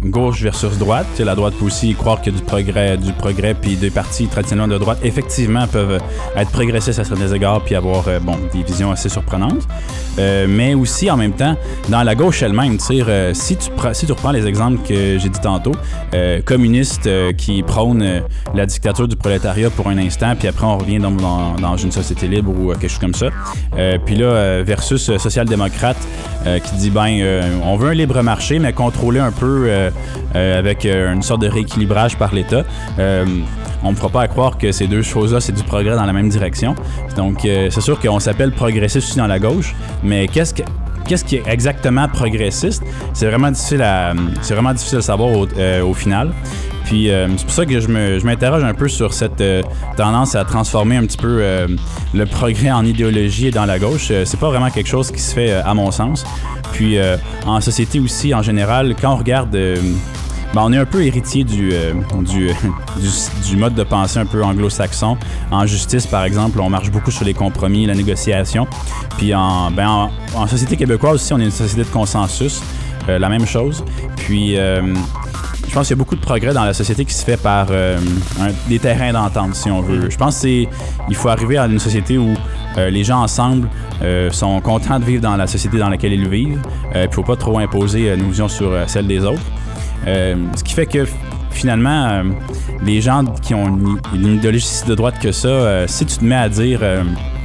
L: gauche versus droite. Tu sais, la droite peut aussi croire qu'il y a du progrès, du progrès, puis des partis traditionnellement de droite, effectivement, peuvent être progressistes à certains égards, puis avoir euh, bon, des visions assez surprenantes. Euh, mais aussi, en même temps, dans la gauche elle-même, tu sais, euh, si, tu pr- si tu reprends les exemples que j'ai dit tantôt, euh, communistes euh, qui prônent euh, la dictature du prolétariat pour un instant, puis après on revient dans, dans, dans une société libre ou euh, quelque chose comme ça. Euh, puis là, euh, versus euh, social-démocrate euh, qui dit, ben, euh, on veut un libre marché, mais contrôlé un peu euh, euh, avec euh, une sorte de rééquilibrage par l'État. Euh, on ne me fera pas à croire que ces deux choses-là, c'est du progrès dans la même direction. Donc, euh, c'est sûr qu'on s'appelle progressiste aussi dans la gauche, mais qu'est-ce que Qu'est-ce qui est exactement progressiste? C'est vraiment difficile à, c'est vraiment difficile à savoir au, euh, au final. Puis euh, c'est pour ça que je, me, je m'interroge un peu sur cette euh, tendance à transformer un petit peu euh, le progrès en idéologie dans la gauche. Euh, c'est pas vraiment quelque chose qui se fait euh, à mon sens. Puis euh, en société aussi, en général, quand on regarde... Euh, Ben, on est un peu héritier du, euh, du, du, du mode de pensée un peu anglo-saxon. En justice, par exemple, on marche beaucoup sur les compromis, la négociation. Puis en, ben, en, en société québécoise aussi, on est une société de consensus, euh, la même chose. Puis euh, je pense qu'il y a beaucoup de progrès dans la société qui se fait par euh, un, des terrains d'entente, si on veut. Je pense qu'il faut arriver à une société où euh, les gens ensemble euh, sont contents de vivre dans la société dans laquelle ils vivent. Il euh, ne faut pas trop imposer euh, nos visions sur euh, celles des autres. Euh, ce qui fait que finalement, euh, les gens qui ont une, une idéologie si de droite que ça, euh, si tu te mets à dire, euh,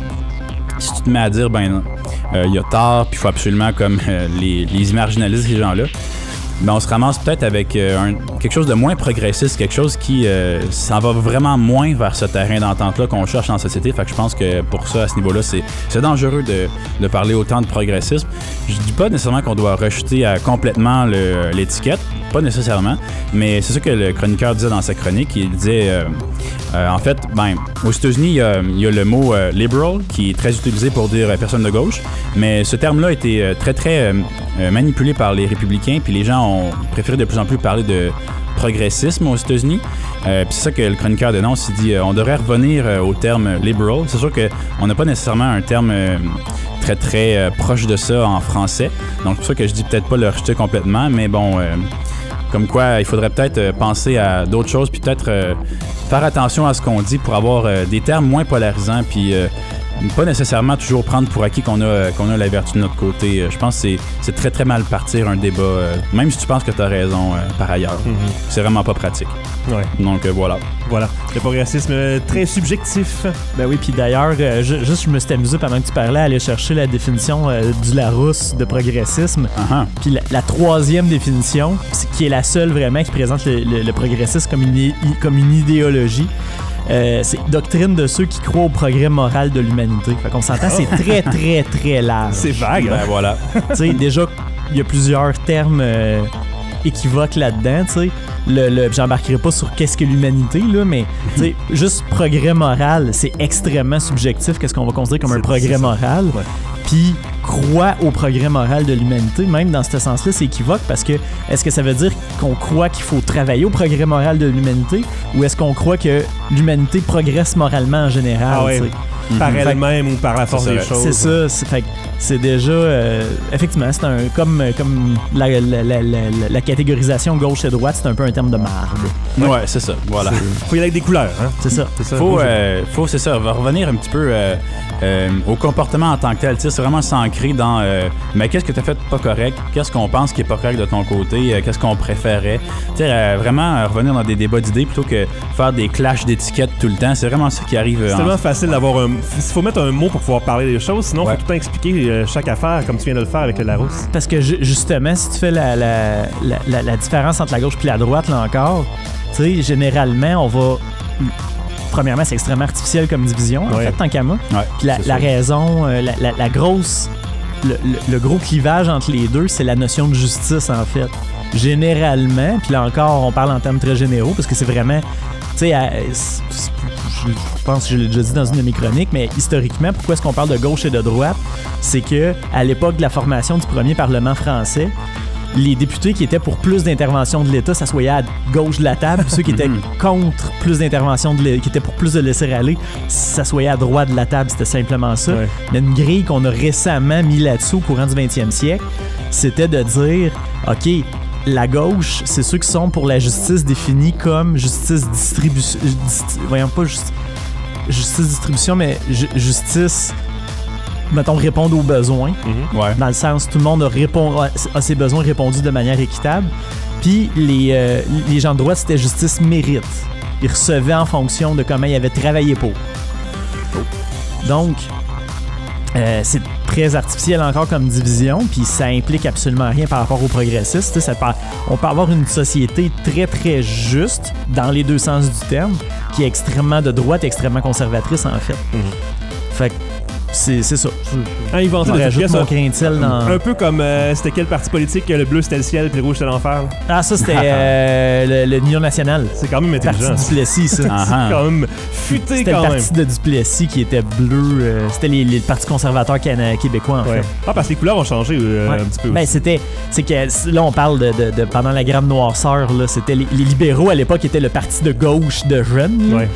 L: si tu te mets à dire, ben, il euh, y a tort, puis il faut absolument comme euh, les, les marginaliser ces gens-là, ben on se ramasse peut-être avec euh, un, quelque chose de moins progressiste, quelque chose qui euh, s'en va vraiment moins vers ce terrain d'entente-là qu'on cherche en société. Fait que je pense que pour ça, à ce niveau-là, c'est, c'est dangereux de, de parler autant de progressisme. Je dis pas nécessairement qu'on doit rejeter euh, complètement le, l'étiquette, pas nécessairement, mais c'est ça que le chroniqueur disait dans sa chronique. Il disait, euh, euh, en fait, ben, aux États-Unis, il y a, il y a le mot euh, liberal qui est très utilisé pour dire euh, personne de gauche, mais ce terme-là a été euh, très, très euh, manipulé par les républicains, puis les gens ont préféré de plus en plus parler de progressisme aux États-Unis. Euh, puis c'est ça que le chroniqueur dénonce. Il dit euh, on devrait revenir euh, au terme liberal. C'est sûr qu'on n'a pas nécessairement un terme euh, très très euh, proche de ça en français. Donc c'est pour ça que je dis peut-être pas le rejeter complètement, mais bon, euh, comme quoi il faudrait peut-être euh, penser à d'autres choses, puis peut-être euh, faire attention à ce qu'on dit pour avoir euh, des termes moins polarisants, puis euh, pas nécessairement toujours prendre pour acquis qu'on a, qu'on a la vertu de notre côté. Je pense que c'est, c'est très très mal partir un débat, euh, même si tu penses que tu as raison euh, par ailleurs. Mm-hmm. C'est vraiment pas pratique.
A: Ouais.
L: Donc euh, voilà.
A: Voilà. Le progressisme euh, très subjectif.
D: Ben oui, puis d'ailleurs, euh, je, juste je me suis amusé pendant que tu parlais à aller chercher la définition euh, du Larousse de progressisme. Uh-huh. Puis la, la troisième définition, qui est la seule vraiment qui présente le, le, le progressisme comme une, comme une idéologie, Euh, c'est doctrine de ceux qui croient au progrès moral de l'humanité. Fait qu'on s'entend, c'est très, très, très large.
A: C'est vague.
L: Ben voilà.
D: Tu sais, déjà, il y a plusieurs termes euh, équivoques là-dedans, tu sais. Le, le, j'embarquerai pas sur qu'est-ce que l'humanité, là, mais tu sais, juste progrès moral, c'est extrêmement subjectif. Qu'est-ce qu'on va considérer comme c'est, un progrès moral? Ouais. Puis croit au progrès moral de l'humanité, même dans ce sens-là, c'est équivoque parce que est-ce que ça veut dire qu'on croit qu'il faut travailler au progrès moral de l'humanité ou est-ce qu'on croit que l'humanité progresse moralement en général? Ah ouais.
A: Par
D: mm-hmm.
A: elle-même ou par la force
D: c'est
A: des choses.
D: C'est ça. C'est, fait, c'est déjà... Euh, effectivement, c'est un comme, comme la, la, la, la, la catégorisation gauche et droite, c'est un peu un terme de marde.
L: Ouais, ouais c'est ça. Voilà.
A: C'est... Faut y aller avec des couleurs. Hein?
D: C'est ça.
L: C'est ça. Faut, euh, faut, c'est ça. On va revenir un petit peu euh, euh, au comportement en tant que tel. T'sais, c'est vraiment s'ancrer dans... Euh, mais qu'est-ce que tu as fait de pas correct? Qu'est-ce qu'on pense qui est pas correct de ton côté? Euh, qu'est-ce qu'on préférait? Euh, vraiment euh, revenir dans des débats d'idées plutôt que faire des clashs d'étiquettes tout le temps. C'est vraiment ça qui arrive.
A: C'est
L: en...
A: tellement facile d'avoir un... Il faut mettre un mot pour pouvoir parler des choses, sinon il ouais. faut tout le temps expliquer euh, chaque affaire comme tu viens de le faire avec le Larousse.
D: Parce que ju- justement, si tu fais la, la, la, la, la différence entre la gauche et la droite, là encore, tu sais, généralement, on va... Premièrement, c'est extrêmement artificiel comme division, en ouais. fait, tant qu'à moi.
L: Ouais,
D: puis la, la raison, euh, la, la, la grosse... Le, le, le gros clivage entre les deux, c'est la notion de justice, en fait. Généralement, puis là encore, on parle en termes très généraux, parce que c'est vraiment... Tu sais, je pense que je l'ai déjà dit dans une de mes chroniques, mais historiquement, pourquoi est-ce qu'on parle de gauche et de droite? C'est que à l'époque de la formation du premier Parlement français, les députés qui étaient pour plus d'intervention de l'État s'assoyaient à gauche de la table, puis ceux qui étaient contre plus d'intervention de l'État, qui étaient pour plus de laisser-aller, s'assoyaient à droite de la table. C'était simplement ça. Ouais. Il y a une grille qu'on a récemment mis là-dessous au courant du vingtième siècle, c'était de dire, OK, la gauche, c'est ceux qui sont pour la justice définie comme justice distribution. Dist- voyons pas juste justice distribution, mais ju- justice, mettons, répondre aux besoins.
L: Mm-hmm. Ouais.
D: Dans le sens, tout le monde a, répond, a, a ses besoins répondus de manière équitable. Puis les, euh, les gens de droite, c'était justice mérite. Ils recevaient en fonction de comment ils avaient travaillé pour. Donc, euh, c'est très artificiel encore comme division, puis ça implique absolument rien par rapport aux progressistes. Ça peut, on peut avoir une société très, très juste, dans les deux sens du terme, qui est extrêmement de droite et extrêmement conservatrice, en fait. Mm-hmm. Fait que c'est, c'est ça.
A: Ah, inventé de
D: rajoute mon grain-de-sel dans...
A: Un peu comme, euh, c'était quel parti politique? Le bleu, c'était le ciel, puis le rouge, c'était l'enfer. Là.
D: Ah, ça, c'était euh, le, l'Union nationale.
A: C'est quand même intelligent.
D: Parti Duplessis, ça.
A: C'est quand même futé
D: c'était
A: quand même.
D: C'était le parti de Duplessis qui était bleu. Euh, c'était les, les partis conservateurs cana- québécois, en
A: ouais.
D: fait.
A: Ah, parce que les couleurs ont changé euh,
D: ouais.
A: un petit peu
D: ben,
A: aussi.
D: c'était... C'est que, là, on parle de, de, de pendant la Grande Noirceur, là, c'était les, les libéraux, à l'époque, étaient le parti de gauche de jeunes.
A: Ouais.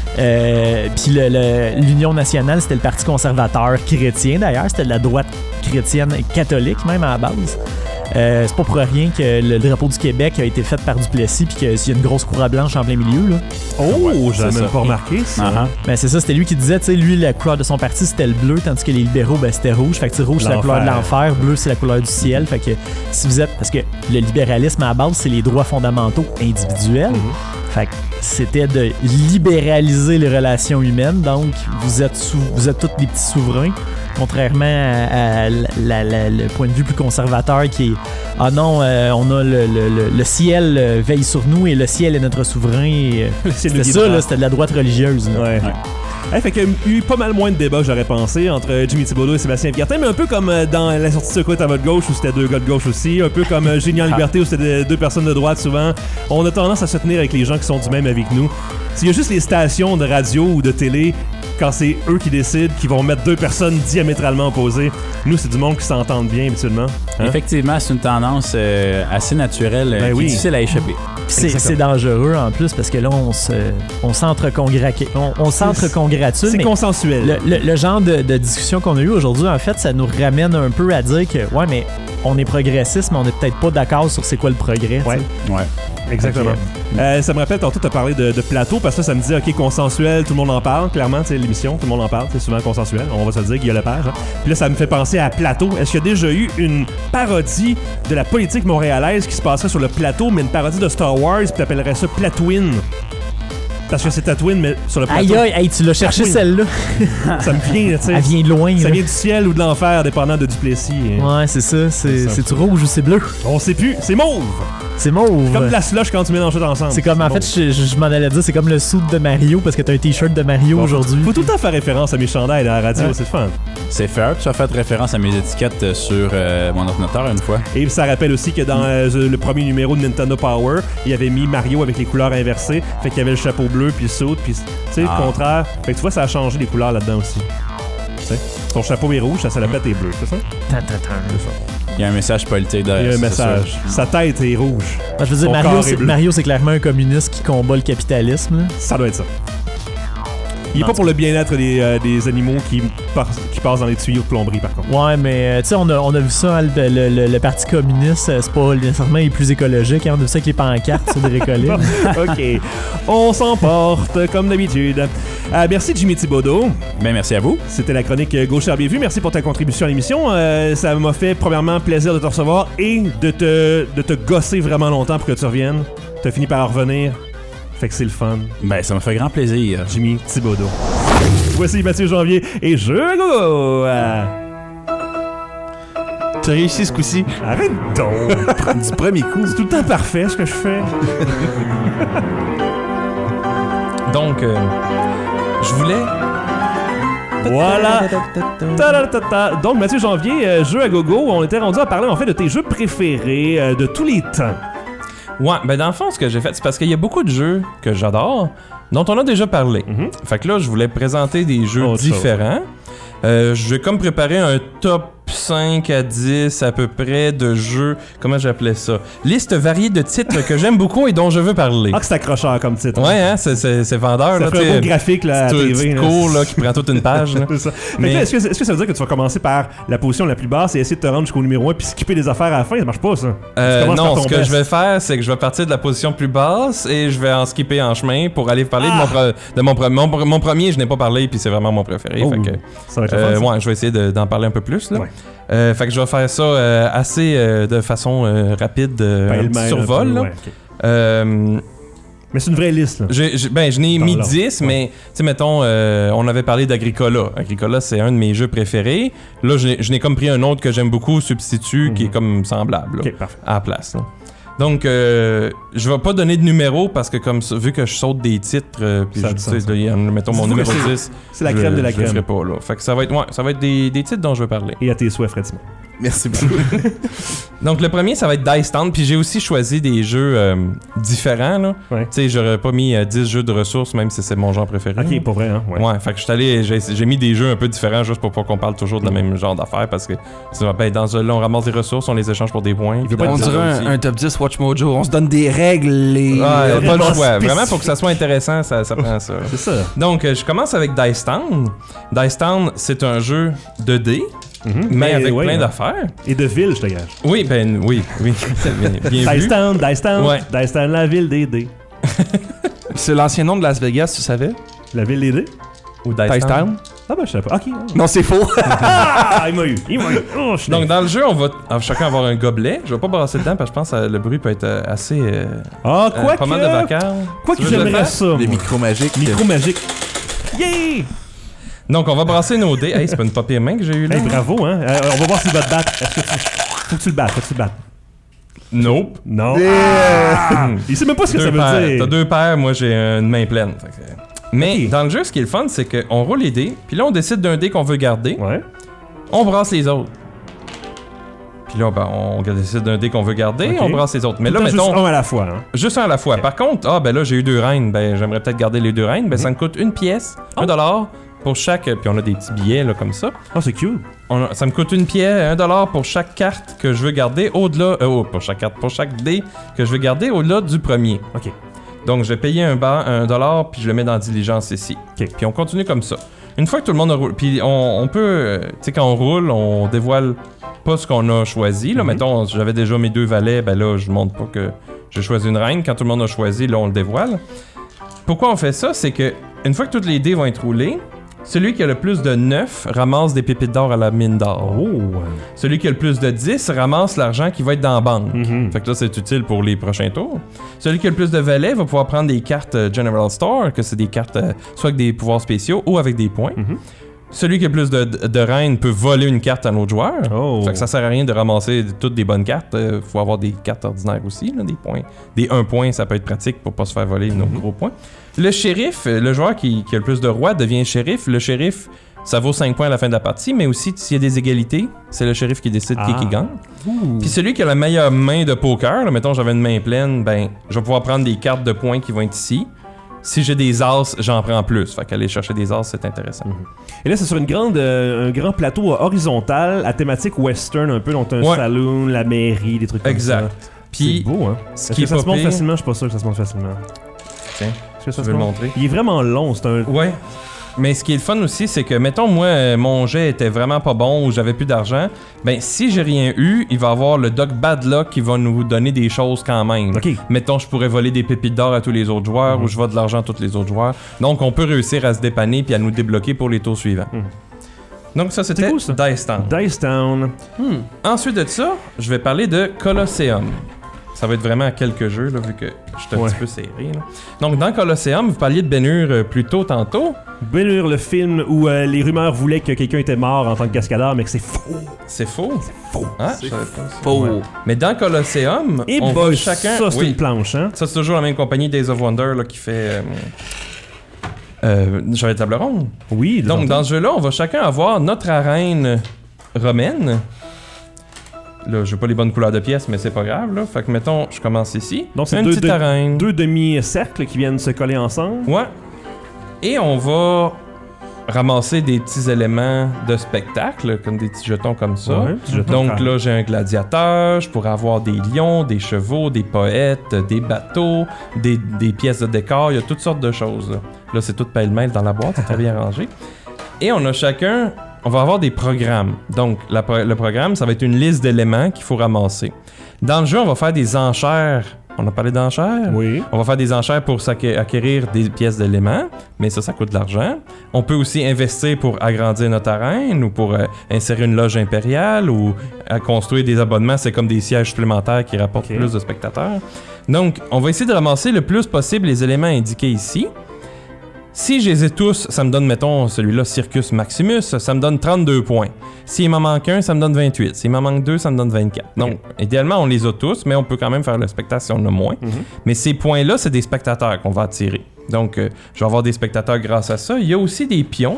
D: Euh, puis le, le, l'Union nationale, c'était le parti conservateur chrétien, d'ailleurs. C'était de la droite chrétienne catholique, même à la base. Euh, c'est pas pour rien que le drapeau du Québec a été fait par Duplessis puis qu'il y a une grosse croix blanche en plein milieu. Là.
A: Oh,
D: ouais,
A: j'avais même pas remarqué ça.
D: Uh-huh. Ben, c'est ça, c'était lui qui disait, tu sais, lui, la couleur de son parti, c'était le bleu, tandis que les libéraux, ben, c'était rouge. Fait que rouge, c'est la couleur de l'enfer, bleu, c'est la couleur du ciel. Fait que si vous êtes... Parce que le libéralisme, à la base, c'est les droits fondamentaux individuels. Mm-hmm. Fait que c'était de libéraliser les relations humaines. Donc, vous êtes, sou- vous êtes tous des petits souverains. Contrairement à, à la, la, le point de vue plus conservateur qui est « Ah non, euh, on a le, le, le ciel euh, veille sur nous et le ciel est notre souverain. » C'était ça, là, c'était de la droite religieuse. Là.
A: Ouais. Ouais. Hey, fait qu'il y a eu pas mal moins de débats, j'aurais pensé, entre Jimmy Thibodeau et Sébastien Virtin, mais un peu comme dans La sortie de secours à votre gauche, où c'était deux gars de gauche aussi, un peu comme Génie en liberté, où c'était deux personnes de droite souvent. On a tendance à se tenir avec les gens qui sont du même avec nous. S'il y a juste les stations de radio ou de télé, quand c'est eux qui décident, qui vont mettre deux personnes diamétralement opposées, nous, c'est du monde qui s'entendent bien habituellement. Hein?
L: Effectivement, c'est une tendance euh, assez naturelle, euh,
A: ben
L: qui
A: oui.
L: est difficile à échapper.
D: C'est, c'est dangereux en plus parce que là, on, se, on, s'entre-congra- on, on s'entre-congratule.
A: C'est consensuel.
D: Le, le, le genre de, de discussion qu'on a eu aujourd'hui, en fait, ça nous ramène un peu à dire que, ouais, mais on est progressiste, mais on n'est peut-être pas d'accord sur c'est quoi le progrès.
A: Ouais.
L: Ouais.
A: Exactement. Okay. Euh, ça me rappelle, tantôt, tu as parlé de, de plateau, parce que ça, ça me dit, OK, consensuel, tout le monde en parle, clairement, tu sais, l'émission, tout le monde en parle, c'est souvent consensuel, on va se le dire, Guillaume Lepage. Hein. Puis là, ça me fait penser à plateau. Est-ce qu'il y a déjà eu une parodie de la politique montréalaise qui se passerait sur le plateau, mais une parodie de Star Wars, puis t'appellerais ça Platooine? Parce que c'est Tatooine, mais sur le plateau.
D: Aïe, aïe, aïe, tu l'as cherché
A: Tatooine.
D: celle-là.
A: Ça me vient, tu sais.
D: Elle vient de loin.
A: Ça
D: là.
A: vient du ciel ou de l'enfer, dépendant de Duplessis.
D: Ouais, c'est ça. C'est, c'est, c'est-tu rouge ou c'est bleu?
A: On sait plus. C'est mauve.
D: C'est mauve.
A: Comme de la slush quand tu mélanges tout ensemble.
D: C'est comme, en fait, je, je, je m'en allais dire, c'est comme le suit de Mario parce que t'as un t-shirt de Mario bon, aujourd'hui.
A: Faut tout le temps faire référence à mes chandails à la radio, ouais. C'est fun.
L: C'est fair. Tu as fait référence à mes étiquettes sur euh, mon ordinateur une fois.
A: Et ça rappelle aussi que dans euh, le premier numéro de Nintendo Power, il avait mis Mario avec les couleurs inversées. Fait qu'il y avait le chapeau bleu, puis le suit, puis tu sais, ah. le contraire. Fait que tu vois, ça a changé les couleurs là-dedans aussi. Tu sais, son chapeau est rouge, ça se répète est bleu, c'est ça?
D: Tant, tant, tant.
A: C'est ça.
L: Il y a un message politique derrière.
A: Il y a un message. Sa tête est rouge.
D: Ben, je veux dire, Mario c'est, Mario, c'est clairement un communiste qui combat le capitalisme. Là.
A: Ça doit être ça. Il est pas pour le bien-être des, euh, des animaux qui, par, qui passent dans les tuyaux de plomberie, par contre.
D: Ouais, mais tu sais, on a, on a vu ça, hein, le, le, le Parti communiste, c'est pas nécessairement les plus écologiques. Hein, on a vu ça avec les pancartes sur des récollets.
A: OK. On s'emporte, comme d'habitude. Euh, merci, Jimmy Thibodeau.
L: Ben, merci à vous.
A: C'était la chronique Gauchère Bien Vue. Merci pour ta contribution à l'émission. Euh, ça m'a fait, premièrement, plaisir de te recevoir et de te, de te gosser vraiment longtemps pour que tu reviennes. Tu as fini par revenir. Fait que c'est le fun.
L: Ben, ça me fait grand plaisir.
A: Jimmy Thibodeau. Voici Mathieu Janvier et je go! Euh...
F: T'as réussi ce coup-ci.
A: Arrête donc!
F: Du premier coup.
A: C'est tout le temps parfait ce que je fais.
M: Donc, euh, je voulais...
A: Voilà. Ta-da-ta-ta. Donc, Mathieu Janvier, euh, jeu à gogo, on était rendu à parler en fait de tes jeux préférés euh, de tous les temps.
M: Ouais, ben dans le fond, ce que j'ai fait, c'est parce qu'il y a beaucoup de jeux que j'adore, dont on a déjà parlé. Mm-hmm. Fait que là, je voulais présenter des jeux oh, différents. Euh, je vais comme préparer un top cinq à dix à peu près de jeux, comment j'appelais ça? Liste variée de titres que j'aime beaucoup et dont je veux parler.
A: Ah, que c'est accrocheur comme titre.
M: Ouais, hein, c'est, c'est, c'est vendeur.
A: Ça
M: là,
A: fait un beau graphique là, à
M: c'est
A: la T V.
M: C'est court là, qui prend toute une page. Là.
A: C'est ça.
M: Mais
A: là, est-ce, que, est-ce que ça veut dire que tu vas commencer par la position la plus basse et essayer de te rendre jusqu'au numéro un puis skipper des affaires à la fin? Ça marche pas, ça.
M: Euh, non, ce que best. je vais faire, c'est que je vais partir de la position plus basse et je vais en skipper en chemin pour aller parler ah. de, mon, pre- de mon, pre- mon, mon premier. Je n'ai pas parlé puis c'est vraiment mon préféré.
A: Oh,
M: fait que,
A: ça va être
M: euh,
A: fun, ça.
M: Ouais, je vais essayer de, d'en parler un peu plus. Là.
A: Ouais.
M: Euh, fait que je vais faire ça euh, assez euh, de façon euh, rapide, euh, un petit survol. Là. Ouais, okay. euh,
A: mais c'est une vraie liste. Là.
M: J'ai, j'ai, ben, je n'ai mis dix, ouais. mais tu sais, mettons, euh, on avait parlé d'Agricola. Agricola, c'est un de mes jeux préférés. Là, je, je n'ai comme pris un autre que j'aime beaucoup, Substitut, mm-hmm. qui est comme semblable là,
A: okay, parfait.
M: à la place. Là. Donc, euh, je vais pas donner de numéro parce que comme vu que je saute des titres, euh, puis je sais, là, mettons mon numéro
A: c'est,
M: dix,
A: c'est la crème
M: je,
A: de la
M: je
A: crème.
M: Le ferai pas là. Fait que ça va être, ouais, ça va être des, des titres dont je veux parler.
A: Et à tes souhaits, Fred Simon.
G: Merci beaucoup.
M: Donc le premier, ça va être Dice Town, puis j'ai aussi choisi des jeux euh, différents là.
A: Ouais.
M: Tu sais, j'aurais pas mis euh, dix jeux de ressources, même si c'est mon genre préféré.
A: Ok, pas vrai, hein. Ouais.
M: ouais fait que je suis allé, j'ai, j'ai mis des jeux un peu différents juste pour pas qu'on parle toujours de la même genre d'affaires, parce que ça va ben, dans ce là, on ramasse des ressources, on les échange pour des points.
F: On dirait un, un top dix Watch Mojo. On se donne des règles. Les...
M: Ouais, pas le choix. Vraiment, pour que ça soit intéressant, ça, ça prend ça.
A: C'est ça.
M: Donc, euh, je commence avec Dice Town. Dice Town, c'est un jeu deux D. Mm-hmm. Mais, mais avec ouais, plein ouais. d'affaires.
A: Et de ville, je te gage.
M: Oui, ben oui, oui. bien, bien
A: Dice
M: vu.
A: Town, Dice Town,
M: ouais.
A: Dice Town, la ville des dés.
F: C'est l'ancien nom de Las Vegas, tu savais?
A: La ville des dés?
M: Ou Dice,
F: Dice Town?
M: Town?
A: Ah ben je savais pas. Ok.
F: Non, c'est faux.
A: Ah, il m'a eu. Il m'a eu. Oh,
M: donc dans le jeu, on va t- chacun avoir un gobelet. Je vais pas brasser dedans parce que je pense que le bruit peut être assez. Euh,
A: ah, quoi
M: euh, pas mal de vacarme.
A: Quoi que j'aimerais ça.
G: Les micros magiques.
A: Micros magiques. Yeah!
M: Donc, on va brasser nos dés. Hey, c'est pas une pas pire main que j'ai eu là.
A: Hey, bravo, hein. Euh, on va voir s'il va te battre. Est-ce que tu... Faut que tu le battes. Faut que tu le battes.
M: Nope.
A: Non. Yeah. Il sait même pas ce que
M: deux
A: ça veut
M: paires.
A: dire.
M: T'as deux paires, moi j'ai une main pleine. Fait que... Mais okay. dans le jeu, ce qui est le fun, c'est qu'on roule les dés, puis là, on décide d'un dé qu'on veut garder.
A: Ouais.
M: On brasse les autres. Puis là, ben, on décide d'un dé qu'on veut garder, okay. on brasse les autres. Mais là, mettons.
A: Juste un à la fois. Hein?
M: Juste un à la fois. Okay. Par contre, ah, ben là, j'ai eu deux reines. Ben, j'aimerais peut-être garder les deux reines. Ben, mm-hmm. ça me coûte une pièce, oh. un dollar pour chaque. Puis on a des petits billets, là, comme ça.
A: Oh, c'est cute.
M: On a... Ça me coûte une pièce, un dollar pour chaque carte que je veux garder au-delà. Euh, oh, pour chaque carte, pour chaque dé que je veux garder au-delà du premier.
A: OK.
M: Donc, je vais payer un, bar, un dollar, puis je le mets dans diligence ici.
A: Okay.
M: Puis on continue comme ça. Une fois que tout le monde a roulé, puis on, on peut, euh, tu sais, quand on roule, on dévoile pas ce qu'on a choisi. Là, mm-hmm. mettons, j'avais déjà mes deux valets, ben là, je montre pas que j'ai choisi une reine. Quand tout le monde a choisi, là, on le dévoile. Pourquoi on fait ça? C'est que une fois que toutes les dés vont être roulés, celui qui a le plus de neuf ramasse des pépites d'or à la mine d'or.
A: Oh.
M: Celui qui a le plus de dix ramasse l'argent qui va être dans la banque.
A: Mm-hmm.
M: Fait que là, c'est utile pour les prochains tours. Celui qui a le plus de valets va pouvoir prendre des cartes euh, General Store, que c'est des cartes euh, soit avec des pouvoirs spéciaux ou avec des points.
A: Mm-hmm.
M: Celui qui a le plus de, de, de reines peut voler une carte à un autre joueur.
A: Oh.
M: Fait que ça sert à rien de ramasser toutes des bonnes cartes. Il euh, faut avoir des cartes ordinaires aussi, là, des points. Des un point, ça peut être pratique pour pas se faire voler mm-hmm. nos gros points. Le shérif, le joueur qui, qui a le plus de rois devient shérif. Le shérif, ça vaut cinq points à la fin de la partie, mais aussi s'il y a des égalités, c'est le shérif qui décide ah. qui, qui gagne. Ouh. Puis celui qui a la meilleure main de poker, là, mettons j'avais une main pleine, ben je vais pouvoir prendre des cartes de points qui vont être ici. Si j'ai des as, j'en prends plus. Fait qu'aller chercher des as, c'est intéressant.
A: Mm-hmm. Et là, c'est sur une grande, euh, un grand plateau horizontal à thématique western un peu, donc un
M: ouais.
A: saloon, la mairie, des trucs comme
M: exact.
A: ça.
M: Puis,
A: c'est beau, hein?
M: Ce
A: Est-ce
M: qui
A: que ça
M: est
A: se monte
M: pire...
A: facilement? Je suis pas sûr que ça se monte facilement.
M: Tiens,
A: est-ce que ça
M: tu
A: se
M: veux
A: monte?
M: le montrer?
A: Il est vraiment long, c'est un...
M: Ouais. Mais ce qui est le fun aussi, c'est que, mettons, moi, mon jet était vraiment pas bon ou j'avais plus d'argent. Ben, si j'ai rien eu, il va y avoir le Doc Bad Luck qui va nous donner des choses quand même.
A: Okay.
M: Mettons, je pourrais voler des pépites d'or à tous les autres joueurs mm-hmm. ou je vole de l'argent à tous les autres joueurs. Donc, on peut réussir à se dépanner puis à nous débloquer pour les tours suivants. Mm-hmm. Donc, ça, c'était cool, ça. Dice Town.
A: Dice Town.
M: Hmm. Ensuite de ça, je vais parler de Colosseum. Ça va être vraiment quelques jeux, là, vu que je suis un ouais. petit peu serré. Là. Donc, dans Colosseum, vous parliez de Ben-Hur euh, plus tôt tantôt.
A: Ben-Hur, le film où euh, les rumeurs voulaient que quelqu'un était mort en tant que cascadeur, mais que c'est faux.
M: C'est faux?
A: C'est faux.
M: Ah,
A: c'est
M: faux.
A: faux.
M: Ouais. Mais dans Colosseum,
A: Et
M: on
A: boy,
M: va chacun...
A: Ça, c'est
M: oui.
A: une planche, hein?
M: Ça, c'est toujours la même compagnie, Days of Wonder, là, qui fait... Euh... Euh, J'avais la table ronde.
A: Oui.
M: Donc,
A: entends.
M: dans ce jeu-là, on va chacun avoir notre arène romaine. Là, j'ai pas les bonnes couleurs de pièces, mais c'est pas grave, là. Fait que, mettons, je commence ici.
A: Donc, c'est
M: une
A: deux,
M: petite
A: deux,
M: arène.
A: deux demi-cercles qui viennent se coller ensemble.
M: Ouais. Et on va ramasser des petits éléments de spectacle, comme des petits jetons comme ça.
A: Ouais, petits jetons
M: Donc
A: de
M: là, j'ai un gladiateur, je pourrais avoir des lions, des chevaux, des poètes, des bateaux, des, des pièces de décor, il y a toutes sortes de choses. Là, là c'est tout pêle-mêle dans la boîte, c'est très bien rangé. Et on a chacun, on va avoir des programmes. Donc la, le programme, ça va être une liste d'éléments qu'il faut ramasser. Dans le jeu, on va faire des enchères. On a parlé d'enchères?
A: Oui.
M: On va faire des enchères pour acquérir des pièces d'éléments, mais ça, ça coûte de l'argent. On peut aussi investir pour agrandir notre arène ou pour euh, insérer une loge impériale ou euh, construire des abonnements. C'est comme des sièges supplémentaires qui rapportent okay. plus de spectateurs. Donc, on va essayer de ramasser le plus possible les éléments indiqués ici. Si je les ai tous, ça me donne, mettons, celui-là, Circus Maximus, ça me donne trente-deux points. S'il m'en manque un, ça me donne vingt-huit. S'il m'en manque deux, ça me donne vingt-quatre. Donc, okay. idéalement, on les a tous, mais on peut quand même faire le spectacle si on en a moins. Mm-hmm. Mais ces points-là, c'est des spectateurs qu'on va attirer. Donc, euh, je vais avoir des spectateurs grâce à ça. Il y a aussi des pions.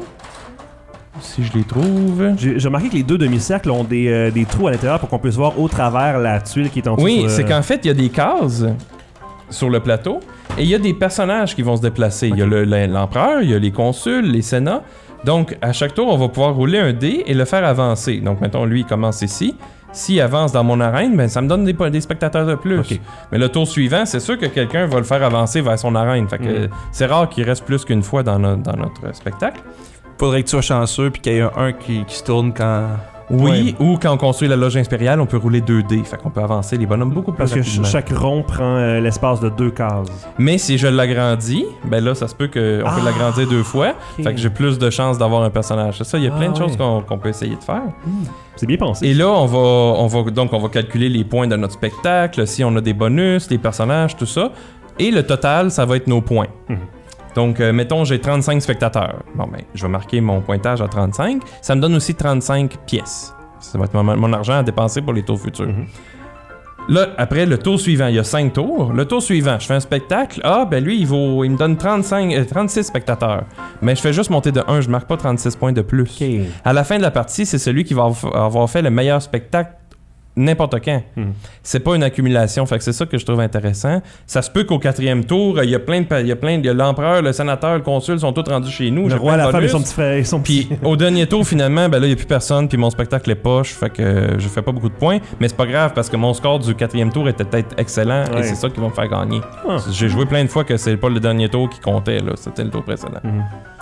M: Si je les trouve.
A: J'ai, j'ai remarqué que les deux demi-cercles ont des, euh, des trous à l'intérieur pour qu'on puisse voir au travers la tuile qui est en dessous.
M: Oui,
A: sur,
M: c'est qu'en fait, il y a des cases sur le plateau. Et il y a des personnages qui vont se déplacer. Okay. Il y a le, l'empereur, il y a les consuls, les sénats. Donc, à chaque tour, on va pouvoir rouler un dé et le faire avancer. Donc, mettons, lui, il commence ici. S'il avance dans mon arène, ben, ça me donne des, des spectateurs de plus. Okay. Mais le tour suivant, c'est sûr que quelqu'un va le faire avancer vers son arène. Fait que mm. c'est rare qu'il reste plus qu'une fois dans, no, dans notre spectacle.
F: Faudrait que tu sois chanceux puis qu'il y ait un, un qui, qui se tourne quand...
M: Oui, ouais. Ou quand on construit la loge impériale, on peut rouler deux dés. Fait qu'on peut avancer les bonhommes beaucoup plus
A: Parce
M: rapidement.
A: Parce que chaque rond prend euh, l'espace de deux cases.
M: Mais si je l'agrandis, ben là, ça se peut qu'on ah, peut l'agrandir deux fois. Okay. Fait que j'ai plus de chances d'avoir un personnage. C'est ça, il y a ah, plein de choses ouais. qu'on, qu'on peut essayer de faire.
A: Mmh. C'est bien pensé.
M: Et là, on va, on va, donc, on va calculer les points de notre spectacle, si on a des bonus, les personnages, tout ça. Et le total, ça va être nos points. Mmh. Donc, euh, mettons, j'ai trente-cinq spectateurs. Bon, ben, je vais marquer mon pointage à trente-cinq. Ça me donne aussi trente-cinq pièces. Ça va être mon, mon argent à dépenser pour les tours futurs. Mm-hmm. Là, après, le tour suivant, il y a cinq tours. Le tour suivant, je fais un spectacle. Ah, ben lui, il, vaut, il me donne trente-cinq, euh, trente-six spectateurs. Mais je fais juste monter de un, je marque pas trente-six points de plus. Okay. À la fin de la partie, c'est celui qui va avoir fait le meilleur spectacle n'importe quand. Hmm. C'est pas une accumulation, fait que c'est ça que je trouve intéressant. Ça se peut qu'au quatrième tour, il y a plein de, il y a plein de, il y a l'empereur, le sénateur, le consul sont tous rendus chez nous.
A: Le roi, la femme et son petit frère, son
M: petit. Puis au dernier tour, finalement, ben là, il y a plus personne, puis mon spectacle est poche, fait que euh, je fais pas beaucoup de points, mais c'est pas grave parce que mon score du quatrième tour était peut-être excellent ouais. et c'est ça qui va me faire gagner. Ah. J'ai joué plein de fois que c'est pas le dernier tour qui comptait, là, c'était le tour précédent. Hmm.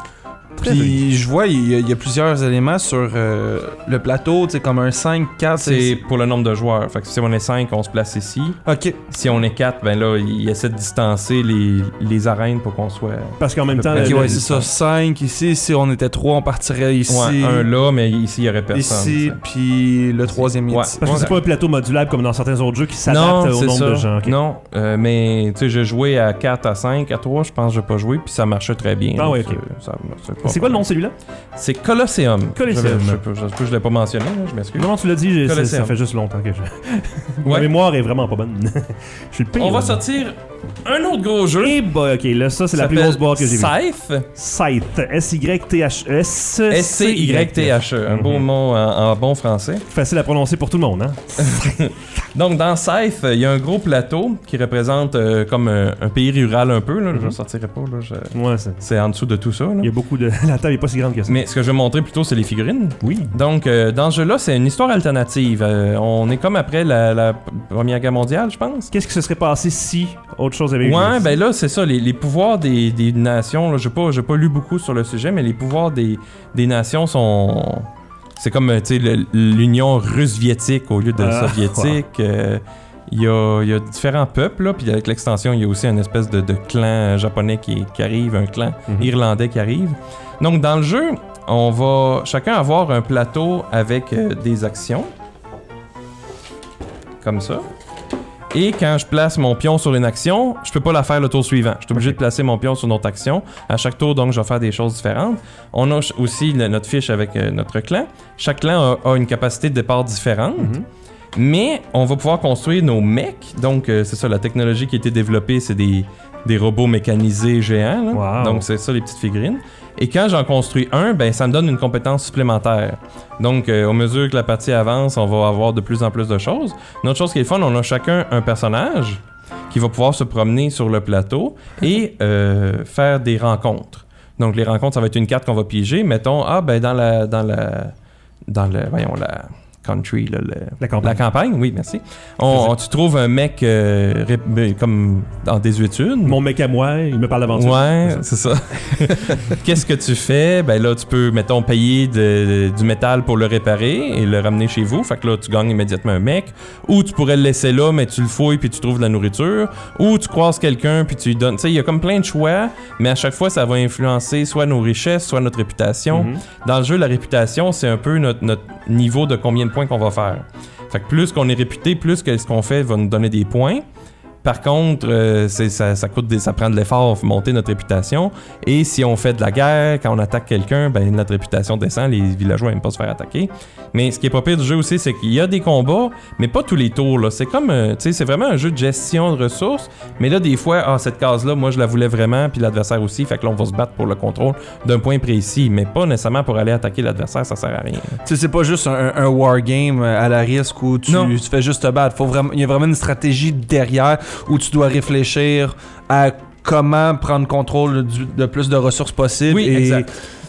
F: Puis je vois, il y, a, il y a plusieurs éléments sur euh, le plateau, tu sais, comme un cinq, quatre...
M: C'est pour le nombre de joueurs. Fait que si on est cinq, on se place ici.
F: OK.
M: Si on est quatre, ben là, il essaie de distancer les, les arènes pour qu'on soit...
A: Parce qu'en même temps...
F: OK, ouais, c'est ça. cinq ici. Si on était trois, on partirait ici.
M: Ouais, un là, mais ici, il y aurait personne.
F: Ici, puis le troisième
M: ouais.
F: ici.
A: Parce que c'est pas un plateau modulable comme dans certains autres jeux qui s'adaptent au nombre
M: ça.
A: de gens. Okay.
M: Non, euh, mais tu sais, j'ai joué à quatre, à cinq, à trois, je pense que j'ai pas joué, puis ça marchait très bien.
A: Ah ouais, OK.
M: Ça, c'est
A: c'est quoi le nom de celui-là?
M: C'est Colosseum.
A: Colosseum.
M: Je, je, je, je, je l'ai pas mentionné, là, je m'excuse.
A: Non, tu l'as dit, ça fait juste longtemps que je... Ma
M: ouais.
A: mémoire est vraiment pas bonne. Je suis le pire.
M: On va sortir un autre gros jeu.
A: Et bah, ok, là, ça, c'est ça la plus grosse boîte que j'ai vue.
M: Scythe.
A: Scythe. S Y T H E. S
M: C Y T H E. Un beau mot en, en bon français.
A: Facile à prononcer pour tout le monde, hein?
M: Donc, dans Scythe, il y a un gros plateau qui représente euh, comme un, un pays rural un peu. Là. Mm-hmm. Je ne sortirai pas. Là. Je...
A: Ouais, c'est...
M: c'est en dessous de tout ça. Là.
A: Il y a beaucoup de... La table n'est pas si grande que ça.
M: Mais ce que je vais montrer plutôt, c'est les figurines.
A: Oui.
M: Donc, euh, dans ce jeu-là, c'est une histoire alternative. Euh, on est comme après la, la Première Guerre mondiale, je pense.
A: Qu'est-ce qui se serait passé si autre chose avait eu?
M: Ouais, ben là, c'est ça. Les, les pouvoirs des, des nations, je n'ai pas, j'ai pas lu beaucoup sur le sujet, mais les pouvoirs des, des nations sont... C'est comme, tu sais, l'Union russe-viétique au lieu de ah, soviétique. Il euh, y, a, y a différents peuples, là, puis avec l'extension, il y a aussi une espèce de, de clan japonais qui, qui arrive, un clan mm-hmm. irlandais qui arrive. Donc, dans le jeu, on va chacun avoir un plateau avec euh, des actions. Comme ça. Et quand je place mon pion sur une action, je peux pas la faire le tour suivant. Je suis obligé okay. de placer mon pion sur une autre action. À chaque tour, donc, je vais faire des choses différentes. On a aussi le, notre fiche avec euh, notre clan. Chaque clan a, a une capacité de départ différente. Mm-hmm. Mais on va pouvoir construire nos mechs. Donc, euh, c'est ça, la technologie qui a été développée, c'est des, des robots mécanisés géants. Là.
A: Wow.
M: Donc, c'est ça, les petites figurines. Et quand j'en construis un, ben ça me donne une compétence supplémentaire. Donc, euh, au mesure que la partie avance, on va avoir de plus en plus de choses. Une autre chose qui est fun, on a chacun un personnage qui va pouvoir se promener sur le plateau et euh, faire des rencontres. Donc, les rencontres, ça va être une carte qu'on va piger. Mettons, ah, ben, dans la. Dans la. Dans le. Voyons, la. Country, là, le,
A: la, campagne.
M: la campagne, oui, merci. On, on, tu trouves un mec euh, ré, comme en désuétude.
A: Mon mec à moi, il me parle d'aventure.
M: Ouais, c'est ça. Qu'est-ce que tu fais? Ben là, tu peux, mettons, payer de, du métal pour le réparer et le ramener chez vous. Fait que là, tu gagnes immédiatement un mec. Ou tu pourrais le laisser là, mais tu le fouilles puis tu trouves de la nourriture. Ou tu croises quelqu'un puis tu lui donnes. Tu sais, il y a comme plein de choix, mais à chaque fois, ça va influencer soit nos richesses, soit notre réputation. Mm-hmm. Dans le jeu, la réputation, c'est un peu notre, notre niveau de combien de points qu'on va faire. Fait que plus qu'on est réputé, plus que ce qu'on fait va nous donner des points. Par contre, euh, c'est, ça, ça, coûte des, ça prend de l'effort pour monter notre réputation. Et si on fait de la guerre, quand on attaque quelqu'un, ben notre réputation descend, les villageois n'aiment pas se faire attaquer. Mais ce qui est pas pire du jeu aussi, c'est qu'il y a des combats, mais pas tous les tours. Là. C'est comme, euh, tu sais, c'est vraiment un jeu de gestion de ressources. Mais là, des fois, ah, cette case-là, moi, je la voulais vraiment, puis l'adversaire aussi. Fait que là, on va se battre pour le contrôle d'un point précis, mais pas nécessairement pour aller attaquer l'adversaire, ça sert à rien.
F: Tu sais, c'est pas juste un, un wargame à la risque où tu, tu fais juste te battre. Faut vraiment, il y a vraiment une stratégie derrière où tu dois réfléchir à comment prendre contrôle du, de plus de ressources possibles
M: oui,
F: et
M: exact.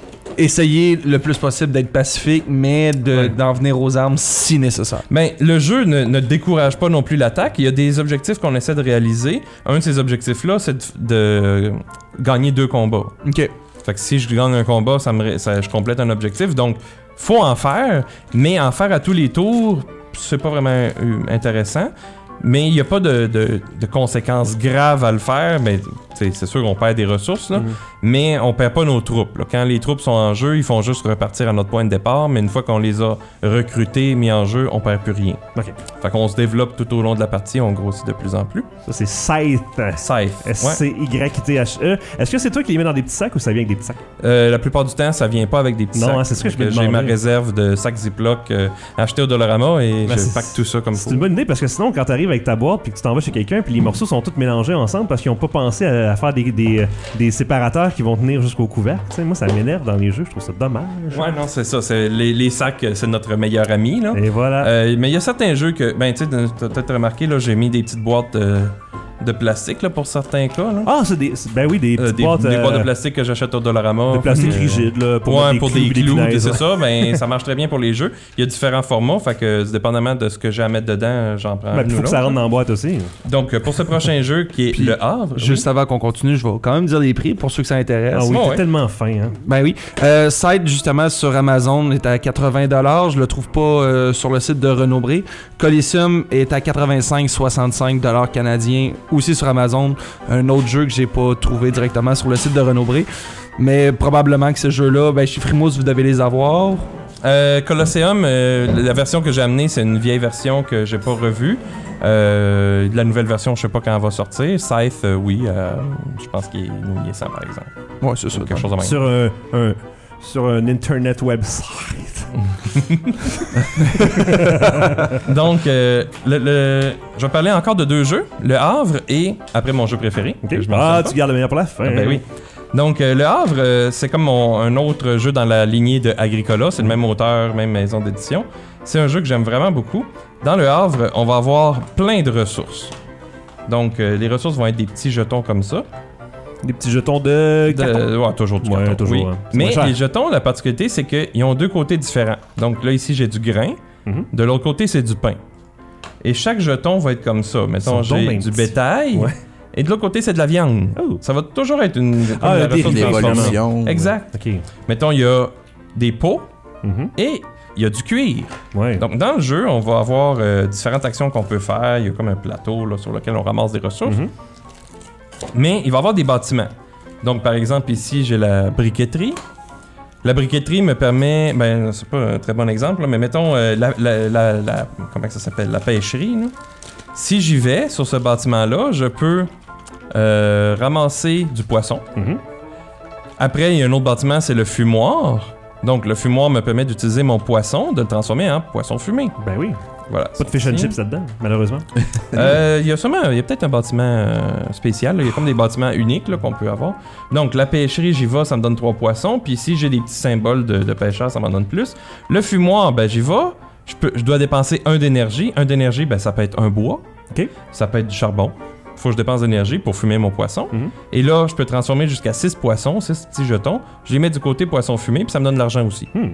F: essayer le plus possible d'être pacifique, mais de, ouais. d'en venir aux armes si nécessaire.
M: Ben, le jeu ne, ne décourage pas non plus l'attaque. Il y a des objectifs qu'on essaie de réaliser. Un de ces objectifs-là, c'est de, de gagner deux combats.
F: OK.
M: Fait que si je gagne un combat, ça me, ça, je complète un objectif. Donc, faut en faire, mais en faire à tous les tours, c'est pas vraiment euh, intéressant. Mais il n'y a pas de, de, de conséquences graves à le faire. Mais c'est sûr qu'on perd des ressources, là, mm-hmm. mais on perd pas nos troupes. Là. Quand les troupes sont en jeu, ils font juste repartir à notre point de départ. Mais une fois qu'on les a recrutés, mis en jeu, on perd plus rien.
A: Okay.
M: Fait qu'on se développe tout au long de la partie, on grossit de plus en plus.
A: Ça, c'est Scythe.
M: Scythe.
A: S C Y T H E. Est-ce que c'est toi qui les mets dans des petits sacs ou ça vient avec des petits sacs?
M: Euh, la plupart du temps, ça vient pas avec des petits
A: non,
M: sacs.
A: Non, c'est ce que je me
M: J'ai ma réserve de sacs Ziploc euh, achetés au Dollarama et ben je pack tout ça comme il faut.
A: C'est une bonne idée parce que sinon, quand t'arrives avec ta boîte puis que tu t'en vas chez quelqu'un puis les morceaux sont tous mélangés ensemble parce qu'ils ont pas pensé à, à faire des, des, des séparateurs qui vont tenir jusqu'au couvercle. T'sais, moi, ça m'énerve dans les jeux. Je trouve ça dommage.
M: Ouais, non, c'est ça. C'est, les, les sacs, c'est notre meilleur ami. Là.
A: Et voilà.
M: Euh, mais il y a certains jeux que, ben, tu sais, t'as peut-être remarqué, là, j'ai mis des petites boîtes euh, de plastique là, pour certains cas. Là.
A: Ah, c'est des. C'est, ben oui, des petites
M: euh, des,
A: boîtes.
M: Des
A: euh,
M: boîtes de plastique que j'achète au Dollarama.
A: De plastique euh, rigide, là. Pour,
M: ouais,
A: des
M: pour
A: clous,
M: des clous,
A: des
M: c'est
A: ouais.
M: ça. Ben, ça marche très bien pour les jeux. Il y a différents formats, fait que dépendamment de ce que j'ai à mettre dedans, j'en prends.
A: Ben, il faut que ça rentre dans la boîte aussi.
M: Donc, pour ce prochain jeu qui est
F: Puis,
M: Le Havre.
F: Juste oui. avant qu'on continue, je vais quand même dire les prix pour ceux que ça intéresse.
A: Ah oui,
F: bon,
A: t'es
F: ouais.
A: tellement fin, hein.
F: Ben oui. Euh, site, justement, sur Amazon est à quatre-vingts dollars. Je le trouve pas euh, sur le site de Renaud-Bré. Coliseum est à quatre-vingt-cinq soixante-cinq dollars canadiens, aussi sur Amazon. Un autre jeu que j'ai pas trouvé directement sur le site de Renaud-Bré. Mais probablement que ce jeu-là, ben chez Frimousse, vous devez les avoir.
M: Euh, Colosseum, euh, la version que j'ai amenée, c'est une vieille version que j'ai pas revue. Euh, la nouvelle version, je sais pas quand elle va sortir. Scythe, euh, oui, euh, je pense qu'il est nouillé ça, par exemple.
F: Ouais, c'est ça.
M: Quelque chose de même.
A: Sur un, un, sur un internet website.
M: Donc, euh, le, le, je vais parler encore de deux jeux, Le Havre et, après, mon jeu préféré.
A: Okay. Ah, tu gardes le meilleur pour la fin.
M: Ah, ben oui. Donc, euh, Le Havre, euh, c'est comme mon, un autre jeu dans la lignée de Agricola. C'est le même auteur, même maison d'édition. C'est un jeu que j'aime vraiment beaucoup. Dans Le Havre, on va avoir plein de ressources. Donc, euh, les ressources vont être des petits jetons comme ça.
A: Des petits jetons de carton.
M: De, ouais, toujours du
A: ouais,
M: carton.
A: toujours,
M: oui.
A: hein.
M: Mais les jetons, la particularité, c'est qu'ils ont deux côtés différents. Donc là, ici, j'ai du grain. Mm-hmm. De l'autre côté, c'est du pain. Et chaque jeton va être comme ça. Mettons, j'ai du bétail. Ouais. Et de l'autre côté, c'est de la viande. Oh. Ça va toujours être une...
A: Ah,
M: une
A: des
G: évolutions.
M: Exact.
A: Okay.
M: Mettons, il y a des pots
A: mm-hmm.
M: et il y a du cuir.
A: Ouais.
M: Donc, dans le jeu, on va avoir euh, différentes actions qu'on peut faire. Il y a comme un plateau là, sur lequel on ramasse des ressources. Mm-hmm. Mais il va y avoir des bâtiments. Donc, par exemple, ici, j'ai la briqueterie. La briqueterie me permet... Ben, c'est pas un très bon exemple, là, mais mettons, euh, la, la, la, la... Comment ça s'appelle? La pêcherie, là. Si j'y vais sur ce bâtiment-là, je peux euh, ramasser du poisson. Mm-hmm. Après, il y a un autre bâtiment, c'est le fumoir. Donc, le fumoir me permet d'utiliser mon poisson, de le transformer en poisson fumé.
A: Ben oui.
M: Voilà.
A: Pas de fish and chips là-dedans, malheureusement.
M: euh, il y a sûrement, il y a peut-être un bâtiment euh, spécial. Il y a comme des bâtiments uniques là, qu'on peut avoir. Donc, la pêcherie, j'y vais, ça me donne trois poissons. Puis ici, j'ai des petits symboles de, de pêcheurs, ça m'en donne plus. Le fumoir, ben j'y vais. Je, peux, je dois dépenser un d'énergie. Un d'énergie, ben ça peut être un bois.
A: Okay.
M: Ça peut être du charbon. faut que je dépense d'énergie pour fumer mon poisson. Mm-hmm. Et là, je peux transformer jusqu'à six poissons, six petits jetons. Je les mets du côté poisson fumé, puis ça me donne de l'argent aussi. Mm.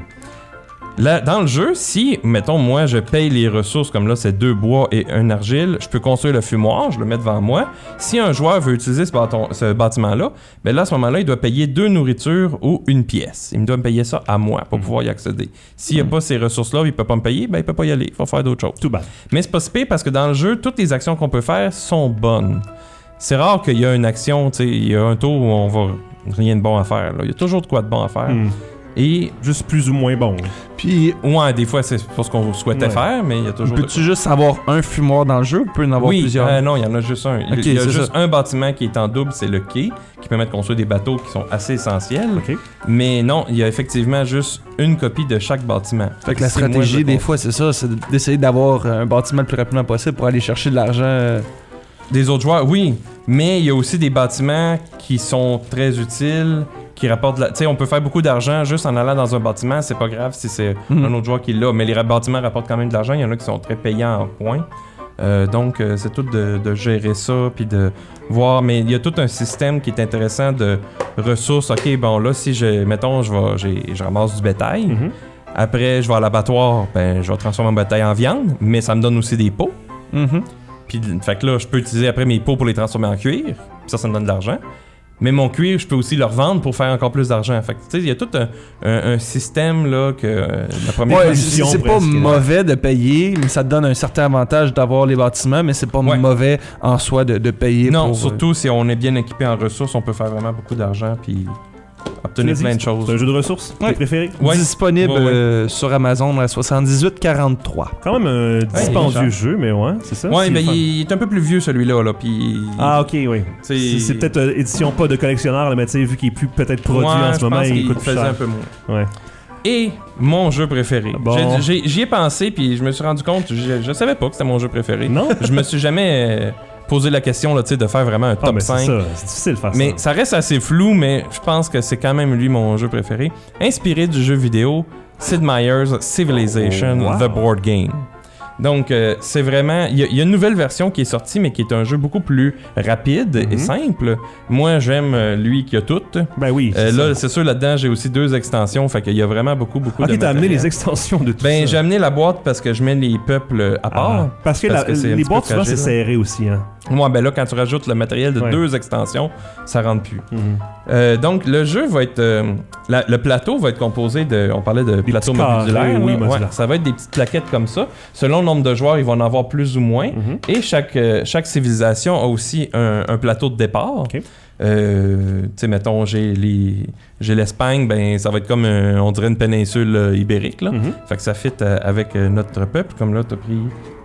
M: Là, dans le jeu, si, mettons, moi, je paye les ressources, comme là, c'est deux bois et un argile, je peux construire le fumoir, je le mets devant moi. Si un joueur veut utiliser ce, bâton, ce bâtiment-là, ben là, à ce moment-là, il doit payer deux nourritures ou une pièce. Il doit me payer ça à moi pour mmh. pouvoir y accéder. S'il n'y a mmh. pas ces ressources-là, il peut pas me payer, ben il peut pas y aller. Il faut faire d'autres choses.
A: Tout bas.
M: Mais c'est pas si pire parce que dans le jeu, toutes les actions qu'on peut faire sont bonnes. C'est rare qu'il y a une action, tu sais, il y a un tour où on va rien de bon à faire. Là. Il y a toujours de quoi de bon à faire. Mmh.
A: Et juste plus ou moins bon.
F: Puis,
M: ouais, des fois, c'est pas ce qu'on souhaitait ouais. faire, mais il y a toujours...
F: Peux-tu juste avoir un fumoir dans le jeu ou peut en avoir
M: oui,
F: plusieurs?
M: Oui, euh, non, il y en a juste un. Okay, il y a juste ça. un bâtiment qui est en double, c'est le quai, qui permet de construire des bateaux qui sont assez essentiels. Okay. Mais non, il y a effectivement juste une copie de chaque bâtiment.
F: Fait que la stratégie, des fois, c'est ça, c'est d'essayer d'avoir un bâtiment le plus rapidement possible pour aller chercher de l'argent...
M: Des autres joueurs, oui. Mais il y a aussi des bâtiments qui sont très utiles... qui rapporte la... Tu sais, on peut faire beaucoup d'argent juste en allant dans un bâtiment, c'est pas grave si c'est mmh. un autre joueur qui l'a, mais les bâtiments rapportent quand même de l'argent, il y en a qui sont très payants en points. Euh, donc, euh, c'est tout de, de gérer ça, puis de voir, mais il y a tout un système qui est intéressant de ressources. OK, bon, là, si je, mettons, je vais, j'ai, je ramasse du bétail, mmh. après, je vais à l'abattoir, ben, je vais transformer mon bétail en viande, mais ça me donne aussi des pots. Mmh. Puis, fait que là, je peux utiliser après mes pots pour les transformer en cuir, puis ça, ça me donne de l'argent. Mais mon cuir, je peux aussi le revendre pour faire encore plus d'argent. Fait que, tu sais, il y a tout un, un, un système, là, que euh, la première
F: ouais, position... C'est pas mauvais de payer, mais ça te donne un certain avantage d'avoir les bâtiments, mais c'est pas ouais. mauvais en soi de, de payer
M: non,
F: pour...
M: surtout euh... si on est bien équipé en ressources, on peut faire vraiment beaucoup d'argent, puis obtenir plein de choses.
A: C'est un jeu de ressources, ouais. tes préférés?
F: Ouais. Disponible ouais, ouais. Euh, sur Amazon à soixante-dix-huit quarante-trois.
A: Quand même un dispendieux ouais, jeu, mais ouais, c'est ça?
M: Ouais, mais il est un peu plus vieux celui-là, là, puis...
A: Ah, ok, oui. C'est, c'est peut-être euh, édition pas de collectionneur, là, mais tu sais, vu qu'il est plus peut-être produit ouais, en ce moment, il coûte plus cher.
M: un peu moins.
A: Ouais.
M: Et mon jeu préféré. Bon. J'ai, j'ai, j'y ai pensé, puis je me suis rendu compte, je, je savais pas que c'était mon jeu préféré.
A: Non?
M: Je me suis jamais... Euh, poser la question là, de faire vraiment un top
A: ah, mais
M: cinq.
A: C'est, ça. c'est difficile de faire
M: mais
A: ça.
M: Mais ça reste assez flou, mais je pense que c'est quand même lui mon jeu préféré. Inspiré du jeu vidéo Sid Meier's Civilization, oh, wow. The Board Game. Donc, euh, c'est vraiment... Il y, y a une nouvelle version qui est sortie, mais qui est un jeu beaucoup plus rapide mm-hmm. et simple. Moi, j'aime euh, lui qui a tout.
A: Ben oui.
M: Euh, là, c'est sûr, là-dedans, j'ai aussi deux extensions. Fait qu'il y a vraiment beaucoup, beaucoup
A: okay,
M: de
A: t'as amené les extensions de tout
M: ben,
A: ça. Ben,
M: j'ai amené la boîte parce que je mets les peuples à part.
A: Ah, parce que, parce la, que les boîtes, souvent, c'est serré aussi. Hein.
M: Moi, ben là, quand tu rajoutes le matériel de ouais. deux extensions, ça rentre plus. Mm-hmm. Euh, donc, le jeu va être... Euh, la, le plateau va être composé de... On parlait de
A: des
M: plateau modulaire. Oui, ouais, ça va être des petites plaquettes comme ça. Selon le nombre de joueurs, ils vont en avoir plus ou moins. Mm-hmm. Et chaque, euh, chaque civilisation a aussi un, un plateau de départ.
A: Okay.
M: Euh, tu sais, mettons, j'ai, les, j'ai l'Espagne, ben ça va être comme, un, on dirait, une péninsule euh, ibérique. Là. Mm-hmm. Fait que ça fit euh, avec euh, notre peuple. Comme là, t'as pris...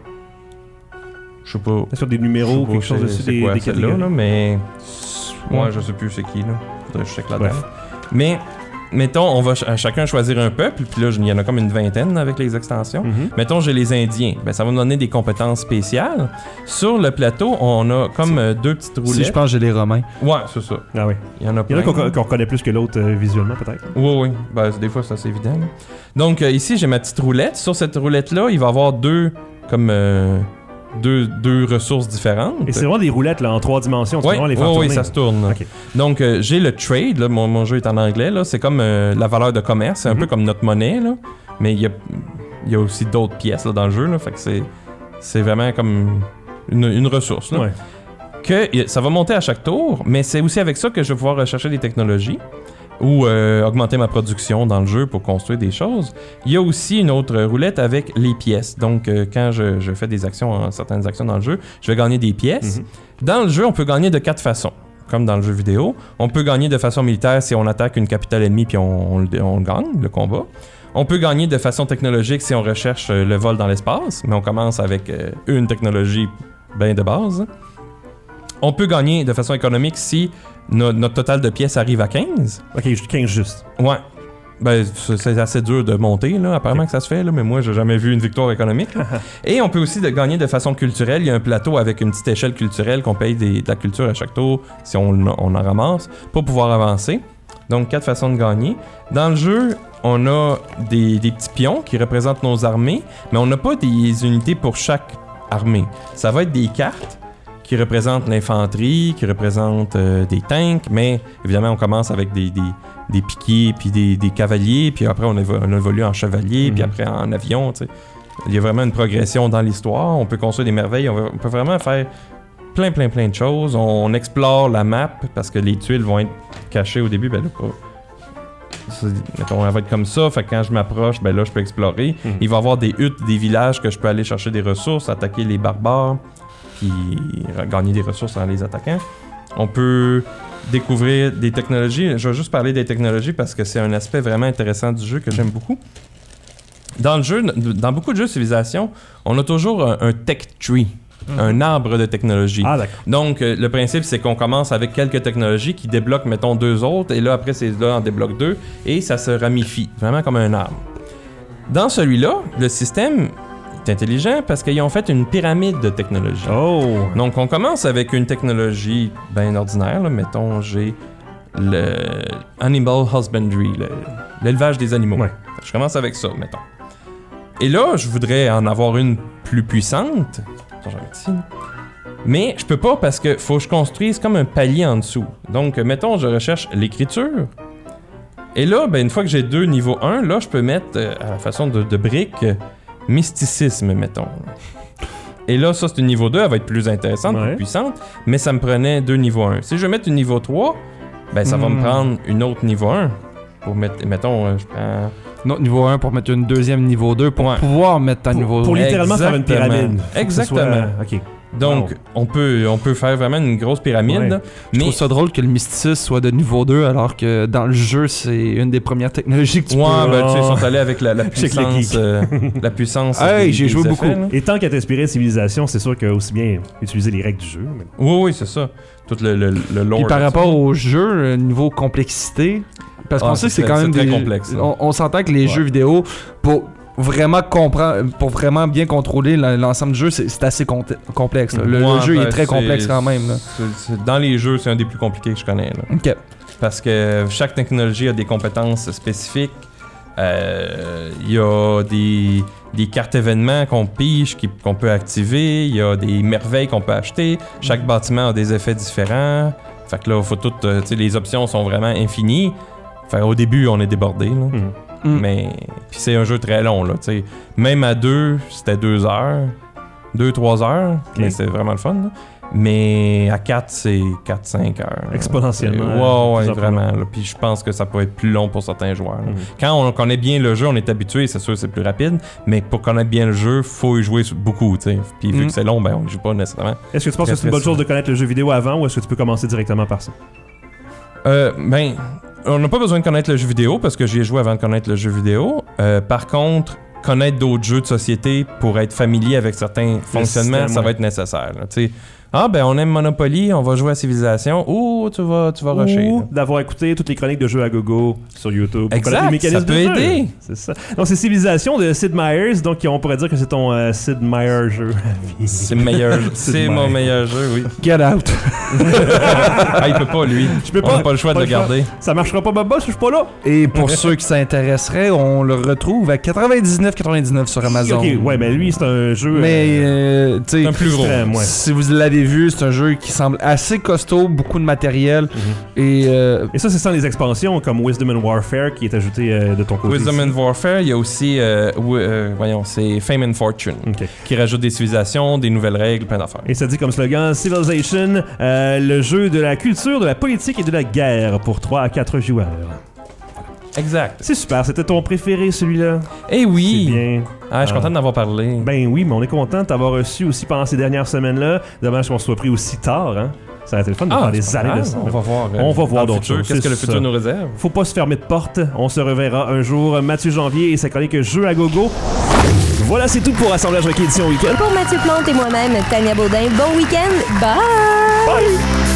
M: Je sais pas.
A: Sur des numéros, quelque chose dessus, des,
M: quoi,
A: des catégories.
M: Là, mais... Ouais, ouais, je sais plus c'est qui, là. Faudrait que je check là-dedans. Mais... Mettons, on va ch- chacun choisir un peuple, puis là, il y en a comme une vingtaine avec les extensions. Mm-hmm. Mettons, j'ai les Indiens. Ben, ça va me donner des compétences spéciales. Sur le plateau, on a comme euh, deux petites roulettes.
F: Si je pense, j'ai les Romains.
M: Ouais, c'est ça.
A: Ah oui.
M: Il y en a plein.
A: Il y en a qu'on, qu'on reconnaît plus que l'autre euh, visuellement, peut-être.
M: Oui, oui. Ben, des fois, c'est assez évident. Là. Donc, euh, ici, j'ai ma petite roulette. Sur cette roulette-là, il va y avoir deux, comme... Euh, Deux, deux ressources différentes.
A: Et c'est vraiment des roulettes là, en trois dimensions. Tu
M: oui,
A: peux vraiment les faire
M: oui,
A: tourner.
M: Oui, ça se tourne. Okay. Donc, euh, j'ai le trade. Là, mon, mon jeu est en anglais. Là, c'est comme euh, la valeur de commerce. C'est mm-hmm. un peu comme notre monnaie. Là, mais il y a, y a aussi d'autres pièces là, dans le jeu. Là, fait que c'est, c'est vraiment comme une, une ressource. Là,
A: ouais.
M: que, ça va monter à chaque tour. Mais c'est aussi avec ça que je vais pouvoir rechercher des technologies ou euh, augmenter ma production dans le jeu pour construire des choses. Il y a aussi une autre roulette avec les pièces. Donc, euh, quand je, je fais des actions, certaines actions dans le jeu, je vais gagner des pièces. Mm-hmm. Dans le jeu, on peut gagner de quatre façons, comme dans le jeu vidéo. On peut gagner de façon militaire si on attaque une capitale ennemie puis on, on, on gagne le combat. On peut gagner de façon technologique si on recherche le vol dans l'espace, mais on commence avec euh, une technologie bien de base. On peut gagner de façon économique si no- notre total de pièces arrive à quinze.
A: Ok, quinze juste.
M: Ouais. Ben, c'est assez dur de monter, là, apparemment okay. que ça se fait, là, mais moi, j'ai jamais vu une victoire économique. Et on peut aussi de gagner de façon culturelle. Il y a un plateau avec une petite échelle culturelle qu'on paye des, de la culture à chaque tour, si on, on en ramasse, pour pouvoir avancer. Donc, quatre façons de gagner. Dans le jeu, on a des, des petits pions qui représentent nos armées, mais on n'a pas des unités pour chaque armée. Ça va être des cartes qui représentent l'infanterie, qui représentent euh, des tanks, mais évidemment, on commence avec des, des, des piquiers, puis des, des cavaliers, puis après, on, évo- on évolue en chevalier, mm-hmm. puis après en avion, tu sais. Il y a vraiment une progression dans l'histoire. On peut construire des merveilles. On, va, on peut vraiment faire plein, plein, plein de choses. On, on explore la map parce que les tuiles vont être cachées au début. Ben là, pas... Mettons, elle va être comme ça. Fait que quand je m'approche, ben là, je peux explorer. Mm-hmm. Il va y avoir des huttes, des villages que je peux aller chercher des ressources, attaquer les barbares, puis gagner des ressources en les attaquant. On peut découvrir des technologies. Je vais juste parler des technologies parce que c'est un aspect vraiment intéressant du jeu que j'aime beaucoup. Dans le jeu, dans beaucoup de jeux de civilisation, on a toujours un, un tech tree, mmh. un arbre de technologie.
A: Ah, d'accord.
M: Donc, euh, le principe, c'est qu'on commence avec quelques technologies qui débloquent, mettons, deux autres, et là, après, c'est là, on débloque deux, et ça se ramifie, vraiment comme un arbre. Dans celui-là, le système est intelligent parce qu'ils ont fait une pyramide de technologies.
A: Oh!
M: Donc, on commence avec une technologie bien ordinaire, là. Mettons, j'ai le Animal Husbandry, le, l'élevage des animaux.
A: Ouais.
M: Je commence avec ça, mettons. Et là, je voudrais en avoir une plus puissante. Mais je peux pas parce que faut que je construise comme un palier en dessous. Donc, mettons, je recherche l'écriture. Et là, ben, une fois que j'ai deux niveau un, là, je peux mettre, euh, à la façon de, de briques, euh, mysticisme, mettons. Et là, ça, c'est une niveau deux, elle va être plus intéressante,
A: ouais.
M: plus puissante, mais ça me prenait deux niveau un. Si je veux mettre une niveau trois, ben, ça mm. va me prendre une autre niveau un. Pour mettre, mettons, euh, je prends...
F: Un autre niveau un pour mettre une deuxième niveau deux pour
M: ouais.
F: pouvoir mettre ta
A: pour,
F: niveau
A: Pour littéralement
M: Exactement.
A: faire une pyramide.
M: Exactement.
A: Soit... OK.
M: Donc,
A: wow.
M: on, peut, on peut faire vraiment une grosse pyramide.
F: Ouais.
M: Mais...
F: Je trouve ça drôle que le mysticisme soit de niveau deux alors que dans le jeu, c'est une des premières technologies que tu
M: ouais,
F: peux...
M: Ouais, ben,
F: oh.
M: tu sais, ils sont allés avec la, la puissance. euh, la puissance.
F: Hey,
M: des,
F: j'ai
M: des
F: joué
M: effets,
F: beaucoup.
M: Là.
A: Et tant qu'à t'inspirer Civilisation, c'est sûr que aussi bien utiliser les règles du jeu. Mais...
M: Oui, oui, c'est ça. Tout le, le, le lore.
F: Puis par rapport
M: ça.
F: au jeu, niveau complexité... Parce qu'on
M: ah,
F: sait que c'est
M: très,
F: quand même
M: c'est
F: des...
M: très complexe.
F: On, on s'entend que les
M: ouais.
F: jeux vidéo, pour vraiment comprendre, pour vraiment bien contrôler l'ensemble du jeu, c'est, c'est assez con- complexe. Là. Le,
M: ouais,
F: le jeu
M: ben,
F: est très
M: c'est,
F: complexe quand même. Là.
M: C'est, c'est, dans les jeux, c'est un des plus compliqués que je connais. Là.
F: Ok.
M: Parce que chaque technologie a des compétences spécifiques. Il euh, y a des, des cartes événements qu'on pige, qui, qu'on peut activer. Il y a des merveilles qu'on peut acheter. Chaque bâtiment a des effets différents. Fait que là, faut tout, euh, les options sont vraiment infinies. Fait au début, on est débordé. Là.
A: Mm.
F: Mm.
M: Mais puis c'est un jeu très long. Là, t'sais. Même à deux, c'était deux heures. Deux, trois heures. Okay. Mais c'était vraiment le fun. Là. Mais à quatre, c'est quatre cinq heures.
A: Exponentiellement.
M: Ouais, ouais, vraiment. Là. Puis je pense que ça peut être plus long pour certains joueurs.
A: Mm.
M: Quand on connaît bien le jeu, on est habitué, c'est sûr que c'est plus rapide. Mais pour connaître bien le jeu, faut y jouer beaucoup. T'sais. Puis vu
F: mm.
M: que c'est long, ben on y joue pas nécessairement.
A: Est-ce que tu penses que c'est une bonne chose de connaître le jeu vidéo avant ou est-ce que tu peux commencer directement par ça?
M: Euh, ben, on n'a pas besoin de connaître le jeu vidéo parce que j'y ai joué avant de connaître le jeu vidéo. Euh, par contre, connaître d'autres jeux de société pour être familier avec certains fonctionnements, système, ça ouais. va être nécessaire. Là, ah, ben on aime Monopoly, on va jouer à Civilisation. Ouh, tu vas, tu vas rusher.
A: Ou d'avoir écouté toutes les chroniques de jeux à gogo sur YouTube.
M: Exact,
A: les mécanismes
M: ça peut
A: de
M: aider.
A: Jeu. C'est ça. Donc, c'est Civilisation de Sid Meier's. Donc, on pourrait dire que c'est ton euh, Sid Meier jeu.
M: C'est meilleur, c'est mon meilleur jeu, oui.
F: Get out.
M: Ah, il peut pas, lui. Je peux pas. On n'a pas le choix
A: pas
M: de le garder.
A: Ça marchera pas, Baba, si je suis pas là.
F: Et pour ceux qui s'intéresseraient, on le retrouve à quatre-vingt-dix-neuf quatre-vingt-dix-neuf sur Amazon.
A: Ok, ouais, mais lui, c'est un jeu.
F: Mais, euh, tu sais,
M: un plus gros.
A: Extrême, ouais.
F: Si vous l'avez vu, c'est un jeu qui semble assez costaud, beaucoup de matériel. Mm-hmm. Et, euh,
A: et ça, c'est sans les expansions comme Wisdom and Warfare qui est ajouté euh, de ton côté.
M: Wisdom and Warfare, il y a aussi, euh, euh, voyons, c'est Fame and Fortune, okay. qui rajoute des civilisations, des nouvelles règles, plein d'affaires.
A: Et ça dit comme slogan Civilization, euh, le jeu de la culture, de la politique et de la guerre pour trois à quatre joueurs.
M: Exact.
A: C'est super, c'était ton préféré celui-là.
M: Eh oui!
A: C'est bien.
M: Ah, je suis content d'en avoir parlé.
A: Ben oui, mais on est content de t'avoir reçu aussi pendant ces dernières semaines-là. Dommage qu'on se soit pris aussi tard, hein. Ça a été le fun de
M: ah,
A: faire des années de ça.
M: On va voir.
A: On va voir d'autres choses.
M: Qu'est-ce que le futur
A: ça.
M: nous réserve?
A: Faut pas se fermer de porte. On se reverra un jour. Mathieu Janvier et sa chronique Jeux à gogo. Voilà, c'est tout pour Assemblage Rocky édition week-end.
K: Pour Mathieu Plante et moi-même, Tania Baudin, bon week-end. Bye!
A: Bye!